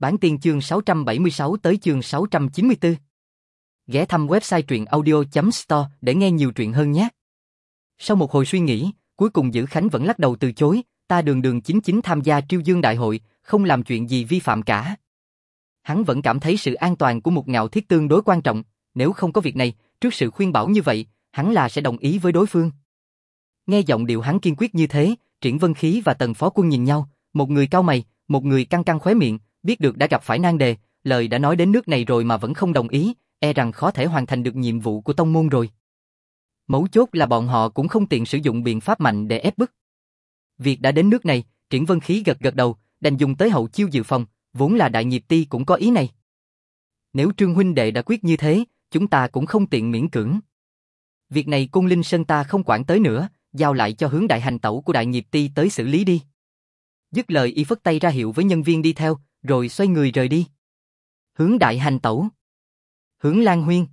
Bản tin chương 676 tới chương 694. Ghé thăm website truyệnaudio.store để nghe nhiều truyện hơn nhé. Sau một hồi suy nghĩ, cuối cùng Dữ Khánh vẫn lắc đầu từ chối, ta đường đường chính chính tham gia Triêu Dương Đại hội, không làm chuyện gì vi phạm cả. Hắn vẫn cảm thấy sự an toàn của Mục Ngạo Thiết tương đối quan trọng, nếu không có việc này, trước sự khuyên bảo như vậy, hắn là sẽ đồng ý với đối phương. Nghe giọng điệu hắn kiên quyết như thế, Triển Vân Khí và Tần Phó Quân nhìn nhau, một người cau mày, một người căng căng khóe miệng, biết được đã gặp phải nan đề, lời đã nói đến nước này rồi mà vẫn không đồng ý, e rằng khó thể hoàn thành được nhiệm vụ của tông môn rồi. Mấu chốt là bọn họ cũng không tiện sử dụng biện pháp mạnh để ép bức. Việc đã đến nước này, Triển Vân Khí gật gật đầu, đành dùng tới hậu chiêu dự phòng, vốn là Đại Nghiệp Ti cũng có ý này. Nếu Trương huynh đệ đã quyết như thế, chúng ta cũng không tiện miễn cưỡng. Việc này Côn Linh Sơn ta không quản tới nữa, giao lại cho Hướng Đại hành tẩu của Đại Nghiệp Ti tới xử lý đi. Dứt lời y phất tay ra hiệu với nhân viên đi theo, rồi xoay người rời đi. Hướng Đại hành tẩu, Hướng Lan Huyên,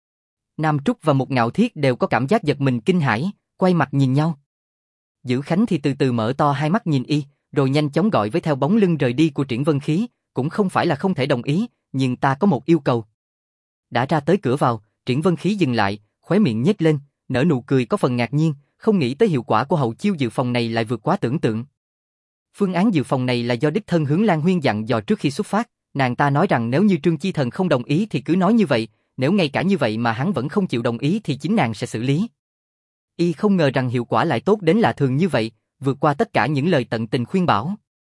Nam Trúc và Mục Ngạo Thiết đều có cảm giác giật mình kinh hãi, quay mặt nhìn nhau. Dữ Khánh thì từ từ mở to hai mắt nhìn y, rồi nhanh chóng gọi với theo bóng lưng rời đi của Triển Vân Khí, cũng không phải là không thể đồng ý, nhưng ta có một yêu cầu. Đã ra tới cửa vào, Triển Vân Khí dừng lại, khóe miệng nhếch lên, nở nụ cười có phần ngạc nhiên, không nghĩ tới hiệu quả của hậu chiêu dự phòng này lại vượt quá tưởng tượng. Phương án dự phòng này là do đích thân Hướng Lan Huyên dặn dò trước khi xuất phát, nàng ta nói rằng nếu như Trương Chi Thần không đồng ý thì cứ nói như vậy, nếu ngay cả như vậy mà hắn vẫn không chịu đồng ý thì chính nàng sẽ xử lý. Y không ngờ rằng hiệu quả lại tốt đến lạ thường như vậy, vượt qua tất cả những lời tận tình khuyên bảo.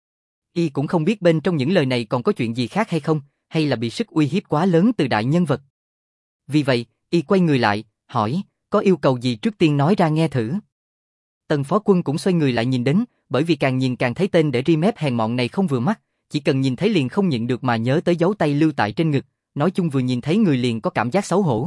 Y cũng không biết bên trong những lời này còn có chuyện gì khác hay không, hay là bị sức uy hiếp quá lớn từ đại nhân vật. Vì vậy, Y quay người lại, hỏi, có yêu cầu gì trước tiên nói ra nghe thử. Tần Phó Quân cũng xoay người lại nhìn đến, bởi vì càng nhìn càng thấy tên để ri mép hèn mọn này không vừa mắt, chỉ cần nhìn thấy liền không nhịn được mà nhớ tới dấu tay lưu tại trên ngực, nói chung vừa nhìn thấy người liền có cảm giác xấu hổ.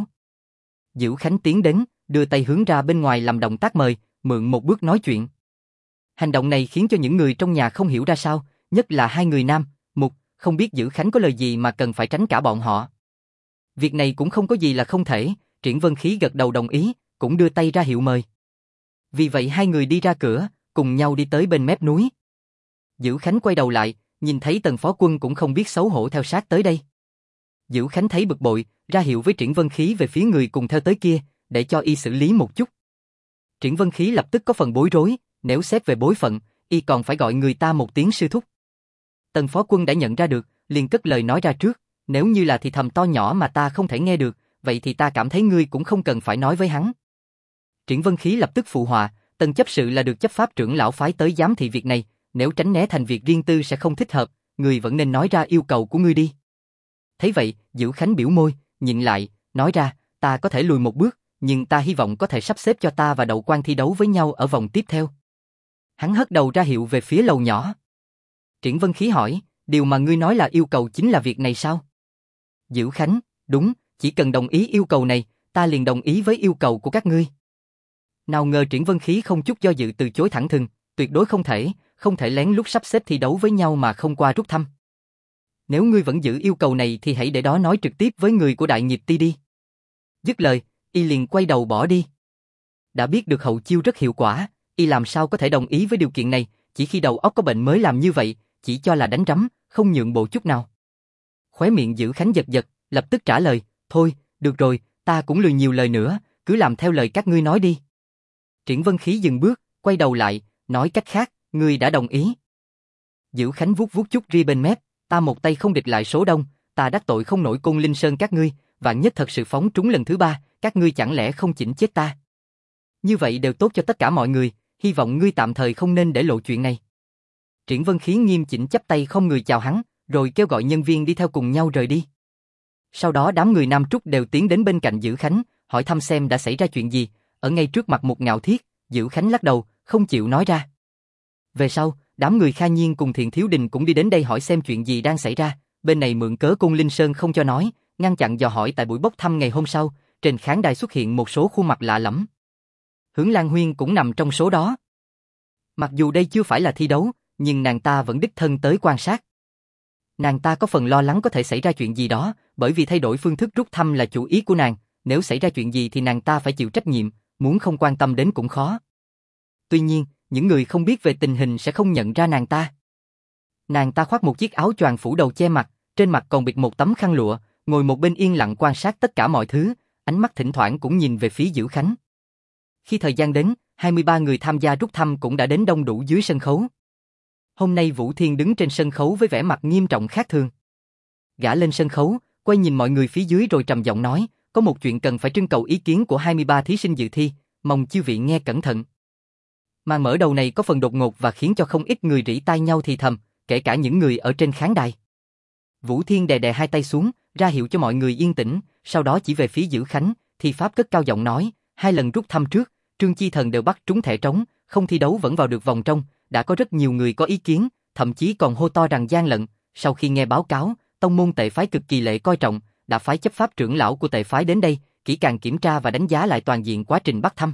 Dữ Khánh tiến đến, đưa tay hướng ra bên ngoài làm động tác mời, mượn một bước nói chuyện. Hành động này khiến cho những người trong nhà không hiểu ra sao, nhất là hai người nam, Mục, không biết Dữ Khánh có lời gì mà cần phải tránh cả bọn họ. Việc này cũng không có gì là không thể, Triển Vân Khí gật đầu đồng ý, cũng đưa tay ra hiệu mời. Vì vậy hai người đi ra cửa, cùng nhau đi tới bên mép núi. Dữ Khánh quay đầu lại, nhìn thấy Tần Phó Quân cũng không biết xấu hổ theo sát tới đây. Dữ Khánh thấy bực bội, ra hiệu với Triển Vân Khí về phía người cùng theo tới kia, để cho y xử lý một chút. Triển Vân Khí lập tức có phần bối rối, nếu xét về bối phận, y còn phải gọi người ta một tiếng sư thúc. Tần Phó Quân đã nhận ra được, liền cất lời nói ra trước, nếu như là thì thầm to nhỏ mà ta không thể nghe được, vậy thì ta cảm thấy ngươi cũng không cần phải nói với hắn. Triển Vân Khí lập tức phụ họa, Tần chấp sự là được chấp pháp trưởng lão phái tới giám thị việc này, nếu tránh né thành việc riêng tư sẽ không thích hợp, ngươi vẫn nên nói ra yêu cầu của ngươi đi. Thấy vậy, Dữ Khánh biểu môi, nhịn lại, nói ra, ta có thể lùi một bước, nhưng ta hy vọng có thể sắp xếp cho ta và Đậu Quan thi đấu với nhau ở vòng tiếp theo. Hắn hất đầu ra hiệu về phía lầu nhỏ. Triển Vân Khí hỏi, điều mà ngươi nói là yêu cầu chính là việc này sao? Dữ Khánh, đúng, chỉ cần đồng ý yêu cầu này, ta liền đồng ý với yêu cầu của các ngươi. Nào ngờ Triển Vân Khí không chút do dự từ chối thẳng thừng, tuyệt đối không thể lén lút sắp xếp thi đấu với nhau mà không qua rút thăm. Nếu ngươi vẫn giữ yêu cầu này thì hãy để đó nói trực tiếp với người của Đại Nghiệp Ti đi. Dứt lời, y liền quay đầu bỏ đi. Đã biết được hậu chiêu rất hiệu quả, y làm sao có thể đồng ý với điều kiện này, chỉ khi đầu óc có bệnh mới làm như vậy, chỉ cho là đánh rắm, không nhượng bộ chút nào. Khóe miệng Dữ Khánh giật giật, lập tức trả lời, thôi, được rồi, ta cũng lười nhiều lời nữa, cứ làm theo lời các ngươi nói đi. Triển Vân Khí dừng bước, quay đầu lại, nói cách khác, ngươi đã đồng ý. Dữ Khánh vuốt vuốt chút ri bên mép, ta một tay không địch lại số đông, ta đắc tội không nổi Côn Linh Sơn các ngươi, vạn nhất thật sự phóng trúng lần thứ 3, các ngươi chẳng lẽ không chỉnh chết ta? Như vậy đều tốt cho tất cả mọi người, hy vọng ngươi tạm thời không nên để lộ chuyện này. Triển Vân Khí nghiêm chỉnh chắp tay không người chào hắn, rồi kêu gọi nhân viên đi theo cùng nhau rời đi. Sau đó đám người Nam Trúc đều tiến đến bên cạnh Dữ Khánh, hỏi thăm xem đã xảy ra chuyện gì, ở ngay trước mặt Mục Ngạo Thiết, Dữ Khánh lắc đầu, không chịu nói ra. Về sau, đám người Kha Nhiên cùng Thiện Thiếu Đình cũng đi đến đây hỏi xem chuyện gì đang xảy ra, bên này mượn cớ Côn Linh Sơn không cho nói, ngăn chặn dò hỏi tại buổi bốc thăm ngày hôm sau, trên khán đài xuất hiện một số khuôn mặt lạ lẫm. Hướng Lan Huyên cũng nằm trong số đó. Mặc dù đây chưa phải là thi đấu, nhưng nàng ta vẫn đích thân tới quan sát. Nàng ta có phần lo lắng có thể xảy ra chuyện gì đó, bởi vì thay đổi phương thức rút thăm là chủ ý của nàng, nếu xảy ra chuyện gì thì nàng ta phải chịu trách nhiệm, muốn không quan tâm đến cũng khó. Tuy nhiên, những người không biết về tình hình sẽ không nhận ra nàng ta. Nàng ta khoác một chiếc áo choàng phủ đầu che mặt, trên mặt còn bịt một tấm khăn lụa, ngồi một bên yên lặng quan sát tất cả mọi thứ, ánh mắt thỉnh thoảng cũng nhìn về phía Dữ Khánh. Khi thời gian đến, 23 người tham gia rút thăm cũng đã đến đông đủ dưới sân khấu. Hôm nay Vũ Thiên đứng trên sân khấu với vẻ mặt nghiêm trọng khác thường. Gã lên sân khấu, quay nhìn mọi người phía dưới rồi trầm giọng nói, có một chuyện cần phải trưng cầu ý kiến của 23 thí sinh dự thi, mong chư vị nghe cẩn thận. Màn mở đầu này có phần đột ngột và khiến cho không ít người rỉ tai nhau thì thầm, kể cả những người ở trên khán đài. Vũ Thiên đè hai tay xuống, ra hiệu cho mọi người yên tĩnh, sau đó chỉ về phía Dữ Khánh, thi pháp cất cao giọng nói, 2 lần rút thăm trước, Trương Chi Thần đều bắt trúng thẻ trống, không thi đấu vẫn vào được vòng trong, đã có rất nhiều người có ý kiến, thậm chí còn hô to rằng gian lận. Sau khi nghe báo cáo, tông môn Tệ phái cực kỳ lệ coi trọng, đã phái chấp pháp trưởng lão của Tệ phái đến đây, kỹ càng kiểm tra và đánh giá lại toàn diện quá trình bắt thăm.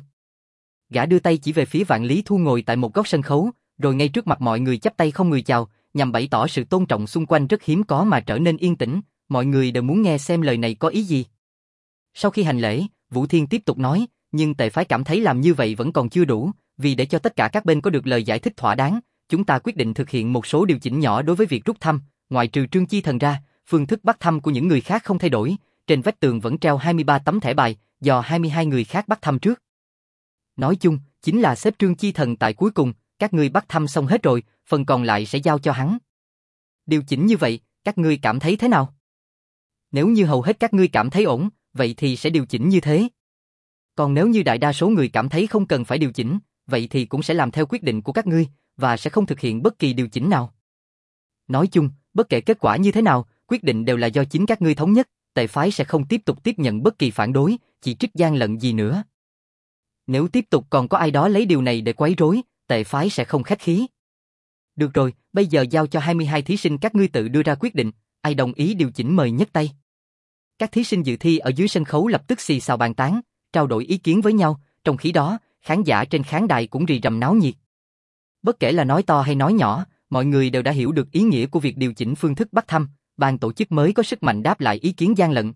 Gã đưa tay chỉ về phía Vạn Lý Thu ngồi tại một góc sân khấu, rồi ngay trước mặt mọi người chắp tay không người chào, nhằm bày tỏ sự tôn trọng xung quanh rất hiếm có mà trở nên yên tĩnh, mọi người đều muốn nghe xem lời này có ý gì. Sau khi hành lễ, Vũ Thiên tiếp tục nói, nhưng Tệ phái cảm thấy làm như vậy vẫn còn chưa đủ, vì để cho tất cả các bên có được lời giải thích thỏa đáng, chúng ta quyết định thực hiện một số điều chỉnh nhỏ đối với việc rút thăm, ngoại trừ Trương Chi Thần ra, phương thức bắt thăm của những người khác không thay đổi, trên vách tường vẫn treo 23 tấm thẻ bài, do 22 người khác bắt thăm trước. Nói chung, chính là xếp Trương Chi Thần tại cuối cùng, các ngươi bắt thăm xong hết rồi, phần còn lại sẽ giao cho hắn. Điều chỉnh như vậy, các ngươi cảm thấy thế nào? Nếu như hầu hết các ngươi cảm thấy ổn, vậy thì sẽ điều chỉnh như thế. Còn nếu như đại đa số người cảm thấy không cần phải điều chỉnh, vậy thì cũng sẽ làm theo quyết định của các ngươi, và sẽ không thực hiện bất kỳ điều chỉnh nào. Nói chung, bất kể kết quả như thế nào, quyết định đều là do chính các ngươi thống nhất, Tệ phái sẽ không tiếp tục tiếp nhận bất kỳ phản đối, chỉ trích gian lận gì nữa. Nếu tiếp tục còn có ai đó lấy điều này để quấy rối, Tệ phái sẽ không khách khí. Được rồi, bây giờ giao cho 22 thí sinh các ngươi tự đưa ra quyết định, ai đồng ý điều chỉnh mời nhấc tay. Các thí sinh dự thi ở dưới sân khấu lập tức xì xào bàn tán, trao đổi ý kiến với nhau, trong khi đó, khán giả trên khán đài cũng rì rầm náo nhiệt. Bất kể là nói to hay nói nhỏ, mọi người đều đã hiểu được ý nghĩa của việc điều chỉnh phương thức bắt thăm, ban tổ chức mới có sức mạnh đáp lại ý kiến gian lận.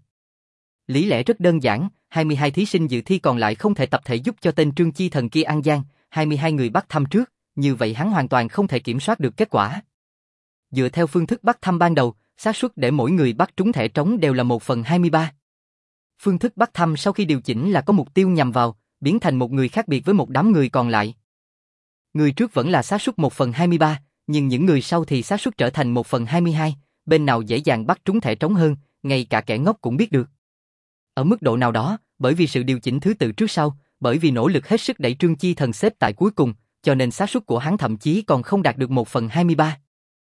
Lý lẽ rất đơn giản, 22 thí sinh dự thi còn lại không thể tập thể giúp cho tên Trương Chi Thần kia ăn gian, 22 người bắt thăm trước, như vậy hắn hoàn toàn không thể kiểm soát được kết quả. Dựa theo phương thức bắt thăm ban đầu, xác suất để mỗi người bắt trúng thẻ trống đều là 1/23. Phương thức bắt thăm sau khi điều chỉnh là có mục tiêu nhằm vào, biến thành một người khác biệt với một đám người còn lại. Người trước vẫn là xác suất 1/23, nhưng những người sau thì xác suất trở thành 1/22, bên nào dễ dàng bắt trúng thẻ trống hơn, ngay cả kẻ ngốc cũng biết được. Ở mức độ nào đó, bởi vì sự điều chỉnh thứ tự trước sau, bởi vì nỗ lực hết sức đẩy Trương Chi Thần xếp tại cuối cùng, cho nên xác suất của hắn thậm chí còn không đạt được 1/23.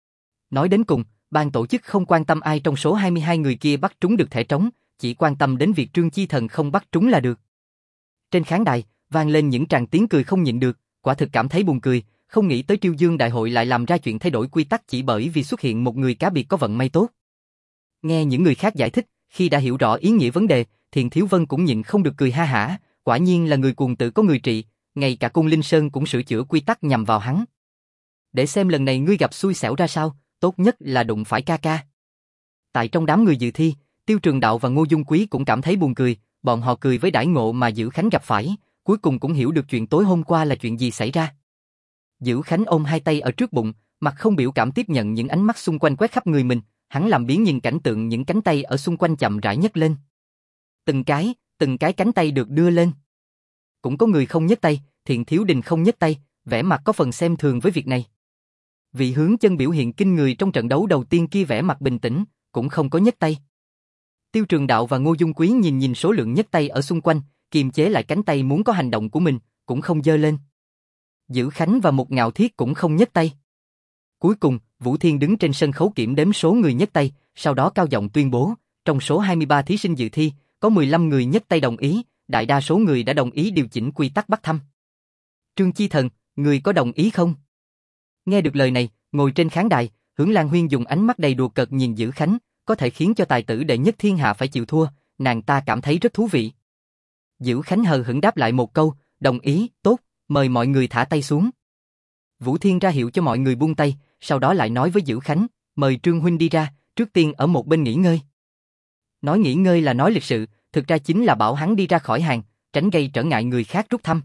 Nói đến cùng, ban tổ chức không quan tâm ai trong số 22 người kia bắt trúng được thẻ trống, chỉ quan tâm đến việc Trương Chi Thần không bắt trúng là được. Trên khán đài, vang lên những tràng tiếng cười không nhịn được, quả thực cảm thấy buồn cười, không nghĩ tới Triêu Dương Đại hội lại làm ra chuyện thay đổi quy tắc chỉ bởi vì xuất hiện một người cá biệt có vận may tốt. Nghe những người khác giải thích, khi đã hiểu rõ ý nghĩa vấn đề, Thiền Thiếu Vân cũng nhịn không được cười ha hả, quả nhiên là người cuồng tự có người trị, ngay cả Cung Linh Sơn cũng sửa chữa quy tắc nhằm vào hắn. Để xem lần này ngươi gặp xui xẻo ra sao, tốt nhất là đụng phải ca ca. Tại trong đám người dự thi, Tiêu Trường Đạo và Ngô Dung Quý cũng cảm thấy buồn cười, bọn họ cười với đãi ngộ mà Dữ Khánh gặp phải, cuối cùng cũng hiểu được chuyện tối hôm qua là chuyện gì xảy ra. Dữ Khánh ôm hai tay ở trước bụng, mặt không biểu cảm tiếp nhận những ánh mắt xung quanh quét khắp người mình, hắn làm biến nhìn cảnh tượng những cánh tay ở xung quanh chậm rãi nhấc lên. Từng cái cánh tay được đưa lên. Cũng có người không nhấc tay, Thiện Thiếu Đình không nhấc tay, vẻ mặt có phần xem thường với việc này. Vị hướng chân biểu hiện kinh người trong trận đấu đầu tiên kia vẻ mặt bình tĩnh, cũng không có nhấc tay. Tiêu Trường Đạo và Ngô Dung Quý nhìn số lượng nhấc tay ở xung quanh, kiềm chế lại cánh tay muốn có hành động của mình, cũng không giơ lên. Dữ Khánh và Mục Ngạo Thiết cũng không nhấc tay. Cuối cùng, Vũ Thiên đứng trên sân khấu kiểm đếm số người nhấc tay, sau đó cao giọng tuyên bố, trong số 23 thí sinh dự thi, có 15 người nhấc tay đồng ý, đại đa số người đã đồng ý điều chỉnh quy tắc bắt thăm. Trương Chi Thần, người có đồng ý không? Nghe được lời này, ngồi trên khán đài, Hướng Lan Huyên dùng ánh mắt đầy đùa cợt nhìn Dữ Khánh, có thể khiến cho tài tử đệ nhất thiên hạ phải chịu thua, nàng ta cảm thấy rất thú vị. Dữ Khánh hờ hững đáp lại một câu, đồng ý, tốt, mời mọi người thả tay xuống. Vũ Thiên ra hiệu cho mọi người buông tay, sau đó lại nói với Dữ Khánh, mời Trương huynh đi ra, trước tiên ở một bên nghỉ ngơi. Nói nghỉ ngơi là nói lịch sự, thực ra chính là bảo hắn đi ra khỏi hàng, tránh gây trở ngại người khác rút thăm.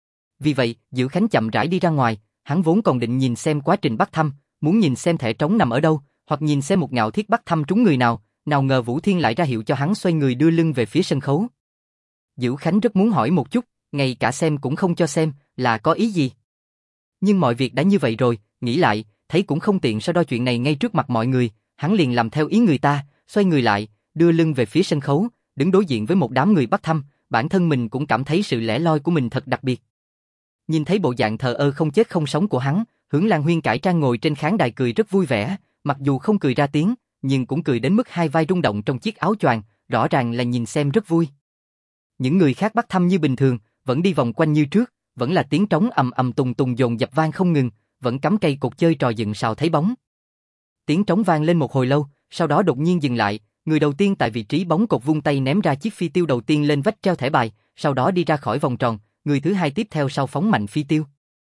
Vì vậy, Dữ Khánh chậm rãi đi ra ngoài, hắn vốn còn định nhìn xem quá trình bắt thăm, muốn nhìn xem thẻ trống nằm ở đâu, hoặc nhìn xem một Ngạo Thiết Bắc thăm trúng người nào, nào ngờ Vũ Thiên lại ra hiệu cho hắn xoay người đưa lưng về phía sân khấu. Dữ Khánh rất muốn hỏi một chút, ngay cả xem cũng không cho xem, là có ý gì? Nhưng mọi việc đã như vậy rồi, nghĩ lại, thấy cũng không tiện so đo chuyện này ngay trước mặt mọi người, hắn liền làm theo ý người ta, xoay người lại, đưa lưng về phía sân khấu, đứng đối diện với một đám người bắt thăm, bản thân mình cũng cảm thấy sự lẻ loi của mình thật đặc biệt. Nhìn thấy bộ dạng thờ ơ không chết không sống của hắn, Hướng Lan Huyên cải trang ngồi trên khán đài cười rất vui vẻ, mặc dù không cười ra tiếng, nhưng cũng cười đến mức hai vai rung động trong chiếc áo choàng, rõ ràng là nhìn xem rất vui. Những người khác bắt thăm như bình thường, vẫn đi vòng quanh như trước, vẫn là tiếng trống ầm ầm tùng tùng dồn dập vang không ngừng, vẫn cắm cây cột chơi trò dựng sào thấy bóng. Tiếng trống vang lên một hồi lâu, sau đó đột nhiên dừng lại, người đầu tiên tại vị trí bóng cột vung tay ném ra chiếc phi tiêu đầu tiên lên vách treo thẻ bài, sau đó đi ra khỏi vòng tròn, người thứ hai tiếp theo sau phóng mạnh phi tiêu.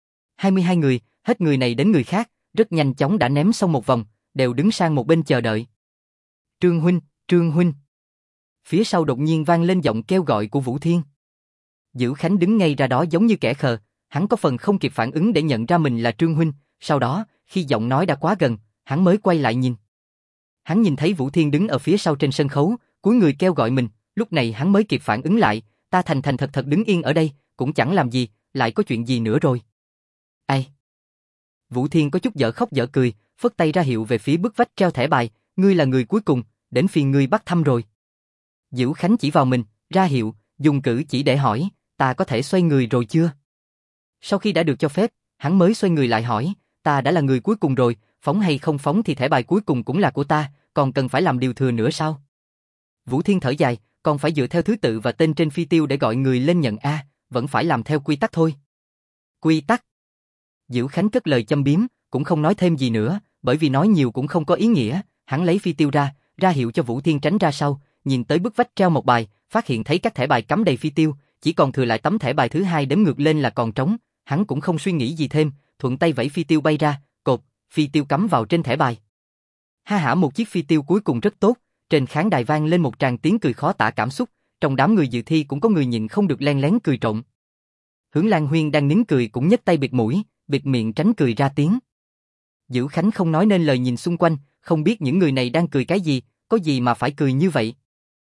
22 người, hết người này đến người khác, rất nhanh chóng đã ném xong một vòng, đều đứng sang một bên chờ đợi. Trương huynh, Trương huynh. Phía sau đột nhiên vang lên giọng kêu gọi của Vũ Thiên. Dữ Khánh đứng ngay ra đó giống như kẻ khờ, hắn có phần không kịp phản ứng để nhận ra mình là Trương huynh, sau đó, khi giọng nói đã quá gần, hắn mới quay lại nhìn. Hắn nhìn thấy Vũ Thiên đứng ở phía sau trên sân khấu, cúi người kêu gọi mình, lúc này hắn mới kịp phản ứng lại, ta thành thành thật thật đứng yên ở đây, cũng chẳng làm gì, lại có chuyện gì nữa rồi. Ai? Vũ Thiên có chút dở khóc dở cười, phất tay ra hiệu về phía bức vách treo thẻ bài, ngươi là người cuối cùng, đến phiền ngươi bắt thăm rồi. Dữ Khánh chỉ vào mình, ra hiệu, dùng cử chỉ để hỏi, ta có thể xoay người rồi chưa? Sau khi đã được cho phép, hắn mới xoay người lại hỏi, ta đã là người cuối cùng rồi, phóng hay không phóng thì thẻ bài cuối cùng cũng là của ta, còn cần phải làm điều thừa nữa sao? Vũ Thiên thở dài, còn phải dựa theo thứ tự và tên trên phi tiêu để gọi người lên nhận a, vẫn phải làm theo quy tắc thôi. Quy tắc? Dữ Khánh cất lời châm biếm, cũng không nói thêm gì nữa, bởi vì nói nhiều cũng không có ý nghĩa, hắn lấy phi tiêu ra hiệu cho Vũ Thiên tránh ra sau, nhìn tới bức vách treo một bài, phát hiện thấy các thẻ bài cắm đầy phi tiêu, chỉ còn thừa lại tấm thẻ bài thứ hai đếm ngược lên là còn trống, hắn cũng không suy nghĩ gì thêm, thuận tay vẫy phi tiêu bay ra, cột, phi tiêu cắm vào trên thẻ bài. Ha hả, một chiếc phi tiêu cuối cùng rất tốt, trên khán đài vang lên một tràng tiếng cười khó tả cảm xúc, trong đám người dự thi cũng có người nhịn không được len lén cười trộm. Hướng Lan Huyên đang nín cười cũng nhếch tay bịt mũi, bịt miệng tránh cười ra tiếng. Dữ Khánh không nói nên lời nhìn xung quanh, không biết những người này đang cười cái gì, có gì mà phải cười như vậy.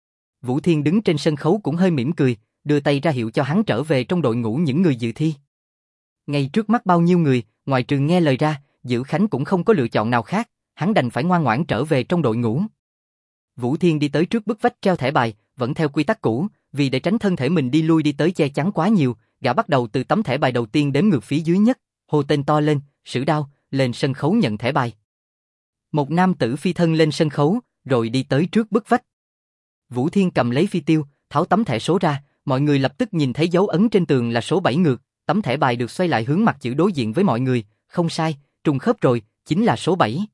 Vũ Thiên đứng trên sân khấu cũng hơi mỉm cười, đưa tay ra hiệu cho hắn trở về trong đội ngũ những người dự thi. Ngay trước mắt bao nhiêu người, ngoài trừ nghe lời ra, Dữ Khánh cũng không có lựa chọn nào khác, hắn đành phải ngoan ngoãn trở về trong đội ngũ. Vũ Thiên đi tới trước bức vách treo thẻ bài, vẫn theo quy tắc cũ, vì để tránh thân thể mình đi lui đi tới che chắn quá nhiều, gã bắt đầu từ tấm thẻ bài đầu tiên đếm ngược phía dưới nhất, hô tên to lên, Sử Đao, lên sân khấu nhận thẻ bài. Một nam tử phi thân lên sân khấu, rồi đi tới trước bức vách. Vũ Thiên cầm lấy phi tiêu, tháo tấm thẻ số ra, mọi người lập tức nhìn thấy dấu ấn trên tường là số 7 ngược, tấm thẻ bài được xoay lại hướng mặt chữ đối diện với mọi người, không sai, trùng khớp rồi, chính là số 7.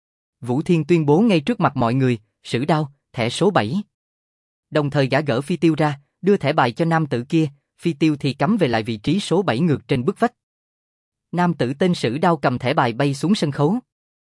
Vũ Thiên tuyên bố ngay trước mặt mọi người, Sử Đao, thẻ số 7. Đồng thời gã gỡ phi tiêu ra, đưa thẻ bài cho nam tử kia, phi tiêu thì cắm về lại vị trí số 7 ngược trên bức vách. Nam tử tên Sử Đao cầm thẻ bài bay xuống sân khấu.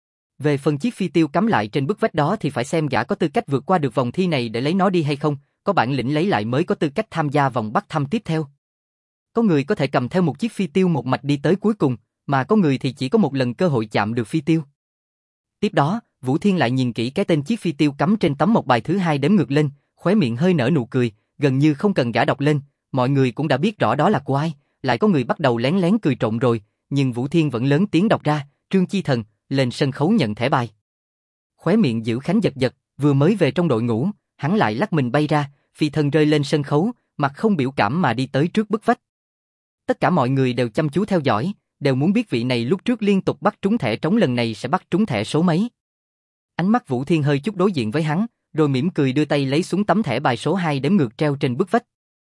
Về phần chiếc phi tiêu cắm lại trên bức vách đó thì phải xem gã có tư cách vượt qua được vòng thi này để lấy nó đi hay không, có bản lĩnh lấy lại mới có tư cách tham gia vòng bắt thăm tiếp theo. Có người có thể cầm theo một chiếc phi tiêu một mạch đi tới cuối cùng, mà có người thì chỉ có một lần cơ hội chạm được phi tiêu. Tiếp đó, Vũ Thiên lại nhìn kỹ cái tên chiếc phi tiêu cắm trên tấm một bài thứ hai đếm ngược lên, khóe miệng hơi nở nụ cười, gần như không cần gã đọc lên, mọi người cũng đã biết rõ đó là của ai, lại có người bắt đầu lén lén cười trộm rồi, nhưng Vũ Thiên vẫn lớn tiếng đọc ra, Trương Chi Thần, lên sân khấu nhận thẻ bài. Khóe miệng Dữ Khánh giật giật, vừa mới về trong đội ngũ, hắn lại lắc mình bay ra, phi thân rơi lên sân khấu, mặt không biểu cảm mà đi tới trước bức vách. Tất cả mọi người đều chăm chú theo dõi, đều muốn biết vị này lúc trước liên tục bắt trúng thẻ trống lần này sẽ bắt trúng thẻ số mấy. Ánh mắt Vũ Thiên hơi chút đối diện với hắn, rồi mỉm cười đưa tay lấy xuống tấm thẻ bài số 2 đếm ngược treo trên bức vách.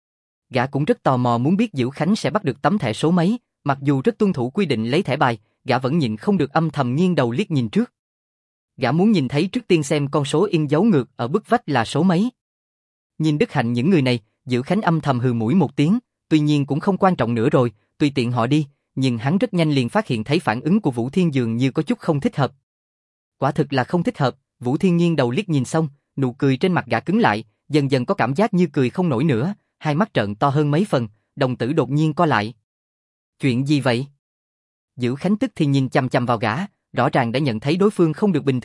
Gã cũng rất tò mò muốn biết Dữ Khánh sẽ bắt được tấm thẻ số mấy, mặc dù rất tuân thủ quy định lấy thẻ bài, gã vẫn nhịn không được âm thầm nghiêng đầu liếc nhìn trước. Gã muốn nhìn thấy trước tiên xem con số in dấu ngược ở bức vách là số mấy. Nhìn đức hạnh những người này, Dữ Khánh âm thầm hừ mũi một tiếng, tuy nhiên cũng không quan trọng nữa rồi, tùy tiện họ đi, nhưng hắn rất nhanh liền phát hiện thấy phản ứng của Vũ Thiên dường như có chút không thích hợp. Quả thực là không thích hợp, Vũ Thiên nghiêng đầu liếc nhìn xong, nụ cười trên mặt gã cứng lại, dần dần có cảm giác như cười không nổi nữa, hai mắt trợn to hơn mấy phần, đồng tử đột nhiên co lại. Chuyện gì vậy? Dữ Khánh tức thì nhìn chằm chằm vào gã, rõ ràng đã nhận thấy đối phương không được bình thường,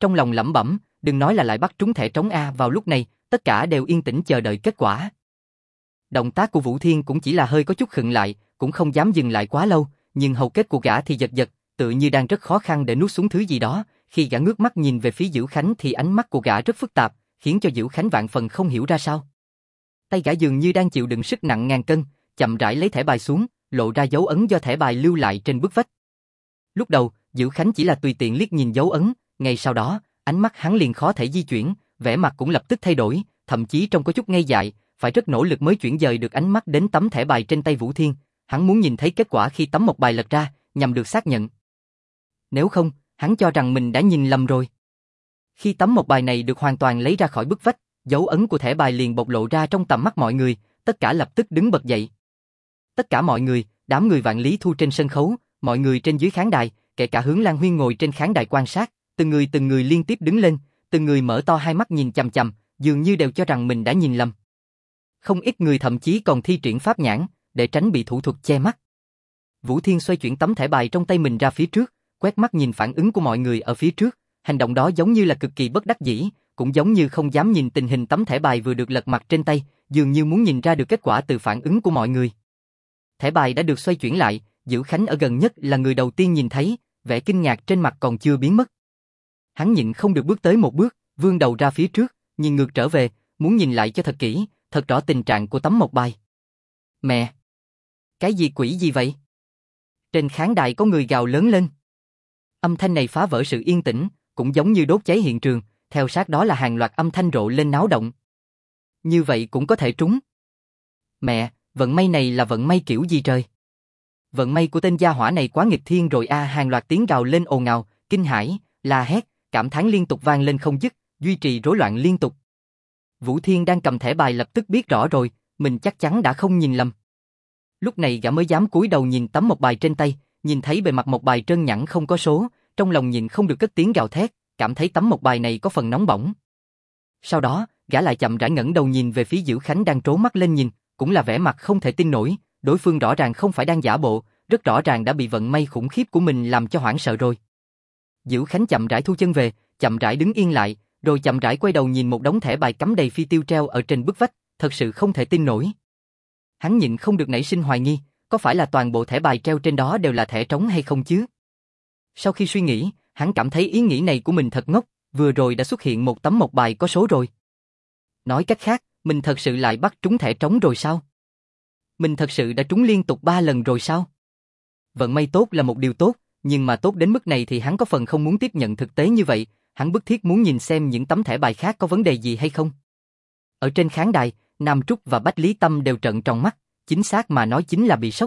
trong lòng lẩm bẩm, đừng nói là lại bắt trúng thẻ trống A. Vào lúc này, tất cả đều yên tĩnh chờ đợi kết quả. Động tác của Vũ Thiên cũng chỉ là hơi có chút khựng lại, cũng không dám dừng lại quá lâu, nhưng hầu kết của gã thì giật giật, tựa như đang rất khó khăn để nuốt xuống thứ gì đó. Khi gã ngước mắt nhìn về phía Diễu Khánh thì ánh mắt của gã rất phức tạp, khiến cho Diễu Khánh vạn phần không hiểu ra sao. Tay gã dường như đang chịu đựng sức nặng ngàn cân, chậm rãi lấy thẻ bài xuống, lộ ra dấu ấn do thẻ bài lưu lại trên bức vách. Lúc đầu, Diễu Khánh chỉ là tùy tiện liếc nhìn dấu ấn, ngay sau đó, ánh mắt hắn liền khó thể di chuyển, vẻ mặt cũng lập tức thay đổi, thậm chí trông có chút ngây dại, phải rất nỗ lực mới chuyển dời được ánh mắt đến tấm thẻ bài trên tay Vũ Thiên. Hắn muốn nhìn thấy kết quả khi tấm một bài lật ra, nhằm được xác nhận. Nếu không, hắn cho rằng mình đã nhìn lầm rồi. Khi tấm một bài này được hoàn toàn lấy ra khỏi bức vách, dấu ấn của thẻ bài liền bộc lộ ra trong tầm mắt mọi người, tất cả lập tức đứng bật dậy. Tất cả mọi người, đám người Vạn Lý Thu trên sân khấu, mọi người trên dưới khán đài, kể cả Hướng Lan Huyên ngồi trên khán đài quan sát, từng người liên tiếp đứng lên, từng người mở to hai mắt nhìn chằm chằm, dường như đều cho rằng mình đã nhìn lầm. Không ít người thậm chí còn thi triển pháp nhãn, để tránh bị thủ thuật che mắt. Vũ Thiên xoay chuyển tấm thẻ bài trong tay mình ra phía trước, quét mắt nhìn phản ứng của mọi người ở phía trước, hành động đó giống như là cực kỳ bất đắc dĩ, cũng giống như không dám nhìn tình hình tấm thẻ bài vừa được lật mặt trên tay, dường như muốn nhìn ra được kết quả từ phản ứng của mọi người. Thẻ bài đã được xoay chuyển lại, Diễu Khánh ở gần nhất là người đầu tiên nhìn thấy, vẻ kinh ngạc trên mặt còn chưa biến mất. Hắn nhịn không được bước tới một bước, vươn đầu ra phía trước, nhìn ngược trở về, muốn nhìn lại cho thật kỹ, thật rõ tình trạng của tấm một bài. Mẹ! Cái gì quỷ gì vậy? Trên khán đài có người gào lớn lên. Âm thanh này phá vỡ sự yên tĩnh, cũng giống như đốt cháy hiện trường, theo sát đó là hàng loạt âm thanh rộ lên náo động. Như vậy cũng có thể trúng. Mẹ, vận may này là vận may kiểu gì trời? Vận may của tên gia hỏa này quá nghịch thiên rồi a. Hàng loạt tiếng gào lên ồn ào, kinh hãi, la hét, cảm thán liên tục vang lên không dứt, duy trì rối loạn liên tục. Vũ Thiên đang cầm thẻ bài lập tức biết rõ rồi, mình chắc chắn đã không nhìn lầm. Lúc này gã mới dám cúi đầu nhìn tấm một bài trên tay, nhìn thấy bề mặt một bài trơn nhẵn không có số, trong lòng nhịn không được cất tiếng gào thét, cảm thấy tấm một bài này có phần nóng bỏng. Sau đó, gã lại chậm rãi ngẩng đầu nhìn về phía Diễu Khánh đang trố mắt lên nhìn, cũng là vẻ mặt không thể tin nổi, đối phương rõ ràng không phải đang giả bộ, rất rõ ràng đã bị vận may khủng khiếp của mình làm cho hoảng sợ rồi. Diễu Khánh chậm rãi thu chân về, chậm rãi đứng yên lại, rồi chậm rãi quay đầu nhìn một đống thẻ bài cắm đầy phi tiêu treo ở trên bức vách, thật sự không thể tin nổi. Hắn nhịn không được nảy sinh hoài nghi, có phải là toàn bộ thẻ bài treo trên đó đều là thẻ trống hay không chứ? Sau khi suy nghĩ, hắn cảm thấy ý nghĩ này của mình thật ngốc, vừa rồi đã xuất hiện một tấm một bài có số rồi. Nói cách khác, mình thật sự lại bắt trúng thẻ trống rồi sao? Mình thật sự đã trúng liên tục 3 lần rồi sao? Vận may tốt là một điều tốt, nhưng mà tốt đến mức này thì hắn có phần không muốn tiếp nhận thực tế như vậy, hắn bức thiết muốn nhìn xem những tấm thẻ bài khác có vấn đề gì hay không. Ở trên khán đài, Nam Trúc và Bách Lý Tâm đều trợn tròn mắt, chính xác mà nói chính là bị sốc.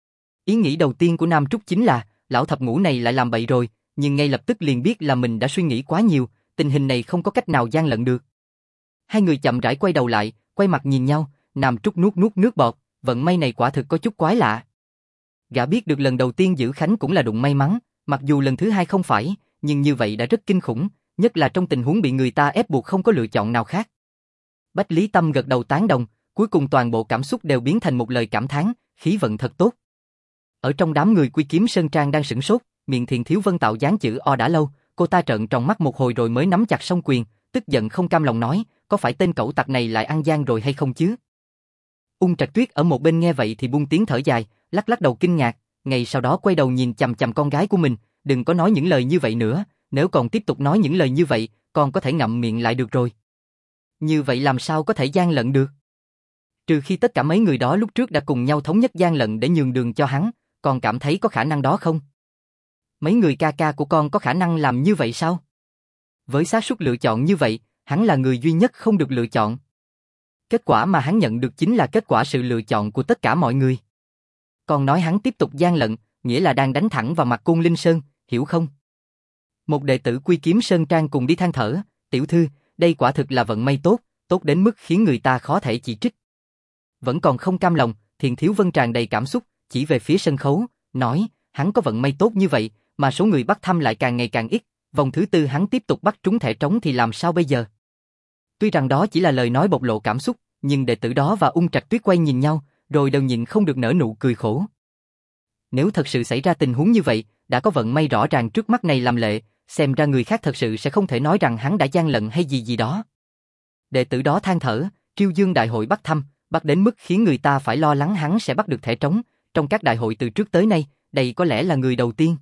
Ý nghĩ đầu tiên của Nam Trúc chính là, lão thập ngũ này lại làm bậy rồi, nhưng ngay lập tức liền biết là mình đã suy nghĩ quá nhiều, tình hình này không có cách nào gian lận được. Hai người chậm rãi quay đầu lại, quay mặt nhìn nhau, Nam Trúc nuốt nước bọt, vận may này quả thực có chút quái lạ. Gã biết được lần đầu tiên Diễu Khánh cũng là đụng may mắn, mặc dù lần thứ hai không phải, nhưng như vậy đã rất kinh khủng, nhất là trong tình huống bị người ta ép buộc không có lựa chọn nào khác. Bách Lý Tâm gật đầu tán đồng, cuối cùng toàn bộ cảm xúc đều biến thành một lời cảm thán, khí vận thật tốt. Ở trong đám người Quy Kiếm Sơn Trang đang sửng sốt, miệng Thiện Thiếu Vân tạo dáng chữ O đã lâu, cô ta trợn tròn mắt một hồi rồi mới nắm chặt song quyền, tức giận không cam lòng nói, có phải tên cẩu tặc này lại ăn gian rồi hay không chứ? Ung Trạch Tuyết ở một bên nghe vậy thì buông tiếng thở dài, lắc lắc đầu kinh ngạc, ngay sau đó quay đầu nhìn chằm chằm con gái của mình, đừng có nói những lời như vậy nữa, nếu còn tiếp tục nói những lời như vậy, con có thể ngậm miệng lại được rồi. Như vậy làm sao có thể gian lận được? Trừ khi tất cả mấy người đó lúc trước đã cùng nhau thống nhất gian lận để nhường đường cho hắn, con cảm thấy có khả năng đó không? Mấy người ca ca của con có khả năng làm như vậy sao? Với xác suất lựa chọn như vậy, hắn là người duy nhất không được lựa chọn. Kết quả mà hắn nhận được chính là kết quả sự lựa chọn của tất cả mọi người. Còn nói hắn tiếp tục gian lận, nghĩa là đang đánh thẳng vào mặt Côn Linh Sơn, hiểu không? Một đệ tử Quy Kiếm Sơn Trang cùng đi than thở, tiểu thư, đây quả thực là vận may tốt, tốt đến mức khiến người ta khó thể chỉ trích. Vẫn còn không cam lòng, Thiện Thiếu Vân tràn đầy cảm xúc, chỉ về phía sân khấu, nói, hắn có vận may tốt như vậy, mà số người bắt thăm lại càng ngày càng ít, vòng thứ tư hắn tiếp tục bắt trúng thẻ trống thì làm sao bây giờ? Tuy rằng đó chỉ là lời nói bộc lộ cảm xúc, nhưng đệ tử đó và Ung Trạch Tuyết quay nhìn nhau, rồi đều nhịn không được nở nụ cười khổ. Nếu thật sự xảy ra tình huống như vậy, đã có vận may rõ ràng trước mắt này làm lệ, xem ra người khác thật sự sẽ không thể nói rằng hắn đã gian lận hay gì gì đó. Đệ tử đó than thở, Triêu Dương đại hội bắt thăm, bắt đến mức khiến người ta phải lo lắng hắn sẽ bắt được thẻ trống, trong các đại hội từ trước tới nay, đây có lẽ là người đầu tiên.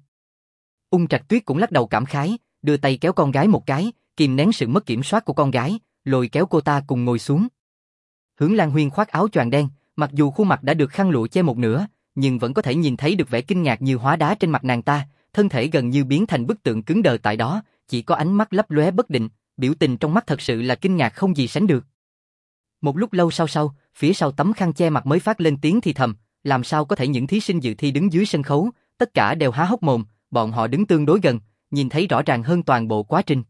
Ung Trạch Tuyết cũng lắc đầu cảm khái, đưa tay kéo con gái một cái, kìm nén sự mất kiểm soát của con gái, lôi kéo cô ta cùng ngồi xuống. Hướng Lan Huyên khoác áo choàng đen, mặc dù khuôn mặt đã được khăn lụa che một nửa, nhưng vẫn có thể nhìn thấy được vẻ kinh ngạc như hóa đá trên mặt nàng ta, thân thể gần như biến thành bức tượng cứng đờ tại đó, chỉ có ánh mắt lấp lóe bất định, biểu tình trong mắt thật sự là kinh ngạc không gì sánh được. Một lúc lâu sau, phía sau tấm khăn che mặt mới phát lên tiếng thì thầm, làm sao có thể những thí sinh dự thi đứng dưới sân khấu, tất cả đều há hốc mồm, bọn họ đứng tương đối gần, nhìn thấy rõ ràng hơn toàn bộ quá trình.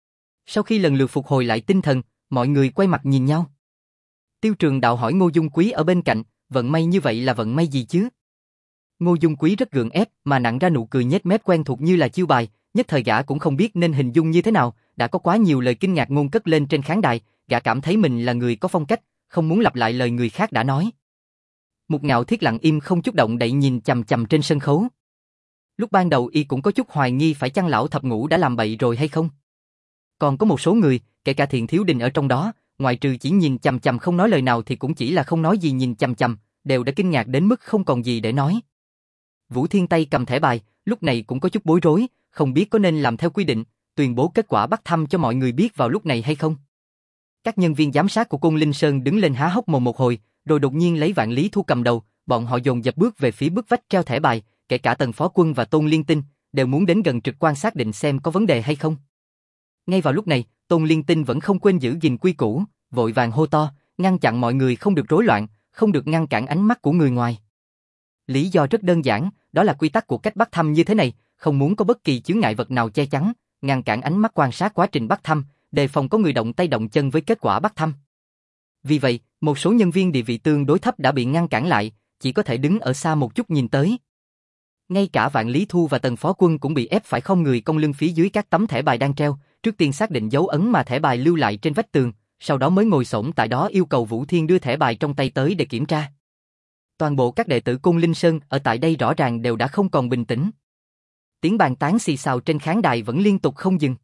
Sau khi lần lượt phục hồi lại tinh thần, mọi người quay mặt nhìn nhau. Tiêu Trường Đạo hỏi Ngô Dung Quý ở bên cạnh, vận may như vậy là vận may gì chứ? Ngô Dung Quý rất gượng ép mà nặn ra nụ cười nhếch mép quen thuộc như là chiêu bài, nhất thời gã cũng không biết nên hình dung như thế nào, đã có quá nhiều lời kinh ngạc ngôn cất lên trên khán đài, gã cảm thấy mình là người có phong cách, không muốn lặp lại lời người khác đã nói. Mục Ngạo Thiết lặng im không chút động đậy nhìn chằm chằm trên sân khấu. Lúc ban đầu y cũng có chút hoài nghi phải chăng lão thập ngũ đã làm bậy rồi hay không. Còn có một số người, kể cả Thiện Thiếu Đình ở trong đó, ngoại trừ chỉ nhìn chằm chằm không nói lời nào thì cũng chỉ là không nói gì nhìn chằm chằm, đều đã kinh ngạc đến mức không còn gì để nói. Vũ Thiên Tây cầm thẻ bài, lúc này cũng có chút bối rối, không biết có nên làm theo quy định, tuyên bố kết quả bắt thăm cho mọi người biết vào lúc này hay không. Các nhân viên giám sát của Côn Linh Sơn đứng lên há hốc mồm một hồi, rồi đột nhiên lấy Vạn Lý Thu cầm đầu, bọn họ dồn dập bước về phía bức vách treo thẻ bài, kể cả Tần Phó Quân và Tôn Liên Tinh, đều muốn đến gần trực quan xác định xem có vấn đề hay không. Ngay vào lúc này, Tôn Liên Tinh vẫn không quên giữ gìn quy củ, vội vàng hô to, ngăn chặn mọi người không được rối loạn, không được ngăn cản ánh mắt của người ngoài. Lý do rất đơn giản, đó là quy tắc của cách bắt thăm như thế này, không muốn có bất kỳ chướng ngại vật nào che chắn, ngăn cản ánh mắt quan sát quá trình bắt thăm, đề phòng có người động tay động chân với kết quả bắt thăm. Vì vậy, một số nhân viên địa vị tương đối thấp đã bị ngăn cản lại, chỉ có thể đứng ở xa một chút nhìn tới. Ngay cả Vạn Lý Thu và Tần Phó Quân cũng bị ép phải không người cong lưng phía dưới các tấm thẻ bài đang treo, trước tiên xác định dấu ấn mà thẻ bài lưu lại trên vách tường, sau đó mới ngồi xổm tại đó yêu cầu Vũ Thiên đưa thẻ bài trong tay tới để kiểm tra. Toàn bộ các đệ tử Côn Linh Sơn ở tại đây rõ ràng đều đã không còn bình tĩnh. Tiếng bàn tán xì xào trên khán đài vẫn liên tục không dừng.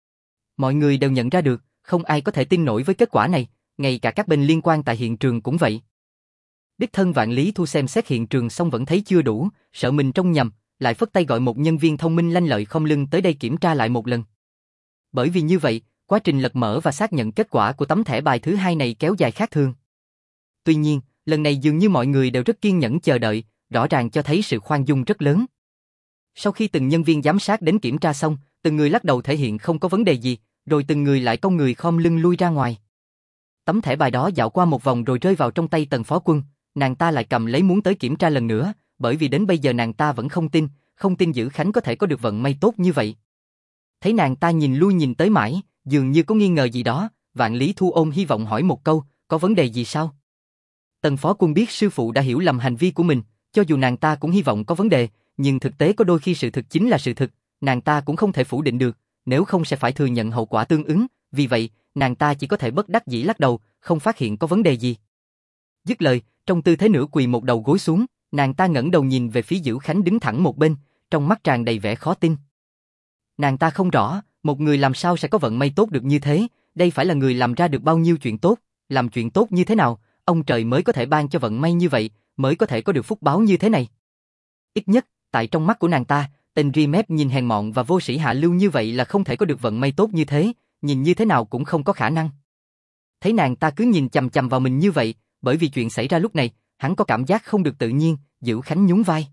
Mọi người đều nhận ra được, không ai có thể tin nổi với kết quả này, ngay cả các bên liên quan tại hiện trường cũng vậy. Đích thân Vạn Lý Thu xem xét hiện trường xong vẫn thấy chưa đủ, sợ mình trông nhầm, lại phất tay gọi một nhân viên thông minh lanh lợi không lưng tới đây kiểm tra lại một lần. Bởi vì như vậy, quá trình lật mở và xác nhận kết quả của tấm thẻ bài thứ hai này kéo dài khác thường. Tuy nhiên, lần này dường như mọi người đều rất kiên nhẫn chờ đợi, rõ ràng cho thấy sự khoan dung rất lớn. Sau khi từng nhân viên giám sát đến kiểm tra xong, từng người lắc đầu thể hiện không có vấn đề gì, rồi từng người lại cong người khom lưng lui ra ngoài. Tấm thẻ bài đó dạo qua một vòng rồi rơi vào trong tay Tần Phó Quân, nàng ta lại cầm lấy muốn tới kiểm tra lần nữa, bởi vì đến bây giờ nàng ta vẫn không tin Dữ Khánh có thể có được vận may tốt như vậy. Thấy nàng ta nhìn lui nhìn tới mãi, dường như có nghi ngờ gì đó, Vạn Lý Thu ôm hy vọng hỏi một câu, có vấn đề gì sao? Tần Phó Quân biết sư phụ đã hiểu lầm hành vi của mình, cho dù nàng ta cũng hy vọng có vấn đề, nhưng thực tế có đôi khi sự thực chính là sự thực, nàng ta cũng không thể phủ định được, nếu không sẽ phải thừa nhận hậu quả tương ứng, vì vậy, nàng ta chỉ có thể bất đắc dĩ lắc đầu, không phát hiện có vấn đề gì. Dứt lời, trong tư thế nửa quỳ một đầu gối xuống, nàng ta ngẩng đầu nhìn về phía Dữ Khánh đứng thẳng một bên, trong mắt tràn đầy vẻ khó tin. Nàng ta không rõ, một người làm sao sẽ có vận may tốt được như thế, đây phải là người làm ra được bao nhiêu chuyện tốt, làm chuyện tốt như thế nào, ông trời mới có thể ban cho vận may như vậy, mới có thể có được phúc báo như thế này. Ít nhất, tại trong mắt của nàng ta, tên ri mép nhìn hèn mọn và vô sĩ hạ lưu như vậy là không thể có được vận may tốt như thế, nhìn như thế nào cũng không có khả năng. Thấy nàng ta cứ nhìn chằm chằm vào mình như vậy, bởi vì chuyện xảy ra lúc này, hắn có cảm giác không được tự nhiên, Dữ Khánh nhún vai.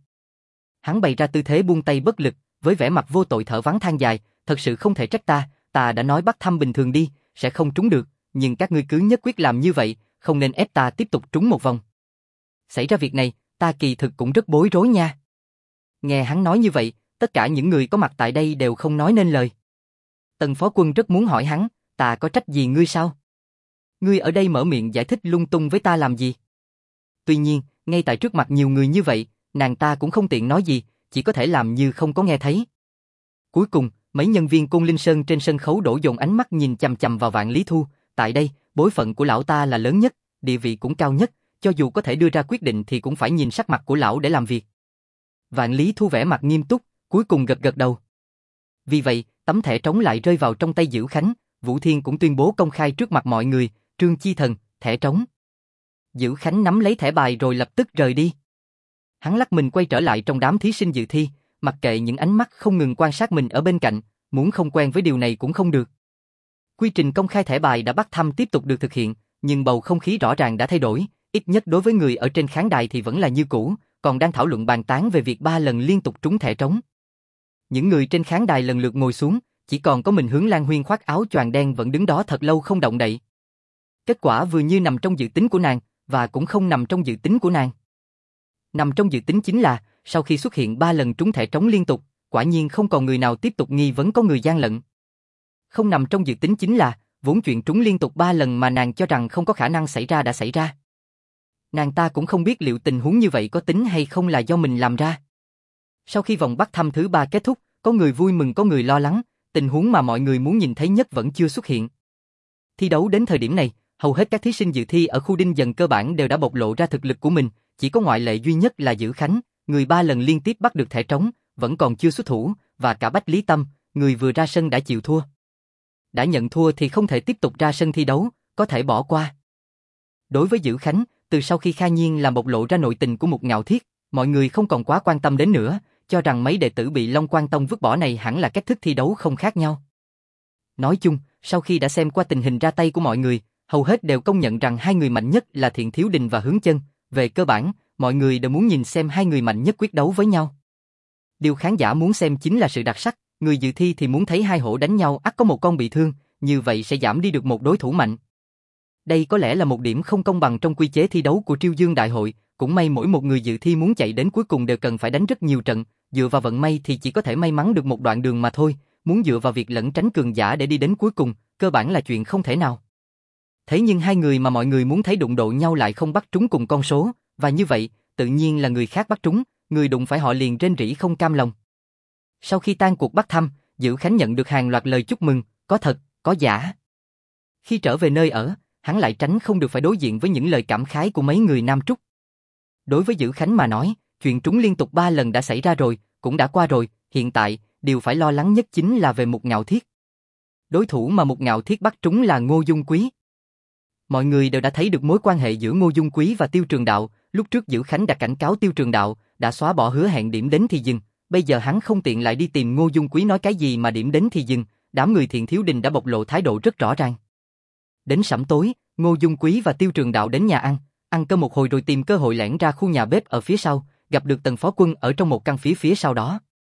Hắn bày ra tư thế buông tay bất lực, với vẻ mặt vô tội thở vắng than dài, thật sự không thể trách ta đã nói bắt thăm bình thường đi, sẽ không trúng được, nhưng các ngươi cứ nhất quyết làm như vậy, không nên ép ta tiếp tục trúng một vòng. Xảy ra việc này, ta kỳ thực cũng rất bối rối nha. Nghe hắn nói như vậy, tất cả những người có mặt tại đây đều không nói nên lời. Tần Phó Quân rất muốn hỏi hắn, ta có trách gì ngươi sao? Ngươi ở đây mở miệng giải thích lung tung với ta làm gì? Tuy nhiên, ngay tại trước mặt nhiều người như vậy, nàng ta cũng không tiện nói gì, chỉ có thể làm như không có nghe thấy. Cuối cùng, mấy nhân viên Côn Linh Sơn trên sân khấu đổ dồn ánh mắt nhìn chằm chằm vào Vạn Lý Thu, tại đây, bối phận của lão ta là lớn nhất, địa vị cũng cao nhất, cho dù có thể đưa ra quyết định thì cũng phải nhìn sắc mặt của lão để làm việc. Vạn Lý Thu vẻ mặt nghiêm túc, cuối cùng gật gật đầu. Vì vậy, tấm thẻ trống lại rơi vào trong tay Dữ Khánh, Vũ Thiên cũng tuyên bố công khai trước mặt mọi người, Trương Chi Thần, thẻ trống. Dữ Khánh nắm lấy thẻ bài rồi lập tức rời đi. Hắn lắc mình quay trở lại trong đám thí sinh dự thi, mặc kệ những ánh mắt không ngừng quan sát mình ở bên cạnh, muốn không quen với điều này cũng không được. Quy trình công khai thẻ bài đã bắt thăm tiếp tục được thực hiện, nhưng bầu không khí rõ ràng đã thay đổi, ít nhất đối với người ở trên khán đài thì vẫn là như cũ, còn đang thảo luận bàn tán về việc 3 lần liên tục trúng thẻ trống. Những người trên khán đài lần lượt ngồi xuống, chỉ còn có mình Hướng Lan Huyên khoác áo choàng đen vẫn đứng đó thật lâu không động đậy. Kết quả vừa như nằm trong dự tính của nàng, và cũng không nằm trong dự tính của nàng. Nằm trong dự tính chính là, sau khi xuất hiện 3 lần trúng thẻ trống liên tục, quả nhiên không còn người nào tiếp tục nghi vấn có người gian lận. Không nằm trong dự tính chính là, vốn chuyện trúng liên tục 3 lần mà nàng cho rằng không có khả năng xảy ra đã xảy ra. Nàng ta cũng không biết liệu tình huống như vậy có tính hay không là do mình làm ra. Sau khi vòng bắt thăm thứ 3 kết thúc, có người vui mừng có người lo lắng, tình huống mà mọi người muốn nhìn thấy nhất vẫn chưa xuất hiện. Thi đấu đến thời điểm này, hầu hết các thí sinh dự thi ở khu Đinh Dần cơ bản đều đã bộc lộ ra thực lực của mình, chỉ có ngoại lệ duy nhất là Dữ Khánh, người 3 lần liên tiếp bắt được thẻ trống, vẫn còn chưa xuất thủ, và cả Bách Lý Tâm, người vừa ra sân đã chịu thua. Đã nhận thua thì không thể tiếp tục ra sân thi đấu, có thể bỏ qua. Đối với Dữ Khánh, từ sau khi Kha Nhiên làm bộc lộ ra nội tình của Mục Ngạo Thiết, mọi người không còn quá quan tâm đến nữa, cho rằng mấy đệ tử bị Long Quan Tông vứt bỏ này hẳn là cách thức thi đấu không khác nhau. Nói chung, sau khi đã xem qua tình hình ra tay của mọi người, hầu hết đều công nhận rằng hai người mạnh nhất là Thiện Thiếu Đình và Hướng Chân, về cơ bản, mọi người đều muốn nhìn xem hai người mạnh nhất quyết đấu với nhau. Điều khán giả muốn xem chính là sự đặc sắc, người dự thi thì muốn thấy hai hổ đánh nhau ắt có một con bị thương, như vậy sẽ giảm đi được một đối thủ mạnh. Đây có lẽ là một điểm không công bằng trong quy chế thi đấu của Triêu Dương Đại hội, cũng may mỗi một người dự thi muốn chạy đến cuối cùng đều cần phải đánh rất nhiều trận, dựa vào vận may thì chỉ có thể may mắn được một đoạn đường mà thôi, muốn dựa vào việc lẩn tránh cường giả để đi đến cuối cùng, cơ bản là chuyện không thể nào. Thế nhưng hai người mà mọi người muốn thấy đụng độ nhau lại không bắt trúng cùng con số, và như vậy, tự nhiên là người khác bắt trúng, người đụng phải họ liền rên rỉ không cam lòng. Sau khi tan cuộc bắt thăm, Dữ Khánh nhận được hàng loạt lời chúc mừng, có thật, có giả. Khi trở về nơi ở, hắn lại tránh không được phải đối diện với những lời cảm khái của mấy người Nam Trúc. Đối với Dữ Khánh mà nói, chuyện trúng liên tục 3 lần đã xảy ra rồi, cũng đã qua rồi, hiện tại, điều phải lo lắng nhất chính là về Mục Ngạo Thiết. Đối thủ mà Mục Ngạo Thiết bắt trúng là Ngô Dung Quý. Mọi người đều đã thấy được mối quan hệ giữa Ngô Dung Quý và Tiêu Trường Đạo, lúc trước Dữ Khánh đã cảnh cáo Tiêu Trường Đạo, đã xóa bỏ hứa hẹn điểm đến thì dừng, bây giờ hắn không tiện lại đi tìm Ngô Dung Quý nói cái gì mà điểm đến thì dừng, đám người Thiện Thiếu Đình đã bộc lộ thái độ rất rõ ràng. Đến sẩm tối, Ngô Dung Quý và Tiêu Trường Đạo đến nhà ăn cơm một hồi rồi tìm cơ hội lẻn ra khu nhà bếp ở phía sau, gặp được Tần Phó Quân ở trong một căn phía sau đó.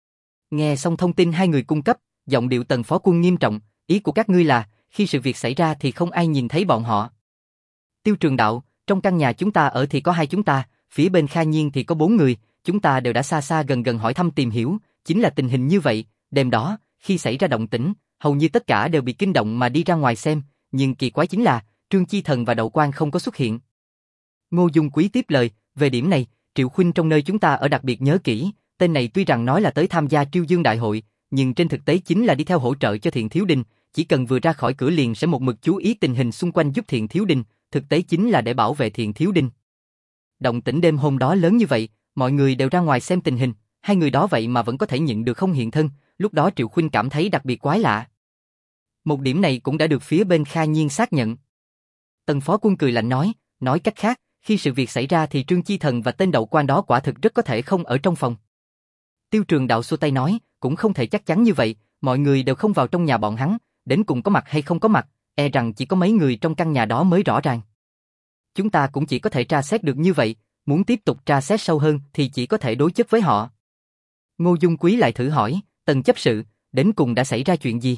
Nghe xong thông tin hai người cung cấp, giọng điệu Tần Phó Quân nghiêm trọng, ý của các ngươi là, khi sự việc xảy ra thì không ai nhìn thấy bọn họ. Tiêu Trường Đạo, trong căn nhà chúng ta ở thì có 2 chúng ta, phía bên Kha Nhiên thì có 4 người, chúng ta đều đã xa xa gần gần hỏi thăm tìm hiểu, chính là tình hình như vậy, đêm đó, khi xảy ra động tĩnh, hầu như tất cả đều bị kinh động mà đi ra ngoài xem, nhưng kỳ quái chính là, Trương Chi Thần và Đậu Quan không có xuất hiện. Ngô Dung Quý tiếp lời, về điểm này, Triệu Khuynh trong nơi chúng ta ở đặc biệt nhớ kỹ, tên này tuy rằng nói là tới tham gia Triêu Dương Đại hội, nhưng trên thực tế chính là đi theo hỗ trợ cho Thiện Thiếu Đình, chỉ cần vừa ra khỏi cửa liền sẽ một mực chú ý tình hình xung quanh giúp Thiện Thiếu Đình, thực tế chính là để bảo vệ Thiện Thiếu Đình. Động tĩnh đêm hôm đó lớn như vậy, mọi người đều ra ngoài xem tình hình, hai người đó vậy mà vẫn có thể nhận được không hiện thân, lúc đó Triệu Khuynh cảm thấy đặc biệt quái lạ. Một điểm này cũng đã được phía bên Kha Nhiên xác nhận. Tần Phó Quân cười lạnh nói cách khác, khi sự việc xảy ra thì Trương Chi Thần và tên Đậu Quan đó quả thực rất có thể không ở trong phòng. Tiêu Trường Đạo xua tay nói, cũng không thể chắc chắn như vậy, mọi người đều không vào trong nhà bọn hắn, đến cùng có mặt hay không có mặt, e rằng chỉ có mấy người trong căn nhà đó mới rõ ràng. Chúng ta cũng chỉ có thể tra xét được như vậy, muốn tiếp tục tra xét sâu hơn thì chỉ có thể đối chất với họ. Ngô Dung Quý lại thử hỏi, Tần chấp sự, đến cùng đã xảy ra chuyện gì?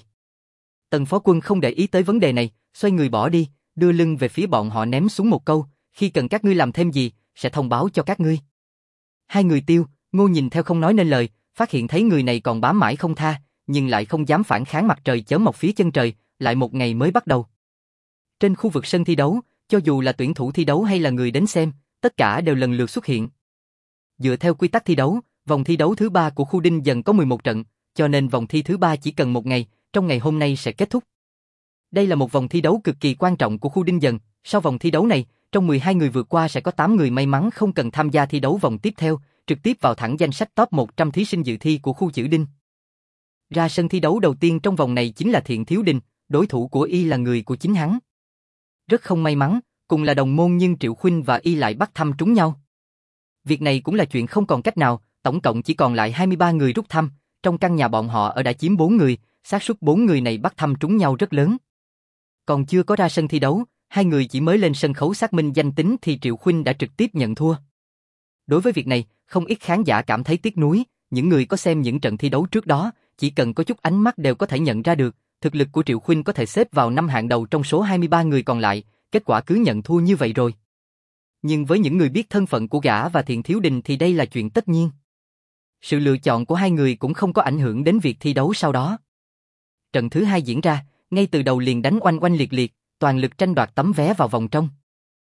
Tần Phó Quân không để ý tới vấn đề này, xoay người bỏ đi, đưa lưng về phía bọn họ ném xuống một câu, khi cần các ngươi làm thêm gì, sẽ thông báo cho các ngươi. Hai người Tiêu, Ngô nhìn theo không nói nên lời, phát hiện thấy người này còn bám mãi không tha, nhưng lại không dám phản kháng mặt trời chớm mọc phía chân trời, lại một ngày mới bắt đầu. Trên khu vực sân thi đấu, cho dù là tuyển thủ thi đấu hay là người đến xem, tất cả đều lần lượt xuất hiện. Dựa theo quy tắc thi đấu, vòng thi đấu thứ 3 của khu Đinh Dần có 11 trận, cho nên vòng thi thứ 3 chỉ cần một ngày, trong ngày hôm nay sẽ kết thúc. Đây là một vòng thi đấu cực kỳ quan trọng của khu Đinh Dần, sau vòng thi đấu này, trong 12 người vượt qua sẽ có 8 người may mắn không cần tham gia thi đấu vòng tiếp theo, trực tiếp vào thẳng danh sách top 100 thí sinh dự thi của khu Chữ Đinh. Ra sân thi đấu đầu tiên trong vòng này chính là Thiện Thiếu Đình, đối thủ của y là người của chính hắn. Rất không may mắn, cùng là đồng môn nhưng Triệu Khuynh và y lại bắt thăm trúng nhau. Việc này cũng là chuyện không còn cách nào, tổng cộng chỉ còn lại 23 người rút thăm, trong căn nhà bọn họ ở đã chiếm 4 người, xác suất 4 người này bắt thăm trúng nhau rất lớn. Còn chưa có ra sân thi đấu, hai người chỉ mới lên sân khấu xác minh danh tính thì Triệu Khuynh đã trực tiếp nhận thua. Đối với việc này, không ít khán giả cảm thấy tiếc nuối, những người có xem những trận thi đấu trước đó, chỉ cần có chút ánh mắt đều có thể nhận ra được, thực lực của Triệu Khuynh có thể xếp vào 5 hạng đầu trong số 23 người còn lại, kết quả cứ nhận thua như vậy rồi. Nhưng với những người biết thân phận của gã và Thiện Thiếu Đình thì đây là chuyện tất nhiên. Sự lựa chọn của hai người cũng không có ảnh hưởng đến việc thi đấu sau đó. Trận thứ hai diễn ra, ngay từ đầu liền đánh oanh oanh liệt liệt, toàn lực tranh đoạt tấm vé vào vòng trong.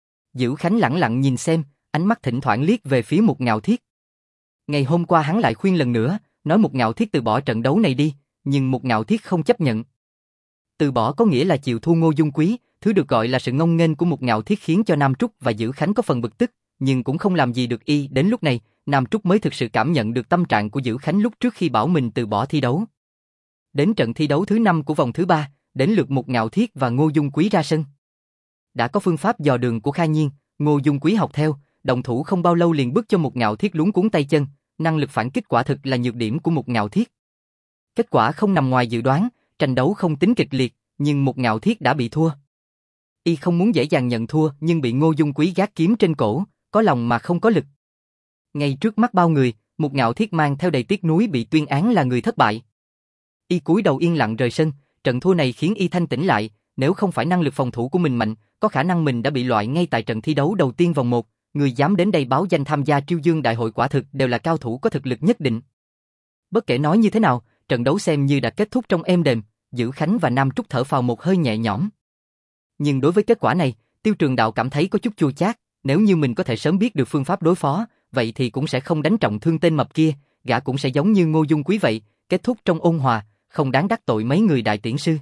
Dữ Khánh lẳng lặng nhìn xem, ánh mắt thỉnh thoảng liếc về phía Mục Ngạo Thiết. Ngày hôm qua hắn lại khuyên lần nữa, nói Mục Ngạo Thiết từ bỏ trận đấu này đi, nhưng Mục Ngạo Thiết không chấp nhận. Từ bỏ có nghĩa là chịu thua Ngô Dung Quý, thứ được gọi là sự ngông nghênh của Mục Ngạo Thiết khiến cho Nam Trúc và Dữ Khánh có phần bực tức, nhưng cũng không làm gì được y. Đến lúc này, Nam Trúc mới thực sự cảm nhận được tâm trạng của Dữ Khánh lúc trước khi bảo mình từ bỏ thi đấu. Đến trận thi đấu thứ 5 của vòng thứ 3, đến lượt Mục Ngạo Thiết và Ngô Dung Quý ra sân. Đã có phương pháp dò đường của Kha Nhiên, Ngô Dung Quý học theo, động thủ không bao lâu liền bức cho Mục Ngạo Thiết luống cuống tay chân, năng lực phản kích quả thực là nhược điểm của Mục Ngạo Thiết. Kết quả không nằm ngoài dự đoán, tranh đấu không tính kịch liệt, nhưng Mục Ngạo Thiết đã bị thua. Y không muốn dễ dàng nhận thua nhưng bị Ngô Dung Quý gác kiếm trên cổ, có lòng mà không có lực. Ngay trước mắt bao người, Mục Ngạo Thiết mang theo đầy tiếc nuối bị tuyên án là người thất bại. Y cúi đầu yên lặng rời sân, trận thua này khiến y thanh tỉnh lại, nếu không phải năng lực phòng thủ của mình mạnh, có khả năng mình đã bị loại ngay tại trận thi đấu đầu tiên vòng 1, người dám đến đây báo danh tham gia Triêu Dương Đại hội quả thực đều là cao thủ có thực lực nhất định. Bất kể nói như thế nào, trận đấu xem như đã kết thúc trong êm đềm, Dữ Khánh và Nam Trúc thở phào một hơi nhẹ nhõm. Nhưng đối với kết quả này, Tiêu Trường Đạo cảm thấy có chút chua chát, nếu như mình có thể sớm biết được phương pháp đối phó, vậy thì cũng sẽ không đánh trọng thương tên mập kia, gã cũng sẽ giống như Ngô Dung Quý vậy, kết thúc trong ôn hòa, không đáng đắc tội mấy người đại tiễn sư.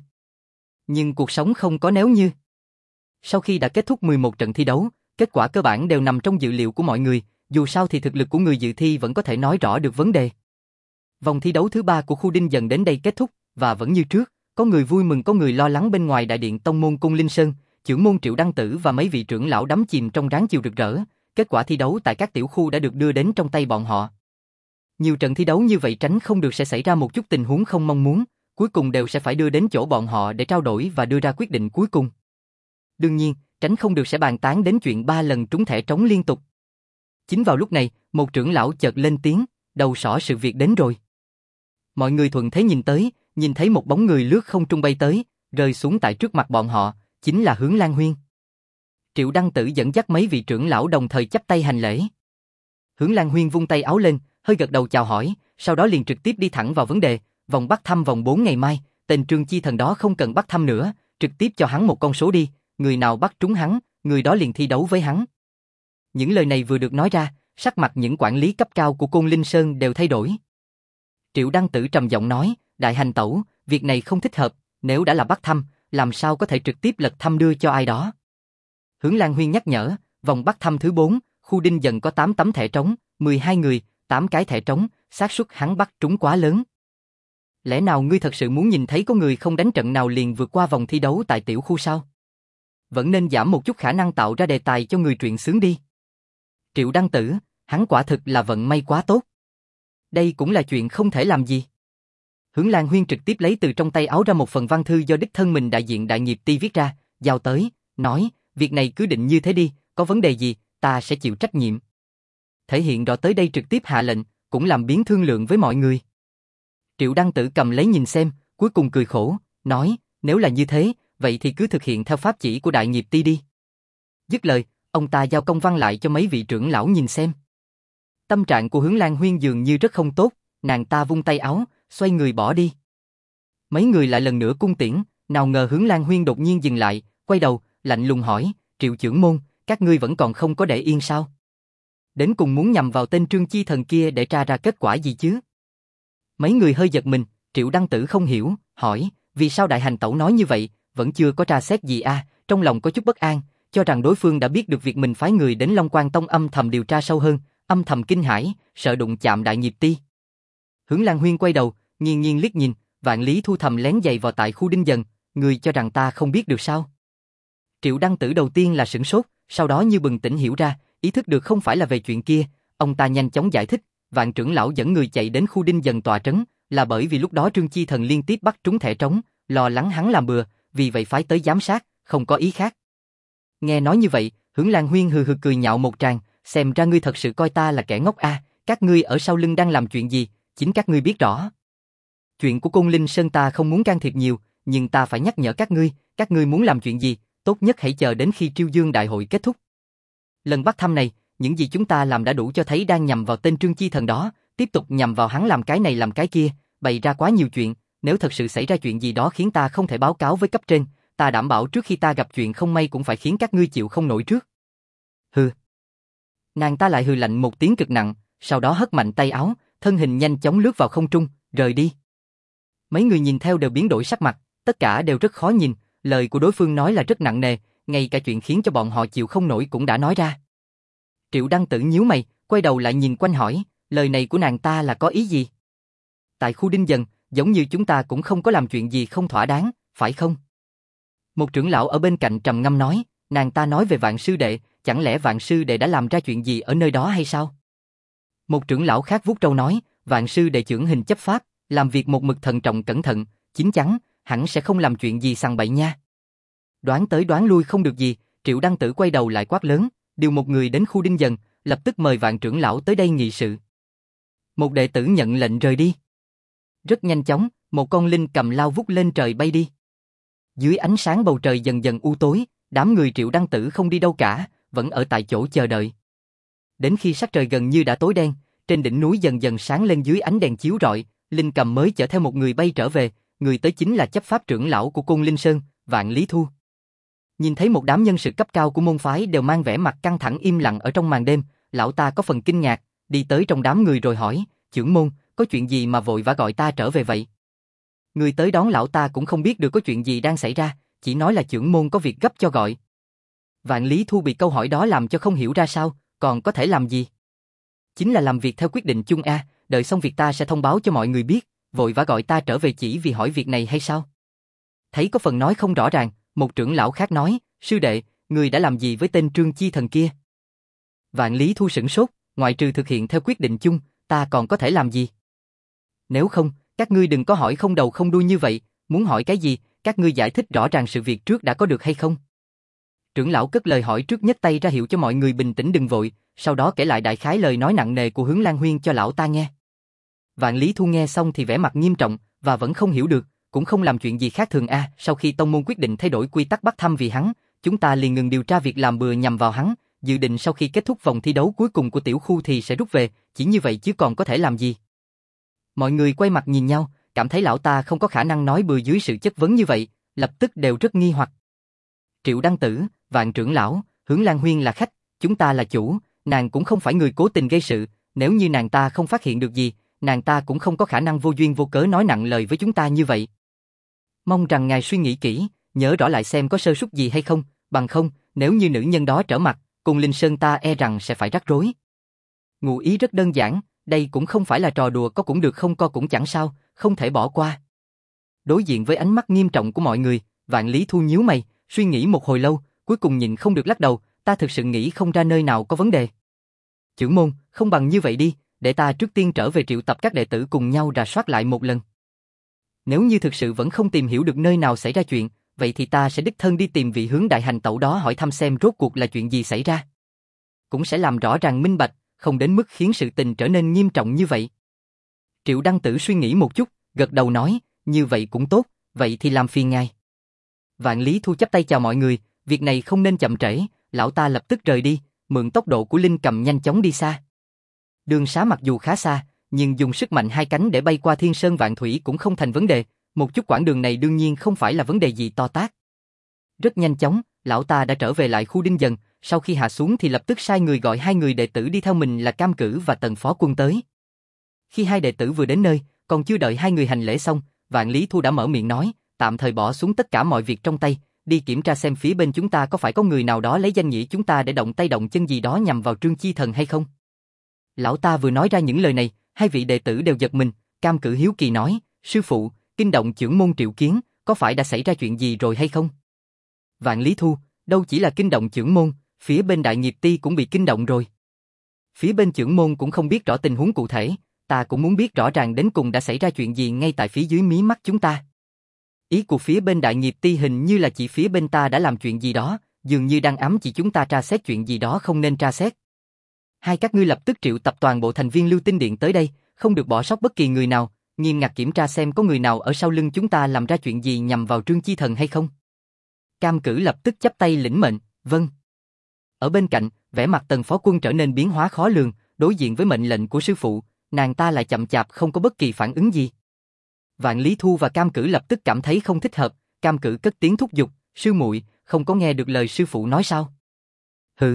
Nhưng cuộc sống không có nếu như. Sau khi đã kết thúc 11 trận thi đấu, kết quả cơ bản đều nằm trong dự liệu của mọi người, dù sao thì thực lực của người dự thi vẫn có thể nói rõ được vấn đề. Vòng thi đấu thứ 3 của khu Đinh dần đến đây kết thúc, và vẫn như trước, có người vui mừng có người lo lắng bên ngoài đại điện tông môn Cung Linh Sơn, trưởng môn Triệu Đăng Tử và mấy vị trưởng lão đắm chìm trong ráng chiều rực rỡ, kết quả thi đấu tại các tiểu khu đã được đưa đến trong tay bọn họ. Nhiều trận thi đấu như vậy tránh không được sẽ xảy ra một chút tình huống không mong muốn, cuối cùng đều sẽ phải đưa đến chỗ bọn họ để trao đổi và đưa ra quyết định cuối cùng. Đương nhiên, tránh không được sẽ bàn tán đến chuyện 3 lần trúng thẻ trống liên tục. Chính vào lúc này, một trưởng lão chợt lên tiếng, đầu sỏ sự việc đến rồi. Mọi người thuận thế nhìn tới, nhìn thấy một bóng người lướt không trung bay tới, rơi xuống tại trước mặt bọn họ, chính là Hướng Lan Huyên. Triệu Đăng Tử dẫn dắt mấy vị trưởng lão đồng thời chắp tay hành lễ. Hướng Lan Huyên vung tay áo lên, hơi gật đầu chào hỏi, sau đó liền trực tiếp đi thẳng vào vấn đề, vòng bắt thăm vòng 4 ngày mai, tên Trương Chi Thần đó không cần bắt thăm nữa, trực tiếp cho hắn một con số đi, người nào bắt trúng hắn, người đó liền thi đấu với hắn. Những lời này vừa được nói ra, sắc mặt những quản lý cấp cao của Côn Linh Sơn đều thay đổi. Triệu Đăng Tử trầm giọng nói, Đại Hành Tẩu, việc này không thích hợp, nếu đã là bắt thăm, làm sao có thể trực tiếp lật thăm đưa cho ai đó. Hướng Lan Huyên nhắc nhở, vòng bắt thăm thứ 4, khu Đinh dần có 8 tấm thẻ trống, 12 người, 8 cái thẻ trống, xác suất hắn bắt trúng quá lớn. Lẽ nào ngươi thật sự muốn nhìn thấy có người không đánh trận nào liền vượt qua vòng thi đấu tại tiểu khu sao? Vẫn nên giảm một chút khả năng tạo ra đề tài cho người truyện sướng đi. Triệu Đăng Tử, hắn quả thực là vận may quá tốt. Đây cũng là chuyện không thể làm gì. Hướng Lan Huyên trực tiếp lấy từ trong tay áo ra một phần văn thư do đích thân mình đại diện Đại Nghiệp Ty viết ra, giao tới, nói, việc này cứ định như thế đi, có vấn đề gì, ta sẽ chịu trách nhiệm. Thể hiện rõ tới đây trực tiếp hạ lệnh, cũng làm biến thương lượng với mọi người. Triệu Đăng Tử cầm lấy nhìn xem, cuối cùng cười khổ, nói, nếu là như thế, vậy thì cứ thực hiện theo pháp chỉ của Đại Nghiệp Ty đi. Dứt lời, ông ta giao công văn lại cho mấy vị trưởng lão nhìn xem. Tâm trạng của Hướng Lan Huyên dường như rất không tốt, nàng ta vung tay áo, xoay người bỏ đi. Mấy người lại lần nữa cung tiễn, nào ngờ Hướng Lan Huyên đột nhiên dừng lại, quay đầu, lạnh lùng hỏi, Triệu trưởng môn, các ngươi vẫn còn không có để yên sao? Đến cùng muốn nhằm vào tên Trương Chi Thần kia để tra ra kết quả gì chứ? Mấy người hơi giật mình, Triệu Đăng Tử không hiểu, hỏi, vì sao Đại Hành Tẩu nói như vậy, vẫn chưa có tra xét gì à, trong lòng có chút bất an, cho rằng đối phương đã biết được việc mình phái người đến Long Quan Tông âm thầm điều tra sâu hơn, âm thầm kinh hãi, sợ đụng chạm Đại Nghiệp Ty. Hướng Lan Huyên quay đầu, nghiêng nghiêng liếc nhìn, Vạn Lý Thu thầm lén giày vào tại khu Đinh Dần, người cho rằng ta không biết được sao? Triệu Đăng Tử đầu tiên là sửng sốt, sau đó như bừng tỉnh hiểu ra, ý thức được không phải là về chuyện kia, ông ta nhanh chóng giải thích, Vạn trưởng lão dẫn người chạy đến khu Đinh Dần tọa trấn, là bởi vì lúc đó Trương Chi Thần liên tiếp bắt trúng thẻ trống, lo lắng hắn làm bừa, vì vậy phái tới giám sát, không có ý khác. Nghe nói như vậy, Hướng Lan Huyên hừ hừ cười nhạo một tràng, xem ra ngươi thật sự coi ta là kẻ ngốc a, các ngươi ở sau lưng đang làm chuyện gì, chính các ngươi biết rõ. Chuyện của Côn Linh Sơn ta không muốn can thiệp nhiều, nhưng ta phải nhắc nhở các ngươi muốn làm chuyện gì, tốt nhất hãy chờ đến khi Triêu Dương đại hội kết thúc. Lần bắt thăm này, những gì chúng ta làm đã đủ cho thấy đang nhằm vào tên Trương Chi Thần đó, tiếp tục nhằm vào hắn làm cái này làm cái kia, bày ra quá nhiều chuyện, nếu thật sự xảy ra chuyện gì đó khiến ta không thể báo cáo với cấp trên, ta đảm bảo trước khi ta gặp chuyện không may cũng phải khiến các ngươi chịu không nổi trước. Hừ. Nàng ta lại hừ lạnh một tiếng cực nặng, sau đó hất mạnh tay áo, thân hình nhanh chóng lướt vào không trung, rời đi. Mấy người nhìn theo đều biến đổi sắc mặt, tất cả đều rất khó nhìn, lời của đối phương nói là rất nặng nề, ngay cả chuyện khiến cho bọn họ chịu không nổi cũng đã nói ra. Triệu Đăng Tử nhíu mày, quay đầu lại nhìn quanh hỏi, lời này của nàng ta là có ý gì? Tại khu Đinh Dần, giống như chúng ta cũng không có làm chuyện gì không thỏa đáng, phải không? Một trưởng lão ở bên cạnh trầm ngâm nói, nàng ta nói về Vạn sư đệ, chẳng lẽ Vạn sư đệ đã làm ra chuyện gì ở nơi đó hay sao? Một trưởng lão khác vuốt râu nói, Vạn sư đệ trưởng hình chấp pháp, làm việc một mực thận trọng cẩn thận, chín chắn, hẳn sẽ không làm chuyện gì sằng bậy nha. Đoán tới đoán lui không được gì, Triệu Đăng Tử quay đầu lại quát lớn, điều một người đến khu Đinh Dần, lập tức mời Vạn trưởng lão tới đây nghị sự. Một đệ tử nhận lệnh rời đi. Rất nhanh chóng, một con linh cầm lao vút lên trời bay đi. Dưới ánh sáng bầu trời dần dần u tối, đám người Triệu Đăng Tử không đi đâu cả, vẫn ở tại chỗ chờ đợi. Đến khi sắc trời gần như đã tối đen, trên đỉnh núi dần dần sáng lên dưới ánh đèn chiếu rọi, linh cầm mới chở theo một người bay trở về, người tới chính là chấp pháp trưởng lão của Côn Linh Sơn, Vạn Lý Thu. Nhìn thấy một đám nhân sự cấp cao của môn phái đều mang vẻ mặt căng thẳng im lặng ở trong màn đêm, lão ta có phần kinh ngạc, đi tới trong đám người rồi hỏi, trưởng môn, có chuyện gì mà vội vã gọi ta trở về vậy? Người tới đón lão ta cũng không biết được có chuyện gì đang xảy ra, chỉ nói là trưởng môn có việc gấp cho gọi. Vạn Lý Thu bị câu hỏi đó làm cho không hiểu ra sao, còn có thể làm gì? Chính là làm việc theo quyết định chung a, đợi xong việc ta sẽ thông báo cho mọi người biết, vội vã gọi ta trở về chỉ vì hỏi việc này hay sao? Thấy có phần nói không rõ ràng, một trưởng lão khác nói, sư đệ, người đã làm gì với tên Trương Chi Thần kia? Vạn Lý Thu sửng sốt, ngoại trừ thực hiện theo quyết định chung, ta còn có thể làm gì? Nếu không, các ngươi đừng có hỏi không đầu không đuôi như vậy, muốn hỏi cái gì, các ngươi giải thích rõ ràng sự việc trước đã có được hay không? Trưởng lão cất lời hỏi trước nhấc tay ra hiệu cho mọi người bình tĩnh đừng vội, sau đó kể lại đại khái lời nói nặng nề của Hướng Lan Huyên cho lão ta nghe. Vạn Lý Thu nghe xong thì vẻ mặt nghiêm trọng, và vẫn không hiểu được, cũng không làm chuyện gì khác thường a. Sau khi tông môn quyết định thay đổi quy tắc bắt thăm vì hắn, chúng ta liền ngừng điều tra việc làm bừa nhằm vào hắn, dự định sau khi kết thúc vòng thi đấu cuối cùng của tiểu khu thì sẽ rút về, chỉ như vậy chứ còn có thể làm gì. Mọi người quay mặt nhìn nhau, cảm thấy lão ta không có khả năng nói bừa dưới sự chất vấn như vậy, lập tức đều rất nghi hoặc. Triệu Đăng Tử, Vạn trưởng lão, Hướng Lan Huyên là khách, chúng ta là chủ, nàng cũng không phải người cố tình gây sự, nếu như nàng ta không phát hiện được gì, nàng ta cũng không có khả năng vô duyên vô cớ nói nặng lời với chúng ta như vậy. Mong rằng ngài suy nghĩ kỹ, nhớ rõ lại xem có sơ suất gì hay không, bằng không, nếu như nữ nhân đó trở mặt, cùng Linh Sơn ta e rằng sẽ phải rắc rối. Ngụ ý rất đơn giản, đây cũng không phải là trò đùa, có cũng được không có cũng chẳng sao, không thể bỏ qua. Đối diện với ánh mắt nghiêm trọng của mọi người, Vạn Lý Thu nhíu mày, suy nghĩ một hồi lâu, cuối cùng nhịn không được lắc đầu, ta thực sự nghĩ không ra nơi nào có vấn đề. Trưởng môn, không bằng như vậy đi, để ta trước tiên trở về triệu tập các đệ tử cùng nhau rà soát lại một lần. Nếu như thực sự vẫn không tìm hiểu được nơi nào xảy ra chuyện, vậy thì ta sẽ đích thân đi tìm vị Hướng đại hành tẩu đó hỏi thăm xem rốt cuộc là chuyện gì xảy ra. Cũng sẽ làm rõ ràng minh bạch, không đến mức khiến sự tình trở nên nghiêm trọng như vậy. Triệu Đăng Tử suy nghĩ một chút, gật đầu nói, như vậy cũng tốt, vậy thì làm phiền ngài. Vạn Lý Thu chắp tay chào mọi người, việc này không nên chậm trễ, lão ta lập tức rời đi, mượn tốc độ của linh cầm nhanh chóng đi xa. Đường xá mặc dù khá xa, nhưng dùng sức mạnh hai cánh để bay qua thiên sơn vạn thủy cũng không thành vấn đề, một chút quãng đường này đương nhiên không phải là vấn đề gì to tát. Rất nhanh chóng, lão ta đã trở về lại khu Đinh Dần, sau khi hạ xuống thì lập tức sai người gọi hai người đệ tử đi theo mình là Cam Cử và Tần Phó Quân tới. Khi hai đệ tử vừa đến nơi, còn chưa đợi hai người hành lễ xong, Vạn Lý Thu đã mở miệng nói, tạm thời bỏ xuống tất cả mọi việc trong tay, đi kiểm tra xem phía bên chúng ta có phải có người nào đó lấy danh nghĩa chúng ta để động tay động chân gì đó nhằm vào Trương Chi Thần hay không. Lão ta vừa nói ra những lời này, hai vị đệ tử đều giật mình, Cam Cử hiếu kỳ nói, sư phụ, kinh động chưởng môn Triệu Kiến, có phải đã xảy ra chuyện gì rồi hay không? Vạn Lý Thu, đâu chỉ là kinh động chưởng môn, phía bên Đại Nghiệp Ti cũng bị kinh động rồi. Phía bên chưởng môn cũng không biết rõ tình huống cụ thể, ta cũng muốn biết rõ ràng đến cùng đã xảy ra chuyện gì ngay tại phía dưới mí mắt chúng ta. Ý của phía bên Đại Nghiệp Ti hình như là chỉ phía bên ta đã làm chuyện gì đó, dường như đang ám chỉ chúng ta tra xét chuyện gì đó không nên tra xét. Hai các ngươi lập tức triệu tập toàn bộ thành viên Lưu Tinh Điện tới đây, không được bỏ sót bất kỳ người nào, nghiêm ngặt kiểm tra xem có người nào ở sau lưng chúng ta làm ra chuyện gì nhằm vào Trương Chi Thần hay không. Cam Cử lập tức chắp tay lĩnh mệnh, vâng. Ở bên cạnh, vẻ mặt Tần Phó Quân trở nên biến hóa khó lường, đối diện với mệnh lệnh của sư phụ, nàng ta lại chậm chạp không có bất kỳ phản ứng gì. Vạn Lý Thu và Cam Cử lập tức cảm thấy không thích hợp, Cam Cử cất tiếng thúc giục, sư muội, không có nghe được lời sư phụ nói sao? Hừ.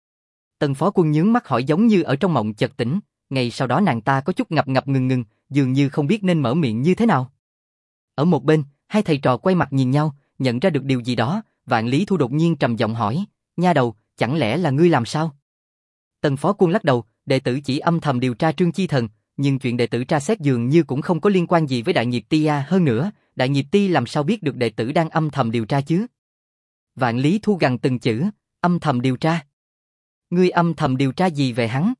Tần Phó Quân nhướng mắt hỏi giống như ở trong mộng chợt tỉnh, ngay sau đó nàng ta có chút ngập ngập ngừng ngừng, dường như không biết nên mở miệng như thế nào. Ở một bên, hai thầy trò quay mặt nhìn nhau, nhận ra được điều gì đó, Vạn Lý Thu đột nhiên trầm giọng hỏi, nha đầu, chẳng lẽ là ngươi làm sao? Tần Phó Quân lắc đầu, đệ tử chỉ âm thầm điều tra Trương Chi Thần, nhưng chuyện đệ tử tra xét dường như cũng không có liên quan gì với Đại Nghiệp Ti hơn nữa, Đại Nghiệp Ti làm sao biết được đệ tử đang âm thầm điều tra chứ? Vạn Lý Thu gằn từng chữ, âm thầm điều tra. Ngươi âm thầm điều tra gì về hắn?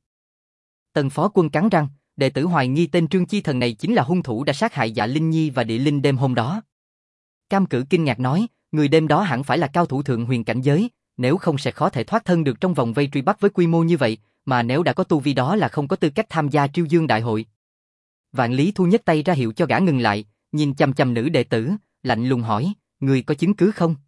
Tần Phó Quân cắn răng, đệ tử hoài nghi tên Trương Chi Thần này chính là hung thủ đã sát hại Dạ Linh Nhi và Địa Linh đêm hôm đó. Cam Cử kinh ngạc nói, người đêm đó hẳn phải là cao thủ thượng huyền cảnh giới, nếu không sẽ khó thể thoát thân được trong vòng vây truy bắt với quy mô như vậy, mà nếu đã có tu vi đó là không có tư cách tham gia Triêu Dương Đại hội. Vạn Lý Thu nhấc tay ra hiệu cho gã ngừng lại, nhìn chằm chằm nữ đệ tử, lạnh lùng hỏi, người có chứng cứ không?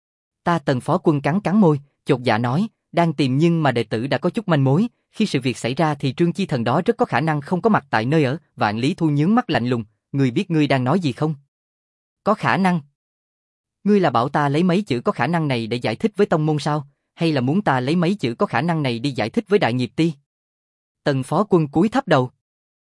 Ta Tần Phó Quân cắn cắn môi, chột dạ nói, đang tìm nhưng mà đệ tử đã có chút manh mối, khi sự việc xảy ra thì Trương Chi Thần đó rất có khả năng không có mặt tại nơi ở. Vạn Lý Thu nhướng mắt lạnh lùng, người biết ngươi đang nói gì không? Có khả năng. Ngươi là bảo ta lấy mấy chữ có khả năng này để giải thích với tông môn sao, hay là muốn ta lấy mấy chữ có khả năng này đi giải thích với Đại Nghiệp Ti? Tần Phó Quân cúi thấp đầu.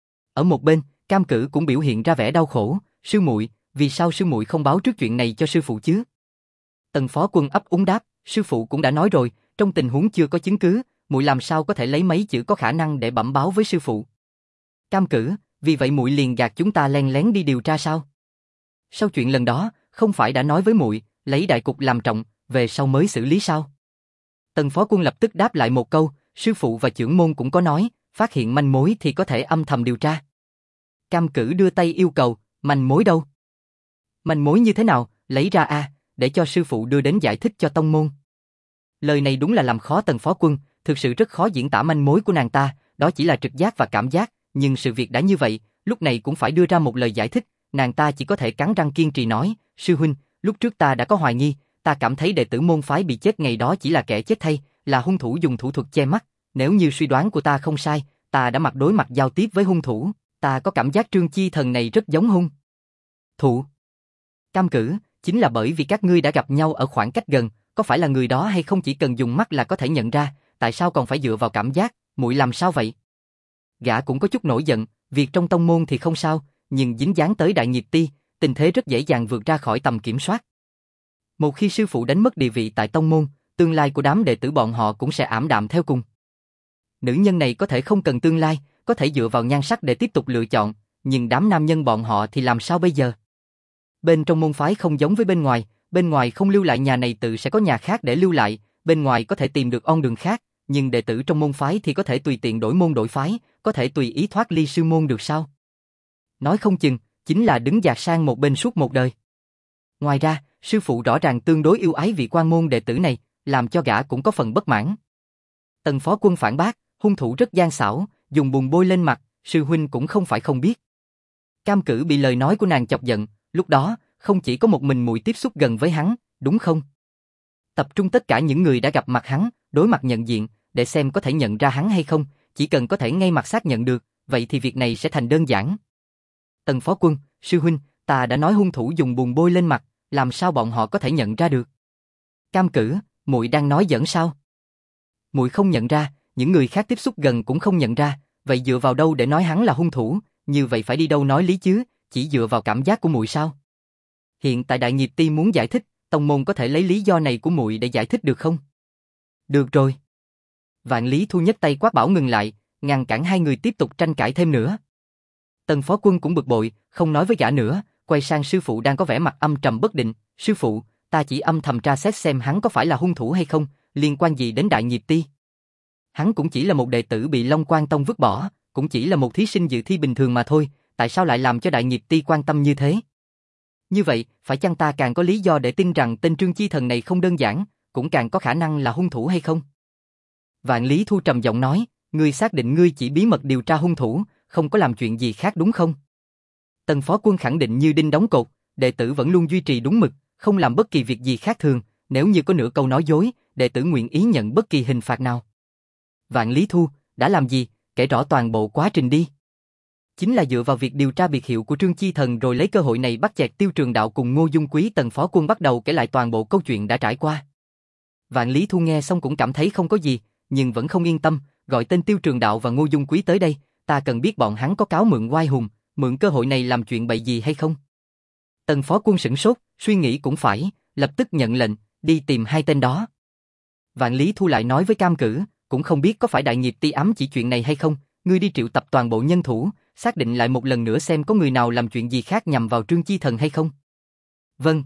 Ở một bên, Cam Cử cũng biểu hiện ra vẻ đau khổ, sư muội, vì sao sư muội không báo trước chuyện này cho sư phụ chứ? Tần Phó Quân ấp úng đáp, sư phụ cũng đã nói rồi, trong tình huống chưa có chứng cứ, muội làm sao có thể lấy mấy chữ có khả năng để bẩm báo với sư phụ? Cam Cử, vì vậy muội liền gạt chúng ta len lén đi điều tra sao? Sau chuyện lần đó, không phải đã nói với muội, lấy đại cục làm trọng, về sau mới xử lý sao? Tần Phó Quân lập tức đáp lại một câu, sư phụ và chưởng môn cũng có nói, phát hiện manh mối thì có thể âm thầm điều tra. Cam Cử đưa tay yêu cầu, manh mối đâu? Manh mối như thế nào, lấy ra để cho sư phụ đưa đến giải thích cho tông môn. Lời này đúng là làm khó Tần Phó Quân, thực sự rất khó diễn tả manh mối của nàng ta, đó chỉ là trực giác và cảm giác, nhưng sự việc đã như vậy, lúc này cũng phải đưa ra một lời giải thích, nàng ta chỉ có thể cắn răng kiên trì nói, sư huynh, lúc trước ta đã có hoài nghi, ta cảm thấy đệ tử môn phái bị chết ngày đó chỉ là kẻ chết thay, là hung thủ dùng thủ thuật che mắt, nếu như suy đoán của ta không sai, ta đã mặt đối mặt giao tiếp với hung thủ, ta có cảm giác Trương Chi Thần này rất giống hung thủ. Cam Cử, chính là bởi vì các ngươi đã gặp nhau ở khoảng cách gần, có phải là người đó hay không chỉ cần dùng mắt là có thể nhận ra, tại sao còn phải dựa vào cảm giác, muội làm sao vậy? Gã cũng có chút nổi giận, việc trong tông môn thì không sao, nhưng dính dáng tới Đại Nghiệp Ti, tình thế rất dễ dàng vượt ra khỏi tầm kiểm soát. Một khi sư phụ đánh mất địa vị tại tông môn, tương lai của đám đệ tử bọn họ cũng sẽ ảm đạm theo cùng. Nữ nhân này có thể không cần tương lai, có thể dựa vào nhan sắc để tiếp tục lựa chọn, nhưng đám nam nhân bọn họ thì làm sao bây giờ? Bên trong môn phái không giống với bên ngoài không lưu lại nhà này tự sẽ có nhà khác để lưu lại, bên ngoài có thể tìm được con đường khác, nhưng đệ tử trong môn phái thì có thể tùy tiện đổi môn đổi phái, có thể tùy ý thoát ly sư môn được sao? Nói không chừng, chính là đứng dạt sang một bên suốt một đời. Ngoài ra, sư phụ rõ ràng tương đối yêu ái vị quan môn đệ tử này, làm cho gã cũng có phần bất mãn. Tần Phó Quân phản bác, hung thủ rất gian xảo, dùng bùn bôi lên mặt, sư huynh cũng không phải không biết. Cam Cử bị lời nói của nàng chọc giận, lúc đó, không chỉ có một mình muội tiếp xúc gần với hắn, đúng không? Tập trung tất cả những người đã gặp mặt hắn, đối mặt nhận diện, để xem có thể nhận ra hắn hay không, chỉ cần có thể ngay mặt xác nhận được, vậy thì việc này sẽ thành đơn giản. Tần Phó Quân, sư huynh, ta đã nói hung thủ dùng bùn bôi lên mặt, làm sao bọn họ có thể nhận ra được? Cam Cử, muội đang nói giỡn sao? Muội không nhận ra, những người khác tiếp xúc gần cũng không nhận ra, vậy dựa vào đâu để nói hắn là hung thủ, như vậy phải đi đâu nói lý chứ, chỉ dựa vào cảm giác của muội sao? Hiện tại Đại Nghiệp Ti muốn giải thích, tông môn có thể lấy lý do này của muội để giải thích được không? Được rồi. Vạn Lý Thu nhấc tay quát bảo ngừng lại, ngăn cản hai người tiếp tục tranh cãi thêm nữa. Tần Phó Quân cũng bực bội, không nói với gã nữa, quay sang sư phụ đang có vẻ mặt âm trầm bất định, sư phụ, ta chỉ âm thầm tra xét xem hắn có phải là hung thủ hay không, liên quan gì đến Đại Nghiệp Ti. Hắn cũng chỉ là một đệ tử bị Long Quan Tông vứt bỏ, cũng chỉ là một thí sinh dự thi bình thường mà thôi, tại sao lại làm cho Đại Nghiệp Ti quan tâm như thế? Như vậy, phải chăng ta càng có lý do để tin rằng tên Trương Chi Thần này không đơn giản, cũng càng có khả năng là hung thủ hay không? Vạn Lý Thu trầm giọng nói, ngươi xác định ngươi chỉ bí mật điều tra hung thủ, không có làm chuyện gì khác đúng không? Tần Phó Quân khẳng định như đinh đóng cột, đệ tử vẫn luôn duy trì đúng mực, không làm bất kỳ việc gì khác thường, nếu như có nửa câu nói dối, đệ tử nguyện ý nhận bất kỳ hình phạt nào. Vạn Lý Thu, đã làm gì, kể rõ toàn bộ quá trình đi. Chính là dựa vào việc điều tra biệt hiệu của Trương Chi Thần rồi lấy cơ hội này bắt chẹt Tiêu Trường Đạo cùng Ngô Dung Quý. Tần Phó Quân bắt đầu kể lại toàn bộ câu chuyện đã trải qua. Vạn Lý Thu nghe xong cũng cảm thấy không có gì, nhưng vẫn không yên tâm, gọi tên Tiêu Trường Đạo và Ngô Dung Quý tới đây, ta cần biết bọn hắn có cáo mượn oai hùng, mượn cơ hội này làm chuyện bậy gì hay không. Tần Phó Quân sửng sốt, suy nghĩ cũng phải, lập tức nhận lệnh, đi tìm hai tên đó. Vạn Lý Thu lại nói với Cam Cử, cũng không biết có phải Đại Nghiệp Ti ám chỉ chuyện này hay không, ngươi đi triệu tập toàn bộ nhân thủ, xác định lại một lần nữa xem có người nào làm chuyện gì khác nhằm vào Trương Chi Thần hay không. Vâng.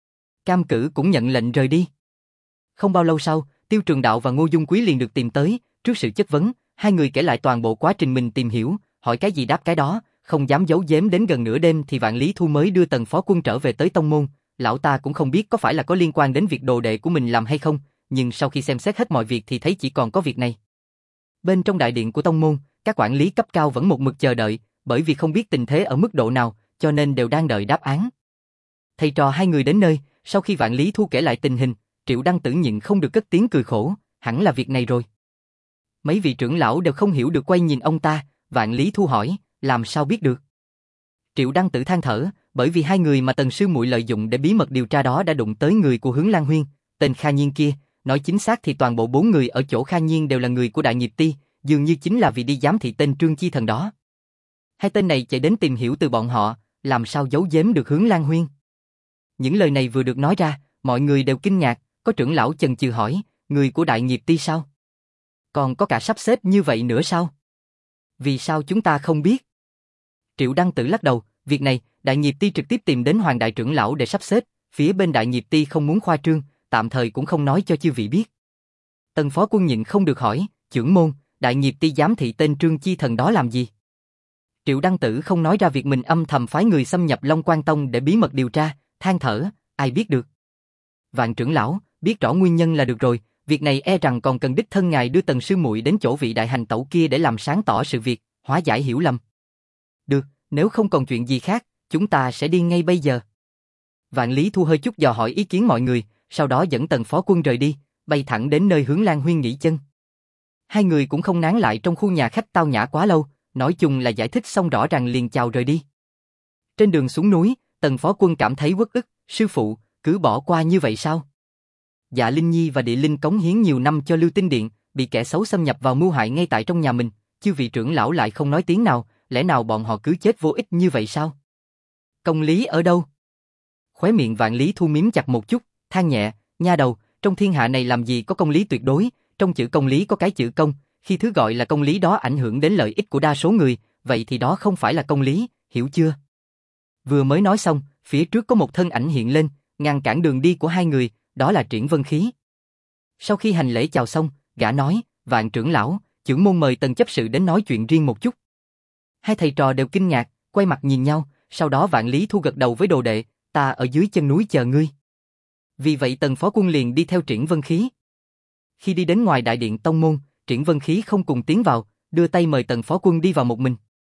Cam Cử cũng nhận lệnh rời đi. Không bao lâu sau, Tiêu Trường Đạo và Ngô Dung Quý liền được tìm tới, trước sự chất vấn, hai người kể lại toàn bộ quá trình mình tìm hiểu, hỏi cái gì đáp cái đó, không dám giấu giếm. Đến gần nửa đêm thì Vạn Lý Thu mới đưa Tần Phó Quân trở về tới tông môn, lão ta cũng không biết có phải là có liên quan đến việc đồ đệ của mình làm hay không, nhưng sau khi xem xét hết mọi việc thì thấy chỉ còn có việc này. Bên trong đại điện của tông môn, các quản lý cấp cao vẫn một mực chờ đợi, bởi vì không biết tình thế ở mức độ nào, cho nên đều đang đợi đáp án. Thầy trò hai người đến nơi, sau khi Vạn Lý Thu kể lại tình hình, Triệu Đăng Tử nhịn không được cất tiếng cười khổ, hẳn là việc này rồi. Mấy vị trưởng lão đều không hiểu được quay nhìn ông ta, Vạn Lý Thu hỏi, làm sao biết được? Triệu Đăng Tử than thở, bởi vì hai người mà Tần sư muội lợi dụng để bí mật điều tra đó đã đụng tới người của Hướng Lan Huyên, tên Kha Nhiên kia, nói chính xác thì toàn bộ 4 người ở chỗ Kha Nhiên đều là người của Đại Nghiệp Ti, dường như chính là vì đi giám thị tên Trương Chi Thần đó. Hai tên này chạy đến tìm hiểu từ bọn họ, làm sao giấu giếm được Hướng Lan Huyên. Những lời này vừa được nói ra, mọi người đều kinh ngạc, có trưởng lão chần chừ hỏi, người của Đại Nghiệp Ti sao? Còn có cả sắp xếp như vậy nữa sao? Vì sao chúng ta không biết? Triệu Đăng Tử lắc đầu, việc này, Đại Nghiệp Ti trực tiếp tìm đến Hoàng đại trưởng lão để sắp xếp, phía bên Đại Nghiệp Ti không muốn khoa trương, tạm thời cũng không nói cho chư vị biết. Tần Phó Quân nhịn không được hỏi, trưởng môn, Đại Nghiệp Ti giám thị tên Trương Chi Thần đó làm gì? Triệu Đăng Tử không nói ra việc mình âm thầm phái người xâm nhập Long Quan Tông để bí mật điều tra, than thở, ai biết được. Vạn trưởng lão, biết rõ nguyên nhân là được rồi, việc này e rằng còn cần đích thân ngài đưa Tần sư muội đến chỗ vị đại hành tẩu kia để làm sáng tỏ sự việc, hóa giải hiểu lầm. Được, nếu không còn chuyện gì khác, chúng ta sẽ đi ngay bây giờ. Vạn Lý Thu hơi chút dò hỏi ý kiến mọi người, sau đó dẫn Tần Phó Quân rời đi, bay thẳng đến nơi Hướng Lan Huyên nghỉ chân. Hai người cũng không nán lại trong khu nhà khách tao nhã quá lâu, nói chung là giải thích xong rõ ràng liền chào rời đi. Trên đường xuống núi, Tần Phó Quân cảm thấy uất ức, sư phụ, cứ bỏ qua như vậy sao? Dạ Linh Nhi và Địa Linh cống hiến nhiều năm cho Lưu Tinh Điện, bị kẻ xấu xâm nhập vào mưu hại ngay tại trong nhà mình, chư vị trưởng lão lại không nói tiếng nào, lẽ nào bọn họ cứ chết vô ích như vậy sao? Công lý ở đâu? Khóe miệng Vạn Lý Thu miếm chặt một chút, than nhẹ, nha đầu, trong thiên hạ này làm gì có công lý tuyệt đối, trong chữ công lý có cái chữ công, khi thứ gọi là công lý đó ảnh hưởng đến lợi ích của đa số người, vậy thì đó không phải là công lý, hiểu chưa? Vừa mới nói xong, phía trước có một thân ảnh hiện lên, ngăn cản đường đi của hai người, đó là Triển Vân Khí. Sau khi hành lễ chào xong, gã nói, Vạn trưởng lão, trưởng môn mời Tần chấp sự đến nói chuyện riêng một chút. Hai thầy trò đều kinh ngạc, quay mặt nhìn nhau, sau đó Vạn Lý Thu gật đầu với đồ đệ, ta ở dưới chân núi chờ ngươi. Vì vậy Tần Phó Quân liền đi theo Triển Vân Khí. Khi đi đến ngoài đại điện tông môn, Triển Vân Khí không cùng tiến vào, đưa tay mời Tần Phó Quân đi vào một mình.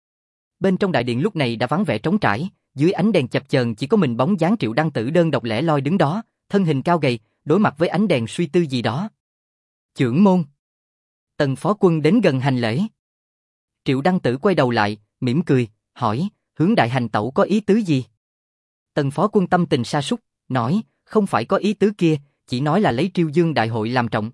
Bên trong đại điện lúc này đã vắng vẻ trống trải, dưới ánh đèn chập chờn chỉ có mình bóng dáng Triệu Đăng Tử đơn độc lẻ loi đứng đó, thân hình cao gầy, đối mặt với ánh đèn suy tư gì đó. Trưởng môn. Tần Phó Quân đến gần hành lễ. Triệu Đăng Tử quay đầu lại, mỉm cười, hỏi, Hướng đại hành tẩu có ý tứ gì? Tần Phó Quân tâm tình sa sút, nói, không phải có ý tứ kia, chỉ nói là lấy Triêu Dương đại hội làm trọng.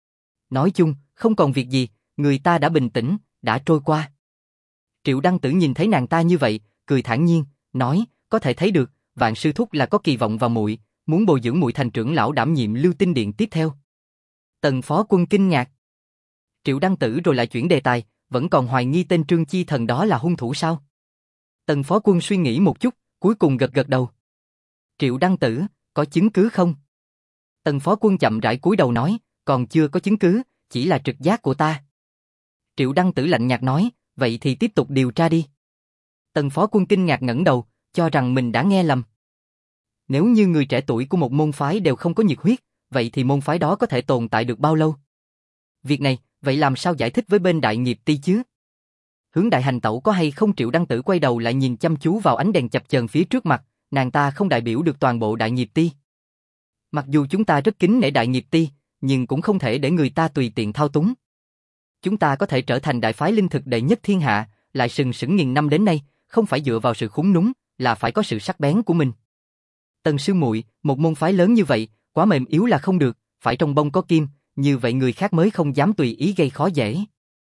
Nói chung, không còn việc gì, người ta đã bình tĩnh, đã trôi qua. Triệu Đăng Tử nhìn thấy nàng ta như vậy, cười thản nhiên, nói, có thể thấy được, Vạn sư thúc là có kỳ vọng vào muội, muốn bồi dưỡng muội thành trưởng lão đảm nhiệm Lưu Tinh Điện tiếp theo. Tần Phó Quân kinh ngạc. Triệu Đăng Tử rồi lại chuyển đề tài, vẫn còn hoài nghi tên Trương Chi Thần đó là hung thủ sao? Tần Phó Quân suy nghĩ một chút, cuối cùng gật gật đầu. Triệu Đăng Tử, có chứng cứ không? Tần Phó Quân chậm rãi cúi đầu nói, còn chưa có chứng cứ, chỉ là trực giác của ta. Triệu Đăng Tử lạnh nhạt nói, vậy thì tiếp tục điều tra đi. Tần Phó Quân kinh ngạc ngẩng đầu, cho rằng mình đã nghe lầm. Nếu như người trẻ tuổi của một môn phái đều không có nhiệt huyết, vậy thì môn phái đó có thể tồn tại được bao lâu? Việc này, vậy làm sao giải thích với bên Đại Nghiệp Ti chứ? Hướng Đại Hành Tẩu có hay không? Triệu Đăng Tử quay đầu lại nhìn chăm chú vào ánh đèn chập chờn phía trước mặt, nàng ta không đại biểu được toàn bộ Đại Nghiệp Ti. Mặc dù chúng ta rất kính nể Đại Nghiệp Ti, nhưng cũng không thể để người ta tùy tiện thao túng. Chúng ta có thể trở thành đại phái linh thực đệ nhất thiên hạ, lại sừng sững nghìn năm đến nay, không phải dựa vào sự khúng núng, là phải có sự sắc bén của mình. Tần sư muội, một môn phái lớn như vậy, quá mềm yếu là không được, phải trong bông có kim, như vậy người khác mới không dám tùy ý gây khó dễ.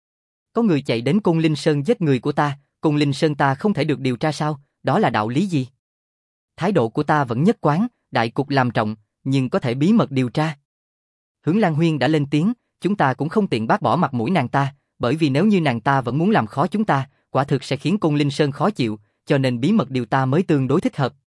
Có người chạy đến Côn Linh Sơn giết người của ta, Côn Linh Sơn ta không thể được điều tra sao, đó là đạo lý gì? Thái độ của ta vẫn nhất quán, đại cục làm trọng, nhưng có thể bí mật điều tra. Hướng Lan Huyên đã lên tiếng, chúng ta cũng không tiện bác bỏ mặt mũi nàng ta, bởi vì nếu như nàng ta vẫn muốn làm khó chúng ta, quả thực sẽ khiến Côn Linh Sơn khó chịu, cho nên bí mật điều ta mới tương đối thích hợp.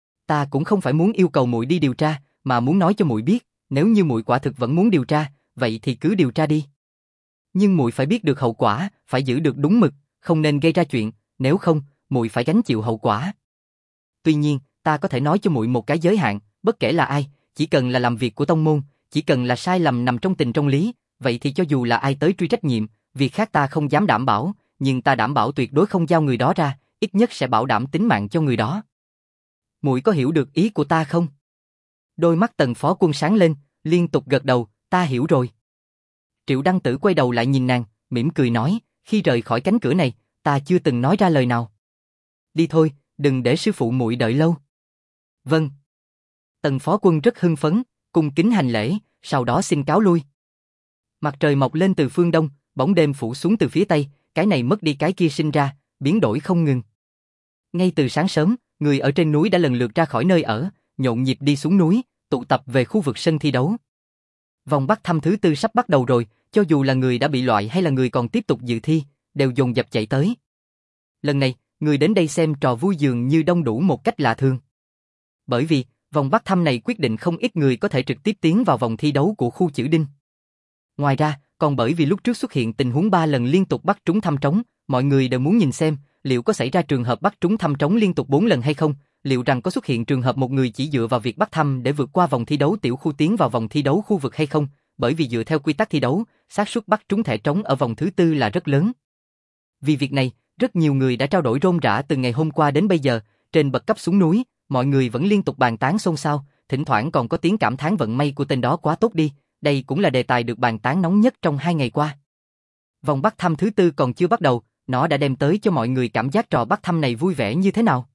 Ta cũng không phải muốn yêu cầu muội đi điều tra, mà muốn nói cho muội biết, nếu như muội quả thực vẫn muốn điều tra, vậy thì cứ điều tra đi. Nhưng muội phải biết được hậu quả, phải giữ được đúng mực, không nên gây ra chuyện, nếu không, muội phải gánh chịu hậu quả. Tuy nhiên, ta có thể nói cho muội một cái giới hạn, bất kể là ai, chỉ cần là làm việc của tông môn, chỉ cần là sai lầm nằm trong tình trong lý, vậy thì cho dù là ai tới truy trách nhiệm, việc khác ta không dám đảm bảo, nhưng ta đảm bảo tuyệt đối không giao người đó ra, ít nhất sẽ bảo đảm tính mạng cho người đó. Muội có hiểu được ý của ta không? Đôi mắt Tần Phó Quân sáng lên, liên tục gật đầu, ta hiểu rồi. Triệu Đăng Tử quay đầu lại nhìn nàng, mỉm cười nói, khi rời khỏi cánh cửa này, ta chưa từng nói ra lời nào. Đi thôi, đừng để sư phụ muội đợi lâu. Vâng. Tần Phó Quân rất hưng phấn, cung kính hành lễ, sau đó xin cáo lui. Mặt trời mọc lên từ phương đông, bóng đêm phủ xuống từ phía tây, cái này mất đi cái kia sinh ra, biến đổi không ngừng. Ngay từ sáng sớm, người ở trên núi đã lần lượt ra khỏi nơi ở, nhộn nhịp đi xuống núi, tụ tập về khu vực sân thi đấu. Vòng bắt thăm thứ 4 sắp bắt đầu rồi, cho dù là người đã bị loại hay là người còn tiếp tục dự thi, đều dồn dập chạy tới. Lần này, người đến đây xem trò vui dường như đông đủ một cách lạ thường. Bởi vì, vòng bắt thăm này quyết định không ít người có thể trực tiếp tiến vào vòng thi đấu của khu Chữ Đinh. Ngoài ra, còn bởi vì lúc trước xuất hiện tình huống 3 lần liên tục bắt trúng thăm trống, mọi người đều muốn nhìn xem, liệu có xảy ra trường hợp bắt trúng thăm trống liên tục 4 lần hay không, liệu rằng có xuất hiện trường hợp một người chỉ dựa vào việc bắt thăm để vượt qua vòng thi đấu tiểu khu tiến vào vòng thi đấu khu vực hay không, bởi vì dựa theo quy tắc thi đấu, xác suất bắt trúng thẻ trống ở vòng thứ 4 là rất lớn. Vì việc này, rất nhiều người đã trao đổi rôm rả từ ngày hôm qua đến bây giờ, trên bậc cấp xuống núi, mọi người vẫn liên tục bàn tán xôn xao, thỉnh thoảng còn có tiếng cảm thán vận may của tên đó quá tốt đi, đây cũng là đề tài được bàn tán nóng nhất trong 2 ngày qua. Vòng bắt thăm thứ 4 còn chưa bắt đầu, nó đã đem tới cho mọi người cảm giác trò bắt thăm này vui vẻ như thế nào.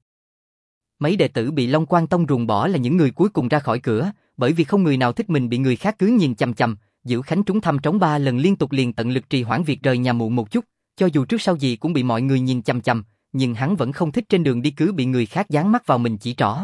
Mấy đệ tử bị Long Quan Tông ruồng bỏ là những người cuối cùng ra khỏi cửa, bởi vì không người nào thích mình bị người khác cứ nhìn chằm chằm. Diệu Khánh trúng thăm trống 3 lần liên tục liền tận lực trì hoãn việc rời nhà muộn một chút, cho dù trước sau gì cũng bị mọi người nhìn chằm chằm, nhưng hắn vẫn không thích trên đường đi cứ bị người khác dán mắt vào mình chỉ trỏ.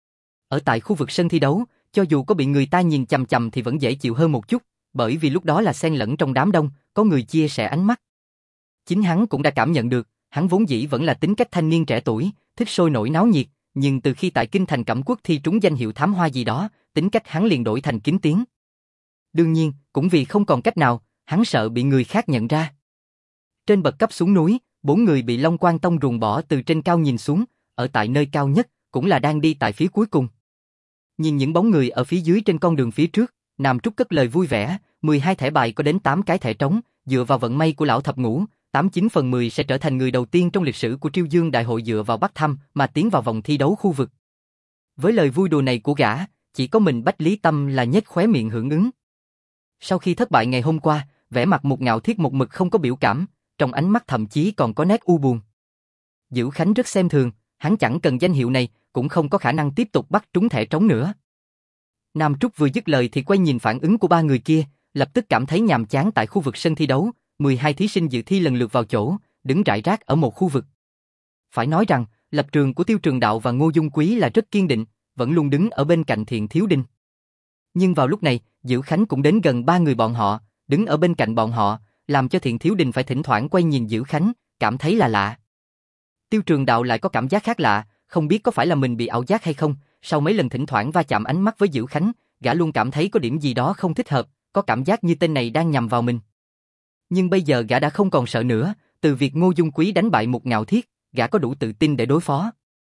Ở tại khu vực sân thi đấu, cho dù có bị người ta nhìn chằm chằm thì vẫn dễ chịu hơn một chút, bởi vì lúc đó là xen lẫn trong đám đông, có người chia sẻ ánh mắt. Chính hắn cũng đã cảm nhận được, hắn vốn dĩ vẫn là tính cách thanh niên trẻ tuổi, thích sôi nổi náo nhiệt, nhưng từ khi tại Kinh Thành Cẩm Quốc thi trúng danh hiệu thám hoa gì đó, tính cách hắn liền đổi thành kín tiếng. Đương nhiên, cũng vì không còn cách nào, hắn sợ bị người khác nhận ra. Trên bậc cấp xuống núi, 4 người bị Long Quan Tông ruồng bỏ từ trên cao nhìn xuống, ở tại nơi cao nhất, cũng là đang đi tại phía cuối cùng. Nhìn những bóng người ở phía dưới trên con đường phía trước, Nam Trúc cất lời vui vẻ, 12 thẻ bài có đến 8 cái thẻ trống, dựa vào vận may của lão thập ngũ, 89/10 sẽ trở thành người đầu tiên trong lịch sử của Triêu Dương Đại hội dựa vào bắt thăm mà tiến vào vòng thi đấu khu vực. Với lời vui đùa này của gã, chỉ có mình Bách Lý Tâm là nhếch khóe miệng hưởng ứng. Sau khi thất bại ngày hôm qua, vẻ mặt một Ngạo Thiết một mực không có biểu cảm, trong ánh mắt thậm chí còn có nét u buồn. Dữ Khánh rất xem thường, hắn chẳng cần danh hiệu này, cũng không có khả năng tiếp tục bắt trúng thẻ trống nữa. Nam Trúc vừa dứt lời thì quay nhìn phản ứng của 3 người kia, lập tức cảm thấy nhàm chán tại khu vực sân thi đấu, 12 thí sinh dự thi lần lượt vào chỗ, đứng rải rác ở một khu vực. Phải nói rằng, lập trường của Tiêu Trường Đạo và Ngô Dung Quý là rất kiên định, vẫn luôn đứng ở bên cạnh Thiện Thiếu Đinh. Nhưng vào lúc này, Dữ Khánh cũng đến gần 3 người bọn họ, đứng ở bên cạnh bọn họ, làm cho Thiện Thiếu Đinh phải thỉnh thoảng quay nhìn Dữ Khánh, cảm thấy là lạ. Tiêu Trường Đạo lại có cảm giác khác lạ, không biết có phải là mình bị ảo giác hay không, sau mấy lần thỉnh thoảng va chạm ánh mắt với Dữ Khánh, gã luôn cảm thấy có điểm gì đó không thích hợp, có cảm giác như tên này đang nhằm vào mình. Nhưng bây giờ gã đã không còn sợ nữa, từ việc Ngô Dung Quý đánh bại Mục Ngạo Thiết, gã có đủ tự tin để đối phó.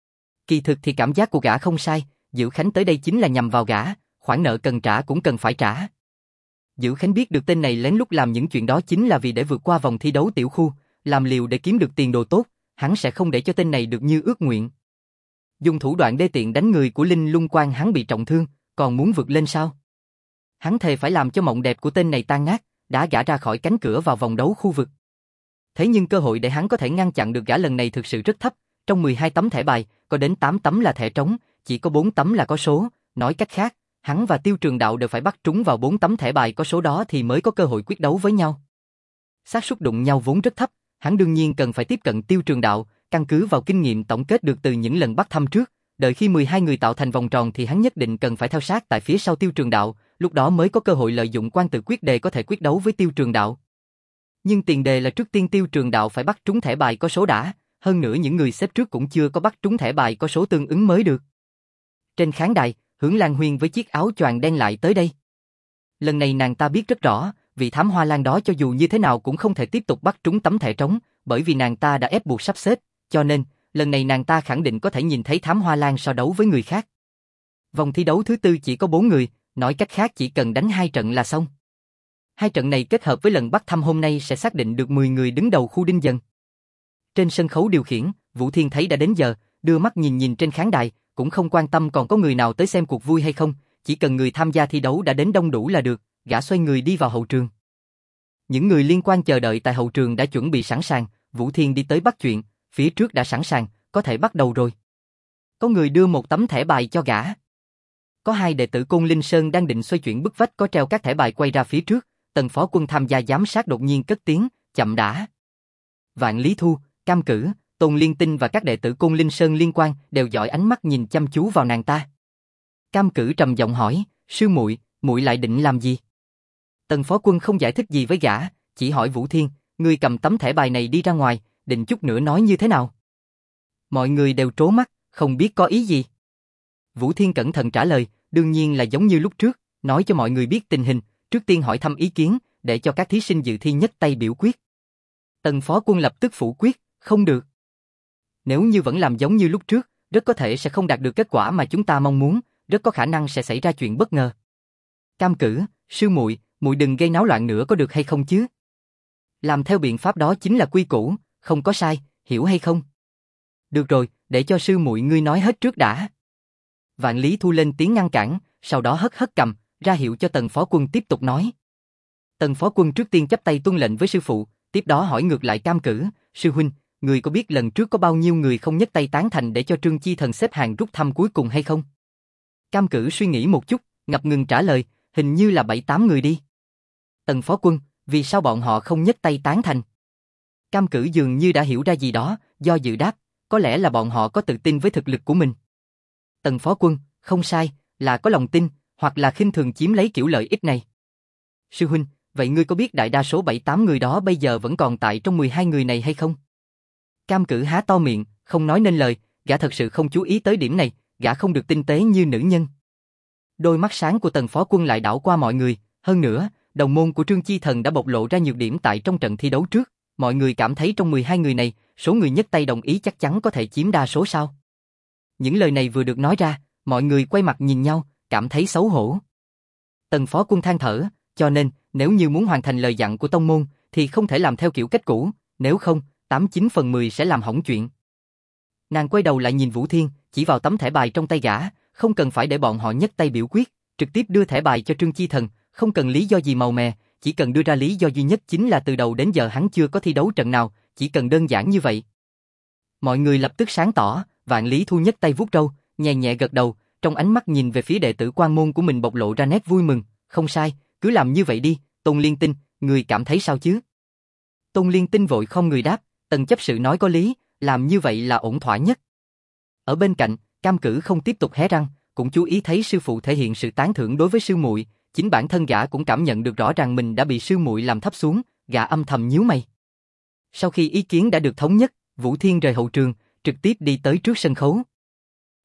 Kỳ thực thì cảm giác của gã không sai, Dữ Khánh tới đây chính là nhằm vào gã, khoản nợ cần trả cũng cần phải trả. Dữ Khánh biết được tên này lén lút làm những chuyện đó chính là vì để vượt qua vòng thi đấu tiểu khu, làm liều để kiếm được tiền đồ tốt, hắn sẽ không để cho tên này được như ước nguyện. Dùng thủ đoạn đê tiện đánh người của Linh Lung Quan hắn bị trọng thương, còn muốn vượt lên sao? Hắn thề phải làm cho mộng đẹp của tên này tan nát, đá gã ra khỏi cánh cửa vào vòng đấu khu vực. Thế nhưng cơ hội để hắn có thể ngăn chặn được gã lần này thực sự rất thấp, trong 12 tấm thẻ bài, có đến 8 tấm là thẻ trống, chỉ có 4 tấm là có số, nói cách khác, hắn và Tiêu Trường Đạo đều phải bắt trúng vào 4 tấm thẻ bài có số đó thì mới có cơ hội quyết đấu với nhau. Xác suất đụng nhau vốn rất thấp, hắn đương nhiên cần phải tiếp cận Tiêu Trường Đạo, căn cứ vào kinh nghiệm tổng kết được từ những lần bắt thăm trước, đợi khi 12 người tạo thành vòng tròn thì hắn nhất định cần phải theo sát tại phía sau Tiêu Trường Đạo, lúc đó mới có cơ hội lợi dụng quan tự quyết đề có thể quyết đấu với Tiêu Trường Đạo. Nhưng tiền đề là trước tiên Tiêu Trường Đạo phải bắt trúng thẻ bài có số đã, hơn nữa những người xếp trước cũng chưa có bắt trúng thẻ bài có số tương ứng mới được. Trên khán đài, Hưởng Lan Huyên với chiếc áo choàng đen lại tới đây. Lần này nàng ta biết rất rõ, vị thám hoa lan đó cho dù như thế nào cũng không thể tiếp tục bắt trúng tấm thẻ trống, bởi vì nàng ta đã ép buộc sắp xếp, cho nên, lần này nàng ta khẳng định có thể nhìn thấy thám hoa lan so đấu với người khác. Vòng thi đấu thứ tư chỉ có 4 người, nói cách khác chỉ cần đánh 2 trận là xong. 2 trận này kết hợp với lần bắt thăm hôm nay sẽ xác định được 10 người đứng đầu khu Đinh Dần. Trên sân khấu điều khiển, Vũ Thiên thấy đã đến giờ, đưa mắt nhìn nhìn trên khán đài, cũng không quan tâm còn có người nào tới xem cuộc vui hay không, chỉ cần người tham gia thi đấu đã đến đông đủ là được, gã xoay người đi vào hậu trường. Những người liên quan chờ đợi tại hậu trường đã chuẩn bị sẵn sàng, Vũ Thiên đi tới bắt chuyện, phía trước đã sẵn sàng, có thể bắt đầu rồi. Có người đưa một tấm thẻ bài cho gã. Có 2 đệ tử Côn Linh Sơn đang định xoay chuyển bức vách có treo các thẻ bài quay ra phía trước, Tần phó quân tham gia giám sát đột nhiên cất tiếng, chậm đã. Vạn Lý Thu, Cam Cử, Tôn Liên Tinh và các đệ tử Côn Linh Sơn liên quan đều dõi ánh mắt nhìn chăm chú vào nàng ta. Cam Cử trầm giọng hỏi, sư muội, muội lại định làm gì? Tần phó quân không giải thích gì với gã, chỉ hỏi Vũ Thiên, ngươi cầm tấm thẻ bài này đi ra ngoài, định chút nữa nói như thế nào? Mọi người đều trố mắt, không biết có ý gì. Vũ Thiên cẩn thận trả lời, đương nhiên là giống như lúc trước, nói cho mọi người biết tình hình, trước tiên hỏi thăm ý kiến, để cho các thí sinh dự thi nhất tay biểu quyết. Tần phó quân lập tức phủ quyết, không được. Nếu như vẫn làm giống như lúc trước, rất có thể sẽ không đạt được kết quả mà chúng ta mong muốn, rất có khả năng sẽ xảy ra chuyện bất ngờ. Cam Cử, sư muội, muội đừng gây náo loạn nữa có được hay không chứ? Làm theo biện pháp đó chính là quy củ, không có sai, hiểu hay không? Được rồi, để cho sư muội ngươi nói hết trước đã. Vạn Lý Thu lên tiếng ngăn cản, sau đó hất hất cầm, ra hiệu cho Tần phó quân tiếp tục nói. Tần phó quân trước tiên chắp tay tuân lệnh với sư phụ, tiếp đó hỏi ngược lại Cam Cử, sư huynh, người có biết lần trước có bao nhiêu người không nhất tay tán thành để cho Trương Chi Thần xếp hàng rút thăm cuối cùng hay không? Cam Cử suy nghĩ một chút, ngập ngừng trả lời, hình như là 7-8 người đi. Tần phó quân, vì sao bọn họ không nhất tay tán thành? Cam Cử dường như đã hiểu ra gì đó, do dự đáp, có lẽ là bọn họ có tự tin với thực lực của mình. Tần phó quân, không sai, là có lòng tin, hoặc là khinh thường chiếm lấy kiểu lợi ích này. Sư huynh, vậy ngươi có biết đại đa số 7-8 người đó bây giờ vẫn còn tại trong 12 người này hay không? Cam Cử há to miệng, không nói nên lời, gã thật sự không chú ý tới điểm này, gã không được tinh tế như nữ nhân. Đôi mắt sáng của Tần phó quân lại đảo qua mọi người, hơn nữa, đồng môn của Trương Chi Thần đã bộc lộ ra nhược điểm tại trong trận thi đấu trước, mọi người cảm thấy trong 12 người này, số người nhất tay đồng ý chắc chắn có thể chiếm đa số sao? Những lời này vừa được nói ra, mọi người quay mặt nhìn nhau, cảm thấy xấu hổ. Tần phó quân than thở, cho nên, nếu như muốn hoàn thành lời dặn của tông môn, thì không thể làm theo kiểu cách cũ, nếu không, 89 phần 10 sẽ làm hỏng chuyện. Nàng quay đầu lại nhìn Vũ Thiên, chỉ vào tấm thẻ bài trong tay gã, không cần phải để bọn họ nhất tay biểu quyết, trực tiếp đưa thẻ bài cho Trương Chi Thần, không cần lý do gì màu mè, chỉ cần đưa ra lý do duy nhất chính là từ đầu đến giờ hắn chưa có thi đấu trận nào, chỉ cần đơn giản như vậy. Mọi người lập tức sáng tỏ, Vạn Lý Thu nhất tay vuốt râu, nhẹ nhẹ gật đầu, trong ánh mắt nhìn về phía đệ tử quan môn của mình bộc lộ ra nét vui mừng, không sai, cứ làm như vậy đi, Tôn Liên Tinh, người cảm thấy sao chứ? Tôn Liên Tinh vội không người đáp, Tần chấp sự nói có lý, làm như vậy là ổn thỏa nhất. Ở bên cạnh, Cam Cử không tiếp tục hé răng, cũng chú ý thấy sư phụ thể hiện sự tán thưởng đối với sư muội, chính bản thân gã cũng cảm nhận được rõ ràng mình đã bị sư muội làm thấp xuống, gã âm thầm nhíu mày. Sau khi ý kiến đã được thống nhất, Vũ Thiên rời hậu trường, trực tiếp đi tới trước sân khấu.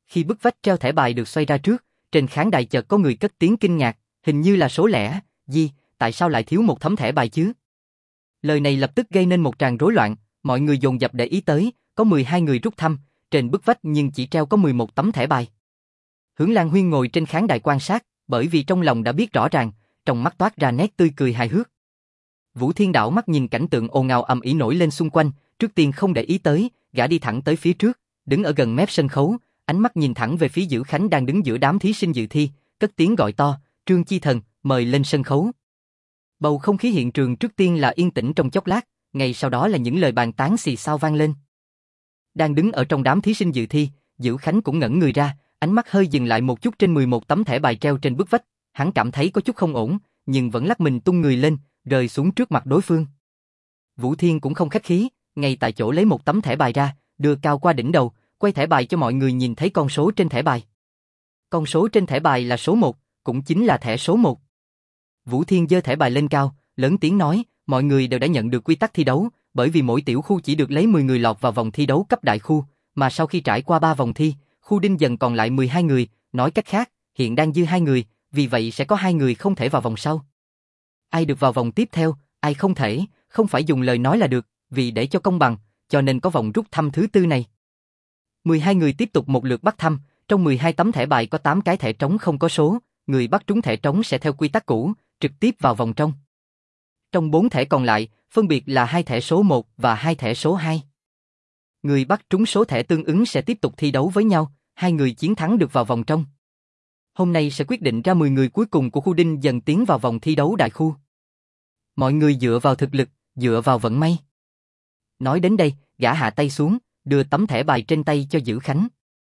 Khi bức vách treo thẻ bài được xoay ra trước, trên khán đài chợt có người cất tiếng kinh ngạc, hình như là số lẻ, tại sao lại thiếu một tấm thẻ bài chứ? Lời này lập tức gây nên một tràng rối loạn, mọi người dồn dập để ý tới, có 12 người rút thăm, trên bức vách nhưng chỉ treo có 11 tấm thẻ bài. Hướng Lan Huyên ngồi trên khán đài quan sát, bởi vì trong lòng đã biết rõ ràng, trong mắt toát ra nét tươi cười hài hước. Vũ Thiên đảo mắt nhìn cảnh tượng ồn ào ầm ĩ nổi lên xung quanh, trước tiên không để ý tới, gã đi thẳng tới phía trước, đứng ở gần mép sân khấu, ánh mắt nhìn thẳng về phía Dữ Khánh đang đứng giữa đám thí sinh dự thi, cất tiếng gọi to, Trương Chi Thần, mời lên sân khấu. Bầu không khí hiện trường trước tiên là yên tĩnh trong chốc lát, ngay sau đó là những lời bàn tán xì xao vang lên. Đang đứng ở trong đám thí sinh dự thi, Dữ Khánh cũng ngẩn người ra, ánh mắt hơi dừng lại một chút trên 11 tấm thẻ bài treo trên bức vách, hắn cảm thấy có chút không ổn, nhưng vẫn lắc mình tung người lên, rơi xuống trước mặt đối phương. Vũ Thiên cũng không khách khí, ngay tại chỗ lấy một tấm thẻ bài ra, đưa cao qua đỉnh đầu, quay thẻ bài cho mọi người nhìn thấy con số trên thẻ bài. Con số trên thẻ bài là số 1, cũng chính là thẻ số 1. Vũ Thiên giơ thẻ bài lên cao, lớn tiếng nói, mọi người đều đã nhận được quy tắc thi đấu, bởi vì mỗi tiểu khu chỉ được lấy 10 người lọt vào vòng thi đấu cấp đại khu, mà sau khi trải qua 3 vòng thi, khu Đinh Dần còn lại 12 người, nói cách khác, hiện đang dư 2 người, vì vậy sẽ có 2 người không thể vào vòng sau. Ai được vào vòng tiếp theo, ai không thể, không phải dùng lời nói là được, vì để cho công bằng, cho nên có vòng rút thăm thứ tư này. 12 người tiếp tục một lượt bắt thăm, trong 12 tấm thẻ bài có 8 cái thẻ trống không có số, người bắt trúng thẻ trống sẽ theo quy tắc cũ, trực tiếp vào vòng trong. Trong 4 thẻ còn lại, phân biệt là 2 thẻ số 1 và 2 thẻ số 2. Người bắt trúng số thẻ tương ứng sẽ tiếp tục thi đấu với nhau, 2 người chiến thắng được vào vòng trong. Hôm nay sẽ quyết định ra 10 người cuối cùng của khu Đinh Dần tiến vào vòng thi đấu đại khu. Mọi người dựa vào thực lực, dựa vào vận may. Nói đến đây, gã hạ tay xuống, đưa tấm thẻ bài trên tay cho Dữ Khánh.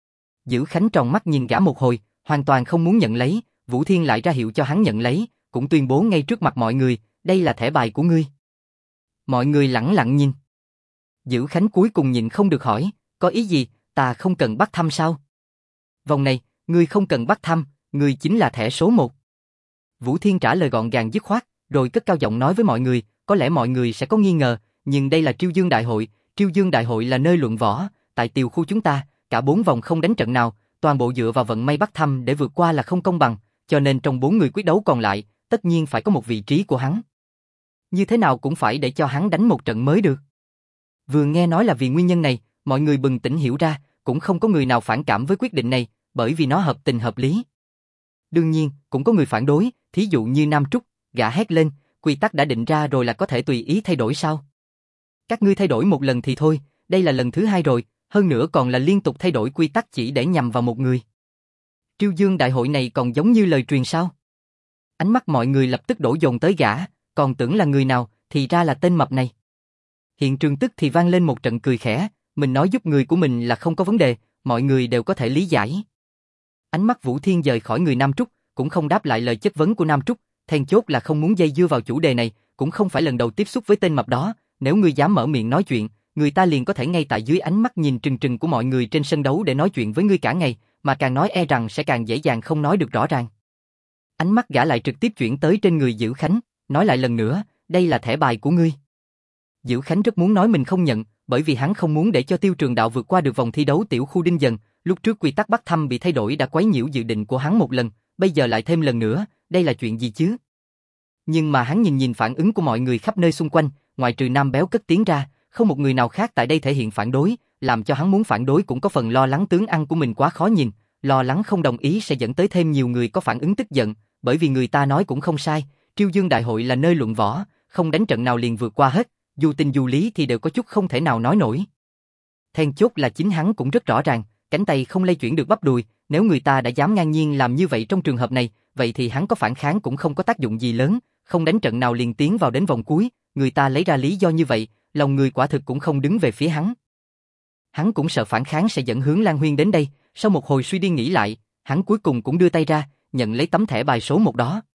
Dữ Khánh tròn mắt nhìn gã một hồi, hoàn toàn không muốn nhận lấy, Vũ Thiên lại ra hiệu cho hắn nhận lấy, cũng tuyên bố ngay trước mặt mọi người, đây là thẻ bài của ngươi. Mọi người lẳng lặng nhìn. Dữ Khánh cuối cùng nhìn không được hỏi, có ý gì, ta không cần bắt thăm sao? Vòng này, ngươi không cần bắt thăm, ngươi chính là thẻ số 1. Vũ Thiên trả lời gọn gàng dứt khoát, rồi cất cao giọng nói với mọi người, có lẽ mọi người sẽ có nghi ngờ, nhưng đây là Triêu Dương Đại hội, Triêu Dương Đại hội là nơi luận võ, tại tiểu khu chúng ta, cả 4 vòng không đánh trận nào, toàn bộ dựa vào vận may bắt thăm để vượt qua là không công bằng, cho nên trong 4 người quyết đấu còn lại, tất nhiên phải có một vị trí của hắn. Như thế nào cũng phải để cho hắn đánh một trận mới được. Vừa nghe nói là vì nguyên nhân này, mọi người bừng tỉnh hiểu ra, cũng không có người nào phản cảm với quyết định này, bởi vì nó hợp tình hợp lý. Đương nhiên, cũng có người phản đối, thí dụ như Nam Trúc, gã hét lên, quy tắc đã định ra rồi là có thể tùy ý thay đổi sao? Các ngươi thay đổi một lần thì thôi, đây là lần thứ 2 rồi, hơn nữa còn là liên tục thay đổi quy tắc chỉ để nhằm vào một người. Triêu Dương Đại hội này còn giống như lời truyền sao? Ánh mắt mọi người lập tức đổ dồn tới gã, còn tưởng là người nào, thì ra là tên mập này. Hiện trường tức thì vang lên một trận cười khẽ, mình nói giúp người của mình là không có vấn đề, mọi người đều có thể lý giải. Ánh mắt Vũ Thiên dời khỏi người Nam Trúc, cũng không đáp lại lời chất vấn của Nam Trúc, then chốt là không muốn dây dưa vào chủ đề này, cũng không phải lần đầu tiếp xúc với tên mập đó, nếu ngươi dám mở miệng nói chuyện, người ta liền có thể ngay tại dưới ánh mắt nhìn trừng trừng của mọi người trên sân đấu để nói chuyện với ngươi cả ngày, mà càng nói e rằng sẽ càng dễ dàng không nói được rõ ràng. Ánh mắt gã lại trực tiếp chuyển tới trên người Dữ Khánh, nói lại lần nữa, đây là thẻ bài của ngươi. Dữ Khánh rất muốn nói mình không nhận, bởi vì hắn không muốn để cho Tiêu Trường Đạo vượt qua được vòng thi đấu tiểu khu Đinh Dần, lúc trước quy tắc bắt thăm bị thay đổi đã quấy nhiễu dự định của hắn một lần, bây giờ lại thêm lần nữa, đây là chuyện gì chứ? Nhưng mà hắn nhìn phản ứng của mọi người khắp nơi xung quanh, ngoại trừ Nam Béo cất tiếng ra, không một người nào khác tại đây thể hiện phản đối, làm cho hắn muốn phản đối cũng có phần lo lắng tướng ăn của mình quá khó nhìn, lo lắng không đồng ý sẽ dẫn tới thêm nhiều người có phản ứng tức giận, bởi vì người ta nói cũng không sai, Triêu Dương Đại hội là nơi luận võ, không đánh trận nào liền vượt qua hết, dù tình dù lý thì đều có chút không thể nào nói nổi. Then chốt là chính hắn cũng rất rõ ràng, cánh tay không lay chuyển được bắp đùi, nếu người ta đã dám ngang nhiên làm như vậy trong trường hợp này, vậy thì hắn có phản kháng cũng không có tác dụng gì lớn, không đánh trận nào liền tiến vào đến vòng cuối, người ta lấy ra lý do như vậy, lòng người quả thực cũng không đứng về phía hắn. Hắn cũng sợ phản kháng sẽ dẫn Hướng Lan Huyên đến đây, sau một hồi suy đi nghĩ lại, hắn cuối cùng cũng đưa tay ra, nhận lấy tấm thẻ bài số 1 đó.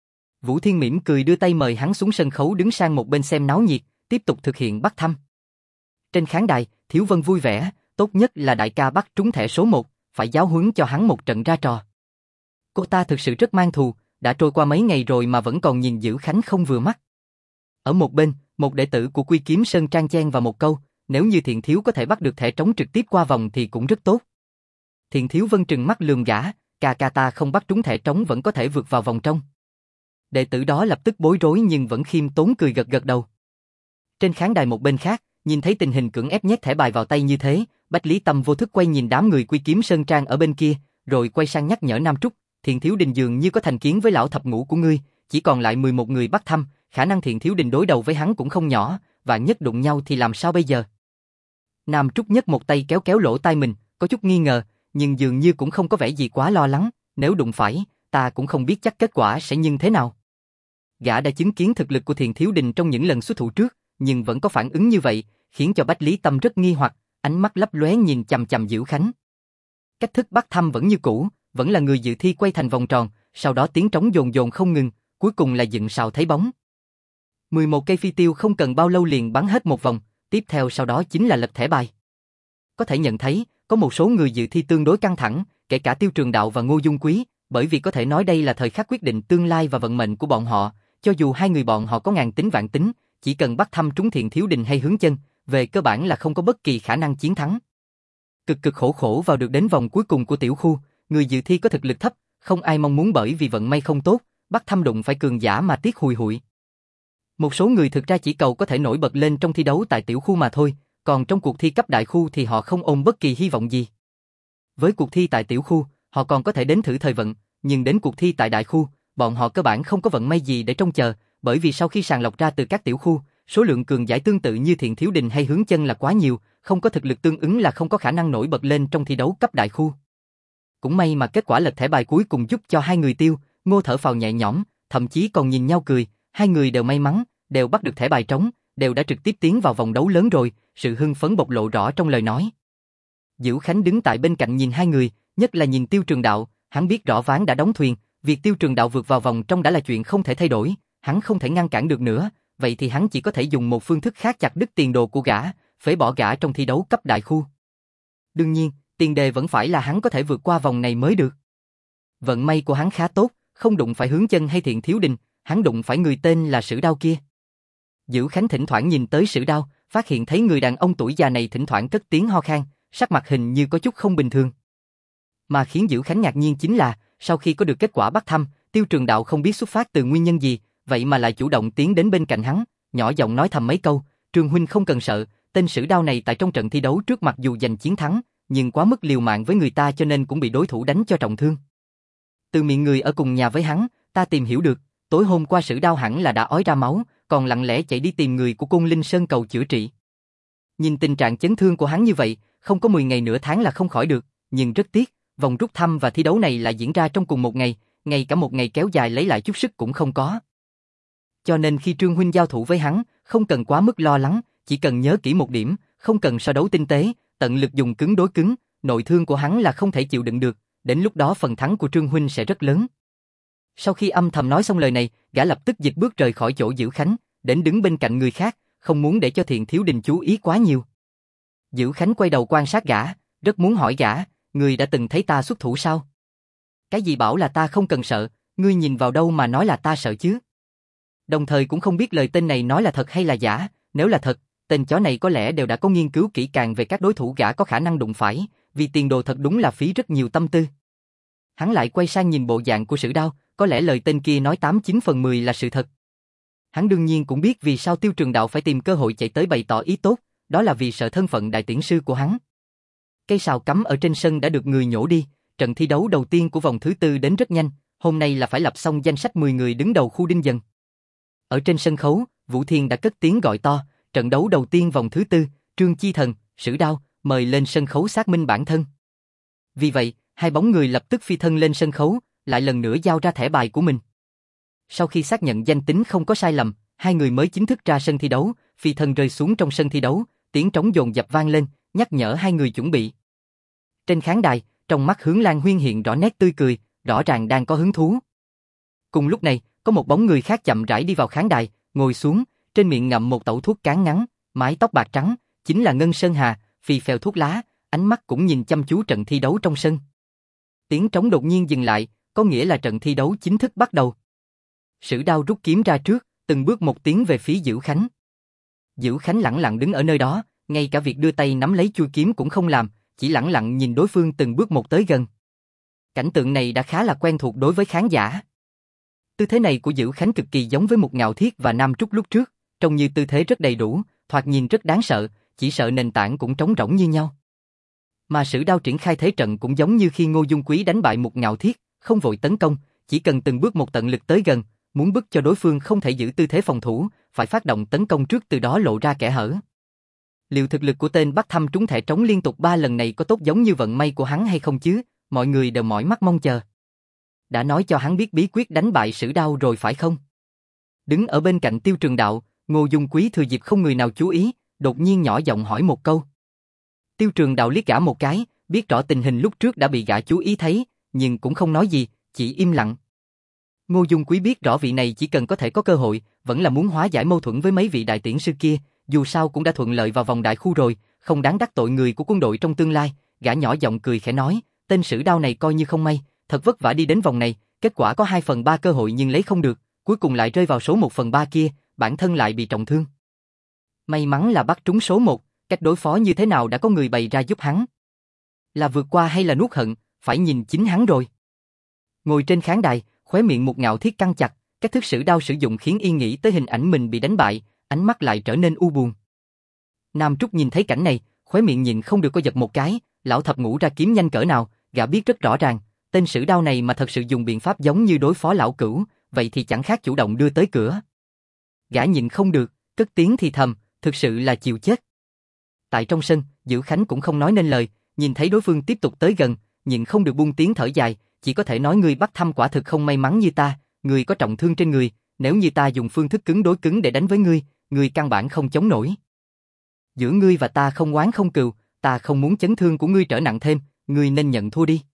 Vũ Thiên mỉm cười đưa tay mời hắn xuống sân khấu đứng sang một bên xem náo nhiệt, tiếp tục thực hiện bắt thăm. Trên khán đài, Thiếu Vân vui vẻ, tốt nhất là đại ca bắt trúng thẻ số 1, phải giáo huấn cho hắn một trận ra trò. Cô ta thực sự rất mang thù, đã trôi qua mấy ngày rồi mà vẫn còn nhìn Dữ Khánh không vừa mắt. Ở một bên, một đệ tử của Quy Kiếm Sơn trang chen vào một câu, nếu như Thiện Thiếu có thể bắt được thẻ trống trực tiếp qua vòng thì cũng rất tốt. Thiện Thiếu Vân trừng mắt lườm gã, ca ta không bắt trúng thẻ trống vẫn có thể vượt vào vòng trong. Đệ tử đó lập tức bối rối nhưng vẫn khiêm tốn cười gật gật đầu. Trên khán đài một bên khác, nhìn thấy tình hình cưỡng ép nhét thẻ bài vào tay như thế, Bách Lý Tâm vô thức quay nhìn đám người Quy Kiếm Sơn Trang ở bên kia, rồi quay sang nhắc nhở Nam Trúc, Thiện Thiếu Đình dường như có thành kiến với lão thập ngũ của ngươi, chỉ còn lại 11 người bắt thăm, khả năng Thiện Thiếu Đình đối đầu với hắn cũng không nhỏ, và nhất đụng nhau thì làm sao bây giờ? Nam Trúc nhấc một tay kéo kéo lỗ tai mình, có chút nghi ngờ, nhưng dường như cũng không có vẻ gì quá lo lắng, nếu đụng phải, ta cũng không biết chắc kết quả sẽ như thế nào. Gã đã chứng kiến thực lực của Thiện Thiếu Đình trong những lần xuất thủ trước, nhưng vẫn có phản ứng như vậy, khiến cho Bách Lý Tâm rất nghi hoặc, ánh mắt lấp lóe nhìn chằm chằm Diễu Khánh. Cách thức bắt thăm vẫn như cũ, vẫn là người dự thi quay thành vòng tròn, sau đó tiếng trống dồn dồn không ngừng, cuối cùng là dựng sào thấy bóng. 11 cây phi tiêu không cần bao lâu liền bắn hết một vòng, tiếp theo sau đó chính là lật thẻ bài. Có thể nhận thấy, có một số người dự thi tương đối căng thẳng, kể cả Tiêu Trường Đạo và Ngô Dung Quý, bởi vì có thể nói đây là thời khắc quyết định tương lai và vận mệnh của bọn họ, cho dù hai người bọn họ có ngàn tính vạn tính, chỉ cần bắt thăm trúng Thiện Thiếu Đình hay Hướng Chân, về cơ bản là không có bất kỳ khả năng chiến thắng. Cực cực khổ khổ vào được đến vòng cuối cùng của tiểu khu, người dự thi có thực lực thấp, không ai mong muốn bởi vì vận may không tốt, bắt thăm đụng phải cường giả mà tiếc hùi hụi. Một số người thực ra chỉ cầu có thể nổi bật lên trong thi đấu tại tiểu khu mà thôi, còn trong cuộc thi cấp đại khu thì họ không ôm bất kỳ hy vọng gì. Với cuộc thi tại tiểu khu, họ còn có thể đến thử thời vận, nhưng đến cuộc thi tại đại khu, bọn họ cơ bản không có vận may gì để trông chờ, bởi vì sau khi sàng lọc ra từ các tiểu khu, số lượng cường giả tương tự như Thiện Thiếu Đình hay Hướng Chân là quá nhiều, không có thực lực tương ứng là không có khả năng nổi bật lên trong thi đấu cấp đại khu. Cũng may mà kết quả lật thẻ bài cuối cùng giúp cho hai người Tiêu, Ngô thở phào nhẹ nhõm, thậm chí còn nhìn nhau cười, hai người đều may mắn, đều bắt được thẻ bài trống, đều đã trực tiếp tiến vào vòng đấu lớn rồi, sự hưng phấn bộc lộ rõ trong lời nói. Diễu Khánh đứng tại bên cạnh nhìn hai người, nhất là nhìn Tiêu Trường Đạo, hắn biết rõ ván đã đóng thuyền, việc Tiêu Trường Đạo vượt vào vòng trong đã là chuyện không thể thay đổi, hắn không thể ngăn cản được nữa, vậy thì hắn chỉ có thể dùng một phương thức khác chặt đứt tiền đồ của gã, phế bỏ gã trong thi đấu cấp đại khu. Đương nhiên, tiền đề vẫn phải là hắn có thể vượt qua vòng này mới được. Vận may của hắn khá tốt, không đụng phải Hướng Chân hay Thiện Thiếu Đình, hắn đụng phải người tên là Sử Đao kia. Diễu Khánh thỉnh thoảng nhìn tới Sử Đao, phát hiện thấy người đàn ông tuổi già này thỉnh thoảng cất tiếng ho khan, sắc mặt hình như có chút không bình thường. Mà khiến Diễu Khánh ngạc nhiên chính là, sau khi có được kết quả bắt thăm, Tiêu Trường Đạo không biết xuất phát từ nguyên nhân gì, vậy mà lại chủ động tiến đến bên cạnh hắn, nhỏ giọng nói thầm mấy câu, Trường huynh không cần sợ, tên Sử Đao này tại trong trận thi đấu trước mặc dù giành chiến thắng, nhưng quá mức liều mạng với người ta cho nên cũng bị đối thủ đánh cho trọng thương. Từ miệng người ở cùng nhà với hắn, ta tìm hiểu được, tối hôm qua Sử Đao hẳn là đã ói ra máu, còn lặng lẽ chạy đi tìm người của Côn Linh Sơn cầu chữa trị. Nhìn tình trạng chấn thương của hắn như vậy, không có 10 ngày nửa tháng là không khỏi được, nhưng rất tiếc, vòng rút thăm và thi đấu này lại diễn ra trong cùng một ngày, ngay cả một ngày kéo dài lấy lại chút sức cũng không có. Cho nên khi Trương huynh giao thủ với hắn, không cần quá mức lo lắng, chỉ cần nhớ kỹ một điểm, không cần so đấu tinh tế, tận lực dùng cứng đối cứng, nội thương của hắn là không thể chịu đựng được, đến lúc đó phần thắng của Trương huynh sẽ rất lớn. Sau khi âm thầm nói xong lời này, gã lập tức dịch bước rời khỏi chỗ Diễu Khánh, đến đứng bên cạnh người khác, không muốn để cho Thiện Thiếu Đình chú ý quá nhiều. Diễu Khánh quay đầu quan sát gã, rất muốn hỏi gã, ngươi đã từng thấy ta xuất thủ sao? Cái gì bảo là ta không cần sợ, ngươi nhìn vào đâu mà nói là ta sợ chứ? Đồng thời cũng không biết lời tên này nói là thật hay là giả, nếu là thật, tên chó này có lẽ đều đã có nghiên cứu kỹ càng về các đối thủ gã có khả năng đụng phải, vì tiền đồ thật đúng là phí rất nhiều tâm tư. Hắn lại quay sang nhìn bộ dạng của Sử Đao, có lẽ lời tên kia nói 89 phần 10 là sự thật. Hắn đương nhiên cũng biết vì sao Tiêu Trường Đạo phải tìm cơ hội chạy tới bày tỏ ý tốt, đó là vì sợ thân phận đại tiễn sư của hắn. Cây sào cắm ở trên sân đã được người nhổ đi, trận thi đấu đầu tiên của vòng thứ tư đến rất nhanh, hôm nay là phải lập xong danh sách 10 người đứng đầu khu Đinh Dần. Ở trên sân khấu, Vũ Thiên đã cất tiếng gọi to, trận đấu đầu tiên vòng thứ tư, Trương Chi Thần, Sử Đao, mời lên sân khấu xác minh bản thân. Vì vậy, hai bóng người lập tức phi thân lên sân khấu, lại lần nữa giao ra thẻ bài của mình. Sau khi xác nhận danh tính không có sai lầm, hai người mới chính thức ra sân thi đấu, phi thân rơi xuống trong sân thi đấu, tiếng trống dồn dập vang lên, nhắc nhở hai người chuẩn bị. Trên khán đài, trong mắt Hướng Lan Huyên hiện rõ nét tươi cười, rõ ràng đang có hứng thú. Cùng lúc này, có một bóng người khác chậm rãi đi vào khán đài, ngồi xuống, trên miệng ngậm một tẩu thuốc cán ngắn, mái tóc bạc trắng, chính là Ngân Sơn Hà, phì phèo thuốc lá, ánh mắt cũng nhìn chăm chú trận thi đấu trong sân. Tiếng trống đột nhiên dừng lại, có nghĩa là trận thi đấu chính thức bắt đầu. Sử Đao rút kiếm ra trước, từng bước một tiến về phía Diễu Khánh. Diễu Khánh lẳng lặng đứng ở nơi đó, ngay cả việc đưa tay nắm lấy chuôi kiếm cũng không làm, chỉ lẳng lặng nhìn đối phương từng bước một tới gần. Cảnh tượng này đã khá là quen thuộc đối với khán giả. Tư thế này của Dữ Khánh cực kỳ giống với một Ngạo Thiết và Nam Trúc lúc trước, trông như tư thế rất đầy đủ, thoạt nhìn rất đáng sợ, chỉ sợ nền tảng cũng trống rỗng như nhau. Mà Sử Đao triển khai thế trận cũng giống như khi Ngô Dung Quý đánh bại một Ngạo Thiết, không vội tấn công, chỉ cần từng bước một tận lực tới gần, muốn bức cho đối phương không thể giữ tư thế phòng thủ, phải phát động tấn công trước từ đó lộ ra kẽ hở. Liệu thực lực của tên Bắc Thâm trúng thẻ trống liên tục 3 lần này có tốt giống như vận may của hắn hay không chứ? Mọi người đều mỏi mắt mong chờ. Đã nói cho hắn biết bí quyết đánh bại Sử Đao rồi phải không? Đứng ở bên cạnh Tiêu Trường Đạo, Ngô Dung Quý thừa dịp không người nào chú ý, đột nhiên nhỏ giọng hỏi một câu. Tiêu Trường Đạo liếc gã một cái, biết rõ tình hình lúc trước đã bị gã chú ý thấy, nhưng cũng không nói gì, chỉ im lặng. Ngô Dung Quý biết rõ vị này chỉ cần có thể có cơ hội, vẫn là muốn hóa giải mâu thuẫn với mấy vị đại tiễn sư kia, dù sao cũng đã thuận lợi vào vòng đại khu rồi, không đáng đắc tội người của quân đội trong tương lai. Gã nhỏ giọng cười khẽ nói, tên Sử Đao này coi như không may, thật vất vả đi đến vòng này, kết quả có 2/3 cơ hội nhưng lấy không được, cuối cùng lại rơi vào số 1/3 kia, bản thân lại bị trọng thương. May mắn là bắt trúng số 1, cách đối phó như thế nào đã có người bày ra giúp hắn. Là vượt qua hay là nuốt hận, phải nhìn chính hắn rồi. Ngồi trên khán đài, khóe miệng một Ngạo Thiết căng chặt, cách thức Sử Đao sử dụng khiến y nghĩ tới hình ảnh mình bị đánh bại, ánh mắt lại trở nên u buồn. Nam Trúc nhìn thấy cảnh này, khóe miệng nhịn không được co giật một cái, lão thập ngũ ra kiếm nhanh cỡ nào, gã biết rất rõ ràng, tên Sử Đao này mà thật sự dùng biện pháp giống như đối phó lão cửu, vậy thì chẳng khác chủ động đưa tới cửa. Gã nhịn không được, cất tiếng thì thầm, thực sự là chịu chết. Tại trong sân, Dữ Khánh cũng không nói nên lời, nhìn thấy đối phương tiếp tục tới gần, nhịn không được buông tiếng thở dài, chỉ có thể nói ngươi Bắc Thâm quả thực không may mắn như ta, ngươi có trọng thương trên người, nếu như ta dùng phương thức cứng đối cứng để đánh với ngươi căn bản không chống nổi. Giữa ngươi và ta không oán không cừu, ta không muốn chấn thương của ngươi trở nặng thêm, ngươi nên nhận thua đi.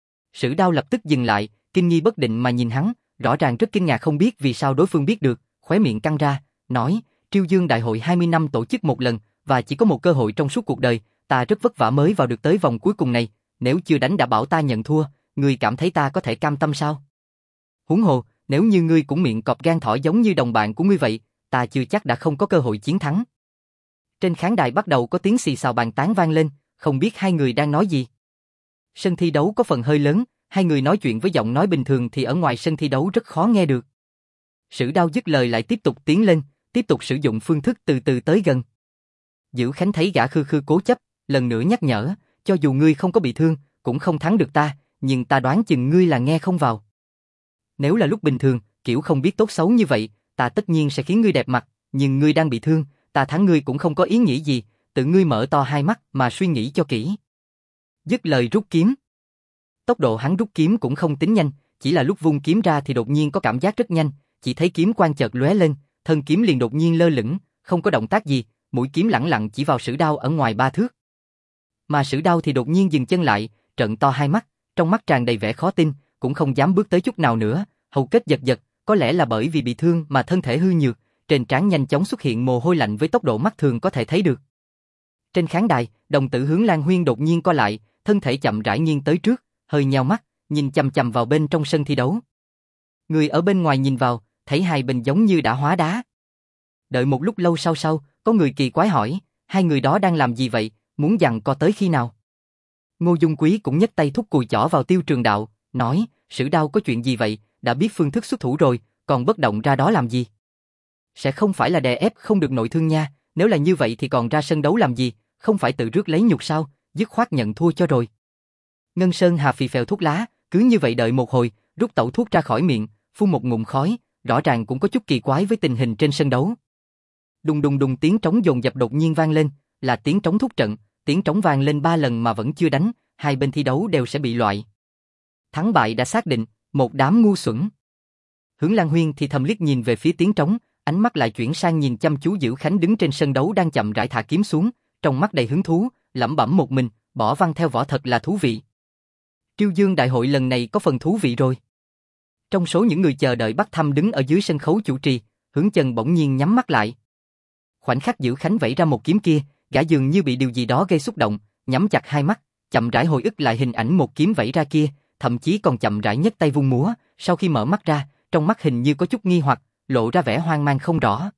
Sử Đao lập tức dừng lại, kinh nghi bất định mà nhìn hắn, rõ ràng rất kinh ngạc không biết vì sao đối phương biết được, khóe miệng căng ra, nói, Triêu Dương Đại hội 20 năm tổ chức một lần, và chỉ có một cơ hội trong suốt cuộc đời, ta rất vất vả mới vào được tới vòng cuối cùng này, nếu chưa đánh đã bảo ta nhận thua, ngươi cảm thấy ta có thể cam tâm sao? Huống hồ, nếu như ngươi cũng miệng cọp gan thỏ giống như đồng bạn của ngươi vậy, ta chưa chắc đã không có cơ hội chiến thắng. Trên khán đài bắt đầu có tiếng xì xào bàn tán vang lên, không biết hai người đang nói gì. Sân thi đấu có phần hơi lớn, hai người nói chuyện với giọng nói bình thường thì ở ngoài sân thi đấu rất khó nghe được. Sử Đao dứt lời lại tiếp tục tiến lên, tiếp tục sử dụng phương thức từ từ tới gần. Dữ Khánh thấy gã khư khư cố chấp, lần nữa nhắc nhở, cho dù ngươi không có bị thương, cũng không thắng được ta, nhưng ta đoán chừng ngươi là nghe không vào. Nếu là lúc bình thường, kiểu không biết tốt xấu như vậy, ta tất nhiên sẽ khiến ngươi đẹp mặt, nhưng ngươi đang bị thương, ta thắng ngươi cũng không có ý nghĩ gì, tự ngươi mở to hai mắt mà suy nghĩ cho kỹ. Dứt lời rút kiếm. Tốc độ hắn rút kiếm cũng không tính nhanh, chỉ là lúc vung kiếm ra thì đột nhiên có cảm giác rất nhanh, chỉ thấy kiếm quang chợt lóe lên, thân kiếm liền đột nhiên lơ lửng, không có động tác gì, mũi kiếm lẳng lặng chỉ vào Sử Đao ở ngoài 3 thước. Mà Sử Đao thì đột nhiên dừng chân lại, trợn to hai mắt, trong mắt tràn đầy vẻ khó tin, cũng không dám bước tới chút nào nữa, hầu kết giật giật, có lẽ là bởi vì bị thương mà thân thể hư nhược, trên trán nhanh chóng xuất hiện mồ hôi lạnh với tốc độ mắt thường có thể thấy được. Trên khán đài, đồng tử Hướng Lan Huyên đột nhiên co lại, thân thể chậm rãi nghiêng tới trước, hơi nheo mắt, nhìn chằm chằm vào bên trong sân thi đấu. Người ở bên ngoài nhìn vào, thấy hai bên giống như đã hóa đá. Đợi một lúc lâu sau, có người kỳ quái hỏi, hai người đó đang làm gì vậy, muốn giằng co tới khi nào? Ngô Dung Quý cũng nhấc tay thúc cùi chỏ vào Tiêu Trường Đạo, nói, Sử Đao có chuyện gì vậy, đã biết phương thức xuất thủ rồi, còn bất động ra đó làm gì? Sẽ không phải là đè ép không được nội thương nha, nếu là như vậy thì còn ra sân đấu làm gì, không phải tự rước lấy nhục sao, dứt khoát nhận thua cho rồi. Ngân Sơn Hà phì phèo thuốc lá, cứ như vậy đợi một hồi, rút tẩu thuốc ra khỏi miệng, phun một ngụm khói, rõ ràng cũng có chút kỳ quái với tình hình trên sân đấu. Đùng đùng đùng tiếng trống dồn dập đột nhiên vang lên, là tiếng trống thúc trận, tiếng trống vang lên 3 lần mà vẫn chưa đánh, hai bên thi đấu đều sẽ bị loại. Thắng bại đã xác định, một đám ngu xuẩn. Hướng Lan Huyên thì thầm liếc nhìn về phía tiếng trống, ánh mắt lại chuyển sang nhìn chăm chú Dữ Khánh đứng trên sân đấu đang chậm rãi thả kiếm xuống, trong mắt đầy hứng thú, lẩm bẩm một mình, bỏ văn theo võ thật là thú vị. Triêu Dương Đại hội lần này có phần thú vị rồi. Trong số những người chờ đợi Bắc Thâm đứng ở dưới sân khấu chủ trì, Hướng Chân bỗng nhiên nhắm mắt lại. Khoảnh khắc Dữ Khánh vẫy ra một kiếm kia, gã dường như bị điều gì đó gây xúc động, nhắm chặt hai mắt, chậm rãi hồi ức lại hình ảnh một kiếm vẫy ra kia, thậm chí còn chậm rãi nhấc tay vung múa, sau khi mở mắt ra, trong mắt hình như có chút nghi hoặc, lộ ra vẻ hoang mang không rõ.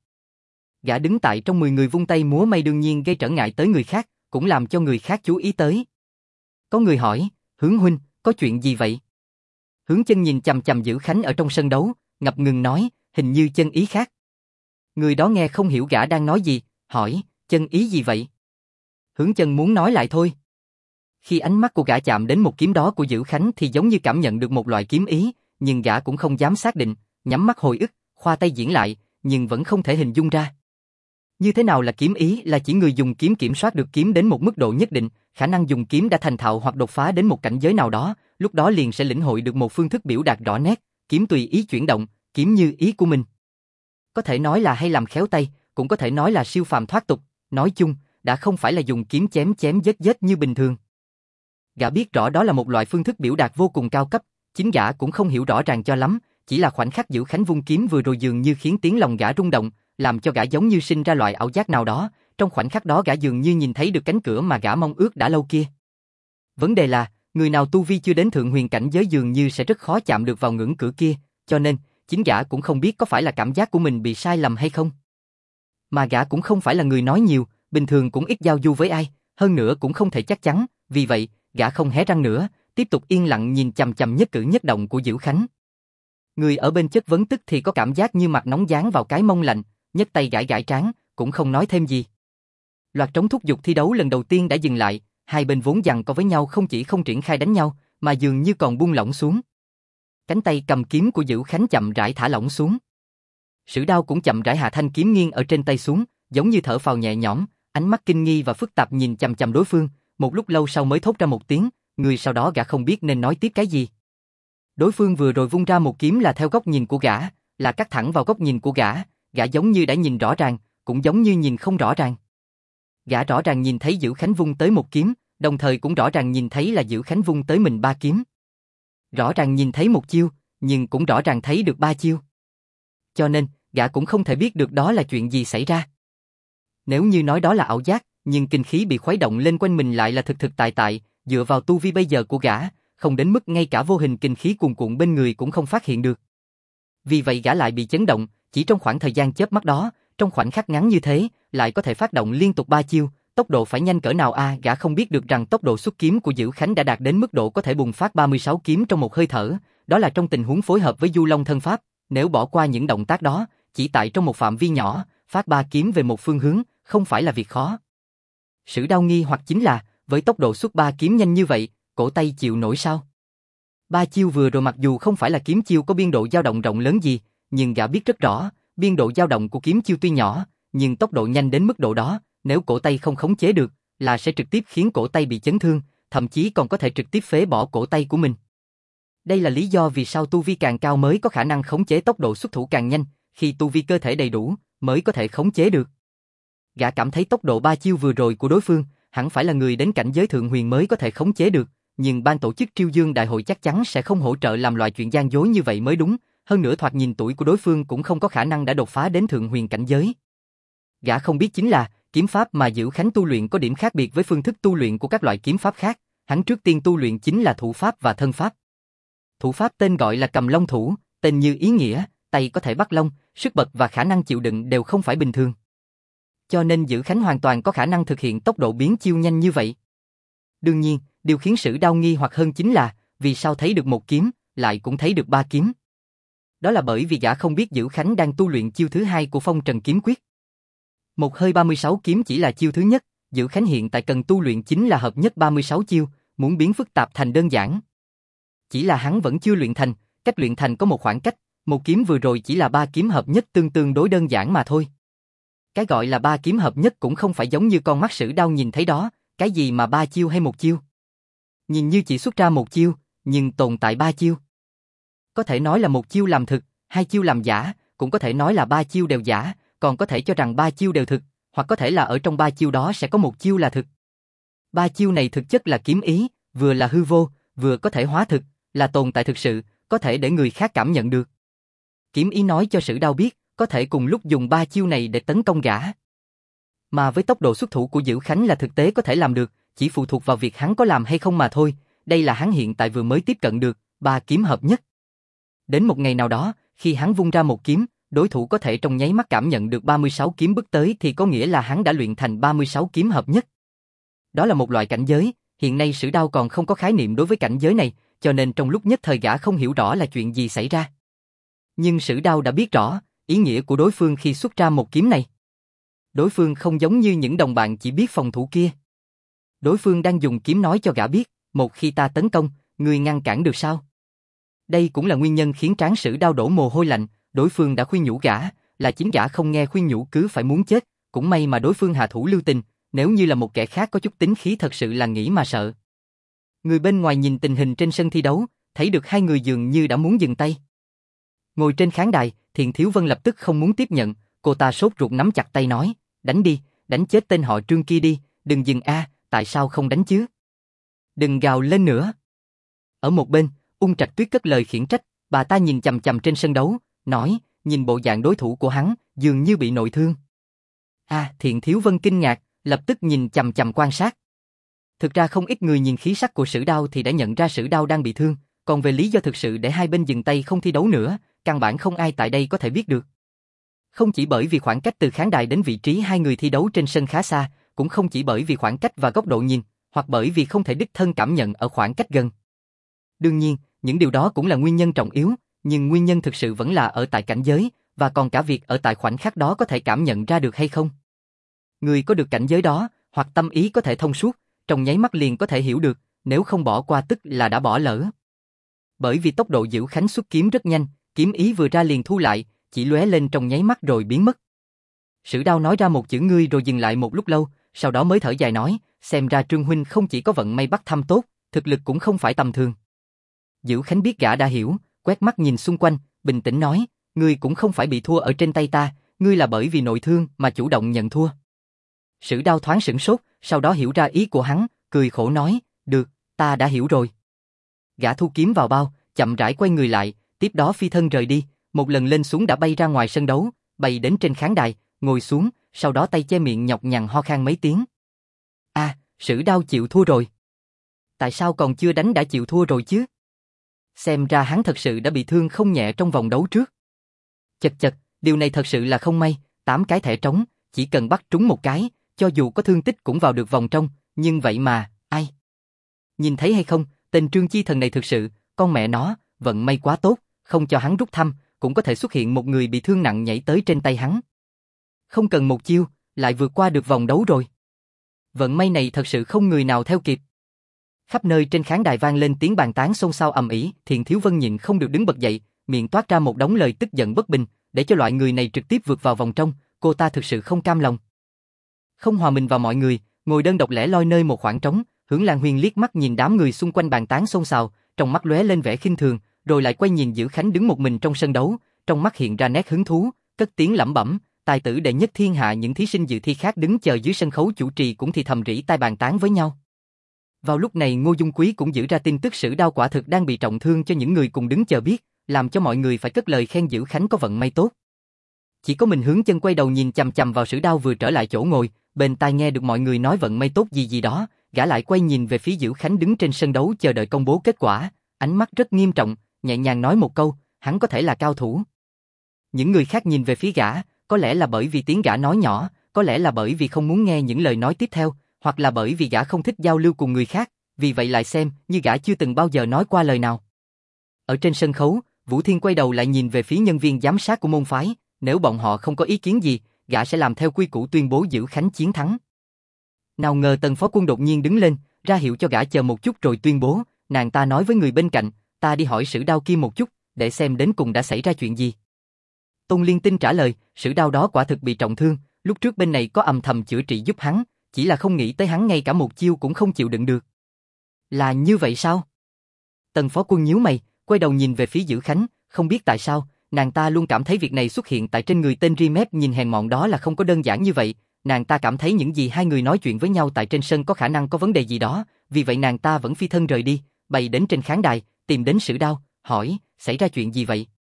Gã đứng tại trong 10 người vung tay múa may đương nhiên gây trở ngại tới người khác, cũng làm cho người khác chú ý tới. Có người hỏi, Hướng huynh, có chuyện gì vậy? Hướng Chân nhìn chằm chằm Dữ Khánh ở trong sân đấu, ngập ngừng nói, hình như chân ý khác. Người đó nghe không hiểu gã đang nói gì, hỏi, chân ý gì vậy? Hướng Chân muốn nói lại thôi. Khi ánh mắt của gã chạm đến một kiếm đó của Dữ Khánh thì giống như cảm nhận được một loại kiếm ý, nhưng gã cũng không dám xác định, nhắm mắt hồi ức, khoa tay diễn lại, nhưng vẫn không thể hình dung ra. Như thế nào là kiếm ý? Là chỉ người dùng kiếm kiểm soát được kiếm đến một mức độ nhất định, khả năng dùng kiếm đã thành thạo hoặc đột phá đến một cảnh giới nào đó, lúc đó liền sẽ lĩnh hội được một phương thức biểu đạt rõ nét, kiếm tùy ý chuyển động, kiếm như ý của mình. Có thể nói là hay làm khéo tay, cũng có thể nói là siêu phàm thoát tục, nói chung, đã không phải là dùng kiếm chém chém giết giết như bình thường. Gã biết rõ đó là một loại phương thức biểu đạt vô cùng cao cấp, chính gã cũng không hiểu rõ ràng cho lắm, chỉ là khoảnh khắc Dữ Khánh vung kiếm vừa rồi dường như khiến tiếng lòng gã rung động, làm cho gã giống như sinh ra loại ảo giác nào đó, trong khoảnh khắc đó gã dường như nhìn thấy được cánh cửa mà gã mong ước đã lâu kia. Vấn đề là, người nào tu vi chưa đến thượng huyền cảnh giới dường như sẽ rất khó chạm được vào ngưỡng cửa kia, cho nên, chính gã cũng không biết có phải là cảm giác của mình bị sai lầm hay không. Mà gã cũng không phải là người nói nhiều, bình thường cũng ít giao du với ai, hơn nữa cũng không thể chắc chắn, vì vậy, gã không hé răng nữa, tiếp tục yên lặng nhìn chằm chằm nhất cử nhất động của Dữ Khánh. Người ở bên chất vấn tức thì có cảm giác như mặt nóng dán vào cái mông lạnh, nhấc tay gãi gãi trán, cũng không nói thêm gì. Loạt trống thúc giục thi đấu lần đầu tiên đã dừng lại, hai bên vốn giằng co với nhau không chỉ không triển khai đánh nhau, mà dường như còn buông lỏng xuống. Cánh tay cầm kiếm của Dữ Khánh chậm rãi thả lỏng xuống. Sử đao cũng chậm rãi hạ thanh kiếm nghiêng ở trên tay xuống, giống như thở phào nhẹ nhõm, ánh mắt kinh nghi và phức tạp nhìn chằm chằm đối phương, một lúc lâu sau mới thốt ra một tiếng, người sau đó gã không biết nên nói tiếp cái gì. Đối phương vừa rồi vung ra một kiếm là theo góc nhìn của gã, là cắt thẳng vào góc nhìn của gã giống như đã nhìn rõ ràng, cũng giống như nhìn không rõ ràng. Gã rõ ràng nhìn thấy Dữ Khánh vung tới một kiếm, đồng thời cũng rõ ràng nhìn thấy là Dữ Khánh vung tới mình ba kiếm. Rõ ràng nhìn thấy một chiêu, nhưng cũng rõ ràng thấy được ba chiêu. Cho nên, gã cũng không thể biết được đó là chuyện gì xảy ra. Nếu như nói đó là ảo giác, nhưng kinh khí bị khuấy động lên quanh mình lại là thực thực tại tại, dựa vào tu vi bây giờ của gã, không đến mức ngay cả vô hình kinh khí cuồn cuộn bên người cũng không phát hiện được. Vì vậy gã lại bị chấn động, chỉ trong khoảng thời gian chớp mắt đó, trong khoảnh khắc ngắn như thế, lại có thể phát động liên tục ba chiêu, tốc độ phải nhanh cỡ nào gã không biết được rằng tốc độ xuất kiếm của Dữ Khánh đã đạt đến mức độ có thể bùng phát 36 kiếm trong một hơi thở, đó là trong tình huống phối hợp với Du Long thân pháp, nếu bỏ qua những động tác đó, chỉ tại trong một phạm vi nhỏ, phát ba kiếm về một phương hướng, không phải là việc khó. Sử đao nghi hoặc chính là, với tốc độ xuất ba kiếm nhanh như vậy, cổ tay chịu nổi sao? Ba chiêu vừa rồi mặc dù không phải là kiếm chiêu có biên độ dao động rộng lớn gì, nhưng gã biết rất rõ, biên độ dao động của kiếm chiêu tuy nhỏ, nhưng tốc độ nhanh đến mức độ đó, nếu cổ tay không khống chế được, là sẽ trực tiếp khiến cổ tay bị chấn thương, thậm chí còn có thể trực tiếp phế bỏ cổ tay của mình. Đây là lý do vì sao tu vi càng cao mới có khả năng khống chế tốc độ xuất thủ càng nhanh, khi tu vi cơ thể đầy đủ, mới có thể khống chế được. Gã cảm thấy tốc độ ba chiêu vừa rồi của đối phương, hẳn phải là người đến cảnh giới thượng huyền mới có thể khống chế được, nhưng ban tổ chức Triêu Dương Đại hội chắc chắn sẽ không hỗ trợ làm loại chuyện gian dối như vậy mới đúng, hơn nữa thoạt nhìn tuổi của đối phương cũng không có khả năng đã đột phá đến thượng huyền cảnh giới. Gã không biết chính là, kiếm pháp mà Dữ Khánh tu luyện có điểm khác biệt với phương thức tu luyện của các loại kiếm pháp khác, hắn trước tiên tu luyện chính là thủ pháp và thân pháp. Thủ pháp tên gọi là cầm long thủ, tên như ý nghĩa, tay có thể bắt long, sức bật và khả năng chịu đựng đều không phải bình thường. Cho nên Dữ Khánh hoàn toàn có khả năng thực hiện tốc độ biến chiêu nhanh như vậy. Đương nhiên, điều khiến Sử đao nghi hoặc hơn chính là, vì sao thấy được một kiếm, lại cũng thấy được ba kiếm. Đó là bởi vì gã không biết Dữ Khánh đang tu luyện chiêu thứ hai của Phong Trần Kiếm Quyết. Một hơi 36 kiếm chỉ là chiêu thứ nhất, Dữ Khánh hiện tại cần tu luyện chính là hợp nhất 36 chiêu, muốn biến phức tạp thành đơn giản. Chỉ là hắn vẫn chưa luyện thành, cách luyện thành có một khoảng cách, một kiếm vừa rồi chỉ là ba kiếm hợp nhất tương đối đơn giản mà thôi. Cái gọi là ba kiếm hợp nhất cũng không phải giống như con mắt Sử đao nhìn thấy đó, cái gì mà ba chiêu hay một chiêu. Nhìn như chỉ xuất ra một chiêu, nhưng tồn tại ba chiêu. Có thể nói là một chiêu làm thực, hai chiêu làm giả, cũng có thể nói là ba chiêu đều giả, còn có thể cho rằng ba chiêu đều thực, hoặc có thể là ở trong ba chiêu đó sẽ có một chiêu là thực. Ba chiêu này thực chất là kiếm ý, vừa là hư vô, vừa có thể hóa thực, là tồn tại thực sự, có thể để người khác cảm nhận được. Kiếm ý nói cho Sử đao biết, có thể cùng lúc dùng ba chiêu này để tấn công gã. Mà với tốc độ xuất thủ của Dữ Khánh là thực tế có thể làm được, chỉ phụ thuộc vào việc hắn có làm hay không mà thôi, đây là hắn hiện tại vừa mới tiếp cận được, ba kiếm hợp nhất. Đến một ngày nào đó, khi hắn vung ra một kiếm, đối thủ có thể trong nháy mắt cảm nhận được 36 kiếm bước tới thì có nghĩa là hắn đã luyện thành 36 kiếm hợp nhất. Đó là một loại cảnh giới, Hiện nay Sử Đao còn không có khái niệm đối với cảnh giới này, cho nên trong lúc nhất thời gã không hiểu rõ là chuyện gì xảy ra. Nhưng Sử Đao đã biết rõ ý nghĩa của đối phương khi xuất ra một kiếm này. Đối phương không giống như những đồng bạn chỉ biết phòng thủ kia. Đối phương đang dùng kiếm nói cho gã biết, một khi ta tấn công, ngươi ngăn cản được sao? Đây cũng là nguyên nhân khiến trán Sử Đao đổ mồ hôi lạnh, đối phương đã khuyên nhủ gã, là chính gã không nghe khuyên nhủ cứ phải muốn chết, cũng may mà đối phương hạ thủ lưu tình, nếu như là một kẻ khác có chút tính khí thật sự là nghĩ mà sợ. Người bên ngoài nhìn tình hình trên sân thi đấu, thấy được hai người dường như đã muốn dừng tay. Ngồi trên khán đài, Thiền Thiếu Vân lập tức không muốn tiếp nhận, cô ta sốt ruột nắm chặt tay nói, đánh đi, đánh chết tên họ Trương kia đi, đừng dừng a, tại sao không đánh chứ? Đừng gào lên nữa. Ở một bên, Ung Trạch Tuyết cất lời khiển trách, bà ta nhìn chằm chằm trên sân đấu, nói, nhìn bộ dạng đối thủ của hắn, dường như bị nội thương. Thiền Thiếu Vân kinh ngạc, lập tức nhìn chằm chằm quan sát. Thực ra không ít người nhìn khí sắc của Sử Đao thì đã nhận ra Sử Đao đang bị thương, còn về lý do thực sự để hai bên dừng tay không thi đấu nữa, căn bản không ai tại đây có thể biết được. Không chỉ bởi vì khoảng cách từ khán đài đến vị trí hai người thi đấu trên sân khá xa, cũng không chỉ bởi vì khoảng cách và góc độ nhìn, hoặc bởi vì không thể đích thân cảm nhận ở khoảng cách gần. Đương nhiên, những điều đó cũng là nguyên nhân trọng yếu, nhưng nguyên nhân thực sự vẫn là ở tại cảnh giới, và còn cả việc ở tại khoảnh khắc đó có thể cảm nhận ra được hay không. Người có được cảnh giới đó, hoặc tâm ý có thể thông suốt, trong nháy mắt liền có thể hiểu được, nếu không bỏ qua tức là đã bỏ lỡ. Bởi vì tốc độ Dữ Khánh xuất kiếm rất nhanh, kiếm ý vừa ra liền thu lại, chỉ lóe lên trong nháy mắt rồi biến mất. Sử Đao nói ra một chữ ngươi rồi dừng lại một lúc lâu, sau đó mới thở dài nói, xem ra Trương huynh không chỉ có vận may bắt thăm tốt, thực lực cũng không phải tầm thường. Dữ Khánh biết gã đã hiểu, quét mắt nhìn xung quanh, bình tĩnh nói, ngươi cũng không phải bị thua ở trên tay ta, ngươi là bởi vì nội thương mà chủ động nhận thua. Sử Đao thoáng sửng sốt, sau đó hiểu ra ý của hắn, cười khổ nói, được, ta đã hiểu rồi. Gã thu kiếm vào bao, chậm rãi quay người lại, tiếp đó phi thân rời đi, một lần lên xuống đã bay ra ngoài sân đấu, bay đến trên khán đài, ngồi xuống, sau đó tay che miệng nhọc nhằn ho khan mấy tiếng. Sử Đao chịu thua rồi. Tại sao còn chưa đánh đã chịu thua rồi chứ? Xem ra hắn thật sự đã bị thương không nhẹ trong vòng đấu trước. Chật chật, điều này thật sự là không may, 8 cái thẻ trống, chỉ cần bắt trúng một cái, cho dù có thương tích cũng vào được vòng trong, nhưng vậy mà, ai? Nhìn thấy hay không, tên Trương Chi Thần này thực sự, con mẹ nó, vận may quá tốt, không cho hắn rút thăm, cũng có thể xuất hiện một người bị thương nặng nhảy tới trên tay hắn. Không cần một chiêu, lại vượt qua được vòng đấu rồi. Vận may này thật sự không người nào theo kịp. Khắp nơi trên khán đài vang lên tiếng bàn tán xôn xao ầm ĩ, Thiền Thiếu Vân nhịn không được đứng bật dậy, miệng toát ra một đống lời tức giận bất bình, để cho loại người này trực tiếp vượt vào vòng trong, cô ta thực sự không cam lòng. Không hòa mình vào mọi người, ngồi đơn độc lẻ loi nơi một khoảng trống, Hưởng Lan Huyên liếc mắt nhìn đám người xung quanh bàn tán xôn xao, trong mắt lóe lên vẻ khinh thường, rồi lại quay nhìn Dữ Khánh đứng một mình trong sân đấu, trong mắt hiện ra nét hứng thú, cất tiếng lẩm bẩm, tài tử đệ nhất thiên hạ. Những thí sinh dự thi khác đứng chờ dưới sân khấu chủ trì cũng thì thầm rỉ tai bàn tán với nhau. Vào lúc này Ngô Dung Quý cũng giữ ra tin tức Sử Đao quả thực đang bị trọng thương cho những người cùng đứng chờ biết, làm cho mọi người phải cất lời khen Dữ Khánh có vận may tốt. Chỉ có mình Hướng Chân quay đầu nhìn chằm chằm vào Sử Đao vừa trở lại chỗ ngồi, bên tai nghe được mọi người nói vận may tốt gì gì đó, gã lại quay nhìn về phía Dữ Khánh đứng trên sân đấu chờ đợi công bố kết quả, ánh mắt rất nghiêm trọng, nhẹ nhàng nói một câu, hắn có thể là cao thủ. Những người khác nhìn về phía gã, có lẽ là bởi vì tiếng gã nói nhỏ, có lẽ là bởi vì không muốn nghe những lời nói tiếp theo, hoặc là bởi vì gã không thích giao lưu cùng người khác, vì vậy lại xem như gã chưa từng bao giờ nói qua lời nào. Ở trên sân khấu, Vũ Thiên quay đầu lại nhìn về phía nhân viên giám sát của môn phái, nếu bọn họ không có ý kiến gì, gã sẽ làm theo quy củ tuyên bố Dữ Khánh chiến thắng. Nào ngờ Tần Phó Quân đột nhiên đứng lên, ra hiệu cho gã chờ một chút rồi tuyên bố, nàng ta nói với người bên cạnh, ta đi hỏi Sử Đao kia một chút, để xem đến cùng đã xảy ra chuyện gì. Tôn Liên Tinh trả lời, Sử Đao đó quả thực bị trọng thương, lúc trước bên này có âm thầm chữa trị giúp hắn, chỉ là không nghĩ tới hắn ngay cả một chiêu cũng không chịu đựng được. Là như vậy sao? Tần Phó Quân nhíu mày, quay đầu nhìn về phía Dữ Khánh, không biết tại sao, nàng ta luôn cảm thấy việc này xuất hiện tại trên người tên Rimet nhìn hèn mọn đó là không có đơn giản như vậy, nàng ta cảm thấy những gì hai người nói chuyện với nhau tại trên sân có khả năng có vấn đề gì đó, vì vậy nàng ta vẫn phi thân rời đi, bay đến trên khán đài, tìm đến Sử Đao, hỏi, xảy ra chuyện gì vậy?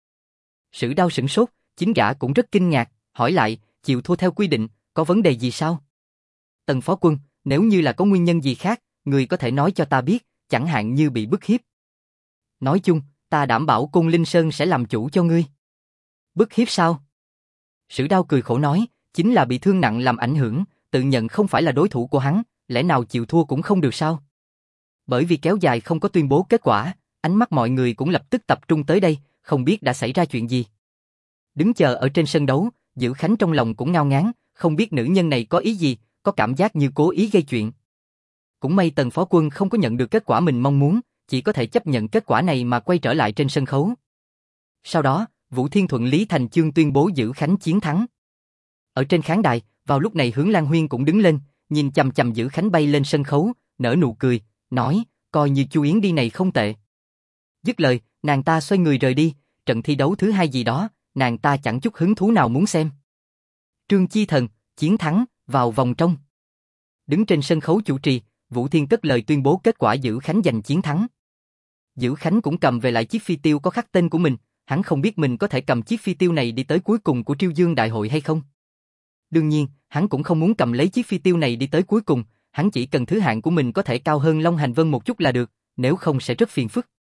Sử Đao sửng sốt, chính gã cũng rất kinh ngạc, hỏi lại, chịu thua theo quy định, có vấn đề gì sao? Tần Phó Quân, nếu như là có nguyên nhân gì khác, người có thể nói cho ta biết, chẳng hạn như bị bức hiếp. Nói chung, ta đảm bảo Côn Linh Sơn sẽ làm chủ cho ngươi. Bức hiếp sao? Sử Đao cười khổ nói, chính là bị thương nặng làm ảnh hưởng, tự nhận không phải là đối thủ của hắn, lẽ nào chịu thua cũng không được sao? Bởi vì kéo dài không có tuyên bố kết quả, ánh mắt mọi người cũng lập tức tập trung tới đây, không biết đã xảy ra chuyện gì. Đứng chờ ở trên sân đấu, Dữ Khánh trong lòng cũng ngao ngán, không biết nữ nhân này có ý gì, có cảm giác như cố ý gây chuyện. Cũng may Tần Phó Quân không có nhận được kết quả mình mong muốn, chỉ có thể chấp nhận kết quả này mà quay trở lại trên sân khấu. Sau đó, Vũ Thiên Thuận Lý Thành Chương tuyên bố Dữ Khánh chiến thắng. Ở trên khán đài, vào lúc này Hướng Lan Huyên cũng đứng lên, nhìn chằm chằm Dữ Khánh bay lên sân khấu, nở nụ cười, nói, coi như Chu Yến đi này không tệ. Dứt lời, nàng ta xoay người rời đi, trận thi đấu thứ hai gì đó, nàng ta chẳng chút hứng thú nào muốn xem. Trương Chi Thần, chiến thắng, vào vòng trong. Đứng trên sân khấu chủ trì, Vũ Thiên cất lời tuyên bố kết quả Dữ Khánh giành chiến thắng. Dữ Khánh cũng cầm về lại chiếc phi tiêu có khắc tên của mình, hắn không biết mình có thể cầm chiếc phi tiêu này đi tới cuối cùng của Triêu Dương Đại hội hay không. Đương nhiên, hắn cũng không muốn cầm lấy chiếc phi tiêu này đi tới cuối cùng, hắn chỉ cần thứ hạng của mình có thể cao hơn Long Hành Vân một chút là được, nếu không sẽ rất phiền phức.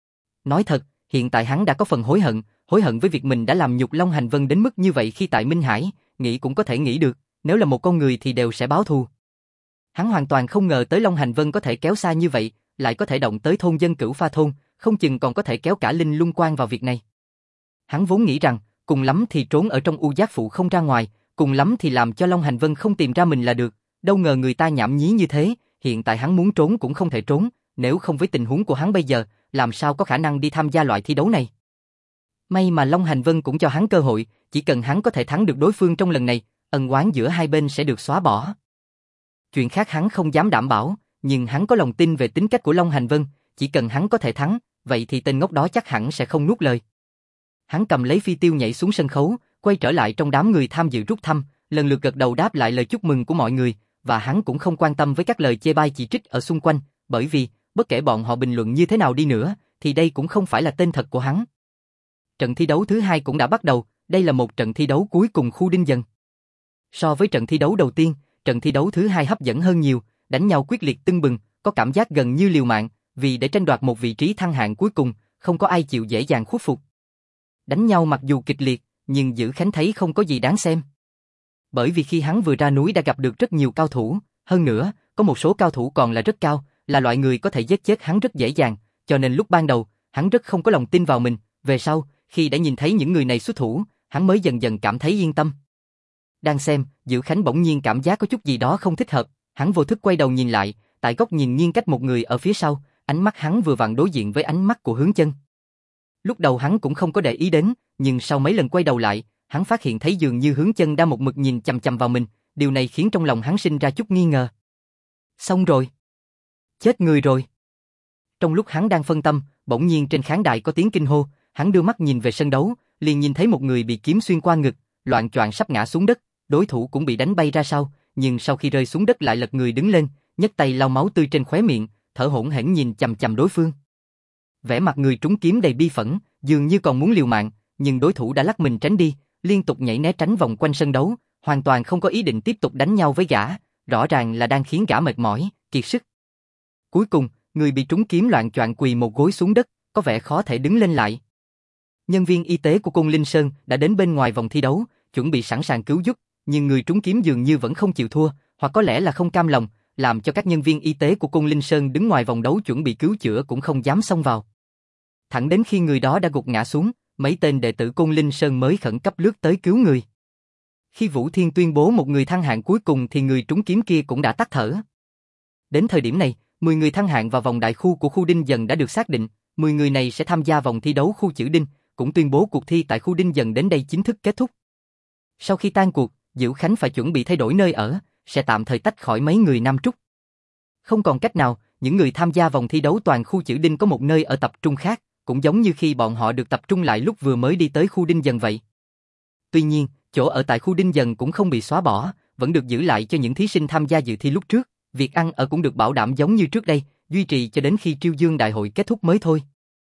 Nói thật, hiện tại hắn đã có phần hối hận với việc mình đã làm nhục Long Hành Vân đến mức như vậy khi tại Minh Hải, nghĩ cũng có thể nghĩ được, nếu là một con người thì đều sẽ báo thù. Hắn hoàn toàn không ngờ tới Long Hành Vân có thể kéo xa như vậy, lại có thể động tới thôn dân Cửu Pha thôn, không chừng còn có thể kéo cả Linh Lung Quan vào việc này. Hắn vốn nghĩ rằng, cùng lắm thì trốn ở trong U Giác Phụ không ra ngoài, cùng lắm thì làm cho Long Hành Vân không tìm ra mình là được, đâu ngờ người ta nhảm nhí như thế, hiện tại hắn muốn trốn cũng không thể trốn, nếu không với tình huống của hắn bây giờ, làm sao có khả năng đi tham gia loại thi đấu này. May mà Long Hành Vân cũng cho hắn cơ hội, chỉ cần hắn có thể thắng được đối phương trong lần này, ân oán giữa hai bên sẽ được xóa bỏ. Chuyện khác hắn không dám đảm bảo, nhưng hắn có lòng tin về tính cách của Long Hành Vân, chỉ cần hắn có thể thắng, vậy thì tên ngốc đó chắc hẳn sẽ không nuốt lời. Hắn cầm lấy phi tiêu nhảy xuống sân khấu, quay trở lại trong đám người tham dự rút thăm, lần lượt gật đầu đáp lại lời chúc mừng của mọi người, và hắn cũng không quan tâm với các lời chê bai chỉ trích ở xung quanh, bởi vì, bất kể bọn họ bình luận như thế nào đi nữa, thì đây cũng không phải là tên thật của hắn. Trận thi đấu thứ hai cũng đã bắt đầu, đây là một trận thi đấu cuối cùng khu Đinh Dần. So với trận thi đấu đầu tiên, trận thi đấu thứ hai hấp dẫn hơn nhiều, đánh nhau quyết liệt tưng bừng, có cảm giác gần như liều mạng, vì để tranh đoạt một vị trí thăng hạng cuối cùng, không có ai chịu dễ dàng khuất phục. Đánh nhau mặc dù kịch liệt, nhưng Dữ Khánh thấy không có gì đáng xem. Bởi vì khi hắn vừa ra núi đã gặp được rất nhiều cao thủ, hơn nữa, có một số cao thủ còn là rất cao, là loại người có thể giết chết hắn rất dễ dàng, cho nên lúc ban đầu, hắn rất không có lòng tin vào mình, về sau, khi đã nhìn thấy những người này xuất thủ, hắn mới dần dần cảm thấy yên tâm. Đang xem, Dữ Khánh bỗng nhiên cảm giác có chút gì đó không thích hợp, hắn vô thức quay đầu nhìn lại, tại góc nhìn nghiêng cách một người ở phía sau, ánh mắt hắn vừa vặn đối diện với ánh mắt của Hướng Chân. Lúc đầu hắn cũng không có để ý đến, nhưng sau mấy lần quay đầu lại, hắn phát hiện thấy dường như Hướng Chân đang một mực nhìn chằm chằm vào mình, điều này khiến trong lòng hắn sinh ra chút nghi ngờ. Xong rồi. Chết người rồi. Trong lúc hắn đang phân tâm, bỗng nhiên trên khán đài có tiếng kinh hô, hắn đưa mắt nhìn về sân đấu, liền nhìn thấy một người bị kiếm xuyên qua ngực, loạng choạng sắp ngã xuống đất, đối thủ cũng bị đánh bay ra sau, nhưng sau khi rơi xuống đất lại lật người đứng lên, nhấc tay lau máu tươi trên khóe miệng, thở hổn hển nhìn chằm chằm đối phương. Vẻ mặt người trúng kiếm đầy bi phẫn, dường như còn muốn liều mạng, nhưng đối thủ đã lắc mình tránh đi, liên tục nhảy né tránh vòng quanh sân đấu, hoàn toàn không có ý định tiếp tục đánh nhau với gã, rõ ràng là đang khiến gã mệt mỏi, kiệt sức. Cuối cùng, người bị trúng kiếm loạng choạng quỳ một gối xuống đất, có vẻ khó thể đứng lên lại. Nhân viên y tế của Côn Linh Sơn đã đến bên ngoài vòng thi đấu, chuẩn bị sẵn sàng cứu giúp, nhưng người trúng kiếm dường như vẫn không chịu thua, hoặc có lẽ là không cam lòng, làm cho các nhân viên y tế của Côn Linh Sơn đứng ngoài vòng đấu chuẩn bị cứu chữa cũng không dám xông vào. Thẳng đến khi người đó đã gục ngã xuống, mấy tên đệ tử Côn Linh Sơn mới khẩn cấp lướt tới cứu người. Khi Vũ Thiên tuyên bố một người thăng hạng cuối cùng thì người trúng kiếm kia cũng đã tắt thở. Đến thời điểm này, 10 người thăng hạng vào vòng đại khu của khu Đinh Dần đã được xác định, 10 người này sẽ tham gia vòng thi đấu khu Chữ Đinh, cũng tuyên bố cuộc thi tại khu Đinh Dần đến đây chính thức kết thúc. Sau khi tan cuộc, Dữ Khánh phải chuẩn bị thay đổi nơi ở, sẽ tạm thời tách khỏi mấy người Nam Trúc. Không còn cách nào, những người tham gia vòng thi đấu toàn khu Chữ Đinh có một nơi ở tập trung khác, cũng giống như khi bọn họ được tập trung lại lúc vừa mới đi tới khu Đinh Dần vậy. Tuy nhiên, chỗ ở tại khu Đinh Dần cũng không bị xóa bỏ, vẫn được giữ lại cho những thí sinh tham gia dự thi lúc trước, việc ăn ở cũng được bảo đảm giống như trước đây, duy trì cho đến khi Triêu Dương Đại hội kết thúc mới thôi.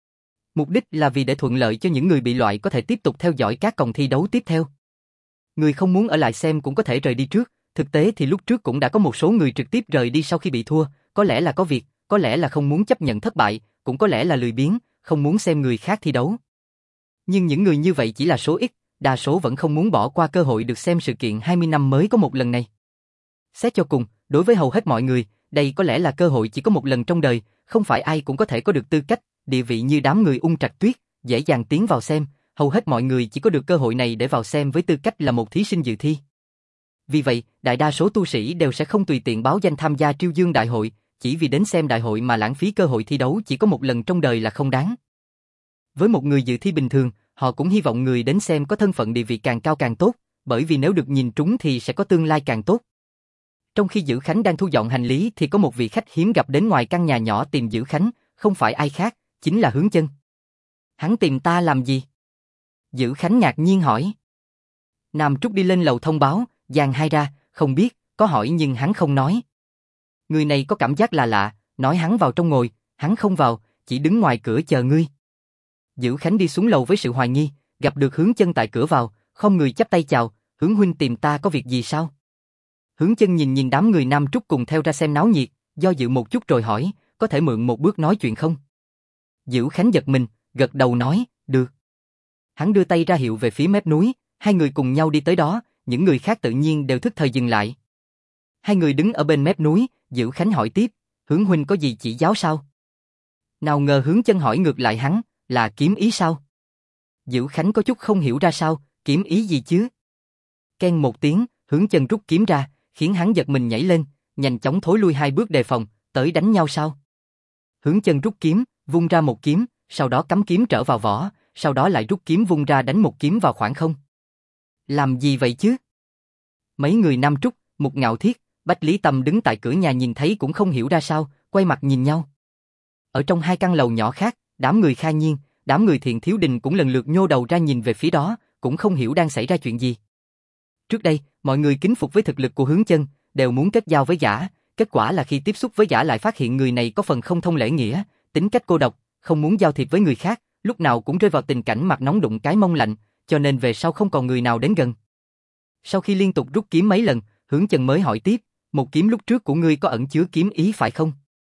Mục đích là vì để thuận lợi cho những người bị loại có thể tiếp tục theo dõi các vòng thi đấu tiếp theo. Người không muốn ở lại xem cũng có thể rời đi trước, thực tế thì lúc trước cũng đã có một số người trực tiếp rời đi sau khi bị thua, có lẽ là có việc, có lẽ là không muốn chấp nhận thất bại, cũng có lẽ là lười biếng, không muốn xem người khác thi đấu. Nhưng những người như vậy chỉ là số ít, đa số vẫn không muốn bỏ qua cơ hội được xem sự kiện 20 năm mới có một lần này. Xét cho cùng, đối với hầu hết mọi người, đây có lẽ là cơ hội chỉ có một lần trong đời, không phải ai cũng có thể có được tư cách, địa vị như đám người Ung Trạch Tuyết, dễ dàng tiến vào xem, hầu hết mọi người chỉ có được cơ hội này để vào xem với tư cách là một thí sinh dự thi. Vì vậy, đại đa số tu sĩ đều sẽ không tùy tiện báo danh tham gia Triêu Dương Đại hội, chỉ vì đến xem đại hội mà lãng phí cơ hội thi đấu chỉ có một lần trong đời là không đáng. Với một người dự thi bình thường, họ cũng hy vọng người đến xem có thân phận địa vị càng cao càng tốt, bởi vì nếu được nhìn trúng thì sẽ có tương lai càng tốt. Trong khi Dữ Khánh đang thu dọn hành lý thì có một vị khách hiếm gặp đến ngoài căn nhà nhỏ tìm Dữ Khánh, không phải ai khác, chính là Hướng Chân. Hắn tìm ta làm gì? Dữ Khánh ngạc nhiên hỏi. Nam Trúc đi lên lầu thông báo, Giang Hai ra, không biết, có hỏi nhưng hắn không nói. Người này có cảm giác là lạ, nói hắn vào trong ngồi, hắn không vào, chỉ đứng ngoài cửa chờ ngươi. Dữ Khánh đi xuống lầu với sự hoài nghi, gặp được Hướng Chân tại cửa vào, không người chắp tay chào, Hướng huynh tìm ta có việc gì sao? Hướng Chân nhìn đám người Nam Trúc cùng theo ra xem náo nhiệt, do dự một chút rồi hỏi, có thể mượn một bước nói chuyện không? Dữ Khánh giật mình, gật đầu nói, được. Hắn đưa tay ra hiệu về phía mép núi, hai người cùng nhau đi tới đó, những người khác tự nhiên đều thức thời dừng lại. Hai người đứng ở bên mép núi, Dữ Khánh hỏi tiếp, Hướng huynh có gì chỉ giáo sao? Nào ngờ Hướng Chân hỏi ngược lại hắn, là kiếm ý sao? Dữ Khánh có chút không hiểu ra sao, kiếm ý gì chứ? Keng một tiếng, Hướng Chân rút kiếm ra, khiến hắn giật mình nhảy lên, nhanh chóng thối lui hai bước đề phòng, tới đánh nhau sao? Hướng Chân rút kiếm, vung ra một kiếm, sau đó cắm kiếm trở vào vỏ, sau đó lại rút kiếm vung ra đánh một kiếm vào khoảng không. Làm gì vậy chứ? Mấy người Nam Trúc, Mục Ngạo Thiết, Bách Lý Tâm đứng tại cửa nhà nhìn thấy cũng không hiểu ra sao, quay mặt nhìn nhau. Ở trong hai căn lầu nhỏ khác, đám người Kha Nhiên, đám người Thiện Thiếu Đình cũng lần lượt nhô đầu ra nhìn về phía đó, cũng không hiểu đang xảy ra chuyện gì. Trước đây, mọi người kính phục với thực lực của Hướng Chân, đều muốn kết giao với gã, kết quả là khi tiếp xúc với gã lại phát hiện người này có phần không thông lễ nghĩa, tính cách cô độc, không muốn giao thiệp với người khác, lúc nào cũng rơi vào tình cảnh mặt nóng đụng cái mông lạnh, cho nên về sau không còn người nào đến gần. Sau khi liên tục rút kiếm mấy lần, Hướng Chân mới hỏi tiếp, một kiếm lúc trước của ngươi có ẩn chứa kiếm ý phải không?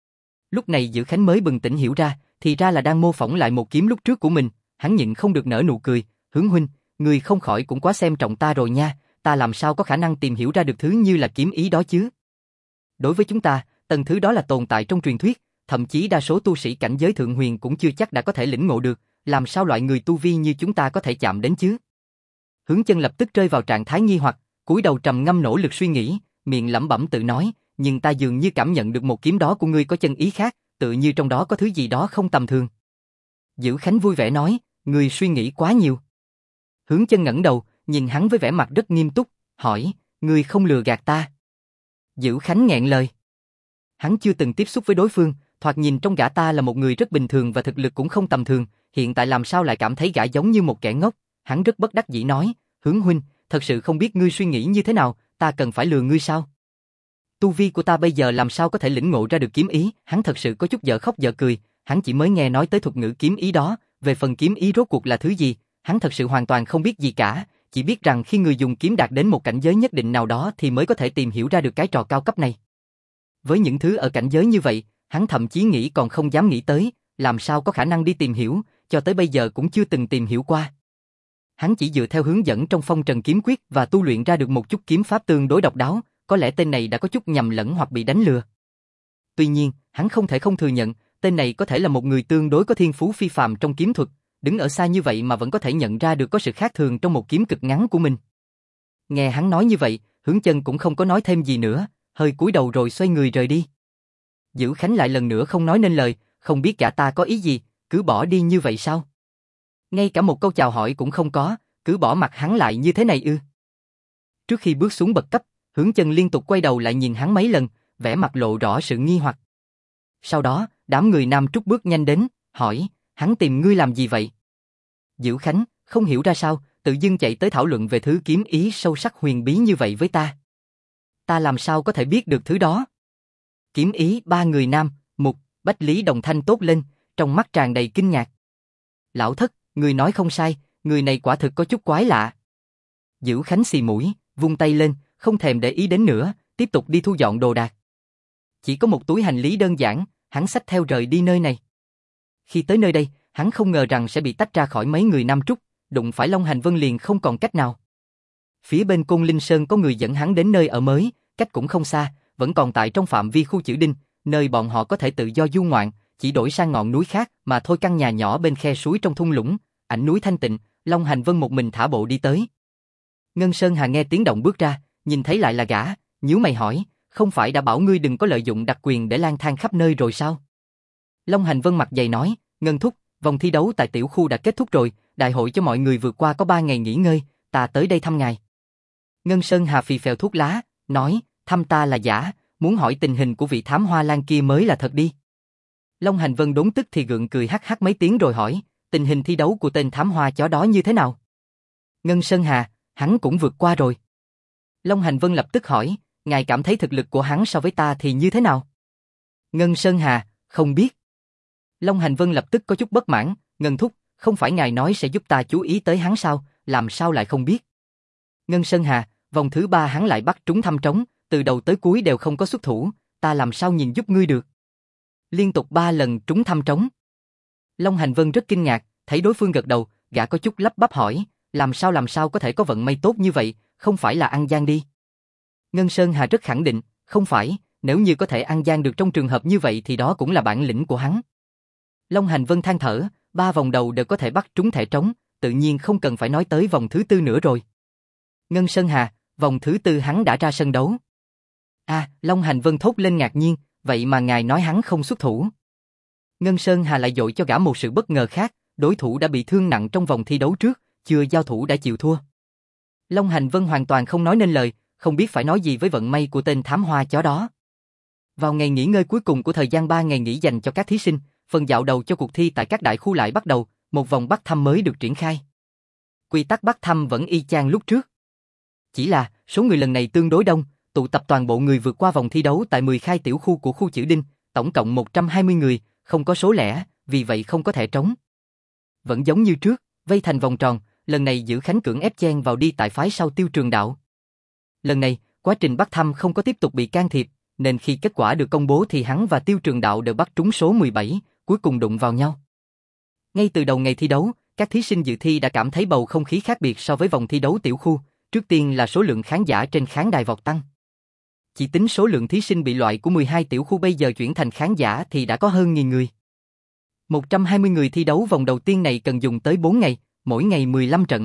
Lúc này Dữ Khánh mới bừng tỉnh hiểu ra, thì ra là đang mô phỏng lại một kiếm lúc trước của mình, hắn nhịn không được nở nụ cười, Hướng huynh, ngươi không khỏi cũng quá xem trọng ta rồi nha, ta làm sao có khả năng tìm hiểu ra được thứ như là kiếm ý đó chứ? Đối với chúng ta, tầng thứ đó là tồn tại trong truyền thuyết, thậm chí đa số tu sĩ cảnh giới thượng huyền cũng chưa chắc đã có thể lĩnh ngộ được, làm sao loại người tu vi như chúng ta có thể chạm đến chứ? Hướng Chân lập tức rơi vào trạng thái nghi hoặc, cúi đầu trầm ngâm nỗ lực suy nghĩ, miệng lẩm bẩm tự nói, nhưng ta dường như cảm nhận được một kiếm đó của ngươi có chân ý khác, tự như trong đó có thứ gì đó không tầm thường. Dữ Khánh vui vẻ nói, ngươi suy nghĩ quá nhiều. Hướng Chân ngẩng đầu, nhìn hắn với vẻ mặt rất nghiêm túc, hỏi, ngươi không lừa gạt ta? Dữ Khánh nghẹn lời. Hắn chưa từng tiếp xúc với đối phương, thoạt nhìn trong gã ta là một người rất bình thường và thực lực cũng không tầm thường, hiện tại làm sao lại cảm thấy gã giống như một kẻ ngốc? Hắn rất bất đắc dĩ nói, Hướng huynh, thật sự không biết ngươi suy nghĩ như thế nào, ta cần phải lừa ngươi sao? Tu vi của ta bây giờ làm sao có thể lĩnh ngộ ra được kiếm ý? Hắn thật sự có chút dở khóc dở cười, hắn chỉ mới nghe nói tới thuật ngữ kiếm ý đó, về phần kiếm ý rốt cuộc là thứ gì, hắn thật sự hoàn toàn không biết gì cả, chỉ biết rằng khi người dùng kiếm đạt đến một cảnh giới nhất định nào đó thì mới có thể tìm hiểu ra được cái trò cao cấp này. Với những thứ ở cảnh giới như vậy, hắn thậm chí nghĩ còn không dám nghĩ tới, làm sao có khả năng đi tìm hiểu, cho tới bây giờ cũng chưa từng tìm hiểu qua. Hắn chỉ dựa theo hướng dẫn trong Phong Trần Kiếm Quyết và tu luyện ra được một chút kiếm pháp tương đối độc đáo, có lẽ tên này đã có chút nhầm lẫn hoặc bị đánh lừa. Tuy nhiên, hắn không thể không thừa nhận, tên này có thể là một người tương đối có thiên phú phi phàm trong kiếm thuật, đứng ở xa như vậy mà vẫn có thể nhận ra được có sự khác thường trong một kiếm cực ngắn của mình. Nghe hắn nói như vậy, Hướng Chân cũng không có nói thêm gì nữa, hơi cúi đầu rồi xoay người rời đi. Dữ Khánh lại lần nữa không nói nên lời, không biết gã ta có ý gì, cứ bỏ đi như vậy sao? Ngay cả một câu chào hỏi cũng không có, cứ bỏ mặt hắn lại như thế này ư? Trước khi bước xuống bậc cấp, Hướng Chân liên tục quay đầu lại nhìn hắn mấy lần, vẻ mặt lộ rõ sự nghi hoặc. Sau đó, đám người Nam Trúc bước nhanh đến, hỏi, hắn tìm ngươi làm gì vậy? Dữ Khánh, không hiểu ra sao, tự dưng chạy tới thảo luận về thứ kiếm ý sâu sắc huyền bí như vậy với ta. Ta làm sao có thể biết được thứ đó? Kiếm ý. Ba người Nam, Mục, Bách Lý đồng thanh tốt lên, trong mắt tràn đầy kinh ngạc. Lão thất, người nói không sai, người này quả thực có chút quái lạ. Dữ Khánh xì mũi, vung tay lên, không thèm để ý đến nữa, tiếp tục đi thu dọn đồ đạc. Chỉ có một túi hành lý đơn giản, hắn xách theo rời đi nơi này. Khi tới nơi đây, hắn không ngờ rằng sẽ bị tách ra khỏi mấy người Nam Trúc, đụng phải Long Hành Vân liền không còn cách nào. Phía bên Côn Linh Sơn có người dẫn hắn đến nơi ở mới, cách cũng không xa, vẫn còn tại trong phạm vi khu Chữ Đinh, nơi bọn họ có thể tự do du ngoạn, chỉ đổi sang ngọn núi khác mà thôi. Căn nhà nhỏ bên khe suối trong thung lũng, ảnh núi thanh tịnh, Long Hành Vân một mình thả bộ đi tới. Ngân Sơn Hà nghe tiếng động bước ra, nhìn thấy lại là gã, nhíu mày hỏi, không phải đã bảo ngươi đừng có lợi dụng đặc quyền để lang thang khắp nơi rồi sao? Long Hành Vân mặt dày nói, Ngân thúc, vòng thi đấu tại tiểu khu đã kết thúc rồi, đại hội cho mọi người vượt qua có 3 ngày nghỉ ngơi, ta tới đây thăm ngài. Ngân Sơn Hà phì phèo thuốc lá, nói, thăm ta là giả, muốn hỏi tình hình của vị thám hoa lan kia mới là thật đi. Long Hành Vân đốn tức thì gượng cười hắc hắc mấy tiếng rồi hỏi, tình hình thi đấu của tên thám hoa chó đó như thế nào? Ngân Sơn Hà, hắn cũng vượt qua rồi. Long Hành Vân lập tức hỏi, ngài cảm thấy thực lực của hắn so với ta thì như thế nào? Ngân Sơn Hà, không biết. Long Hành Vân lập tức có chút bất mãn, Ngân thúc, không phải ngài nói sẽ giúp ta chú ý tới hắn sao, làm sao lại không biết? Ngân Sơn Hà, vòng thứ 3 hắn lại bắt trúng thăm trống, từ đầu tới cuối đều không có xuất thủ, ta làm sao nhìn giúp ngươi được? Liên tục 3 lần trúng thăm trống. Long Hành Vân rất kinh ngạc, thấy đối phương gật đầu, gã có chút lắp bắp hỏi, làm sao có thể có vận may tốt như vậy, không phải là ăn gian đi. Ngân Sơn Hà rất khẳng định, không phải, nếu như có thể ăn gian được trong trường hợp như vậy thì đó cũng là bản lĩnh của hắn. Long Hành Vân than thở, 3 vòng đầu đều có thể bắt trúng thẻ trống, tự nhiên không cần phải nói tới vòng thứ 4 nữa rồi. Ngân Sơn Hà, vòng thứ 4 hắn đã ra sân đấu. Long Hành Vân thốt lên ngạc nhiên, vậy mà ngài nói hắn không xuất thủ. Ngân Sơn Hà lại dội cho gã một sự bất ngờ khác, đối thủ đã bị thương nặng trong vòng thi đấu trước, chưa giao thủ đã chịu thua. Long Hành Vân hoàn toàn không nói nên lời, không biết phải nói gì với vận may của tên thám hoa chó đó. Vào ngày nghỉ ngơi cuối cùng của thời gian 3 ngày nghỉ dành cho các thí sinh, phần dạo đầu cho cuộc thi tại các đại khu lại bắt đầu, một vòng bắt thăm mới được triển khai. Quy tắc bắt thăm vẫn y chang lúc trước. Chỉ là, số người lần này tương đối đông, tụ tập toàn bộ người vượt qua vòng thi đấu tại 10 khai tiểu khu của khu Chữ Đinh, tổng cộng 120 người, không có số lẻ, vì vậy không có thẻ trống. Vẫn giống như trước, vây thành vòng tròn, lần này Dữ Khánh cưỡng ép chen vào đi tại phái sau Tiêu Trường Đạo. Lần này, quá trình bắt thăm không có tiếp tục bị can thiệp, nên khi kết quả được công bố thì hắn và Tiêu Trường Đạo đều bắt trúng số 17, cuối cùng đụng vào nhau. Ngay từ đầu ngày thi đấu, các thí sinh dự thi đã cảm thấy bầu không khí khác biệt so với vòng thi đấu tiểu khu, trước tiên là số lượng khán giả trên khán đài vọt tăng. Chỉ tính số lượng thí sinh bị loại của 12 tiểu khu bây giờ chuyển thành khán giả thì đã có hơn 1000 người. 120 người thi đấu vòng đầu tiên này cần dùng tới 4 ngày, mỗi ngày 15 trận.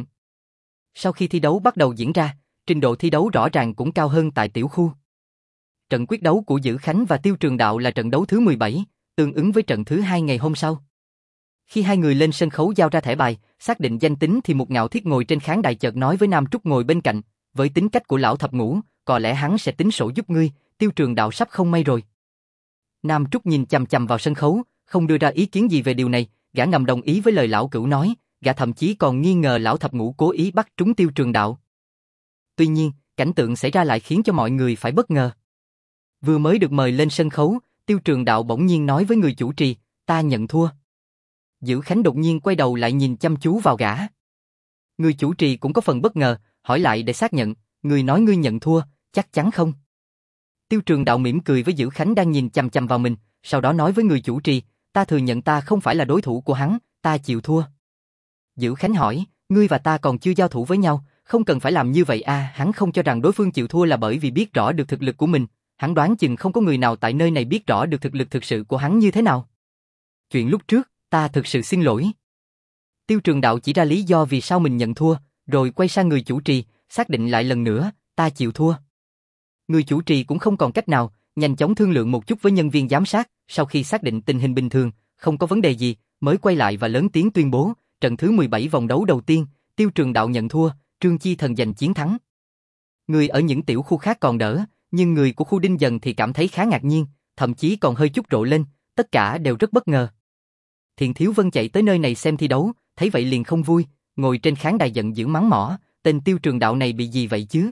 Sau khi thi đấu bắt đầu diễn ra, trình độ thi đấu rõ ràng cũng cao hơn tại tiểu khu. Trận quyết đấu của Dữ Khánh và Tiêu Trường Đạo là trận đấu thứ 17, tương ứng với trận thứ 2 ngày hôm sau. Khi hai người lên sân khấu giao ra thẻ bài, xác định danh tính thì Mục Ngạo Thiết ngồi trên khán đài chợt nói với Nam Trúc ngồi bên cạnh, với tính cách của lão thập ngũ, có lẽ hắn sẽ tính sổ giúp ngươi, Tiêu Trường Đạo sắp không may rồi. Nam Trúc nhìn chằm chằm vào sân khấu, không đưa ra ý kiến gì về điều này, gã ngầm đồng ý với lời lão cửu nói, gã thậm chí còn nghi ngờ lão thập ngũ cố ý bắt trúng Tiêu Trường Đạo. Tuy nhiên, cảnh tượng xảy ra lại khiến cho mọi người phải bất ngờ. Vừa mới được mời lên sân khấu, Tiêu Trường Đạo bỗng nhiên nói với người chủ trì, ta nhận thua. Dữ Khánh đột nhiên quay đầu lại nhìn chăm chú vào gã. Người chủ trì cũng có phần bất ngờ, hỏi lại để xác nhận, người nói ngươi nhận thua, chắc chắn không? Tiêu Trường Đạo mỉm cười với Dữ Khánh đang nhìn chằm chằm vào mình, sau đó nói với người chủ trì, ta thừa nhận ta không phải là đối thủ của hắn, ta chịu thua. Dữ Khánh hỏi, ngươi và ta còn chưa giao thủ với nhau, không cần phải làm như vậy hắn không cho rằng đối phương chịu thua là bởi vì biết rõ được thực lực của mình, hắn đoán chừng không có người nào tại nơi này biết rõ được thực lực thực sự của hắn như thế nào. Chuyện lúc trước, ta thực sự xin lỗi. Tiêu Trường Đạo chỉ ra lý do vì sao mình nhận thua, rồi quay sang người chủ trì, xác định lại lần nữa, ta chịu thua. Người chủ trì cũng không còn cách nào, nhanh chóng thương lượng một chút với nhân viên giám sát, sau khi xác định tình hình bình thường, không có vấn đề gì, mới quay lại và lớn tiếng tuyên bố, trận thứ 17 vòng đấu đầu tiên, Tiêu Trường Đạo nhận thua, Trương Chi Thần giành chiến thắng. Người ở những tiểu khu khác còn đỡ, nhưng người của khu Đinh Dần thì cảm thấy khá ngạc nhiên, thậm chí còn hơi chút rộ lên, tất cả đều rất bất ngờ. Thiện Thiếu Vân chạy tới nơi này xem thi đấu, thấy vậy liền không vui, ngồi trên khán đài giận dữ mắng mỏ, tên Tiêu Trường Đạo này bị gì vậy chứ?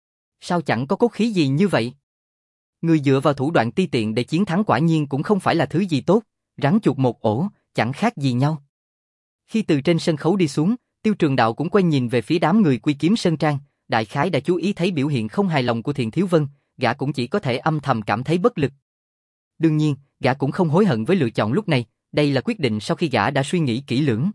Sao chẳng có cốt khí gì như vậy? Người dựa vào thủ đoạn ti tiện để chiến thắng quả nhiên cũng không phải là thứ gì tốt, rắn chuột một ổ, chẳng khác gì nhau. Khi từ trên sân khấu đi xuống, Tiêu Trường Đạo cũng quay nhìn về phía đám người Quy Kiếm Sơn Trang, đại khái đã chú ý thấy biểu hiện không hài lòng của Thiện Thiếu Vân, gã cũng chỉ có thể âm thầm cảm thấy bất lực. Đương nhiên, gã cũng không hối hận với lựa chọn lúc này, đây là quyết định sau khi gã đã suy nghĩ kỹ lưỡng.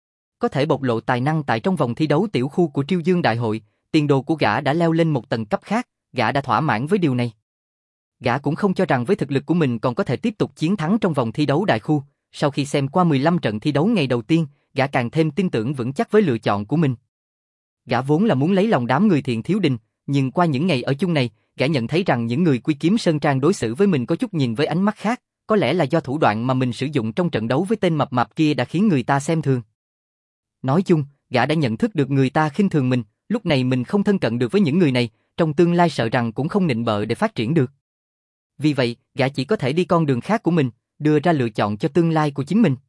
Có thể bộc lộ tài năng tại trong vòng thi đấu tiểu khu của Triêu Dương Đại hội, tiền đồ của gã đã leo lên một tầng cấp khác, gã đã thỏa mãn với điều này. Gã cũng không cho rằng với thực lực của mình còn có thể tiếp tục chiến thắng trong vòng thi đấu đại khu. Sau khi xem qua 15 trận thi đấu ngày đầu tiên, gã càng thêm tin tưởng vững chắc với lựa chọn của mình. Gã vốn là muốn lấy lòng đám người Thiện Thiếu Đình, nhưng qua những ngày ở chung này, gã nhận thấy rằng những người Quy Kiếm Sơn Trang đối xử với mình có chút nhìn với ánh mắt khác, có lẽ là do thủ đoạn mà mình sử dụng trong trận đấu với tên mập mạp kia đã khiến người ta xem thường. Nói chung, gã đã nhận thức được người ta khinh thường mình, lúc này mình không thân cận được với những người này, trong tương lai sợ rằng cũng không nịnh bợ để phát triển được. Vì vậy, gã chỉ có thể đi con đường khác của mình, đưa ra lựa chọn cho tương lai của chính mình.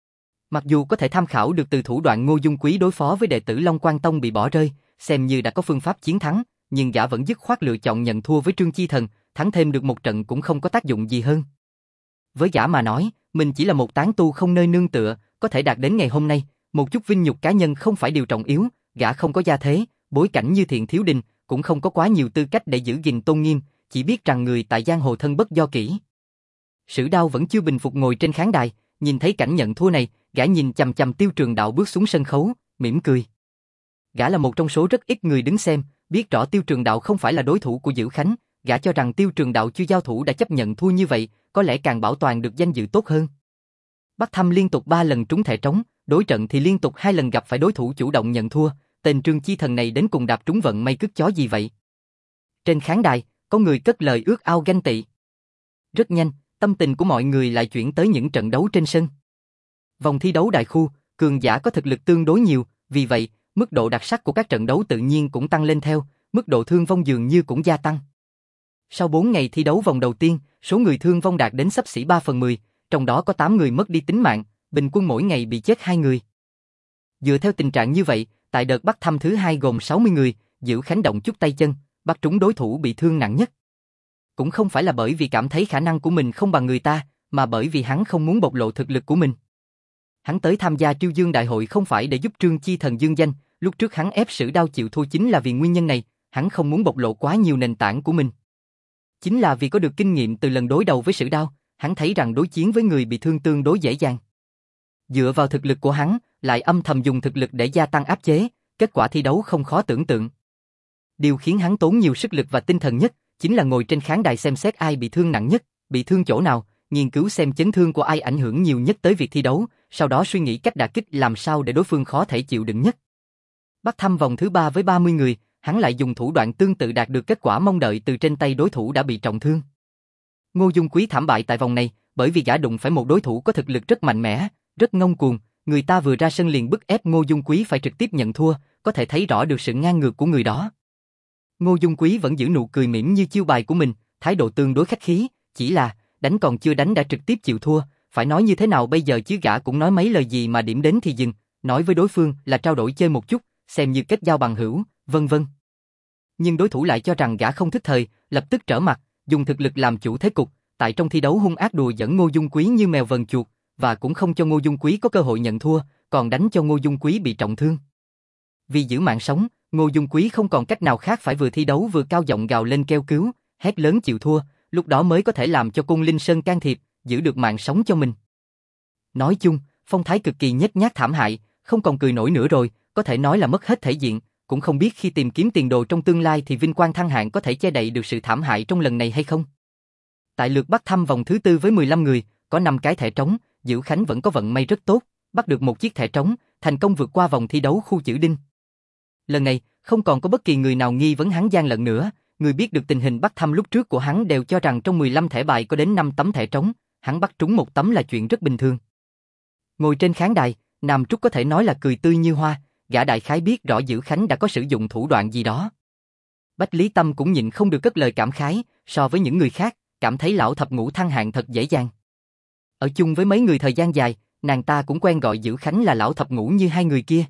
Mặc dù có thể tham khảo được từ thủ đoạn Ngô Dung Quý đối phó với đệ tử Long Quan Tông bị bỏ rơi, xem như đã có phương pháp chiến thắng, nhưng gã vẫn dứt khoát lựa chọn nhận thua với Trương Chi Thần, thắng thêm được một trận cũng không có tác dụng gì hơn. Với gã mà nói, mình chỉ là một tán tu không nơi nương tựa, có thể đạt đến ngày hôm nay, một chút vinh nhục cá nhân không phải điều trọng yếu, gã không có gia thế, bối cảnh như Thiện Thiếu Đình, cũng không có quá nhiều tư cách để giữ gìn tôn nghiêm, chỉ biết rằng người tại giang hồ thân bất do kỷ. Sử Đao vẫn chưa bình phục ngồi trên khán đài, nhìn thấy cảnh nhận thua này, gã nhìn chằm chằm Tiêu Trường Đạo bước xuống sân khấu, mỉm cười. Gã là một trong số rất ít người đứng xem, biết rõ Tiêu Trường Đạo không phải là đối thủ của Dữ Khánh, gã cho rằng Tiêu Trường Đạo chưa giao thủ đã chấp nhận thua như vậy, có lẽ càng bảo toàn được danh dự tốt hơn. Bắc Thâm liên tục 3 lần trúng thẻ trống, đối trận thì liên tục 2 lần gặp phải đối thủ chủ động nhận thua, tên Trương Chi Thần này đến cùng đạp trúng vận may cứt chó gì vậy? Trên khán đài, có người cất lời ước ao ganh tị. Rất nhanh, tâm tình của mọi người lại chuyển tới những trận đấu trên sân. Vòng thi đấu đại khu, cường giả có thực lực tương đối nhiều, vì vậy, mức độ đặc sắc của các trận đấu tự nhiên cũng tăng lên theo, mức độ thương vong dường như cũng gia tăng. Sau 4 ngày thi đấu vòng đầu tiên, số người thương vong đạt đến xấp xỉ 3/10, trong đó có 8 người mất đi tính mạng, bình quân mỗi ngày bị chết 2 người. Dựa theo tình trạng như vậy, tại đợt bắt thăm thứ 2 gồm 60 người, Dữ Khánh động chút tay chân, bắt trúng đối thủ bị thương nặng nhất. Cũng không phải là bởi vì cảm thấy khả năng của mình không bằng người ta, mà bởi vì hắn không muốn bộc lộ thực lực của mình. Hắn tới tham gia Triêu Dương Đại hội không phải để giúp Trương Chi Thần dương danh, lúc trước hắn ép Sử Đao chịu thua chính là vì nguyên nhân này, hắn không muốn bộc lộ quá nhiều nền tảng của mình. Chính là vì có được kinh nghiệm từ lần đối đầu với Sử Đao, hắn thấy rằng đối chiến với người bị thương tương đối dễ dàng. Dựa vào thực lực của hắn, lại âm thầm dùng thực lực để gia tăng áp chế, kết quả thi đấu không khó tưởng tượng. Điều khiến hắn tốn nhiều sức lực và tinh thần nhất, chính là ngồi trên khán đài xem xét ai bị thương nặng nhất, bị thương chỗ nào, nghiên cứu xem chấn thương của ai ảnh hưởng nhiều nhất tới việc thi đấu, sau đó suy nghĩ cách đả kích làm sao để đối phương khó thể chịu đựng nhất. Bắt thăm vòng thứ 3 với 30 người, hắn lại dùng thủ đoạn tương tự đạt được kết quả mong đợi từ trên tay đối thủ đã bị trọng thương. Ngô Dung Quý thảm bại tại vòng này, bởi vì gã đụng phải một đối thủ có thực lực rất mạnh mẽ, rất ngông cuồng, người ta vừa ra sân liền bức ép Ngô Dung Quý phải trực tiếp nhận thua, có thể thấy rõ được sự ngang ngược của người đó. Ngô Dung Quý vẫn giữ nụ cười mỉm như chiêu bài của mình, thái độ tương đối khách khí, chỉ là đánh còn chưa đánh đã trực tiếp chịu thua, phải nói như thế nào bây giờ chứ, gã cũng nói mấy lời gì mà điểm đến thì dừng, nói với đối phương là trao đổi chơi một chút, xem như kết giao bằng hữu, vân vân. Nhưng đối thủ lại cho rằng gã không thức thời, lập tức trở mặt, dùng thực lực làm chủ thế cục, tại trong thi đấu hung ác đùa dẫn Ngô Dung Quý như mèo vờn chuột, và cũng không cho Ngô Dung Quý có cơ hội nhận thua, còn đánh cho Ngô Dung Quý bị trọng thương. Vì giữ mạng sống, Ngô Dung Quý không còn cách nào khác phải vừa thi đấu vừa cao giọng gào lên kêu cứu, hét lớn chịu thua, lúc đó mới có thể làm cho Côn Linh Sơn can thiệp, giữ được mạng sống cho mình. Nói chung, phong thái cực kỳ nhếch nhác thảm hại, không còn cười nổi nữa rồi, có thể nói là mất hết thể diện, cũng không biết khi tìm kiếm tiền đồ trong tương lai thì vinh quang thăng hạng có thể che đậy được sự thảm hại trong lần này hay không. Tại lượt bắt thăm vòng thứ 4 với 15 người, có 5 cái thẻ trống, Dữ Khánh vẫn có vận may rất tốt, bắt được một chiếc thẻ trống, thành công vượt qua vòng thi đấu khu chữ đinh. Lần này, không còn có bất kỳ người nào nghi vấn hắn gian lận nữa, người biết được tình hình bắt thăm lúc trước của hắn đều cho rằng trong 15 thẻ bài có đến 5 tấm thẻ trống, hắn bắt trúng một tấm là chuyện rất bình thường. Ngồi trên khán đài, Nam Trúc có thể nói là cười tươi như hoa, gã đại khái biết rõ Dữ Khánh đã có sử dụng thủ đoạn gì đó. Bách Lý Tâm cũng nhịn không được cất lời cảm khái, so với những người khác, cảm thấy lão thập ngũ thăng hạng thật dễ dàng. Ở chung với mấy người thời gian dài, nàng ta cũng quen gọi Dữ Khánh là lão thập ngũ như hai người kia.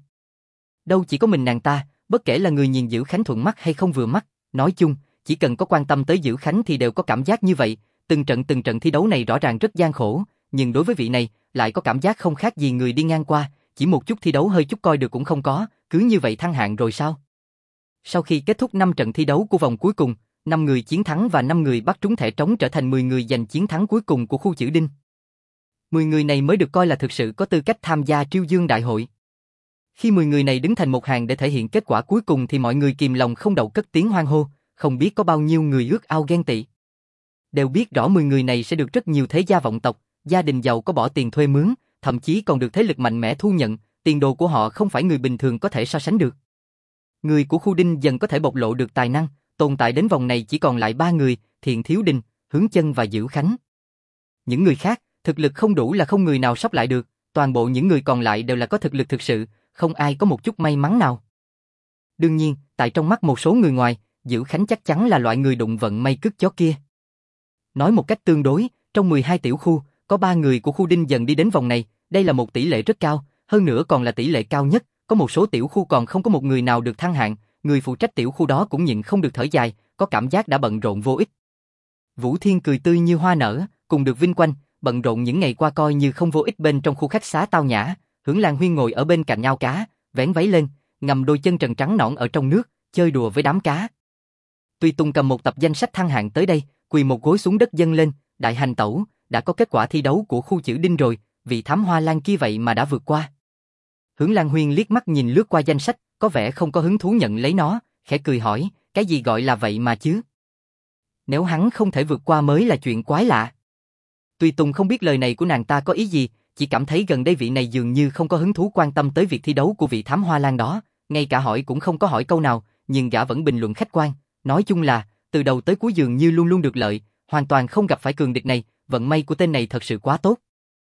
Đâu chỉ có mình nàng ta, bất kể là người nhìn Dữ Khánh thuận mắt hay không vừa mắt, nói chung, chỉ cần có quan tâm tới Dữ Khánh thì đều có cảm giác như vậy, từng trận thi đấu này rõ ràng rất gian khổ, nhưng đối với vị này, lại có cảm giác không khác gì người đi ngang qua, chỉ một chút thi đấu hơi chút coi được cũng không có, cứ như vậy thăng hạng rồi sao? Sau khi kết thúc 5 trận thi đấu của vòng cuối cùng, 5 người chiến thắng và 5 người bắt trúng thẻ trống trở thành 10 người giành chiến thắng cuối cùng của khu chữ đinh. 10 người này mới được coi là thực sự có tư cách tham gia Triêu Dương Đại hội. Khi 10 người này đứng thành một hàng để thể hiện kết quả cuối cùng thì mọi người kìm lòng không đậu cất tiếng hoan hô, không biết có bao nhiêu người ước ao ghen tị. Đều biết rõ 10 người này sẽ được rất nhiều thế gia vọng tộc, gia đình giàu có bỏ tiền thuê mướn, thậm chí còn được thế lực mạnh mẽ thu nhận, tiền đồ của họ không phải người bình thường có thể so sánh được. Người của khu Đinh dần có thể bộc lộ được tài năng, tồn tại đến vòng này chỉ còn lại 3 người, Thiện Thiếu Đình, Hướng Chân và Dữ Khánh. Những người khác, thực lực không đủ là không người nào sắp lại được, toàn bộ những người còn lại đều là có thực lực thực sự, không ai có một chút may mắn nào. Đương nhiên, tại trong mắt một số người ngoài, Dữ Khánh chắc chắn là loại người đụng vận may cứt chó kia. Nói một cách tương đối, trong 12 tiểu khu, có 3 người của khu Đinh dần đi đến vòng này, đây là một tỷ lệ rất cao, hơn nữa còn là tỷ lệ cao nhất, có một số tiểu khu còn không có một người nào được thăng hạng, người phụ trách tiểu khu đó cũng nhịn không được thở dài, có cảm giác đã bận rộn vô ích. Vũ Thiên cười tươi như hoa nở, cùng được vinh quanh, bận rộn những ngày qua coi như không vô ích bên trong khu khách xá tao nhã, Hướng Lan Huyên ngồi ở bên cạnh ao cá, vén váy lên, ngầm đôi chân trần trắng nõn ở trong nước, chơi đùa với đám cá. Tuy Tùng cầm một tập danh sách thăng hạng tới đây, quỳ một gối xuống đất dâng lên, đại hành tẩu, đã có kết quả thi đấu của khu chữ Đinh rồi, vị thám hoa lan kia vậy mà đã vượt qua. Hướng Lan Huyên liếc mắt nhìn lướt qua danh sách, có vẻ không có hứng thú nhận lấy nó, khẽ cười hỏi, cái gì gọi là vậy mà chứ? Nếu hắn không thể vượt qua mới là chuyện quái lạ. Tuy Tùng không biết lời này của nàng ta có ý gì, chỉ cảm thấy gần đây vị này dường như không có hứng thú quan tâm tới việc thi đấu của vị thám hoa lan đó, ngay cả hỏi cũng không có hỏi câu nào, nhưng gã vẫn bình luận khách quan, nói chung là, từ đầu tới cuối dường như luôn luôn được lợi, hoàn toàn không gặp phải cường địch này, vận may của tên này thật sự quá tốt.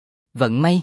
Vận may?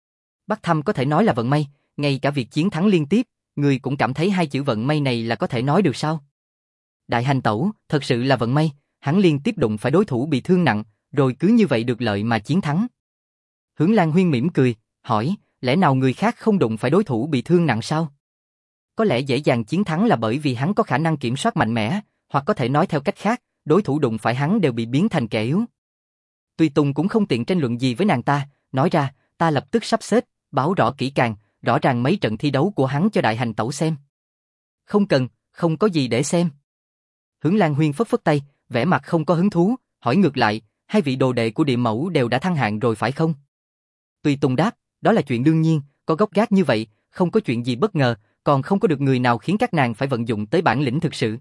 Bắc Thâm có thể nói là vận may, ngay cả việc chiến thắng liên tiếp, người cũng cảm thấy hai chữ vận may này là có thể nói được sao? Đại hành tẩu, thật sự là vận may, hắn liên tiếp đụng phải đối thủ bị thương nặng, rồi cứ như vậy được lợi mà chiến thắng. Hướng Lan Huyên mỉm cười, hỏi, lẽ nào người khác không đụng phải đối thủ bị thương nặng sao? Có lẽ dễ dàng chiến thắng là bởi vì hắn có khả năng kiểm soát mạnh mẽ, hoặc có thể nói theo cách khác, đối thủ đụng phải hắn đều bị biến thành kẻ yếu. Tuy Tùng cũng không tiện tranh luận gì với nàng ta, nói ra, ta lập tức sắp xếp, báo rõ kỹ càng, rõ ràng mấy trận thi đấu của hắn cho đại hành tẩu xem. Không cần, không có gì để xem. Hướng Lan Huyên phất phất tay, vẻ mặt không có hứng thú, hỏi ngược lại, hai vị đồ đệ của địa mẫu đều đã thăng hạng rồi phải không? Tuy Tùng đáp, đó là chuyện đương nhiên, có gốc gác như vậy, không có chuyện gì bất ngờ, còn không có được người nào khiến các nàng phải vận dụng tới bản lĩnh thực sự.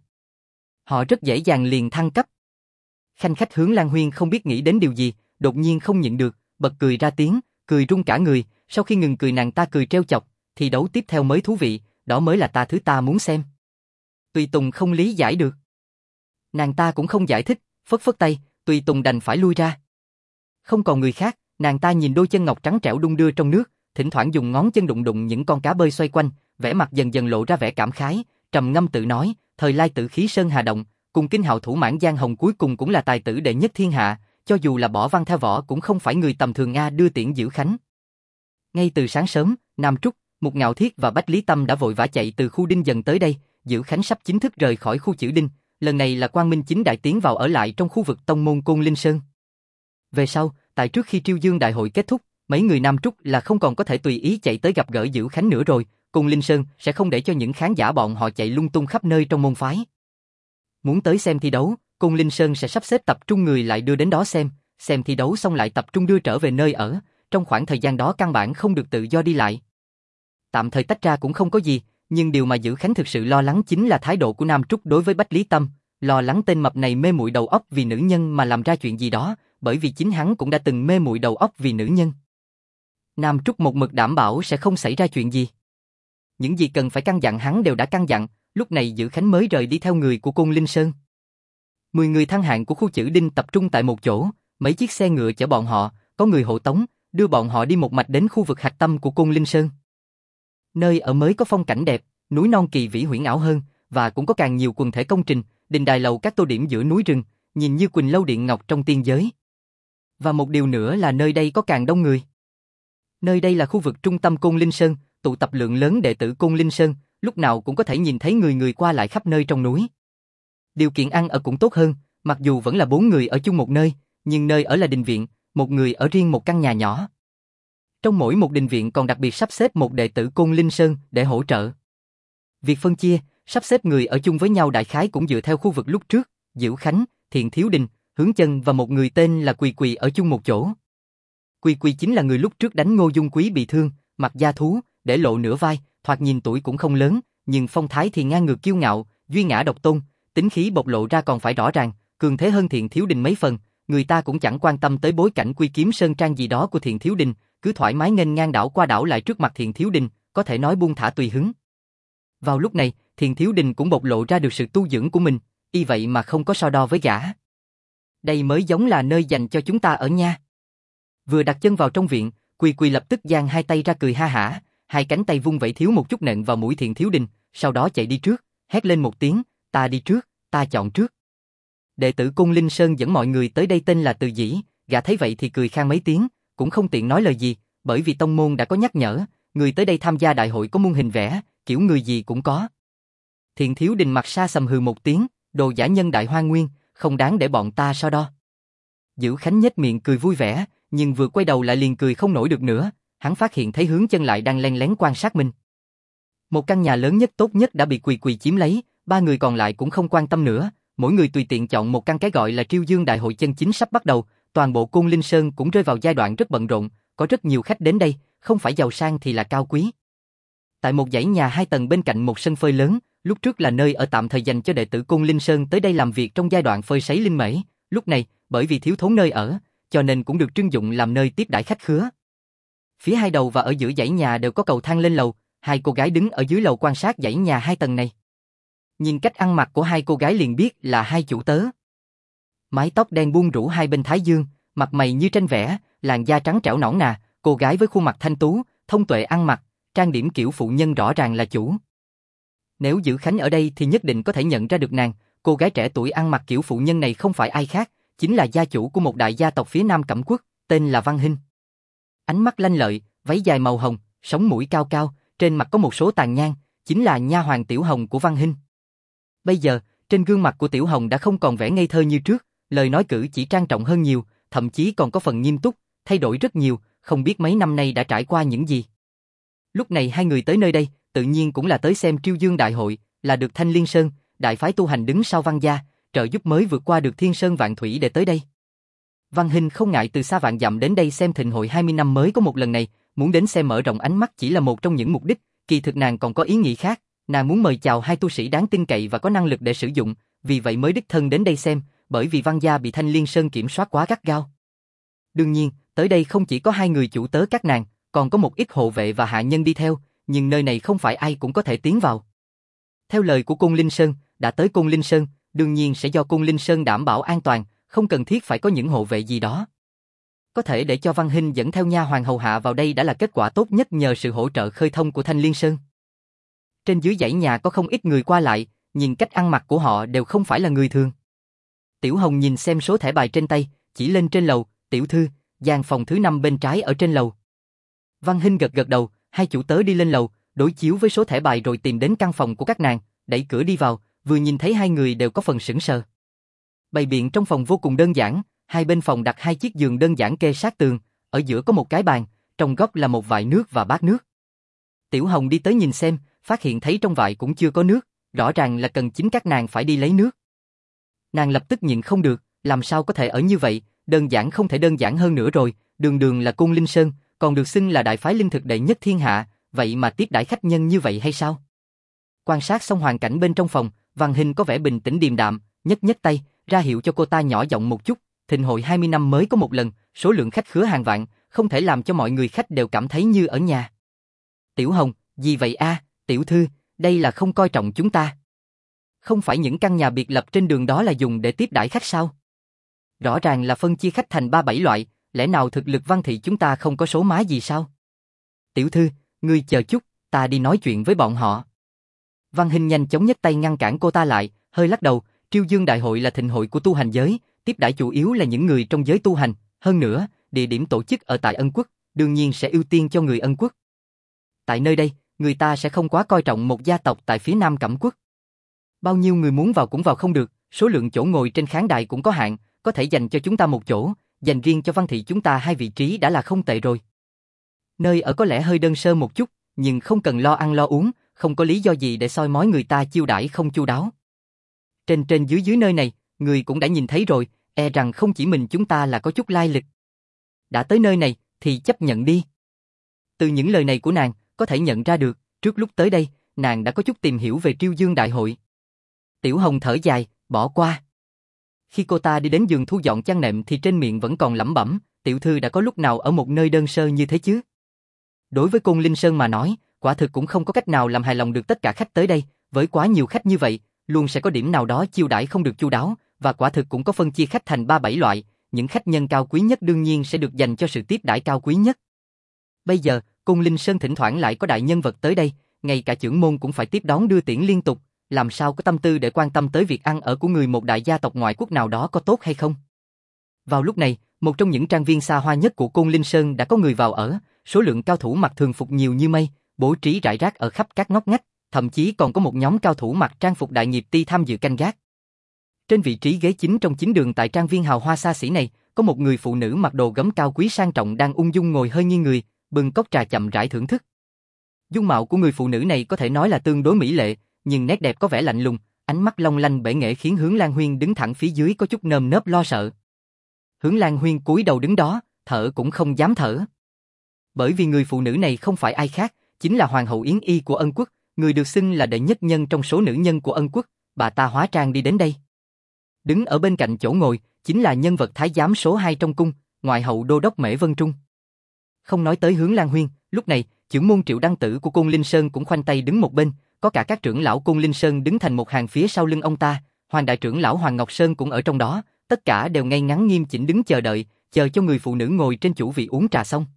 Họ rất dễ dàng liền thăng cấp. Khanh khách Hướng Lan Huyên không biết nghĩ đến điều gì, đột nhiên không nhịn được, bật cười ra tiếng, cười rung cả người, sau khi ngừng cười nàng ta cười trêu chọc, thi đấu tiếp theo mới thú vị, đó mới là thứ ta muốn xem. Tùy Tùng không lý giải được. Nàng ta cũng không giải thích, phất phất tay, Tùy Tùng đành phải lui ra. Không còn người khác, nàng ta nhìn đôi chân ngọc trắng trẻo đung đưa trong nước, thỉnh thoảng dùng ngón chân đụng đụng những con cá bơi xoay quanh, vẻ mặt dần dần lộ ra vẻ cảm khái, trầm ngâm tự nói, thời lai tử khí sơn hà động, cùng kinh hào thủ mãn giang hồng cuối cùng cũng là tài tử đệ nhất thiên hạ, cho dù là bỏ văn theo võ cũng không phải người tầm thường a. Đưa tiễn Dữ Khánh. Ngay từ sáng sớm, Nam Trúc, Mục Ngạo Thiết và Bách Lý Tâm đã vội vã chạy từ khu Đinh dần tới đây, Dữ Khánh sắp chính thức rời khỏi khu chữ Đinh, lần này là Quang Minh chính đại tiến vào ở lại trong khu vực tông môn Côn Linh Sơn. Về sau, tại trước khi Triêu Dương đại hội kết thúc, mấy người Nam Trúc là không còn có thể tùy ý chạy tới gặp gỡ Dữ Khánh nữa rồi, Côn Linh Sơn sẽ không để cho những khán giả bọn họ chạy lung tung khắp nơi trong môn phái. Muốn tới xem thi đấu, Côn Linh Sơn sẽ sắp xếp tập trung người lại đưa đến đó xem thi đấu xong lại tập trung đưa trở về nơi ở, trong khoảng thời gian đó căn bản không được tự do đi lại. Tạm thời tách ra cũng không có gì, nhưng điều mà Dữ Khánh thực sự lo lắng chính là thái độ của Nam Trúc đối với Bách Lý Tâm, lo lắng tên mập này mê muội đầu óc vì nữ nhân mà làm ra chuyện gì đó, bởi vì chính hắn cũng đã từng mê muội đầu óc vì nữ nhân. Nam Trúc một mực đảm bảo sẽ không xảy ra chuyện gì. Những gì cần phải căn dặn hắn đều đã căn dặn, lúc này Dữ Khánh mới rời đi theo người của Côn Linh Sơn. 10 người thăng hạng của khu chữ Đinh tập trung tại một chỗ, mấy chiếc xe ngựa chở bọn họ, có người hộ tống, đưa bọn họ đi một mạch đến khu vực hạch tâm của Côn Linh Sơn. Nơi ở mới có phong cảnh đẹp, núi non kỳ vĩ huyễn ảo hơn, và cũng có càng nhiều quần thể công trình, đình đài lầu các tô điểm giữa núi rừng, nhìn như Quỳnh Lâu Điện Ngọc trong tiên giới. Và một điều nữa là nơi đây có càng đông người. Nơi đây là khu vực trung tâm Côn Linh Sơn, tụ tập lượng lớn đệ tử Côn Linh Sơn, lúc nào cũng có thể nhìn thấy người qua lại khắp nơi trong núi. Điều kiện ăn ở cũng tốt hơn, mặc dù vẫn là 4 người ở chung một nơi, nhưng nơi ở là đình viện, một người ở riêng một căn nhà nhỏ. Trong mỗi một đình viện còn đặc biệt sắp xếp một đệ tử Côn Linh Sơn để hỗ trợ. Việc phân chia, sắp xếp người ở chung với nhau đại khái cũng dựa theo khu vực lúc trước, Dữ Khánh, Thiện Thiếu Đình, Hướng Chân và một người tên là Quỳ Quỳ ở chung một chỗ. Quỳ Quỳ chính là người lúc trước đánh Ngô Dung Quý bị thương, mặc da thú, để lộ nửa vai, thoạt nhìn tuổi cũng không lớn, nhưng phong thái thì ngang ngược kiêu ngạo, duy ngã độc tôn, tính khí bộc lộ ra còn phải rõ ràng, cường thế hơn Thiện Thiếu Đình mấy phần, người ta cũng chẳng quan tâm tới bối cảnh Quy Kiếm Sơn Trang gì đó của Thiện Thiếu Đình, cứ thoải mái nghênh ngang đảo qua đảo lại trước mặt Thiện Thiếu Đình, có thể nói buông thả tùy hứng. Vào lúc này, Thiện Thiếu Đình cũng bộc lộ ra được sự tu dưỡng của mình, y vậy mà không có so đo với gã. Đây mới giống là nơi dành cho chúng ta ở nha. Vừa đặt chân vào trong viện, Quỳ Quỳ lập tức giang hai tay ra cười ha hả, hai cánh tay vung vẩy thiếu một chút nện vào mũi Thiện Thiếu Đình, sau đó chạy đi trước, hét lên một tiếng, ta đi trước, ta chọn trước. Đệ tử Côn Linh Sơn dẫn mọi người tới đây tên là Từ Dĩ, gã thấy vậy thì cười khan mấy tiếng, cũng không tiện nói lời gì, bởi vì tông môn đã có nhắc nhở, người tới đây tham gia đại hội có muôn hình vẽ, kiểu người gì cũng có. Thiện Thiếu Đình mặt sa sầm hừ một tiếng, đồ giả nhân đại hoa nguyên, không đáng để bọn ta so đo. Dữ Khánh nhếch miệng cười vui vẻ, nhưng vừa quay đầu lại liền cười không nổi được nữa, hắn phát hiện thấy Hướng Chân lại đang len lén quan sát mình. Một căn nhà lớn nhất tốt nhất đã bị Quỳ Quỳ chiếm lấy, ba người còn lại cũng không quan tâm nữa, mỗi người tùy tiện chọn một căn, cái gọi là Triêu Dương Đại hội chân chính sắp bắt đầu, toàn bộ Côn Linh Sơn cũng rơi vào giai đoạn rất bận rộn, có rất nhiều khách đến đây, không phải giàu sang thì là cao quý. Tại một dãy nhà 2 tầng bên cạnh một sân phơi lớn, lúc trước là nơi ở tạm thời dành cho đệ tử Côn Linh Sơn tới đây làm việc trong giai đoạn phơi sấy linh mễ, lúc này, bởi vì thiếu thốn nơi ở, cho nên cũng được trưng dụng làm nơi tiếp đãi khách khứa. Phía hai đầu và ở giữa dãy nhà đều có cầu thang lên lầu, hai cô gái đứng ở dưới lầu quan sát dãy nhà 2 tầng này. Nhìn cách ăn mặc của hai cô gái liền biết là hai chủ tớ. Mái tóc đen buông rủ hai bên thái dương, mặt mày như tranh vẽ, làn da trắng trẻo nõn nà, cô gái với khuôn mặt thanh tú, thông tuệ ăn mặc, trang điểm kiểu phụ nhân rõ ràng là chủ. Nếu Dữ Khánh ở đây thì nhất định có thể nhận ra được nàng, cô gái trẻ tuổi ăn mặc kiểu phụ nhân này không phải ai khác, chính là gia chủ của một đại gia tộc phía Nam Cẩm Quốc, tên là Văn Hinh. Ánh mắt lanh lợi, váy dài màu hồng, sống mũi cao cao, trên mặt có một số tàn nhang, chính là nha hoàn Tiểu Hồng của Văn Hinh. Bây giờ, trên gương mặt của Tiểu Hồng đã không còn vẻ ngây thơ như trước, lời nói cử chỉ trang trọng hơn nhiều, thậm chí còn có phần nghiêm túc, thay đổi rất nhiều, không biết mấy năm nay đã trải qua những gì. Lúc này hai người tới nơi đây, tự nhiên cũng là tới xem Triêu Dương Đại hội, là được Thanh Liên Sơn, đại phái tu hành đứng sau Văn gia, trợ giúp mới vượt qua được Thiên Sơn Vạn Thủy để tới đây. Văn Hinh không ngại từ xa vạn dặm đến đây xem thịnh hội 20 năm mới có một lần này, muốn đến xem mở rộng ánh mắt chỉ là một trong những mục đích, kỳ thực nàng còn có ý nghĩ khác, nàng muốn mời chào hai tu sĩ đáng tin cậy và có năng lực để sử dụng, vì vậy mới đích thân đến đây xem, bởi vì Văn gia bị Thanh Liên Sơn kiểm soát quá gắt gao. Đương nhiên, tới đây không chỉ có hai người chủ tớ các nàng, còn có một ít hộ vệ và hạ nhân đi theo, nhưng nơi này không phải ai cũng có thể tiến vào. Theo lời của Côn Linh Sơn, đã tới Côn Linh Sơn, đương nhiên sẽ do Côn Linh Sơn đảm bảo an toàn, không cần thiết phải có những hộ vệ gì đó. Có thể để cho Văn Hinh dẫn theo nha hoàn hầu hạ vào đây đã là kết quả tốt nhất nhờ sự hỗ trợ khơi thông của Thanh Liên Sơn. Trên dưới dãy nhà có không ít người qua lại, nhìn cách ăn mặc của họ đều không phải là người thường. Tiểu Hồng nhìn xem số thẻ bài trên tay, chỉ lên trên lầu, tiểu thư, gian phòng thứ 5 bên trái ở trên lầu. Văn Hinh gật gật đầu, hai chủ tớ đi lên lầu, đối chiếu với số thẻ bài rồi tìm đến căn phòng của các nàng, đẩy cửa đi vào, vừa nhìn thấy hai người đều có phần sững sờ. Bày biện trong phòng vô cùng đơn giản, hai bên phòng đặt hai chiếc giường đơn giản kê sát tường, ở giữa có một cái bàn, trong góc là một vại nước và bát nước. Tiểu Hồng đi tới nhìn xem, phát hiện thấy trong vại cũng chưa có nước, rõ ràng là cần chính các nàng phải đi lấy nước. Nàng lập tức nhịn không được, làm sao có thể ở như vậy, đơn giản không thể đơn giản hơn nữa rồi, đường đường là Côn Linh Sơn, còn được xưng là đại phái linh thực đệ nhất thiên hạ, vậy mà tiếp đãi khách nhân như vậy hay sao? Quan sát xong hoàn cảnh bên trong phòng, Văn Hinh có vẻ bình tĩnh điềm đạm, nhấc nhấc tay, ra hiệu cho cô ta nhỏ giọng một chút, thịnh hội 20 năm mới có một lần, số lượng khách khứa hàng vạn, không thể làm cho mọi người khách đều cảm thấy như ở nhà. Tiểu Hồng, gì vậy a, tiểu thư, đây là không coi trọng chúng ta. Không phải những căn nhà biệt lập trên đường đó là dùng để tiếp đãi khách sao? Rõ ràng là phân chia khách thành 3-7 loại, lẽ nào thực lực Văn thị chúng ta không có số má gì sao? Tiểu thư, ngươi chờ chút, ta đi nói chuyện với bọn họ. Văn Hinh nhanh chóng nhấc tay ngăn cản cô ta lại, hơi lắc đầu, Triêu Dương Đại hội là thịnh hội của tu hành giới, tiếp đãi chủ yếu là những người trong giới tu hành, hơn nữa, địa điểm tổ chức ở tại Ân Quốc, đương nhiên sẽ ưu tiên cho người Ân Quốc. Tại nơi đây, người ta sẽ không quá coi trọng một gia tộc tại phía Nam Cẩm Quốc. Bao nhiêu người muốn vào cũng vào không được, số lượng chỗ ngồi trên khán đài cũng có hạn, có thể dành cho chúng ta một chỗ, dành riêng cho Văn thị chúng ta 2 vị trí đã là không tệ rồi. Nơi ở có lẽ hơi đơn sơ một chút, nhưng không cần lo ăn lo uống, không có lý do gì để soi mói người ta chiêu đãi không chu đáo. Trên dưới nơi này, người cũng đã nhìn thấy rồi, e rằng không chỉ mình chúng ta là có chút lai lịch. Đã tới nơi này, thì chấp nhận đi. Từ những lời này của nàng, có thể nhận ra được, trước lúc tới đây, nàng đã có chút tìm hiểu về Triêu Dương Đại hội. Tiểu Hồng thở dài, bỏ qua. Khi cô ta đi đến giường thu dọn chăn nệm thì trên miệng vẫn còn lẩm bẩm, tiểu thư đã có lúc nào ở một nơi đơn sơ như thế chứ? Đối với Côn Linh Sơn mà nói, quả thực cũng không có cách nào làm hài lòng được tất cả khách tới đây, với quá nhiều khách như vậy, luôn sẽ có điểm nào đó chiêu đãi không được chu đáo, và quả thực cũng có phân chia khách thành 3-7 loại, những khách nhân cao quý nhất đương nhiên sẽ được dành cho sự tiếp đãi cao quý nhất. Bây giờ, Côn Linh Sơn thỉnh thoảng lại có đại nhân vật tới đây, ngay cả trưởng môn cũng phải tiếp đón đưa tiễn liên tục, làm sao có tâm tư để quan tâm tới việc ăn ở của người một đại gia tộc ngoại quốc nào đó có tốt hay không. Vào lúc này, một trong những trang viên xa hoa nhất của Côn Linh Sơn đã có người vào ở, số lượng cao thủ mặc thường phục nhiều như mây, bố trí rải rác ở khắp các ngóc ngách, thậm chí còn có một nhóm cao thủ mặc trang phục đại nghiệp ti tham dự canh gác. Trên vị trí ghế chính trong chính đường tại trang viên hào hoa xa xỉ này, có một người phụ nữ mặc đồ gấm cao quý sang trọng đang ung dung ngồi hơi nghiêng người, bưng cốc trà chậm rãi thưởng thức. Dung mạo của người phụ nữ này có thể nói là tương đối mỹ lệ, nhưng nét đẹp có vẻ lạnh lùng, ánh mắt long lanh bể nghệ khiến Hướng Lan Huyên đứng thẳng phía dưới có chút nơm nớp lo sợ. Hướng Lan Huyên cúi đầu đứng đó, thở cũng không dám thở. Bởi vì người phụ nữ này không phải ai khác, chính là Hoàng hậu Yến Y của Ân Quốc, người được xưng là đệ nhất nhân trong số nữ nhân của Ân Quốc, bà ta hóa trang đi đến đây. Đứng ở bên cạnh chỗ ngồi, chính là nhân vật thái giám số 2 trong cung, ngoại hậu đô đốc Mễ Vân Trung. Không nói tới Hướng Lan Huyên, lúc này, trưởng môn Triệu Đăng Tử của Côn Linh Sơn cũng khoanh tay đứng một bên, có cả các trưởng lão Côn Linh Sơn đứng thành một hàng phía sau lưng ông ta, Hoàng đại trưởng lão Hoàng Ngọc Sơn cũng ở trong đó, tất cả đều ngay ngắn nghiêm chỉnh đứng chờ đợi, chờ cho người phụ nữ ngồi trên chủ vị uống trà xong.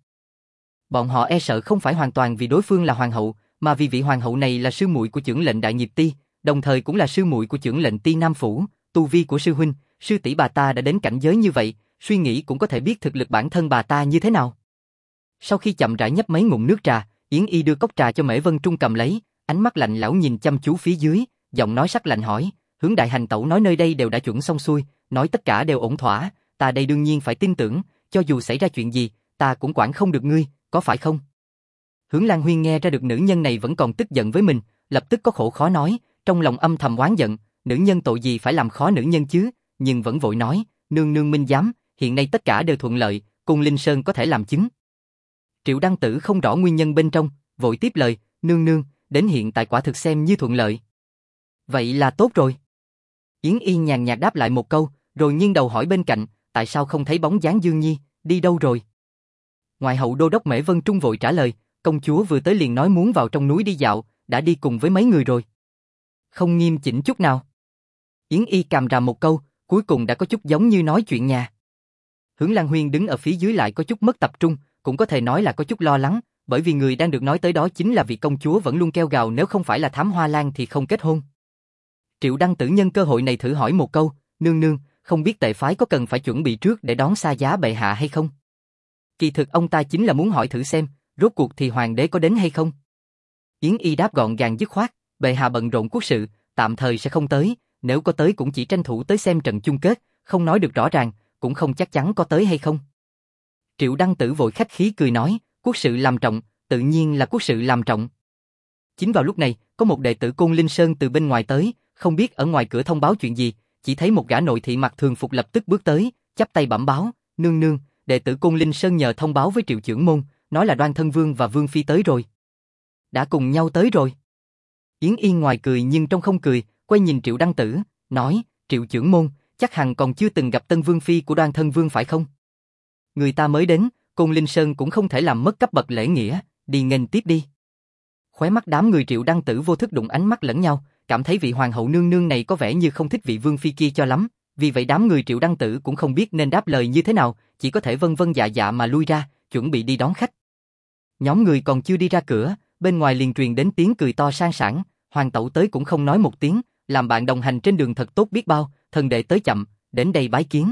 Bọn họ e sợ không phải hoàn toàn vì đối phương là hoàng hậu, mà vì vị hoàng hậu này là sư muội của trưởng lệnh Đại Nghiệp Ti, đồng thời cũng là sư muội của trưởng lệnh Ti Nam Phủ, tu vi của sư huynh, sư tỷ bà ta đã đến cảnh giới như vậy, suy nghĩ cũng có thể biết thực lực bản thân bà ta như thế nào. Sau khi chậm rãi nhấp mấy ngụm nước trà, Yến Y đưa cốc trà cho Mễ Vân Trung cầm lấy, ánh mắt lạnh lẽo nhìn chăm chú phía dưới, giọng nói sắc lạnh hỏi, Hướng đại hành tẩu nói nơi đây đều đã chuẩn xong xuôi, nói tất cả đều ổn thỏa, ta đây đương nhiên phải tin tưởng, cho dù xảy ra chuyện gì, ta cũng quản không được ngươi, có phải không? Hướng Lan Huyên nghe ra được nữ nhân này vẫn còn tức giận với mình, lập tức có khổ khó nói, trong lòng âm thầm oán giận, nữ nhân tội gì phải làm khó nữ nhân chứ, nhưng vẫn vội nói, nương nương minh giám, hiện nay tất cả đều thuận lợi, Côn Linh Sơn có thể làm chứng. Triệu Đăng Tử không rõ nguyên nhân bên trong, vội tiếp lời, nương nương, đến hiện tại quả thực xem như thuận lợi. Vậy là tốt rồi. Yến Y nhàn nhạt đáp lại một câu, rồi nghiêng đầu hỏi bên cạnh, tại sao không thấy bóng dáng Dương Nhi, đi đâu rồi? Ngoại hậu đô đốc Mễ Vân Trung vội trả lời, công chúa vừa tới liền nói muốn vào trong núi đi dạo, đã đi cùng với mấy người rồi. Không nghiêm chỉnh chút nào. Yến Y càm ràm một câu, cuối cùng đã có chút giống như nói chuyện nhà. Hướng Lan Huyên đứng ở phía dưới lại có chút mất tập trung, cũng có thể nói là có chút lo lắng, bởi vì người đang được nói tới đó chính là vị công chúa vẫn luôn kêu gào nếu không phải là Thám Hoa Lan thì không kết hôn. Triệu Đăng Tử nhân cơ hội này thử hỏi một câu, nương nương, không biết tệ phái có cần phải chuẩn bị trước để đón xa giá bệ hạ hay không? Kỳ thực ông ta chính là muốn hỏi thử xem, rốt cuộc thì hoàng đế có đến hay không? Yến Y đáp gọn gàng dứt khoát, bệ hạ bận rộn quốc sự, tạm thời sẽ không tới, nếu có tới cũng chỉ tranh thủ tới xem trận chung kết, không nói được rõ ràng, cũng không chắc chắn có tới hay không. Triệu Đăng Tử vội khách khí cười nói, quốc sự làm trọng, tự nhiên là quốc sự làm trọng. Chính vào lúc này, có một đệ tử Côn Linh Sơn từ bên ngoài tới, không biết ở ngoài cửa thông báo chuyện gì, chỉ thấy một gã nội thị mặc thường phục lập tức bước tới, chắp tay bẩm báo, nương nương, đệ tử Côn Linh Sơn nhờ thông báo với Triệu trưởng môn, nói là Đoan Thân Vương và Vương Phi tới rồi. Đã cùng nhau tới rồi. Yến Yên ngoài cười nhưng trong không cười, quay nhìn Triệu Đăng Tử, nói, Triệu trưởng môn, chắc hẳn còn chưa từng gặp Tân Vương Phi của Đoan Thân Vương phải không? Người ta mới đến, Côn Linh Sơn cũng không thể làm mất cấp bậc lễ nghĩa, đi nghênh tiếp đi. Khóe mắt đám người Triệu Đăng Tử vô thức đụng ánh mắt lẫn nhau, cảm thấy vị hoàng hậu nương nương này có vẻ như không thích vị Vương Phi kia cho lắm, vì vậy đám người Triệu Đăng Tử cũng không biết nên đáp lời như thế nào, chỉ có thể vân vân dạ dạ mà lui ra, chuẩn bị đi đón khách. Nhóm người còn chưa đi ra cửa, bên ngoài liền truyền đến tiếng cười to sang sảng, hoàng tẩu tới cũng không nói một tiếng, làm bạn đồng hành trên đường thật tốt biết bao, thần đệ tới chậm, đến đây bái kiến.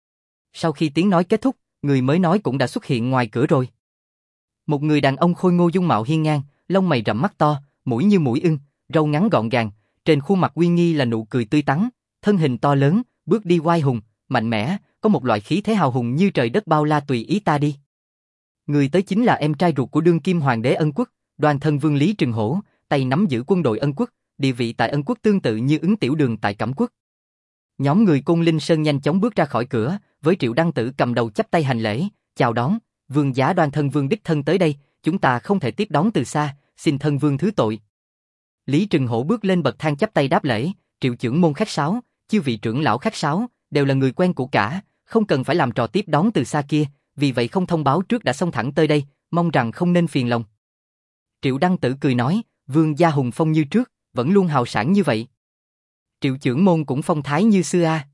Sau khi tiếng nói kết thúc, người mới nói cũng đã xuất hiện ngoài cửa rồi. Một người đàn ông khôi ngô dung mạo hiên ngang, lông mày rậm mắt to, mũi như mũi ưng, râu ngắn gọn gàng, trên khuôn mặt uy nghi là nụ cười tươi tắn, thân hình to lớn, bước đi oai hùng, mạnh mẽ, có một loại khí thế hào hùng như trời đất bao la tùy ý ta đi. Người tới chính là em trai ruột của đương kim hoàng đế Ân Quốc, Đoan Thân Vương Lý Trừng Hổ, tay nắm giữ quân đội Ân Quốc, địa vị tại Ân Quốc tương tự như Ứng Tiểu Đường tại Cẩm Quốc. Nhóm người Côn Linh Sơn nhanh chóng bước ra khỏi cửa, với Triệu Đăng Tử cầm đầu chắp tay hành lễ, chào đón, vương giá Đoan Thân Vương đích thân tới đây, chúng ta không thể tiếp đón từ xa, xin thân vương thứ tội. Lý Trừng Hổ bước lên bậc thang chắp tay đáp lễ, Triệu trưởng môn khách sáo, chư vị trưởng lão khách sáo, đều là người quen của cả, không cần phải làm trò tiếp đón từ xa kia, vì vậy không thông báo trước đã xông thẳng tới đây, mong rằng không nên phiền lòng. Triệu Đăng Tử cười nói, vương gia hùng phong như trước, vẫn luôn hào sảng như vậy. Triệu trưởng môn cũng phong thái như xưa a.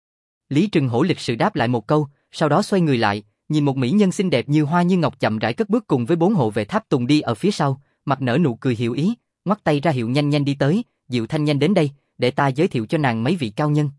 Lý Trừng Hổ lịch sự đáp lại một câu, sau đó xoay người lại, nhìn một mỹ nhân xinh đẹp như hoa như ngọc chậm rãi cất bước cùng với 4 hộ vệ tháp tùng đi ở phía sau, mặt nở nụ cười hiểu ý, ngoắc tay ra hiệu nhanh nhanh đi tới, Diệu Thanh nhanh đến đây, để ta giới thiệu cho nàng mấy vị cao nhân.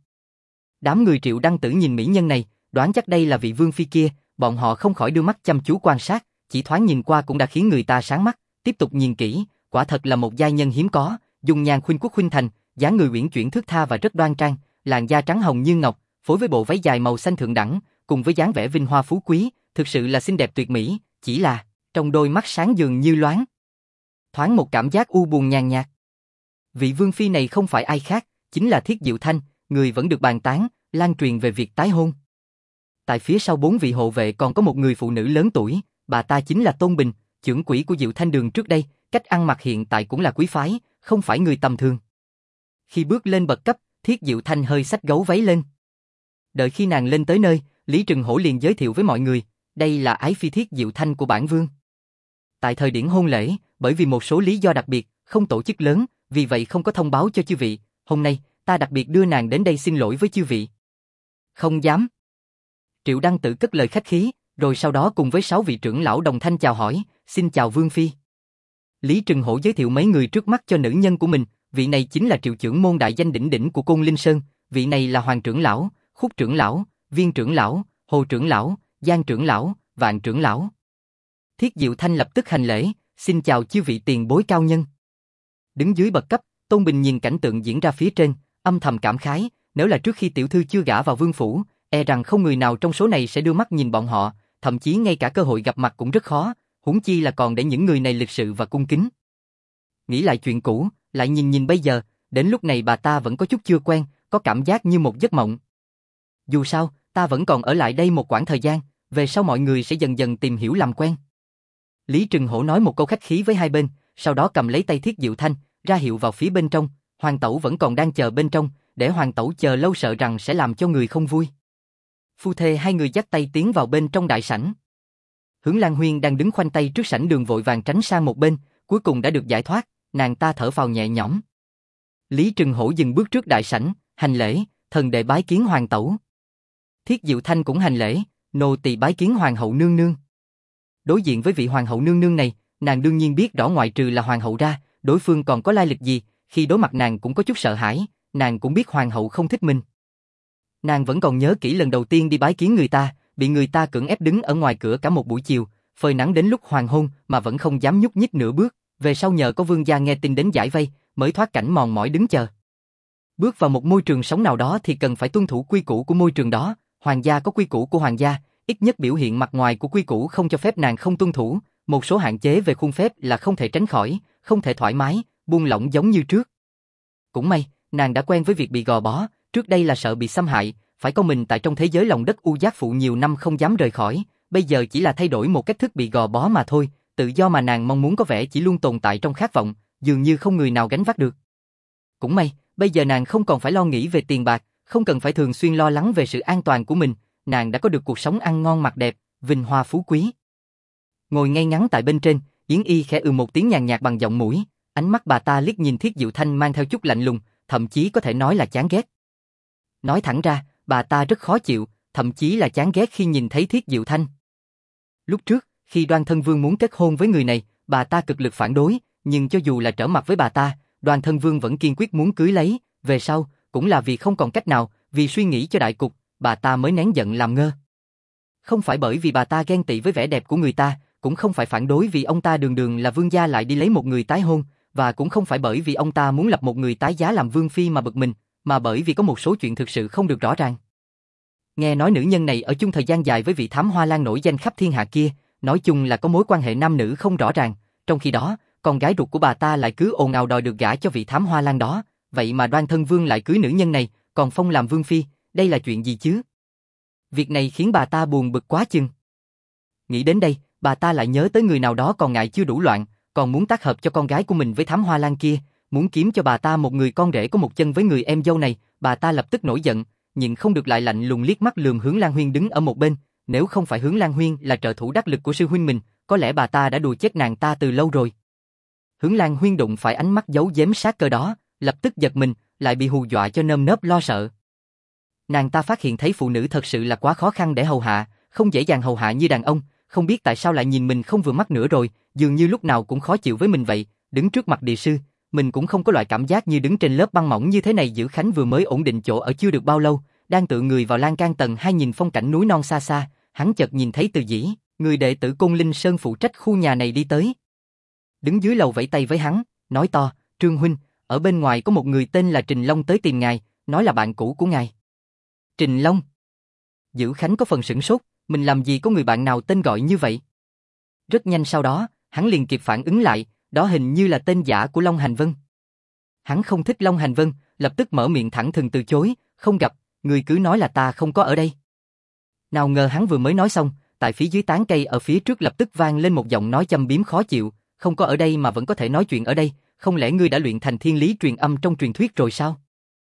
Đám người Triệu Đăng Tử nhìn mỹ nhân này, đoán chắc đây là vị vương phi kia, bọn họ không khỏi đưa mắt chăm chú quan sát, chỉ thoáng nhìn qua cũng đã khiến người ta sáng mắt, tiếp tục nhìn kỹ, quả thật là một giai nhân hiếm có, dung nhan khuynh quốc khuynh thành, dáng người uyển chuyển thướt tha và rất đoan trang, làn da trắng hồng như ngọc, phối với bộ váy dài màu xanh thượng đẳng, cùng với dáng vẻ vinh hoa phú quý, thực sự là xinh đẹp tuyệt mỹ, chỉ là trong đôi mắt sáng dường như loáng, thoáng một cảm giác u buồn nhàn nhạt. Vị vương phi này không phải ai khác, chính là Thiết Diệu Thanh, người vẫn được bàn tán, lan truyền về việc tái hôn. Tại phía sau 4 vị hộ vệ còn có một người phụ nữ lớn tuổi, bà ta chính là Tôn Bình, trưởng quỹ của Diệu Thanh Đường trước đây, cách ăn mặc hiện tại cũng là quý phái, không phải người tầm thường. Khi bước lên bậc cấp, Thiết Diệu Thanh hơi xách gấu váy lên. Đợi khi nàng lên tới nơi, Lý Trừng Hổ liền giới thiệu với mọi người, đây là ái phi Thiết Diệu Thanh của bản vương. Tại thời điểm hôn lễ, bởi vì một số lý do đặc biệt, không tổ chức lớn, vì vậy không có thông báo cho chư vị, hôm nay, ta đặc biệt đưa nàng đến đây xin lỗi với chư vị. Không dám. Triệu Đăng Tử cất lời khách khí, rồi sau đó cùng với 6 vị trưởng lão đồng thanh chào hỏi, xin chào vương phi. Lý Trừng Hổ giới thiệu mấy người trước mắt cho nữ nhân của mình, vị này chính là Triệu trưởng môn đại danh đỉnh đỉnh của Côn Linh Sơn, vị này là Hoàng trưởng lão, Khúc trưởng lão, Viên trưởng lão, Hồ trưởng lão, Giang trưởng lão, Vạn trưởng lão. Thiết Diệu Thanh lập tức hành lễ, xin chào chư vị tiền bối cao nhân. Đứng dưới bậc cấp, Tôn Bình nhìn cảnh tượng diễn ra phía trên, âm thầm cảm khái, nếu là trước khi tiểu thư chưa gả vào vương phủ, e rằng không người nào trong số này sẽ đưa mắt nhìn bọn họ, thậm chí ngay cả cơ hội gặp mặt cũng rất khó, huống chi là còn để những người này lịch sự và cung kính. Nghĩ lại chuyện cũ, lại nhìn nhìn bây giờ, đến lúc này bà ta vẫn có chút chưa quen, có cảm giác như một giấc mộng. Dù sao, ta vẫn còn ở lại đây một quãng thời gian, về sau mọi người sẽ dần dần tìm hiểu làm quen. Lý Trừng Hổ nói một câu khách khí với hai bên, sau đó cầm lấy tay Thiết Diệu Thanh, ra hiệu vào phía bên trong, Hoàng tẩu vẫn còn đang chờ bên trong, để Hoàng tẩu chờ lâu sợ rằng sẽ làm cho người không vui. Phu thê hai người dắt tay tiến vào bên trong đại sảnh. Hướng Lan Huyên đang đứng khoanh tay trước sảnh đường vội vàng tránh sang một bên, cuối cùng đã được giải thoát, nàng ta thở phào nhẹ nhõm. Lý Trừng Hổ dừng bước trước đại sảnh, hành lễ, thần đệ bái kiến hoàng tẩu. Thiết Diệu Thanh cũng hành lễ, nô tỳ bái kiến hoàng hậu nương nương. Đối diện với vị hoàng hậu nương nương này, nàng đương nhiên biết rõ ngoại trừ là hoàng hậu ra, đối phương còn có lai lịch gì, khi đối mặt nàng cũng có chút sợ hãi, nàng cũng biết hoàng hậu không thích mình. Nàng vẫn còn nhớ kỹ lần đầu tiên đi bái kiến người ta, bị người ta cưỡng ép đứng ở ngoài cửa cả một buổi chiều, phơi nắng đến lúc hoàng hôn mà vẫn không dám nhúc nhích nửa bước, về sau nhờ có vương gia nghe tin đến giải vây, mới thoát cảnh mòn mỏi đứng chờ. Bước vào một môi trường sống nào đó thì cần phải tuân thủ quy củ của môi trường đó, hoàng gia có quy củ của hoàng gia, ít nhất biểu hiện mặt ngoài của quy củ không cho phép nàng không tuân thủ, một số hạn chế về khuôn phép là không thể tránh khỏi, không thể thoải mái, buông lỏng giống như trước. Cũng may, nàng đã quen với việc bị gò bó, trước đây là sợ bị xâm hại, phải có mình tại trong thế giới lòng đất u giác phụ nhiều năm không dám rời khỏi, bây giờ chỉ là thay đổi một cách thức bị gò bó mà thôi, tự do mà nàng mong muốn có vẻ chỉ luôn tồn tại trong khát vọng, dường như không người nào gánh vác được. Cũng may, bây giờ nàng không còn phải lo nghĩ về tiền bạc, không cần phải thường xuyên lo lắng về sự an toàn của mình, nàng đã có được cuộc sống ăn ngon mặc đẹp, vinh hoa phú quý. Ngồi ngay ngắn tại bên trên, Yến Y khẽ một tiếng nhàn nhạt bằng giọng mũi, ánh mắt bà ta liếc nhìn Thiết Diệu Thanh mang theo chút lạnh lùng, thậm chí có thể nói là chán ghét. Nói thẳng ra, bà ta rất khó chịu, thậm chí là chán ghét khi nhìn thấy Thiết Diệu Thanh. Lúc trước, khi Đoan Thân Vương muốn kết hôn với người này, bà ta cực lực phản đối, nhưng cho dù là trở mặt với bà ta, Đoan Thân Vương vẫn kiên quyết muốn cưới lấy, về sau, cũng là vì không còn cách nào, vì suy nghĩ cho đại cục, bà ta mới nén giận làm ngơ. Không phải bởi vì bà ta ghen tị với vẻ đẹp của người ta, cũng không phải phản đối vì ông ta đường đường là vương gia lại đi lấy một người tái hôn, và cũng không phải bởi vì ông ta muốn lập một người tái giá làm vương phi mà bực mình, mà bởi vì có một số chuyện thực sự không được rõ ràng. Nghe nói nữ nhân này ở chung thời gian dài với vị thám hoa lang nổi danh khắp thiên hạ kia, nói chung là có mối quan hệ nam nữ không rõ ràng, trong khi đó, con gái ruột của bà ta lại cứ ồn ào đòi được gả cho vị thám hoa lang đó, vậy mà Đoan Thân Vương lại cưới nữ nhân này, còn phong làm vương phi, đây là chuyện gì chứ? Việc này khiến bà ta buồn bực quá chừng. Nghĩ đến đây, bà ta lại nhớ tới người nào đó còn ngại chưa đủ loạn, còn muốn tác hợp cho con gái của mình với thám hoa lang kia, muốn kiếm cho bà ta một người con rể có một chân với người em dâu này, bà ta lập tức nổi giận, nhịn không được lại lạnh lùng liếc mắt lườm Hướng Lan Huyên đứng ở một bên, nếu không phải Hướng Lan Huyên là trợ thủ đắc lực của sư huynh mình, có lẽ bà ta đã đùa chết nàng ta từ lâu rồi. Hướng Lan Huyên đụng phải ánh mắt giấu giếm sát cơ đó, lập tức giật mình, lại bị hù dọa cho nơm nớp lo sợ. Nàng ta phát hiện thấy phụ nữ thật sự là quá khó khăn để hầu hạ, không dễ dàng hầu hạ như đàn ông, không biết tại sao lại nhìn mình không vừa mắt nữa rồi, dường như lúc nào cũng khó chịu với mình vậy, đứng trước mặt địa sư, mình cũng không có loại cảm giác như đứng trên lớp băng mỏng như thế này. Dữ Khánh vừa mới ổn định chỗ ở chưa được bao lâu, đang tựa người vào lan can tầng 2 nhìn phong cảnh núi non xa xa, hắn chợt nhìn thấy Từ Dĩ, người đệ tử Côn Linh Sơn phụ trách khu nhà này đi tới. Đứng dưới lầu vẫy tay với hắn, nói to, Trương huynh, ở bên ngoài có một người tên là Trình Long tới tìm ngài, nói là bạn cũ của ngài. Trình Long? Dữ Khánh có phần sửng sốt, mình làm gì có người bạn nào tên gọi như vậy? Rất nhanh sau đó, hắn liền kịp phản ứng lại, đó hình như là tên giả của Long Hành Vân. Hắn không thích Long Hành Vân, lập tức mở miệng thẳng thừng từ chối, không gặp, người cứ nói là ta không có ở đây. Nào ngờ hắn vừa mới nói xong, tại phía dưới tán cây ở phía trước lập tức vang lên một giọng nói châm biếm khó chịu, không có ở đây mà vẫn có thể nói chuyện ở đây, không lẽ ngươi đã luyện thành thiên lý truyền âm trong truyền thuyết rồi sao?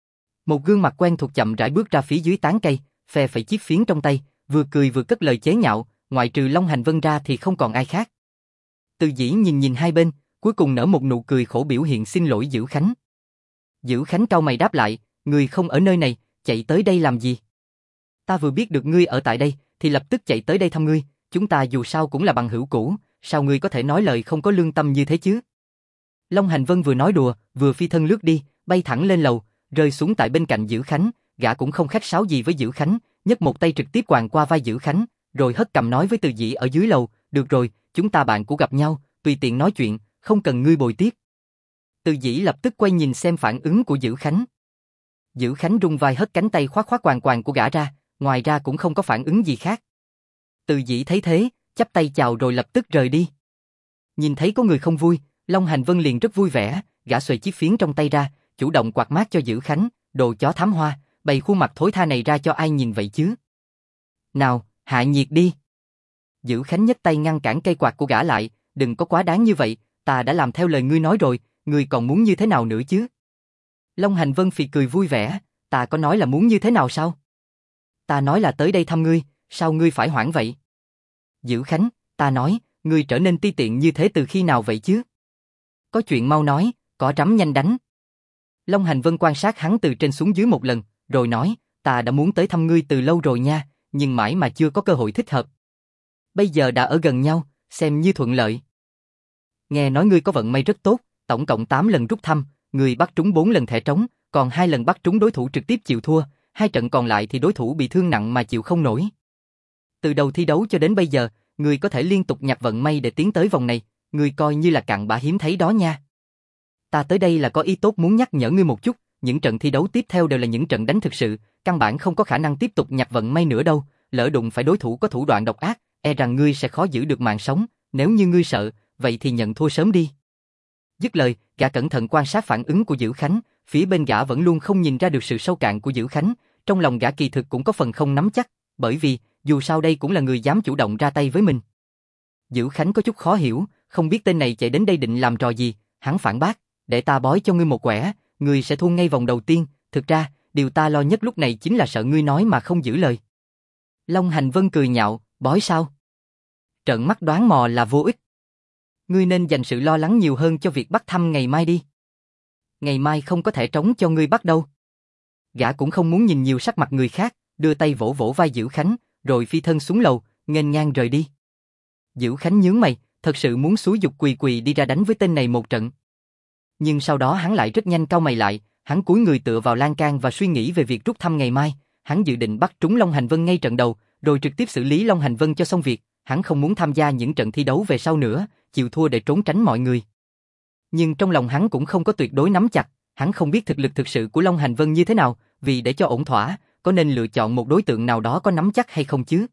Một gương mặt quen thuộc chậm rãi bước ra phía dưới tán cây, phe phẩy chiếc phiến trong tay, vừa cười vừa cất lời chế nhạo, ngoại trừ Long Hành Vân ra thì không còn ai khác. Từ Dĩ nhìn hai bên, cuối cùng nở một nụ cười khổ biểu hiện xin lỗi Dữ Khánh. Dữ Khánh cau mày đáp lại, người không ở nơi này, chạy tới đây làm gì? Ta vừa biết được ngươi ở tại đây, thì lập tức chạy tới đây thăm ngươi, chúng ta dù sao cũng là bằng hữu cũ, sao ngươi có thể nói lời không có lương tâm như thế chứ? Long Hành Vân vừa nói đùa, vừa phi thân lướt đi, bay thẳng lên lầu, rơi xuống tại bên cạnh Dữ Khánh, gã cũng không khách sáo gì với Dữ Khánh, nhấc một tay trực tiếp quàng qua vai Dữ Khánh, rồi hất cầm nói với Từ Dĩ ở dưới lầu, được rồi, chúng ta bạn cũ gặp nhau, tùy tiện nói chuyện, không cần ngươi bồi tiếp. Từ Dĩ lập tức quay nhìn xem phản ứng của Dữ Khánh. Dữ Khánh rung vai hất cánh tay khoác quàng quàng của gã ra, ngoài ra cũng không có phản ứng gì khác. Từ Dĩ thấy thế, chắp tay chào rồi lập tức rời đi. Nhìn thấy có người không vui, Long Hành Vân liền rất vui vẻ, gã xuề chiếc phiến trong tay ra, chủ động quạt mát cho Dữ Khánh, đồ chó thám hoa, bày khuôn mặt thối tha này ra cho ai nhìn vậy chứ? Nào, hạ nhiệt đi. Dữ Khánh nhấc tay ngăn cản cây quạt của gã lại, đừng có quá đáng như vậy, ta đã làm theo lời ngươi nói rồi, ngươi còn muốn như thế nào nữa chứ? Long Hành Vân phì cười vui vẻ, ta có nói là muốn như thế nào sao? Ta nói là tới đây thăm ngươi, sao ngươi phải hoảng vậy? Dữ Khánh, ta nói, ngươi trở nên ti tiện như thế từ khi nào vậy chứ? Có chuyện mau nói, cỏ rắm nhanh đánh. Long Hành Vân quan sát hắn từ trên xuống dưới một lần, rồi nói, ta đã muốn tới thăm ngươi từ lâu rồi nha, nhưng mãi mà chưa có cơ hội thích hợp. Bây giờ đã ở gần nhau, xem như thuận lợi. Nghe nói ngươi có vận may rất tốt, tổng cộng 8 lần rút thăm, ngươi bắt trúng 4 lần thẻ trống, còn 2 lần bắt trúng đối thủ trực tiếp chịu thua, 2 trận còn lại thì đối thủ bị thương nặng mà chịu không nổi. Từ đầu thi đấu cho đến bây giờ, ngươi có thể liên tục nhặt vận may để tiến tới vòng này, ngươi coi như là cặn bã hiếm thấy đó nha. Ta tới đây là có ý tốt muốn nhắc nhở ngươi một chút, những trận thi đấu tiếp theo đều là những trận đánh thực sự, căn bản không có khả năng tiếp tục nhặt vận may nữa đâu, lỡ đụng phải đối thủ có thủ đoạn độc ác, e rằng ngươi sẽ khó giữ được mạng sống, nếu như ngươi sợ, vậy thì nhận thua sớm đi. Dứt lời, gã cẩn thận quan sát phản ứng của Dữ Khánh, phía bên gã vẫn luôn không nhìn ra được sự sâu cạn của Dữ Khánh, trong lòng gã kỳ thực cũng có phần không nắm chắc, bởi vì, dù sao đây cũng là người dám chủ động ra tay với mình. Dữ Khánh có chút khó hiểu, không biết tên này chạy đến đây định làm trò gì, hắn phản bác, để ta bói cho ngươi một quẻ, ngươi sẽ thua ngay vòng đầu tiên, thực ra, điều ta lo nhất lúc này chính là sợ ngươi nói mà không giữ lời. Long Hành Vân cười nhạo, bói sao? Trợn mắt đoán mò là vô ích. Ngươi nên dành sự lo lắng nhiều hơn cho việc bắt thăm ngày mai đi. Ngày mai không có thẻ trống cho ngươi bắt đâu. Gã cũng không muốn nhìn nhiều sắc mặt người khác, đưa tay vỗ vỗ vai Dữ Khánh, rồi phi thân xuống lầu, nghênh ngang rời đi. Dữ Khánh nhướng mày, thật sự muốn xúi giục quỳ quỳ đi ra đánh với tên này một trận. Nhưng sau đó hắn lại rất nhanh cau mày lại, hắn cúi người tựa vào lan can và suy nghĩ về việc rút thăm ngày mai, hắn dự định bắt trúng Long Hành Vân ngay trận đầu, rồi trực tiếp xử lý Long Hành Vân cho xong việc, hắn không muốn tham gia những trận thi đấu về sau nữa, chịu thua để trốn tránh mọi người. Nhưng trong lòng hắn cũng không có tuyệt đối nắm chặt, hắn không biết thực lực thực sự của Long Hành Vân như thế nào, vì để cho ổn thỏa, có nên lựa chọn một đối tượng nào đó có nắm chắc hay không chứ?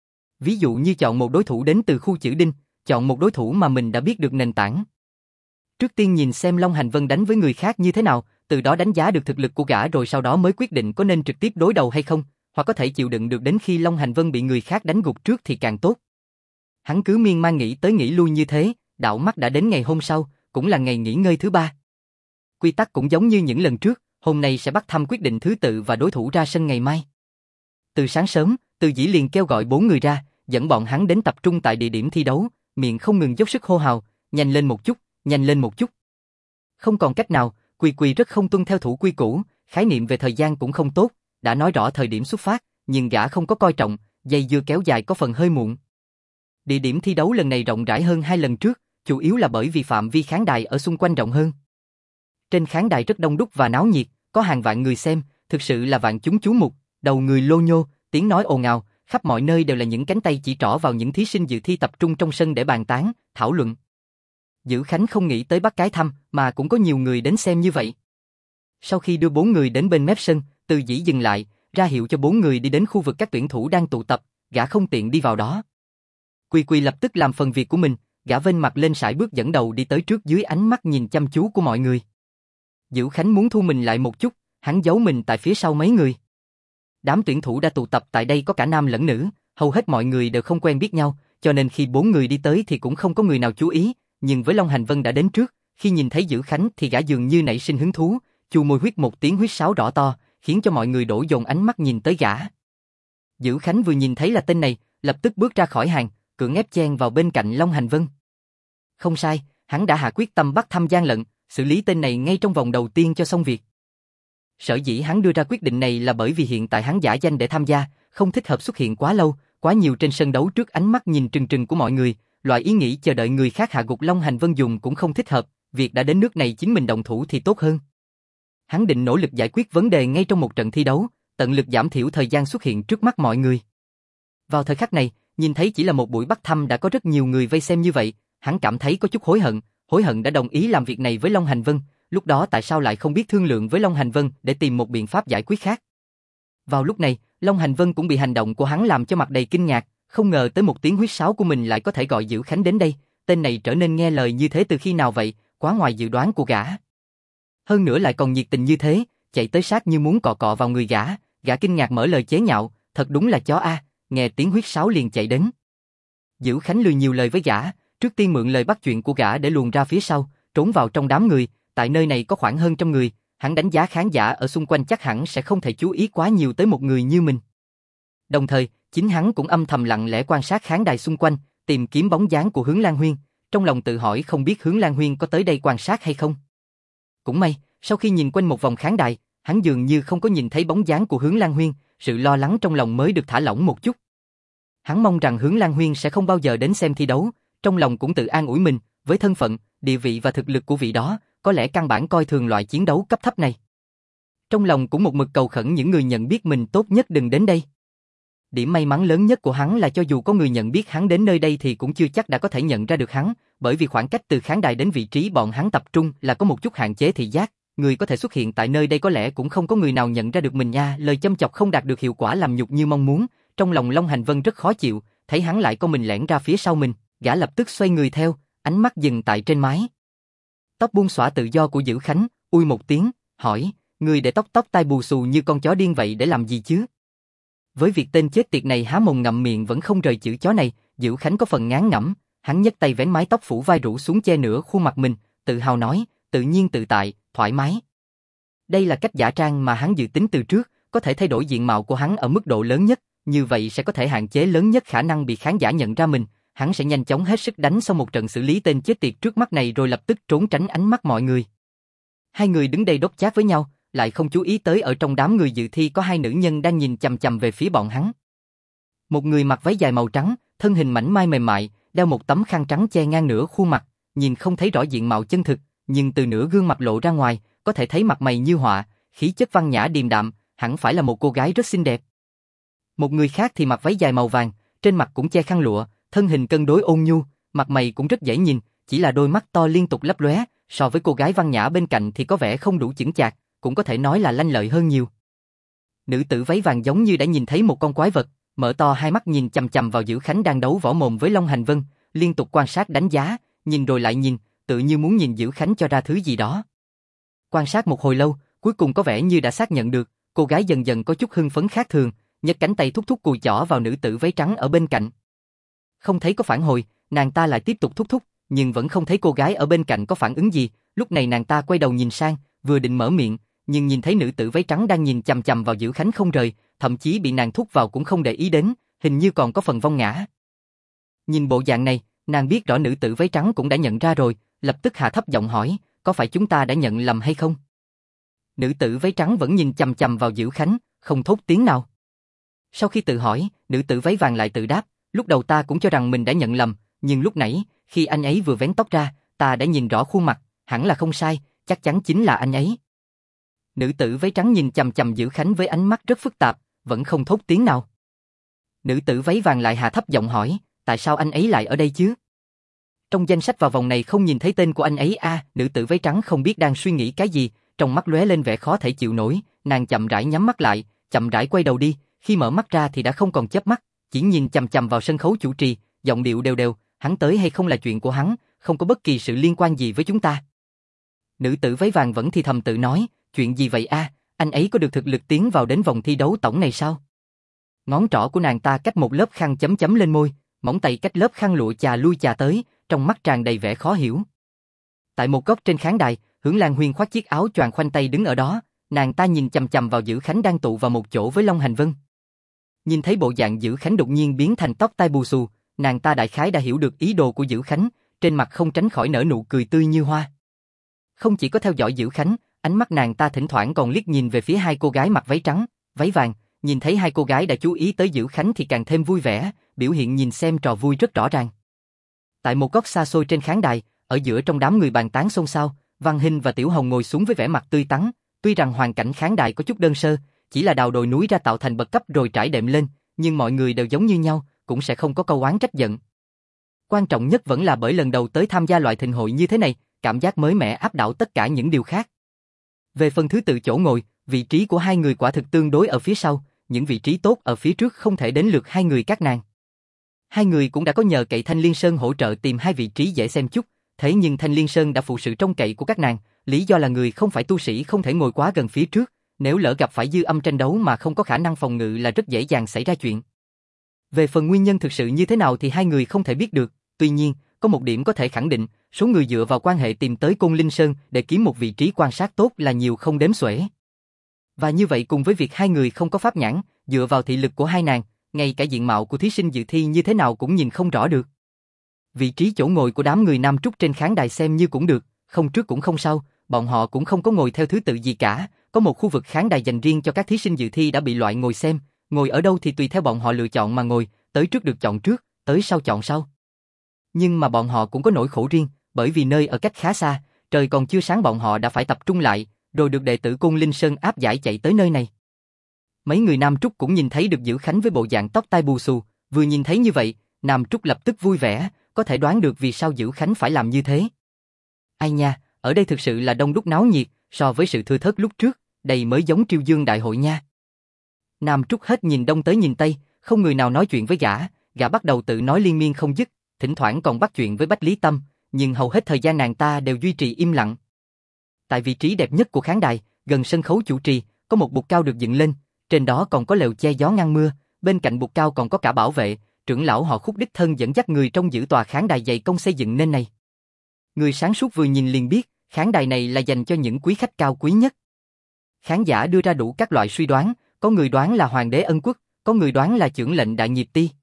Ví dụ như chọn một đối thủ đến từ khu chữ đinh, chọn một đối thủ mà mình đã biết được nền tảng. Trước tiên nhìn xem Long Hành Vân đánh với người khác như thế nào, từ đó đánh giá được thực lực của gã rồi sau đó mới quyết định có nên trực tiếp đối đầu hay không, hoặc có thể chịu đựng được đến khi Long Hành Vân bị người khác đánh gục trước thì càng tốt. Hắn cứ miên man nghĩ tới nghĩ lui như thế, đảo mắt đã đến ngày hôm sau, cũng là ngày nghỉ ngơi thứ 3. Quy tắc cũng giống như những lần trước, hôm nay sẽ bắt thăm quyết định thứ tự và đối thủ ra sân ngày mai. Từ sáng sớm, Từ Dĩ liền kêu gọi 4 người ra, dẫn bọn hắn đến tập trung tại địa điểm thi đấu, miệng không ngừng dốc sức hô hào, nhanh lên một chút, nhanh lên một chút. Không còn cách nào, Quỳ rất không tuân theo thủ quy củ, khái niệm về thời gian cũng không tốt, đã nói rõ thời điểm xuất phát, nhưng gã không có coi trọng, dây dưa kéo dài có phần hơi muộn. Địa điểm thi đấu lần này rộng rãi hơn 2 lần trước, chủ yếu là bởi vì phạm vi khán đài ở xung quanh rộng hơn. Trên khán đài rất đông đúc và náo nhiệt, có hàng vạn người xem, thực sự là vạn chúng chú mục, đầu người lô nhô, tiếng nói ồn ào, khắp mọi nơi đều là những cánh tay chỉ trỏ vào những thí sinh dự thi tập trung trong sân để bàn tán, thảo luận. Dữ Khánh không nghĩ tới bắt cái thăm, mà cũng có nhiều người đến xem như vậy. Sau khi đưa 4 người đến bên mép sân, Từ Dĩ dừng lại, ra hiệu cho 4 người đi đến khu vực các tuyển thủ đang tụ tập, gã không tiện đi vào đó. Quỳ lập tức làm phần việc của mình, gã vênh mặt lên sải bước dẫn đầu đi tới trước dưới ánh mắt nhìn chăm chú của mọi người. Dữ Khánh muốn thu mình lại một chút, hắn giấu mình tại phía sau mấy người. Đám tuyển thủ đã tụ tập tại đây có cả nam lẫn nữ, hầu hết mọi người đều không quen biết nhau, cho nên khi 4 người đi tới thì cũng không có người nào chú ý, nhưng với Long Hành Vân đã đến trước, khi nhìn thấy Dữ Khánh thì gã dường như nảy sinh hứng thú, chu môi huýt một tiếng huýt sáo rõ to, khiến cho mọi người đổ dồn ánh mắt nhìn tới gã. Dữ Khánh vừa nhìn thấy là tên này, lập tức bước ra khỏi hàng, cưỡng ép chen vào bên cạnh Long Hành Vân. Không sai, hắn đã hạ quyết tâm bắt thăm gian lận, xử lý tên này ngay trong vòng đầu tiên cho xong việc. Sở dĩ hắn đưa ra quyết định này là bởi vì hiện tại hắn giả danh để tham gia, không thích hợp xuất hiện quá lâu, quá nhiều trên sân đấu trước ánh mắt nhìn trừng trừng của mọi người, loại ý nghĩ chờ đợi người khác hạ gục Long Hành Vân dùng cũng không thích hợp, việc đã đến nước này chính mình động thủ thì tốt hơn. Hắn định nỗ lực giải quyết vấn đề ngay trong một trận thi đấu, tận lực giảm thiểu thời gian xuất hiện trước mắt mọi người. Vào thời khắc này, nhìn thấy chỉ là một buổi bắt thăm đã có rất nhiều người vây xem như vậy, hắn cảm thấy có chút hối hận đã đồng ý làm việc này với Long Hành Vân, lúc đó tại sao lại không biết thương lượng với Long Hành Vân để tìm một biện pháp giải quyết khác. Vào lúc này, Long Hành Vân cũng bị hành động của hắn làm cho mặt đầy kinh ngạc, không ngờ tới một tiếng huýt sáo của mình lại có thể gọi Dữ Khánh đến đây, tên này trở nên nghe lời như thế từ khi nào vậy, quá ngoài dự đoán của gã. Hơn nữa lại còn nhiệt tình như thế, chạy tới sát như muốn cọ cọ vào người gã kinh ngạc mở lời chế nhạo, thật đúng là chó a, nghe tiếng huýt sáo liền chạy đến. Dữ Khánh lười nhiều lời với gã, trước tiên mượn lời bắt chuyện của gã để luồn ra phía sau, trốn vào trong đám người, tại nơi này có khoảng hơn trăm người, hắn đánh giá khán giả ở xung quanh chắc hẳn sẽ không thể chú ý quá nhiều tới một người như mình. Đồng thời, chính hắn cũng âm thầm lặng lẽ quan sát khán đài xung quanh, tìm kiếm bóng dáng của Hướng Lan Huyên, trong lòng tự hỏi không biết Hướng Lan Huyên có tới đây quan sát hay không. Cũng may, sau khi nhìn quanh một vòng khán đài, hắn dường như không có nhìn thấy bóng dáng của Hướng Lan Huyên, sự lo lắng trong lòng mới được thả lỏng một chút. Hắn mong rằng Hướng Lan Huyên sẽ không bao giờ đến xem thi đấu, trong lòng cũng tự an ủi mình, với thân phận, địa vị và thực lực của vị đó, có lẽ căn bản coi thường loại chiến đấu cấp thấp này. Trong lòng cũng một mực cầu khẩn những người nhận biết mình tốt nhất đừng đến đây. Điểm may mắn lớn nhất của hắn là cho dù có người nhận biết hắn đến nơi đây thì cũng chưa chắc đã có thể nhận ra được hắn, bởi vì khoảng cách từ khán đài đến vị trí bọn hắn tập trung là có một chút hạn chế thị giác, người có thể xuất hiện tại nơi đây có lẽ cũng không có người nào nhận ra được mình nha. Lời châm chọc không đạt được hiệu quả làm nhục như mong muốn, trong lòng Long Hành Vân rất khó chịu, thấy hắn lại con mình lẻn ra phía sau mình, gã lập tức xoay người theo, ánh mắt dừng tại trên mái tóc buông xõa tự do của Dữ Khánh, ui một tiếng, hỏi, người để tóc tai bù xù như con chó điên vậy để làm gì chứ? Với việc tên chết tiệt này há mồm ngậm miệng vẫn không rời chữ chó này, Dữ Khánh có phần ngán ngẩm, hắn nhấc tay vén mái tóc phủ vai rủ xuống che nửa khuôn mặt mình, tự hào nói, tự nhiên tự tại, thoải mái. Đây là cách giả trang mà hắn dự tính từ trước, có thể thay đổi diện mạo của hắn ở mức độ lớn nhất, như vậy sẽ có thể hạn chế lớn nhất khả năng bị khán giả nhận ra mình, hắn sẽ nhanh chóng hết sức đánh xong một trận xử lý tên chết tiệt trước mắt này rồi lập tức trốn tránh ánh mắt mọi người. Hai người đứng đây đốc chát với nhau, lại không chú ý tới ở trong đám người dự thi có hai nữ nhân đang nhìn chằm chằm về phía bọn hắn. Một người mặc váy dài màu trắng, thân hình mảnh mai mềm mại, đeo một tấm khăn trắng che ngang nửa khuôn mặt, nhìn không thấy rõ diện mạo chân thực, nhưng từ nửa gương mặt lộ ra ngoài, có thể thấy mặt mày như họa, khí chất văn nhã điềm đạm, hẳn phải là một cô gái rất xinh đẹp. Một người khác thì mặc váy dài màu vàng, trên mặt cũng che khăn lụa, thân hình cân đối ôn nhu, mặt mày cũng rất dễ nhìn, chỉ là đôi mắt to liên tục lấp lóe, so với cô gái văn nhã bên cạnh thì có vẻ không đủ chững chạc, cũng có thể nói là lanh lợi hơn nhiều. Nữ tử váy vàng giống như đã nhìn thấy một con quái vật, mở to hai mắt nhìn chằm chằm vào Dữ Khánh đang đấu võ mồm với Long Hành Vân, liên tục quan sát đánh giá, nhìn rồi lại nhìn, tự như muốn nhìn Dữ Khánh cho ra thứ gì đó. Quan sát một hồi lâu, cuối cùng có vẻ như đã xác nhận được, cô gái dần dần có chút hưng phấn khác thường, nhấc cánh tay thúc thúc cùi chỏ vào nữ tử váy trắng ở bên cạnh. Không thấy có phản hồi, nàng ta lại tiếp tục thúc thúc, nhưng vẫn không thấy cô gái ở bên cạnh có phản ứng gì, lúc này nàng ta quay đầu nhìn sang, vừa định mở miệng, nhưng nhìn thấy nữ tử váy trắng đang nhìn chằm chằm vào Dữ Khánh không rời, thậm chí bị nàng thúc vào cũng không để ý đến, hình như còn có phần vong ngã. Nhìn bộ dạng này, nàng biết rõ nữ tử váy trắng cũng đã nhận ra rồi, lập tức hạ thấp giọng hỏi, có phải chúng ta đã nhận lầm hay không? Nữ tử váy trắng vẫn nhìn chằm chằm vào Dữ Khánh, không thốt tiếng nào. Sau khi tự hỏi, nữ tử váy vàng lại tự đáp, lúc đầu ta cũng cho rằng mình đã nhận lầm, nhưng lúc nãy, khi anh ấy vừa vén tóc ra, ta đã nhìn rõ khuôn mặt, hẳn là không sai, chắc chắn chính là anh ấy. Nữ tử váy trắng nhìn chằm chằm Dữ Khánh với ánh mắt rất phức tạp, vẫn không thốt tiếng nào. Nữ tử váy vàng lại hạ thấp giọng hỏi, tại sao anh ấy lại ở đây chứ? Trong danh sách vào vòng này không nhìn thấy tên của anh ấy à? Nữ tử váy trắng không biết đang suy nghĩ cái gì, trong mắt lóe lên vẻ khó thể chịu nổi, nàng chậm rãi nhắm mắt lại, chậm rãi quay đầu đi, khi mở mắt ra thì đã không còn chớp mắt, chỉ nhìn chằm chằm vào sân khấu chủ trì, giọng điệu đều đều, hắn tới hay không là chuyện của hắn, không có bất kỳ sự liên quan gì với chúng ta. Nữ tử váy vàng vẫn thì thầm tự nói, chuyện gì vậy a? Anh ấy có được thực lực tiến vào đến vòng thi đấu tổng này sao? Ngón trỏ của nàng ta cách một lớp khăn chấm chấm lên môi, móng tay cách lớp khăn lụa chà lui chà tới, trong mắt tràn đầy vẻ khó hiểu. Tại một góc trên khán đài, Hưởng Lan Huyên khoác chiếc áo choàng khoanh tay đứng ở đó, nàng ta nhìn chằm chằm vào Dữ Khánh đang tụ vào một chỗ với Long Hành Vân. Nhìn thấy bộ dạng Dữ Khánh đột nhiên biến thành tóc tai bù xù, nàng ta đại khái đã hiểu được ý đồ của Dữ Khánh, trên mặt không tránh khỏi nở nụ cười tươi như hoa. Không chỉ có theo dõi Dữ Khánh, ánh mắt nàng ta thỉnh thoảng còn liếc nhìn về phía hai cô gái mặc váy trắng, váy vàng, nhìn thấy hai cô gái đã chú ý tới Dữ Khánh thì càng thêm vui vẻ, biểu hiện nhìn xem trò vui rất rõ ràng. Tại một góc xa xôi trên khán đài, ở giữa trong đám người bàn tán xôn xao, Văn Hinh và Tiểu Hồng ngồi xuống với vẻ mặt tươi tắn, tuy rằng hoàn cảnh khán đài có chút đơn sơ, chỉ là đào đồi núi ra tạo thành bậc cấp rồi trải đệm lên, nhưng mọi người đều giống như nhau, cũng sẽ không có câu oán trách giận. Quan trọng nhất vẫn là bởi lần đầu tới tham gia loại thịnh hội như thế này, cảm giác mới mẻ áp đảo tất cả những điều khác. Về phần thứ tự chỗ ngồi, vị trí của hai người quả thực tương đối ở phía sau, những vị trí tốt ở phía trước không thể đến lượt hai người các nàng. Hai người cũng đã có nhờ cậy Thanh Liên Sơn hỗ trợ tìm hai vị trí dễ xem chút, thế nhưng Thanh Liên Sơn đã phụ sự trông cậy của các nàng, lý do là người không phải tu sĩ không thể ngồi quá gần phía trước, nếu lỡ gặp phải dư âm tranh đấu mà không có khả năng phòng ngự là rất dễ dàng xảy ra chuyện. Về phần nguyên nhân thực sự như thế nào thì hai người không thể biết được, tuy nhiên, có một điểm có thể khẳng định, số người dựa vào quan hệ tìm tới Côn Linh Sơn để kiếm một vị trí quan sát tốt là nhiều không đếm xuể. Và như vậy cùng với việc hai người không có pháp nhãn, dựa vào thị lực của hai nàng, ngay cả diện mạo của thí sinh dự thi như thế nào cũng nhìn không rõ được. Vị trí chỗ ngồi của đám người nam trúc trên khán đài xem như cũng được, không trước cũng không sau, bọn họ cũng không có ngồi theo thứ tự gì cả, có một khu vực khán đài dành riêng cho các thí sinh dự thi đã bị loại ngồi xem, ngồi ở đâu thì tùy theo bọn họ lựa chọn mà ngồi, tới trước được chọn trước, tới sau chọn sau. Nhưng mà bọn họ cũng có nỗi khổ riêng, bởi vì nơi ở cách khá xa, trời còn chưa sáng bọn họ đã phải tập trung lại, rồi được đệ tử Côn Linh Sơn áp giải chạy tới nơi này. Mấy người nam trúc cũng nhìn thấy được Dữ Khánh với bộ dạng tóc tai bù xù, vừa nhìn thấy như vậy, nam trúc lập tức vui vẻ, có thể đoán được vì sao Dữ Khánh phải làm như thế. Ai nha, ở đây thực sự là đông đúc náo nhiệt, so với sự thưa thớt lúc trước, đây mới giống Triêu Dương đại hội nha. Nam trúc hết nhìn đông tới nhìn tây, không người nào nói chuyện với gã bắt đầu tự nói liên miên không dứt, thỉnh thoảng còn bắt chuyện với Bách Lý Tâm, nhưng hầu hết thời gian nàng ta đều duy trì im lặng. Tại vị trí đẹp nhất của khán đài, gần sân khấu chủ trì, có một bục cao được dựng lên, trên đó còn có lều che gió ngăn mưa, bên cạnh bục cao còn có cả bảo vệ, trưởng lão họ Khúc đích thân dẫn dắt người trong giữ tòa khán đài dày công xây dựng nên này. Người sáng suốt vừa nhìn liền biết, khán đài này là dành cho những quý khách cao quý nhất. Khán giả đưa ra đủ các loại suy đoán, có người đoán là Hoàng đế Ân Quốc, có người đoán là Chưởng lệnh Đại Nghiệp Ti.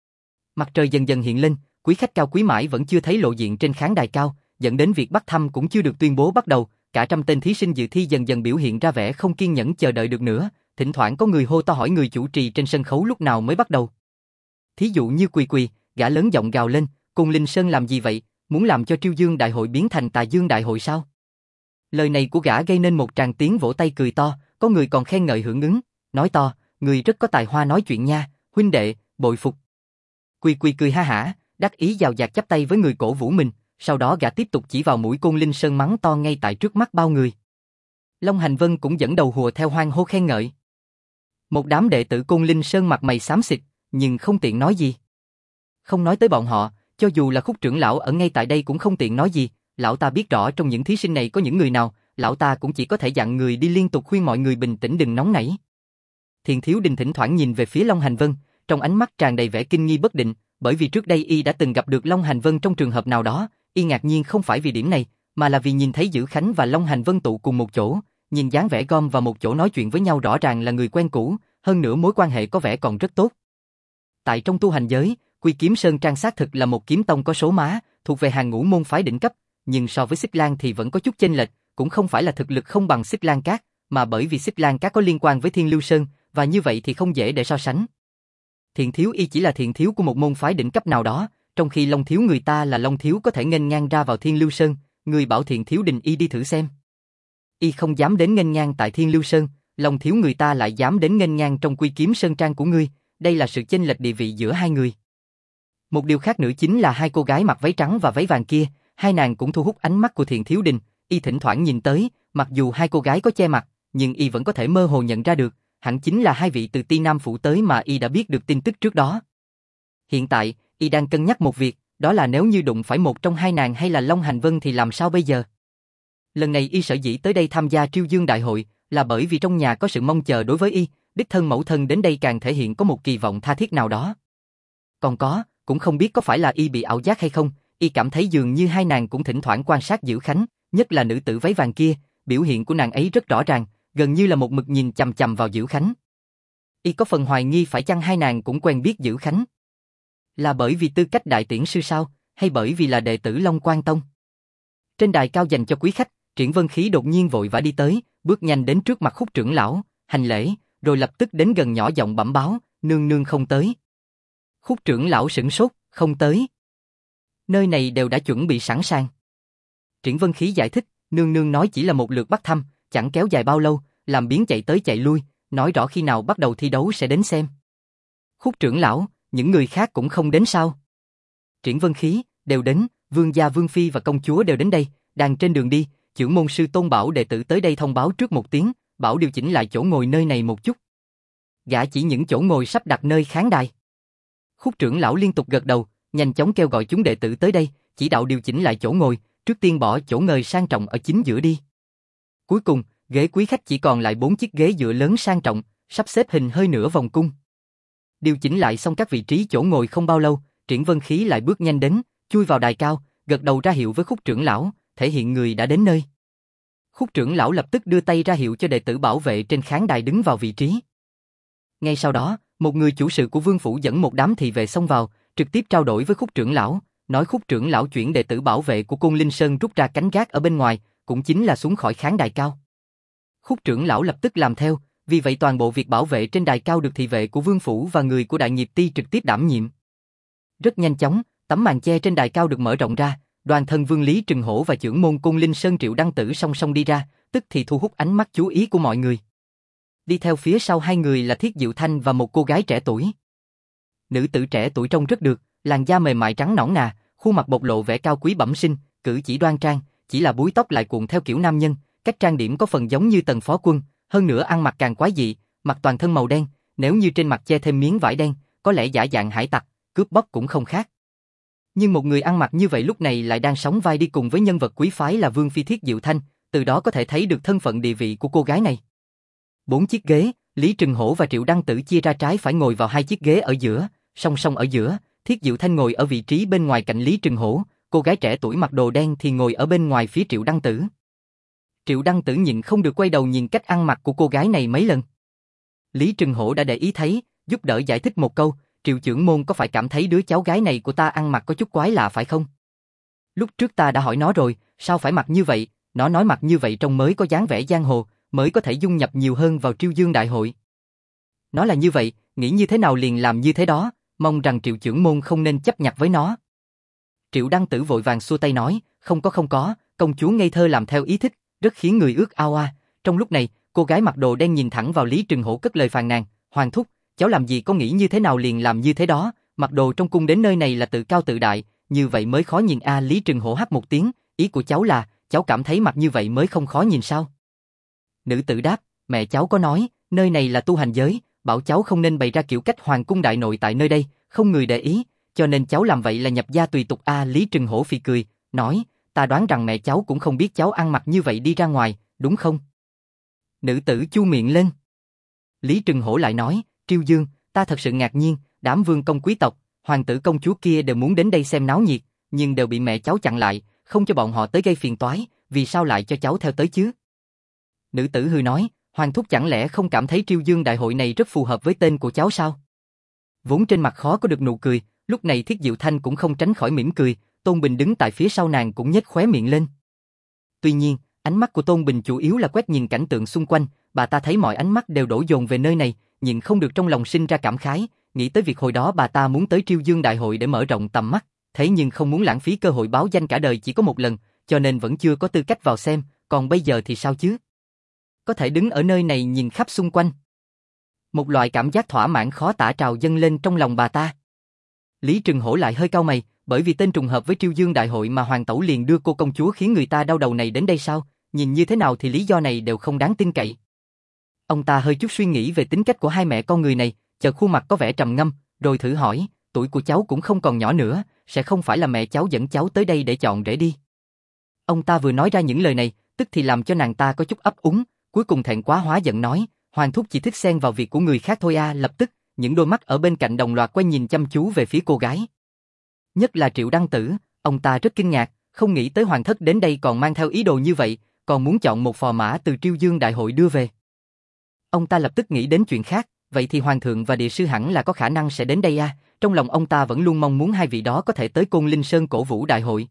Mặt trời dần dần hiện lên, quý khách cao quý mãi vẫn chưa thấy lộ diện trên khán đài cao, dẫn đến việc bắt thăm cũng chưa được tuyên bố bắt đầu, cả trăm tên thí sinh dự thi dần dần biểu hiện ra vẻ không kiên nhẫn chờ đợi được nữa, thỉnh thoảng có người hô to hỏi người chủ trì trên sân khấu lúc nào mới bắt đầu. Thí dụ như Quỳ Quỳ, gã lớn giọng gào lên, Côn Linh Sơn làm gì vậy, muốn làm cho Triêu Dương đại hội biến thành Tà Dương đại hội sao? Lời này của gã gây nên một tràng tiếng vỗ tay cười to, có người còn khen ngợi hưởng ứng, nói to, người rất có tài hoa nói chuyện nha, huynh đệ, bội phục. Quỳ Quỳ cười ha hả, đắc ý dào dạt chắp tay với người cổ vũ mình, sau đó gã tiếp tục chỉ vào mũi Côn Linh Sơn mắng to ngay tại trước mắt bao người. Long Hành Vân cũng dẫn đầu hùa theo hoan hô khen ngợi. Một đám đệ tử Côn Linh Sơn mặt mày xám xịt, nhưng không tiện nói gì. Không nói tới bọn họ, cho dù là Khúc trưởng lão ở ngay tại đây cũng không tiện nói gì, lão ta biết rõ trong những thí sinh này có những người nào, lão ta cũng chỉ có thể dặn người đi liên tục khuyên mọi người bình tĩnh đừng nóng nảy. Thiền Thiếu Đình thỉnh thoảng nhìn về phía Long Hành Vân, trong ánh mắt tràn đầy vẻ kinh nghi bất định, bởi vì trước đây y đã từng gặp được Long Hành Vân trong trường hợp nào đó, y ngạc nhiên không phải vì điểm này, mà là vì nhìn thấy Dữ Khánh và Long Hành Vân tụ cùng một chỗ, nhìn dáng vẻ gom vào một chỗ nói chuyện với nhau rõ ràng là người quen cũ, hơn nữa mối quan hệ có vẻ còn rất tốt. Tại trong tu hành giới, Quy Kiếm Sơn Trang xác thực là một kiếm tông có số má, thuộc về hàng ngũ môn phái đỉnh cấp, nhưng so với Xích Lan thì vẫn có chút chênh lệch, cũng không phải là thực lực không bằng Xích Lan Các, mà bởi vì Xích Lan Các có liên quan với Thiên Lưu Sơn, và như vậy thì không dễ để so sánh. Thiện Thiếu y chỉ là thiện thiếu của một môn phái đỉnh cấp nào đó, trong khi Long Thiếu người ta là Long Thiếu có thể nghênh ngang ra vào Thiên Lưu Sơn, người bảo Thiện Thiếu đình y đi thử xem. Y không dám đến nghênh ngang tại Thiên Lưu Sơn, Long Thiếu người ta lại dám đến nghênh ngang trong Quy Kiếm Sơn Trang của ngươi, đây là sự chênh lệch địa vị giữa hai người. Một điều khác nữa chính là hai cô gái mặc váy trắng và váy vàng kia, hai nàng cũng thu hút ánh mắt của Thiện Thiếu đình, y thỉnh thoảng nhìn tới, mặc dù hai cô gái có che mặt, nhưng y vẫn có thể mơ hồ nhận ra được, hẳn chính là hai vị từ Ti Nam phủ tới mà y đã biết được tin tức trước đó. Hiện tại, y đang cân nhắc một việc, đó là nếu như đụng phải một trong hai nàng hay là Long Hành Vân thì làm sao bây giờ? Lần này y sở dĩ tới đây tham gia Triêu Dương Đại hội là bởi vì trong nhà có sự mong chờ đối với y, đích thân mẫu thân đến đây càng thể hiện có một kỳ vọng tha thiết nào đó. Còn có, cũng không biết có phải là y bị ảo giác hay không, y cảm thấy dường như hai nàng cũng thỉnh thoảng quan sát Dữ Khánh, nhất là nữ tử váy vàng kia, biểu hiện của nàng ấy rất rõ ràng, gần như là một mực nhìn chằm chằm vào Dữ Khánh. Y có phần hoài nghi phải chăng hai nàng cũng quen biết Dữ Khánh. Là bởi vì tư cách đại tiễn sư sao, hay bởi vì là đệ tử Long Quan Tông? Trên đài cao dành cho quý khách, Triển Vân Khí đột nhiên vội vã đi tới, bước nhanh đến trước mặt Khúc trưởng lão, hành lễ, rồi lập tức đến gần nhỏ giọng bẩm báo, nương nương không tới. Khúc trưởng lão sửng sốt, không tới. Nơi này đều đã chuẩn bị sẵn sàng. Triển Vân Khí giải thích, nương nương nói chỉ là một lượt bắt thăm, chẳng kéo dài bao lâu, làm biếng chạy tới chạy lui, nói rõ khi nào bắt đầu thi đấu sẽ đến xem. Khúc trưởng lão, những người khác cũng không đến sao? Triển Vân Khí, đều đến, vương gia vương phi và công chúa đều đến đây, đang trên đường đi, chưởng môn sư Tôn bảo đệ tử tới đây thông báo trước một tiếng, bảo điều chỉnh lại chỗ ngồi nơi này một chút. Gã chỉ những chỗ ngồi sắp đặt nơi khán đài. Khúc trưởng lão liên tục gật đầu, nhanh chóng kêu gọi chúng đệ tử tới đây, chỉ đạo điều chỉnh lại chỗ ngồi, trước tiên bỏ chỗ ngồi sang trọng ở chính giữa đi. Cuối cùng, ghế quý khách chỉ còn lại 4 chiếc ghế dựa lớn sang trọng, sắp xếp hình hơi nửa vòng cung. Điều chỉnh lại xong các vị trí chỗ ngồi không bao lâu, Triển Vân Khí lại bước nhanh đến, chui vào đài cao, gật đầu ra hiệu với Khúc trưởng lão, thể hiện người đã đến nơi. Khúc trưởng lão lập tức đưa tay ra hiệu cho đệ tử bảo vệ trên khán đài đứng vào vị trí. Ngay sau đó, một người chủ sự của vương phủ dẫn một đám thị vệ xông vào, trực tiếp trao đổi với Khúc trưởng lão, nói Khúc trưởng lão chuyển đệ tử bảo vệ của Côn Linh Sơn rút ra cánh gác ở bên ngoài, cũng chính là xuống khỏi khán đài cao. Khúc trưởng lão lập tức làm theo, vì vậy toàn bộ việc bảo vệ trên đài cao được thị vệ của vương phủ và người của Đại Nghiệp Ti trực tiếp đảm nhiệm. Rất nhanh chóng, tấm màn che trên đài cao được mở rộng ra, đoàn thân Vương Lý Trừng Hổ và chưởng môn Côn Linh Sơn Triệu Đăng Tử song song đi ra, tức thì thu hút ánh mắt chú ý của mọi người. Đi theo phía sau hai người là Thiết Diệu Thanh và một cô gái trẻ tuổi. Nữ tử trẻ tuổi trông rất được, làn da mềm mại trắng nõn nà, khuôn mặt bộc lộ vẻ cao quý bẩm sinh, cử chỉ đoan trang, chỉ là búi tóc lại cuộn theo kiểu nam nhân, cách trang điểm có phần giống như Tần Phó Quân, hơn nữa ăn mặc càng quái dị, mặc toàn thân màu đen, nếu như trên mặt che thêm miếng vải đen, có lẽ giả dạng hải tặc, cướp bóc cũng không khác. Nhưng một người ăn mặc như vậy lúc này lại đang sóng vai đi cùng với nhân vật quý phái là Vương phi Thiết Diệu Thanh, từ đó có thể thấy được thân phận địa vị của cô gái này. 4 chiếc ghế, Lý Trừng Hổ và Triệu Đăng Tử chia ra trái phải ngồi vào 2 chiếc ghế ở giữa, song song ở giữa, Thiết Diệu Thanh ngồi ở vị trí bên ngoài cạnh Lý Trừng Hổ, cô gái trẻ tuổi mặc đồ đen thì ngồi ở bên ngoài phía Triệu Đăng Tử. Triệu Đăng Tử nhịn không được quay đầu nhìn cách ăn mặc của cô gái này mấy lần. Lý Trừng Hổ đã để ý thấy, giúp đỡ giải thích một câu, Triệu trưởng môn có phải cảm thấy đứa cháu gái này của ta ăn mặc có chút quái lạ phải không? Lúc trước ta đã hỏi nó rồi, sao phải mặc như vậy, nó nói mặc như vậy trông mới có dáng vẻ giang hồ, mới có thể dung nhập nhiều hơn vào Triêu Dương Đại hội. Nó là như vậy, nghĩ như thế nào liền làm như thế đó, mong rằng Triệu trưởng môn không nên chấp nhặt với nó. Triệu Đăng Tử vội vàng xua tay nói, không có, công chúa ngây thơ làm theo ý thích, rất khiến người ước ao a. Trong lúc này, cô gái mặc đồ đen nhìn thẳng vào Lý Trừng Hổ cất lời phàn nàn, Hoàng thúc, cháu làm gì có nghĩ như thế nào liền làm như thế đó, mặc đồ trong cung đến nơi này là tự cao tự đại, như vậy mới khó nhìn a. Lý Trừng Hổ hắt một tiếng, ý của cháu là, cháu cảm thấy mặc như vậy mới không khó nhìn sao? Nữ tử đáp, mẹ cháu có nói, nơi này là tu hành giới, bảo cháu không nên bày ra kiểu cách hoàng cung đại nội tại nơi đây, không người để ý, cho nên cháu làm vậy là nhập gia tùy tục a. Lý Trừng Hổ phì cười, nói, ta đoán rằng mẹ cháu cũng không biết cháu ăn mặc như vậy đi ra ngoài, đúng không? Nữ tử chu miệng lên. Lý Trừng Hổ lại nói, Triêu Dương, ta thật sự ngạc nhiên, đám vương công quý tộc, hoàng tử công chúa kia đều muốn đến đây xem náo nhiệt, nhưng đều bị mẹ cháu chặn lại, không cho bọn họ tới gây phiền toái, vì sao lại cho cháu theo tới chứ? Nữ tử hừ nói, Hoàng thúc chẳng lẽ không cảm thấy Triêu Dương đại hội này rất phù hợp với tên của cháu sao? Vốn trên mặt khó có được nụ cười, lúc này Thiết Diệu Thanh cũng không tránh khỏi mỉm cười, Tôn Bình đứng tại phía sau nàng cũng nhếch khóe miệng lên. Tuy nhiên, ánh mắt của Tôn Bình chủ yếu là quét nhìn cảnh tượng xung quanh, bà ta thấy mọi ánh mắt đều đổ dồn về nơi này, nhịn không được trong lòng sinh ra cảm khái, nghĩ tới việc hồi đó bà ta muốn tới Triêu Dương đại hội để mở rộng tầm mắt, thế nhưng không muốn lãng phí cơ hội báo danh cả đời chỉ có một lần, cho nên vẫn chưa có tư cách vào xem, còn bây giờ thì sao chứ? Có thể đứng ở nơi này nhìn khắp xung quanh. Một loại cảm giác thỏa mãn khó tả trào dâng lên trong lòng bà ta. Lý Trừng Hổ lại hơi cau mày, bởi vì tên trùng hợp với Triêu Dương đại hội mà Hoàng tẩu liền đưa cô công chúa khiến người ta đau đầu này đến đây sao? Nhìn như thế nào thì lý do này đều không đáng tin cậy. Ông ta hơi chút suy nghĩ về tính cách của hai mẹ con người này, chợt khuôn mặt có vẻ trầm ngâm, rồi thử hỏi, tuổi của cháu cũng không còn nhỏ nữa, sẽ không phải là mẹ cháu dẫn cháu tới đây để chọn rể đi. Ông ta vừa nói ra những lời này, tức thì làm cho nàng ta có chút ấp úng, cuối cùng thẹn quá hóa giận nói, Hoàng thúc chỉ thích xen vào việc của người khác thôi à. Lập tức, những đôi mắt ở bên cạnh đồng loạt quay nhìn chăm chú về phía cô gái. Nhất là Triệu Đăng Tử, ông ta rất kinh ngạc, không nghĩ tới Hoàng thất đến đây còn mang theo ý đồ như vậy, còn muốn chọn một phò mã từ Triêu Dương đại hội đưa về. Ông ta lập tức nghĩ đến chuyện khác, vậy thì Hoàng thượng và địa sư hẳn là có khả năng sẽ đến đây à, trong lòng ông ta vẫn luôn mong muốn hai vị đó có thể tới Côn Linh Sơn cổ vũ đại hội.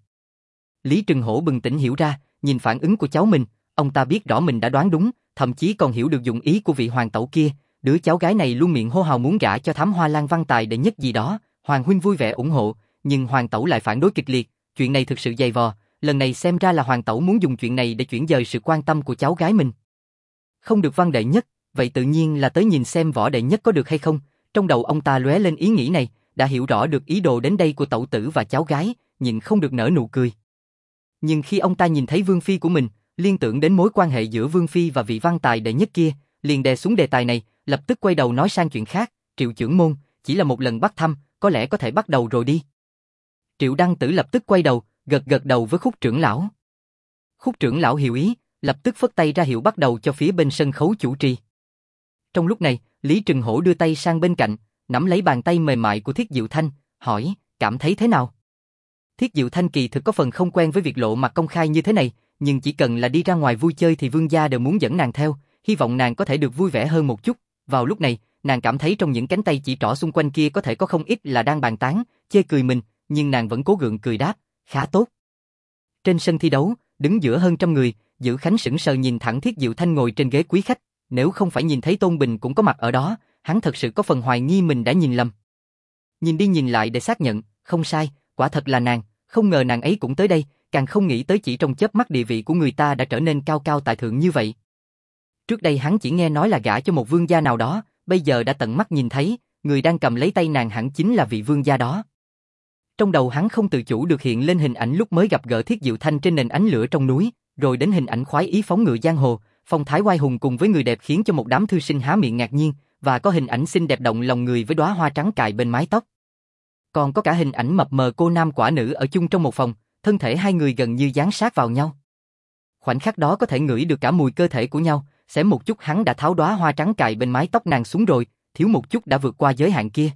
Lý Trừng Hổ bừng tỉnh hiểu ra, nhìn phản ứng của cháu mình, ông ta biết rõ mình đã đoán đúng, thậm chí còn hiểu được dụng ý của vị hoàng tẩu kia, đứa cháu gái này luôn miệng hô hào muốn gả cho Thám Hoa Lan văn tài đệ nhất gì đó, Hoàng huynh vui vẻ ủng hộ, nhưng hoàng tẩu lại phản đối kịch liệt, chuyện này thực sự dày vò, lần này xem ra là hoàng tẩu muốn dùng chuyện này để chuyển dời sự quan tâm của cháu gái mình. Không được văn đệ nhất, vậy tự nhiên là tới nhìn xem võ đệ nhất có được hay không, trong đầu ông ta lóe lên ý nghĩ này, đã hiểu rõ được ý đồ đến đây của tẩu tử và cháu gái, nhịn không được nở nụ cười. Nhưng khi ông ta nhìn thấy vương phi của mình, liên tưởng đến mối quan hệ giữa vương phi và vị văn tài đệ nhất kia, liền đè xuống đề tài này, lập tức quay đầu nói sang chuyện khác, Triệu trưởng môn, chỉ là một lần bắt thăm, có lẽ có thể bắt đầu rồi đi. Triệu Đăng Tử lập tức quay đầu, gật gật đầu với Khúc trưởng lão. Khúc trưởng lão hiểu ý, lập tức phất tay ra hiệu bắt đầu cho phía bên sân khấu chủ trì. Trong lúc này, Lý Trừng Hổ đưa tay sang bên cạnh, nắm lấy bàn tay mềm mại của Thiết Diệu Thanh, hỏi, cảm thấy thế nào? Thiết Diệu Thanh kỳ thực có phần không quen với việc lộ mặt công khai như thế này, nhưng chỉ cần là đi ra ngoài vui chơi thì vương gia đều muốn dẫn nàng theo, hy vọng nàng có thể được vui vẻ hơn một chút. Vào lúc này, nàng cảm thấy trong những cánh tay chỉ trỏ xung quanh kia có thể có không ít là đang bàn tán, chê cười mình, nhưng nàng vẫn cố gượng cười đáp, khá tốt. Trên sân thi đấu, đứng giữa hơn trăm người, Dữ Khánh sững sờ nhìn thẳng Thiết Diệu Thanh ngồi trên ghế quý khách, nếu không phải nhìn thấy Tôn Bình cũng có mặt ở đó, hắn thật sự có phần hoài nghi mình đã nhìn lầm. Nhìn đi nhìn lại để xác nhận, không sai, quả thật là nàng, không ngờ nàng ấy cũng tới đây, càng không nghĩ tới chỉ trong chớp mắt địa vị của người ta đã trở nên cao cao tại thượng như vậy. Trước đây hắn chỉ nghe nói là gả cho một vương gia nào đó, bây giờ đã tận mắt nhìn thấy, người đang cầm lấy tay nàng hẳn chính là vị vương gia đó. Trong đầu hắn không tự chủ được hiện lên hình ảnh lúc mới gặp gỡ Thiết Diệu Thanh trên nền ánh lửa trong núi, rồi đến hình ảnh khoái ý phóng ngựa giang hồ, phong thái oai hùng cùng với người đẹp khiến cho một đám thư sinh há miệng ngạc nhiên, và có hình ảnh xinh đẹp động lòng người với đóa hoa trắng cài bên mái tóc. Còn có cả hình ảnh mập mờ cô nam quả nữ ở chung trong một phòng, thân thể hai người gần như dán sát vào nhau. Khoảnh khắc đó có thể ngửi được cả mùi cơ thể của nhau, xém một chút hắn đã tháo đóa hoa trắng cài bên mái tóc nàng xuống rồi, thiếu một chút đã vượt qua giới hạn kia.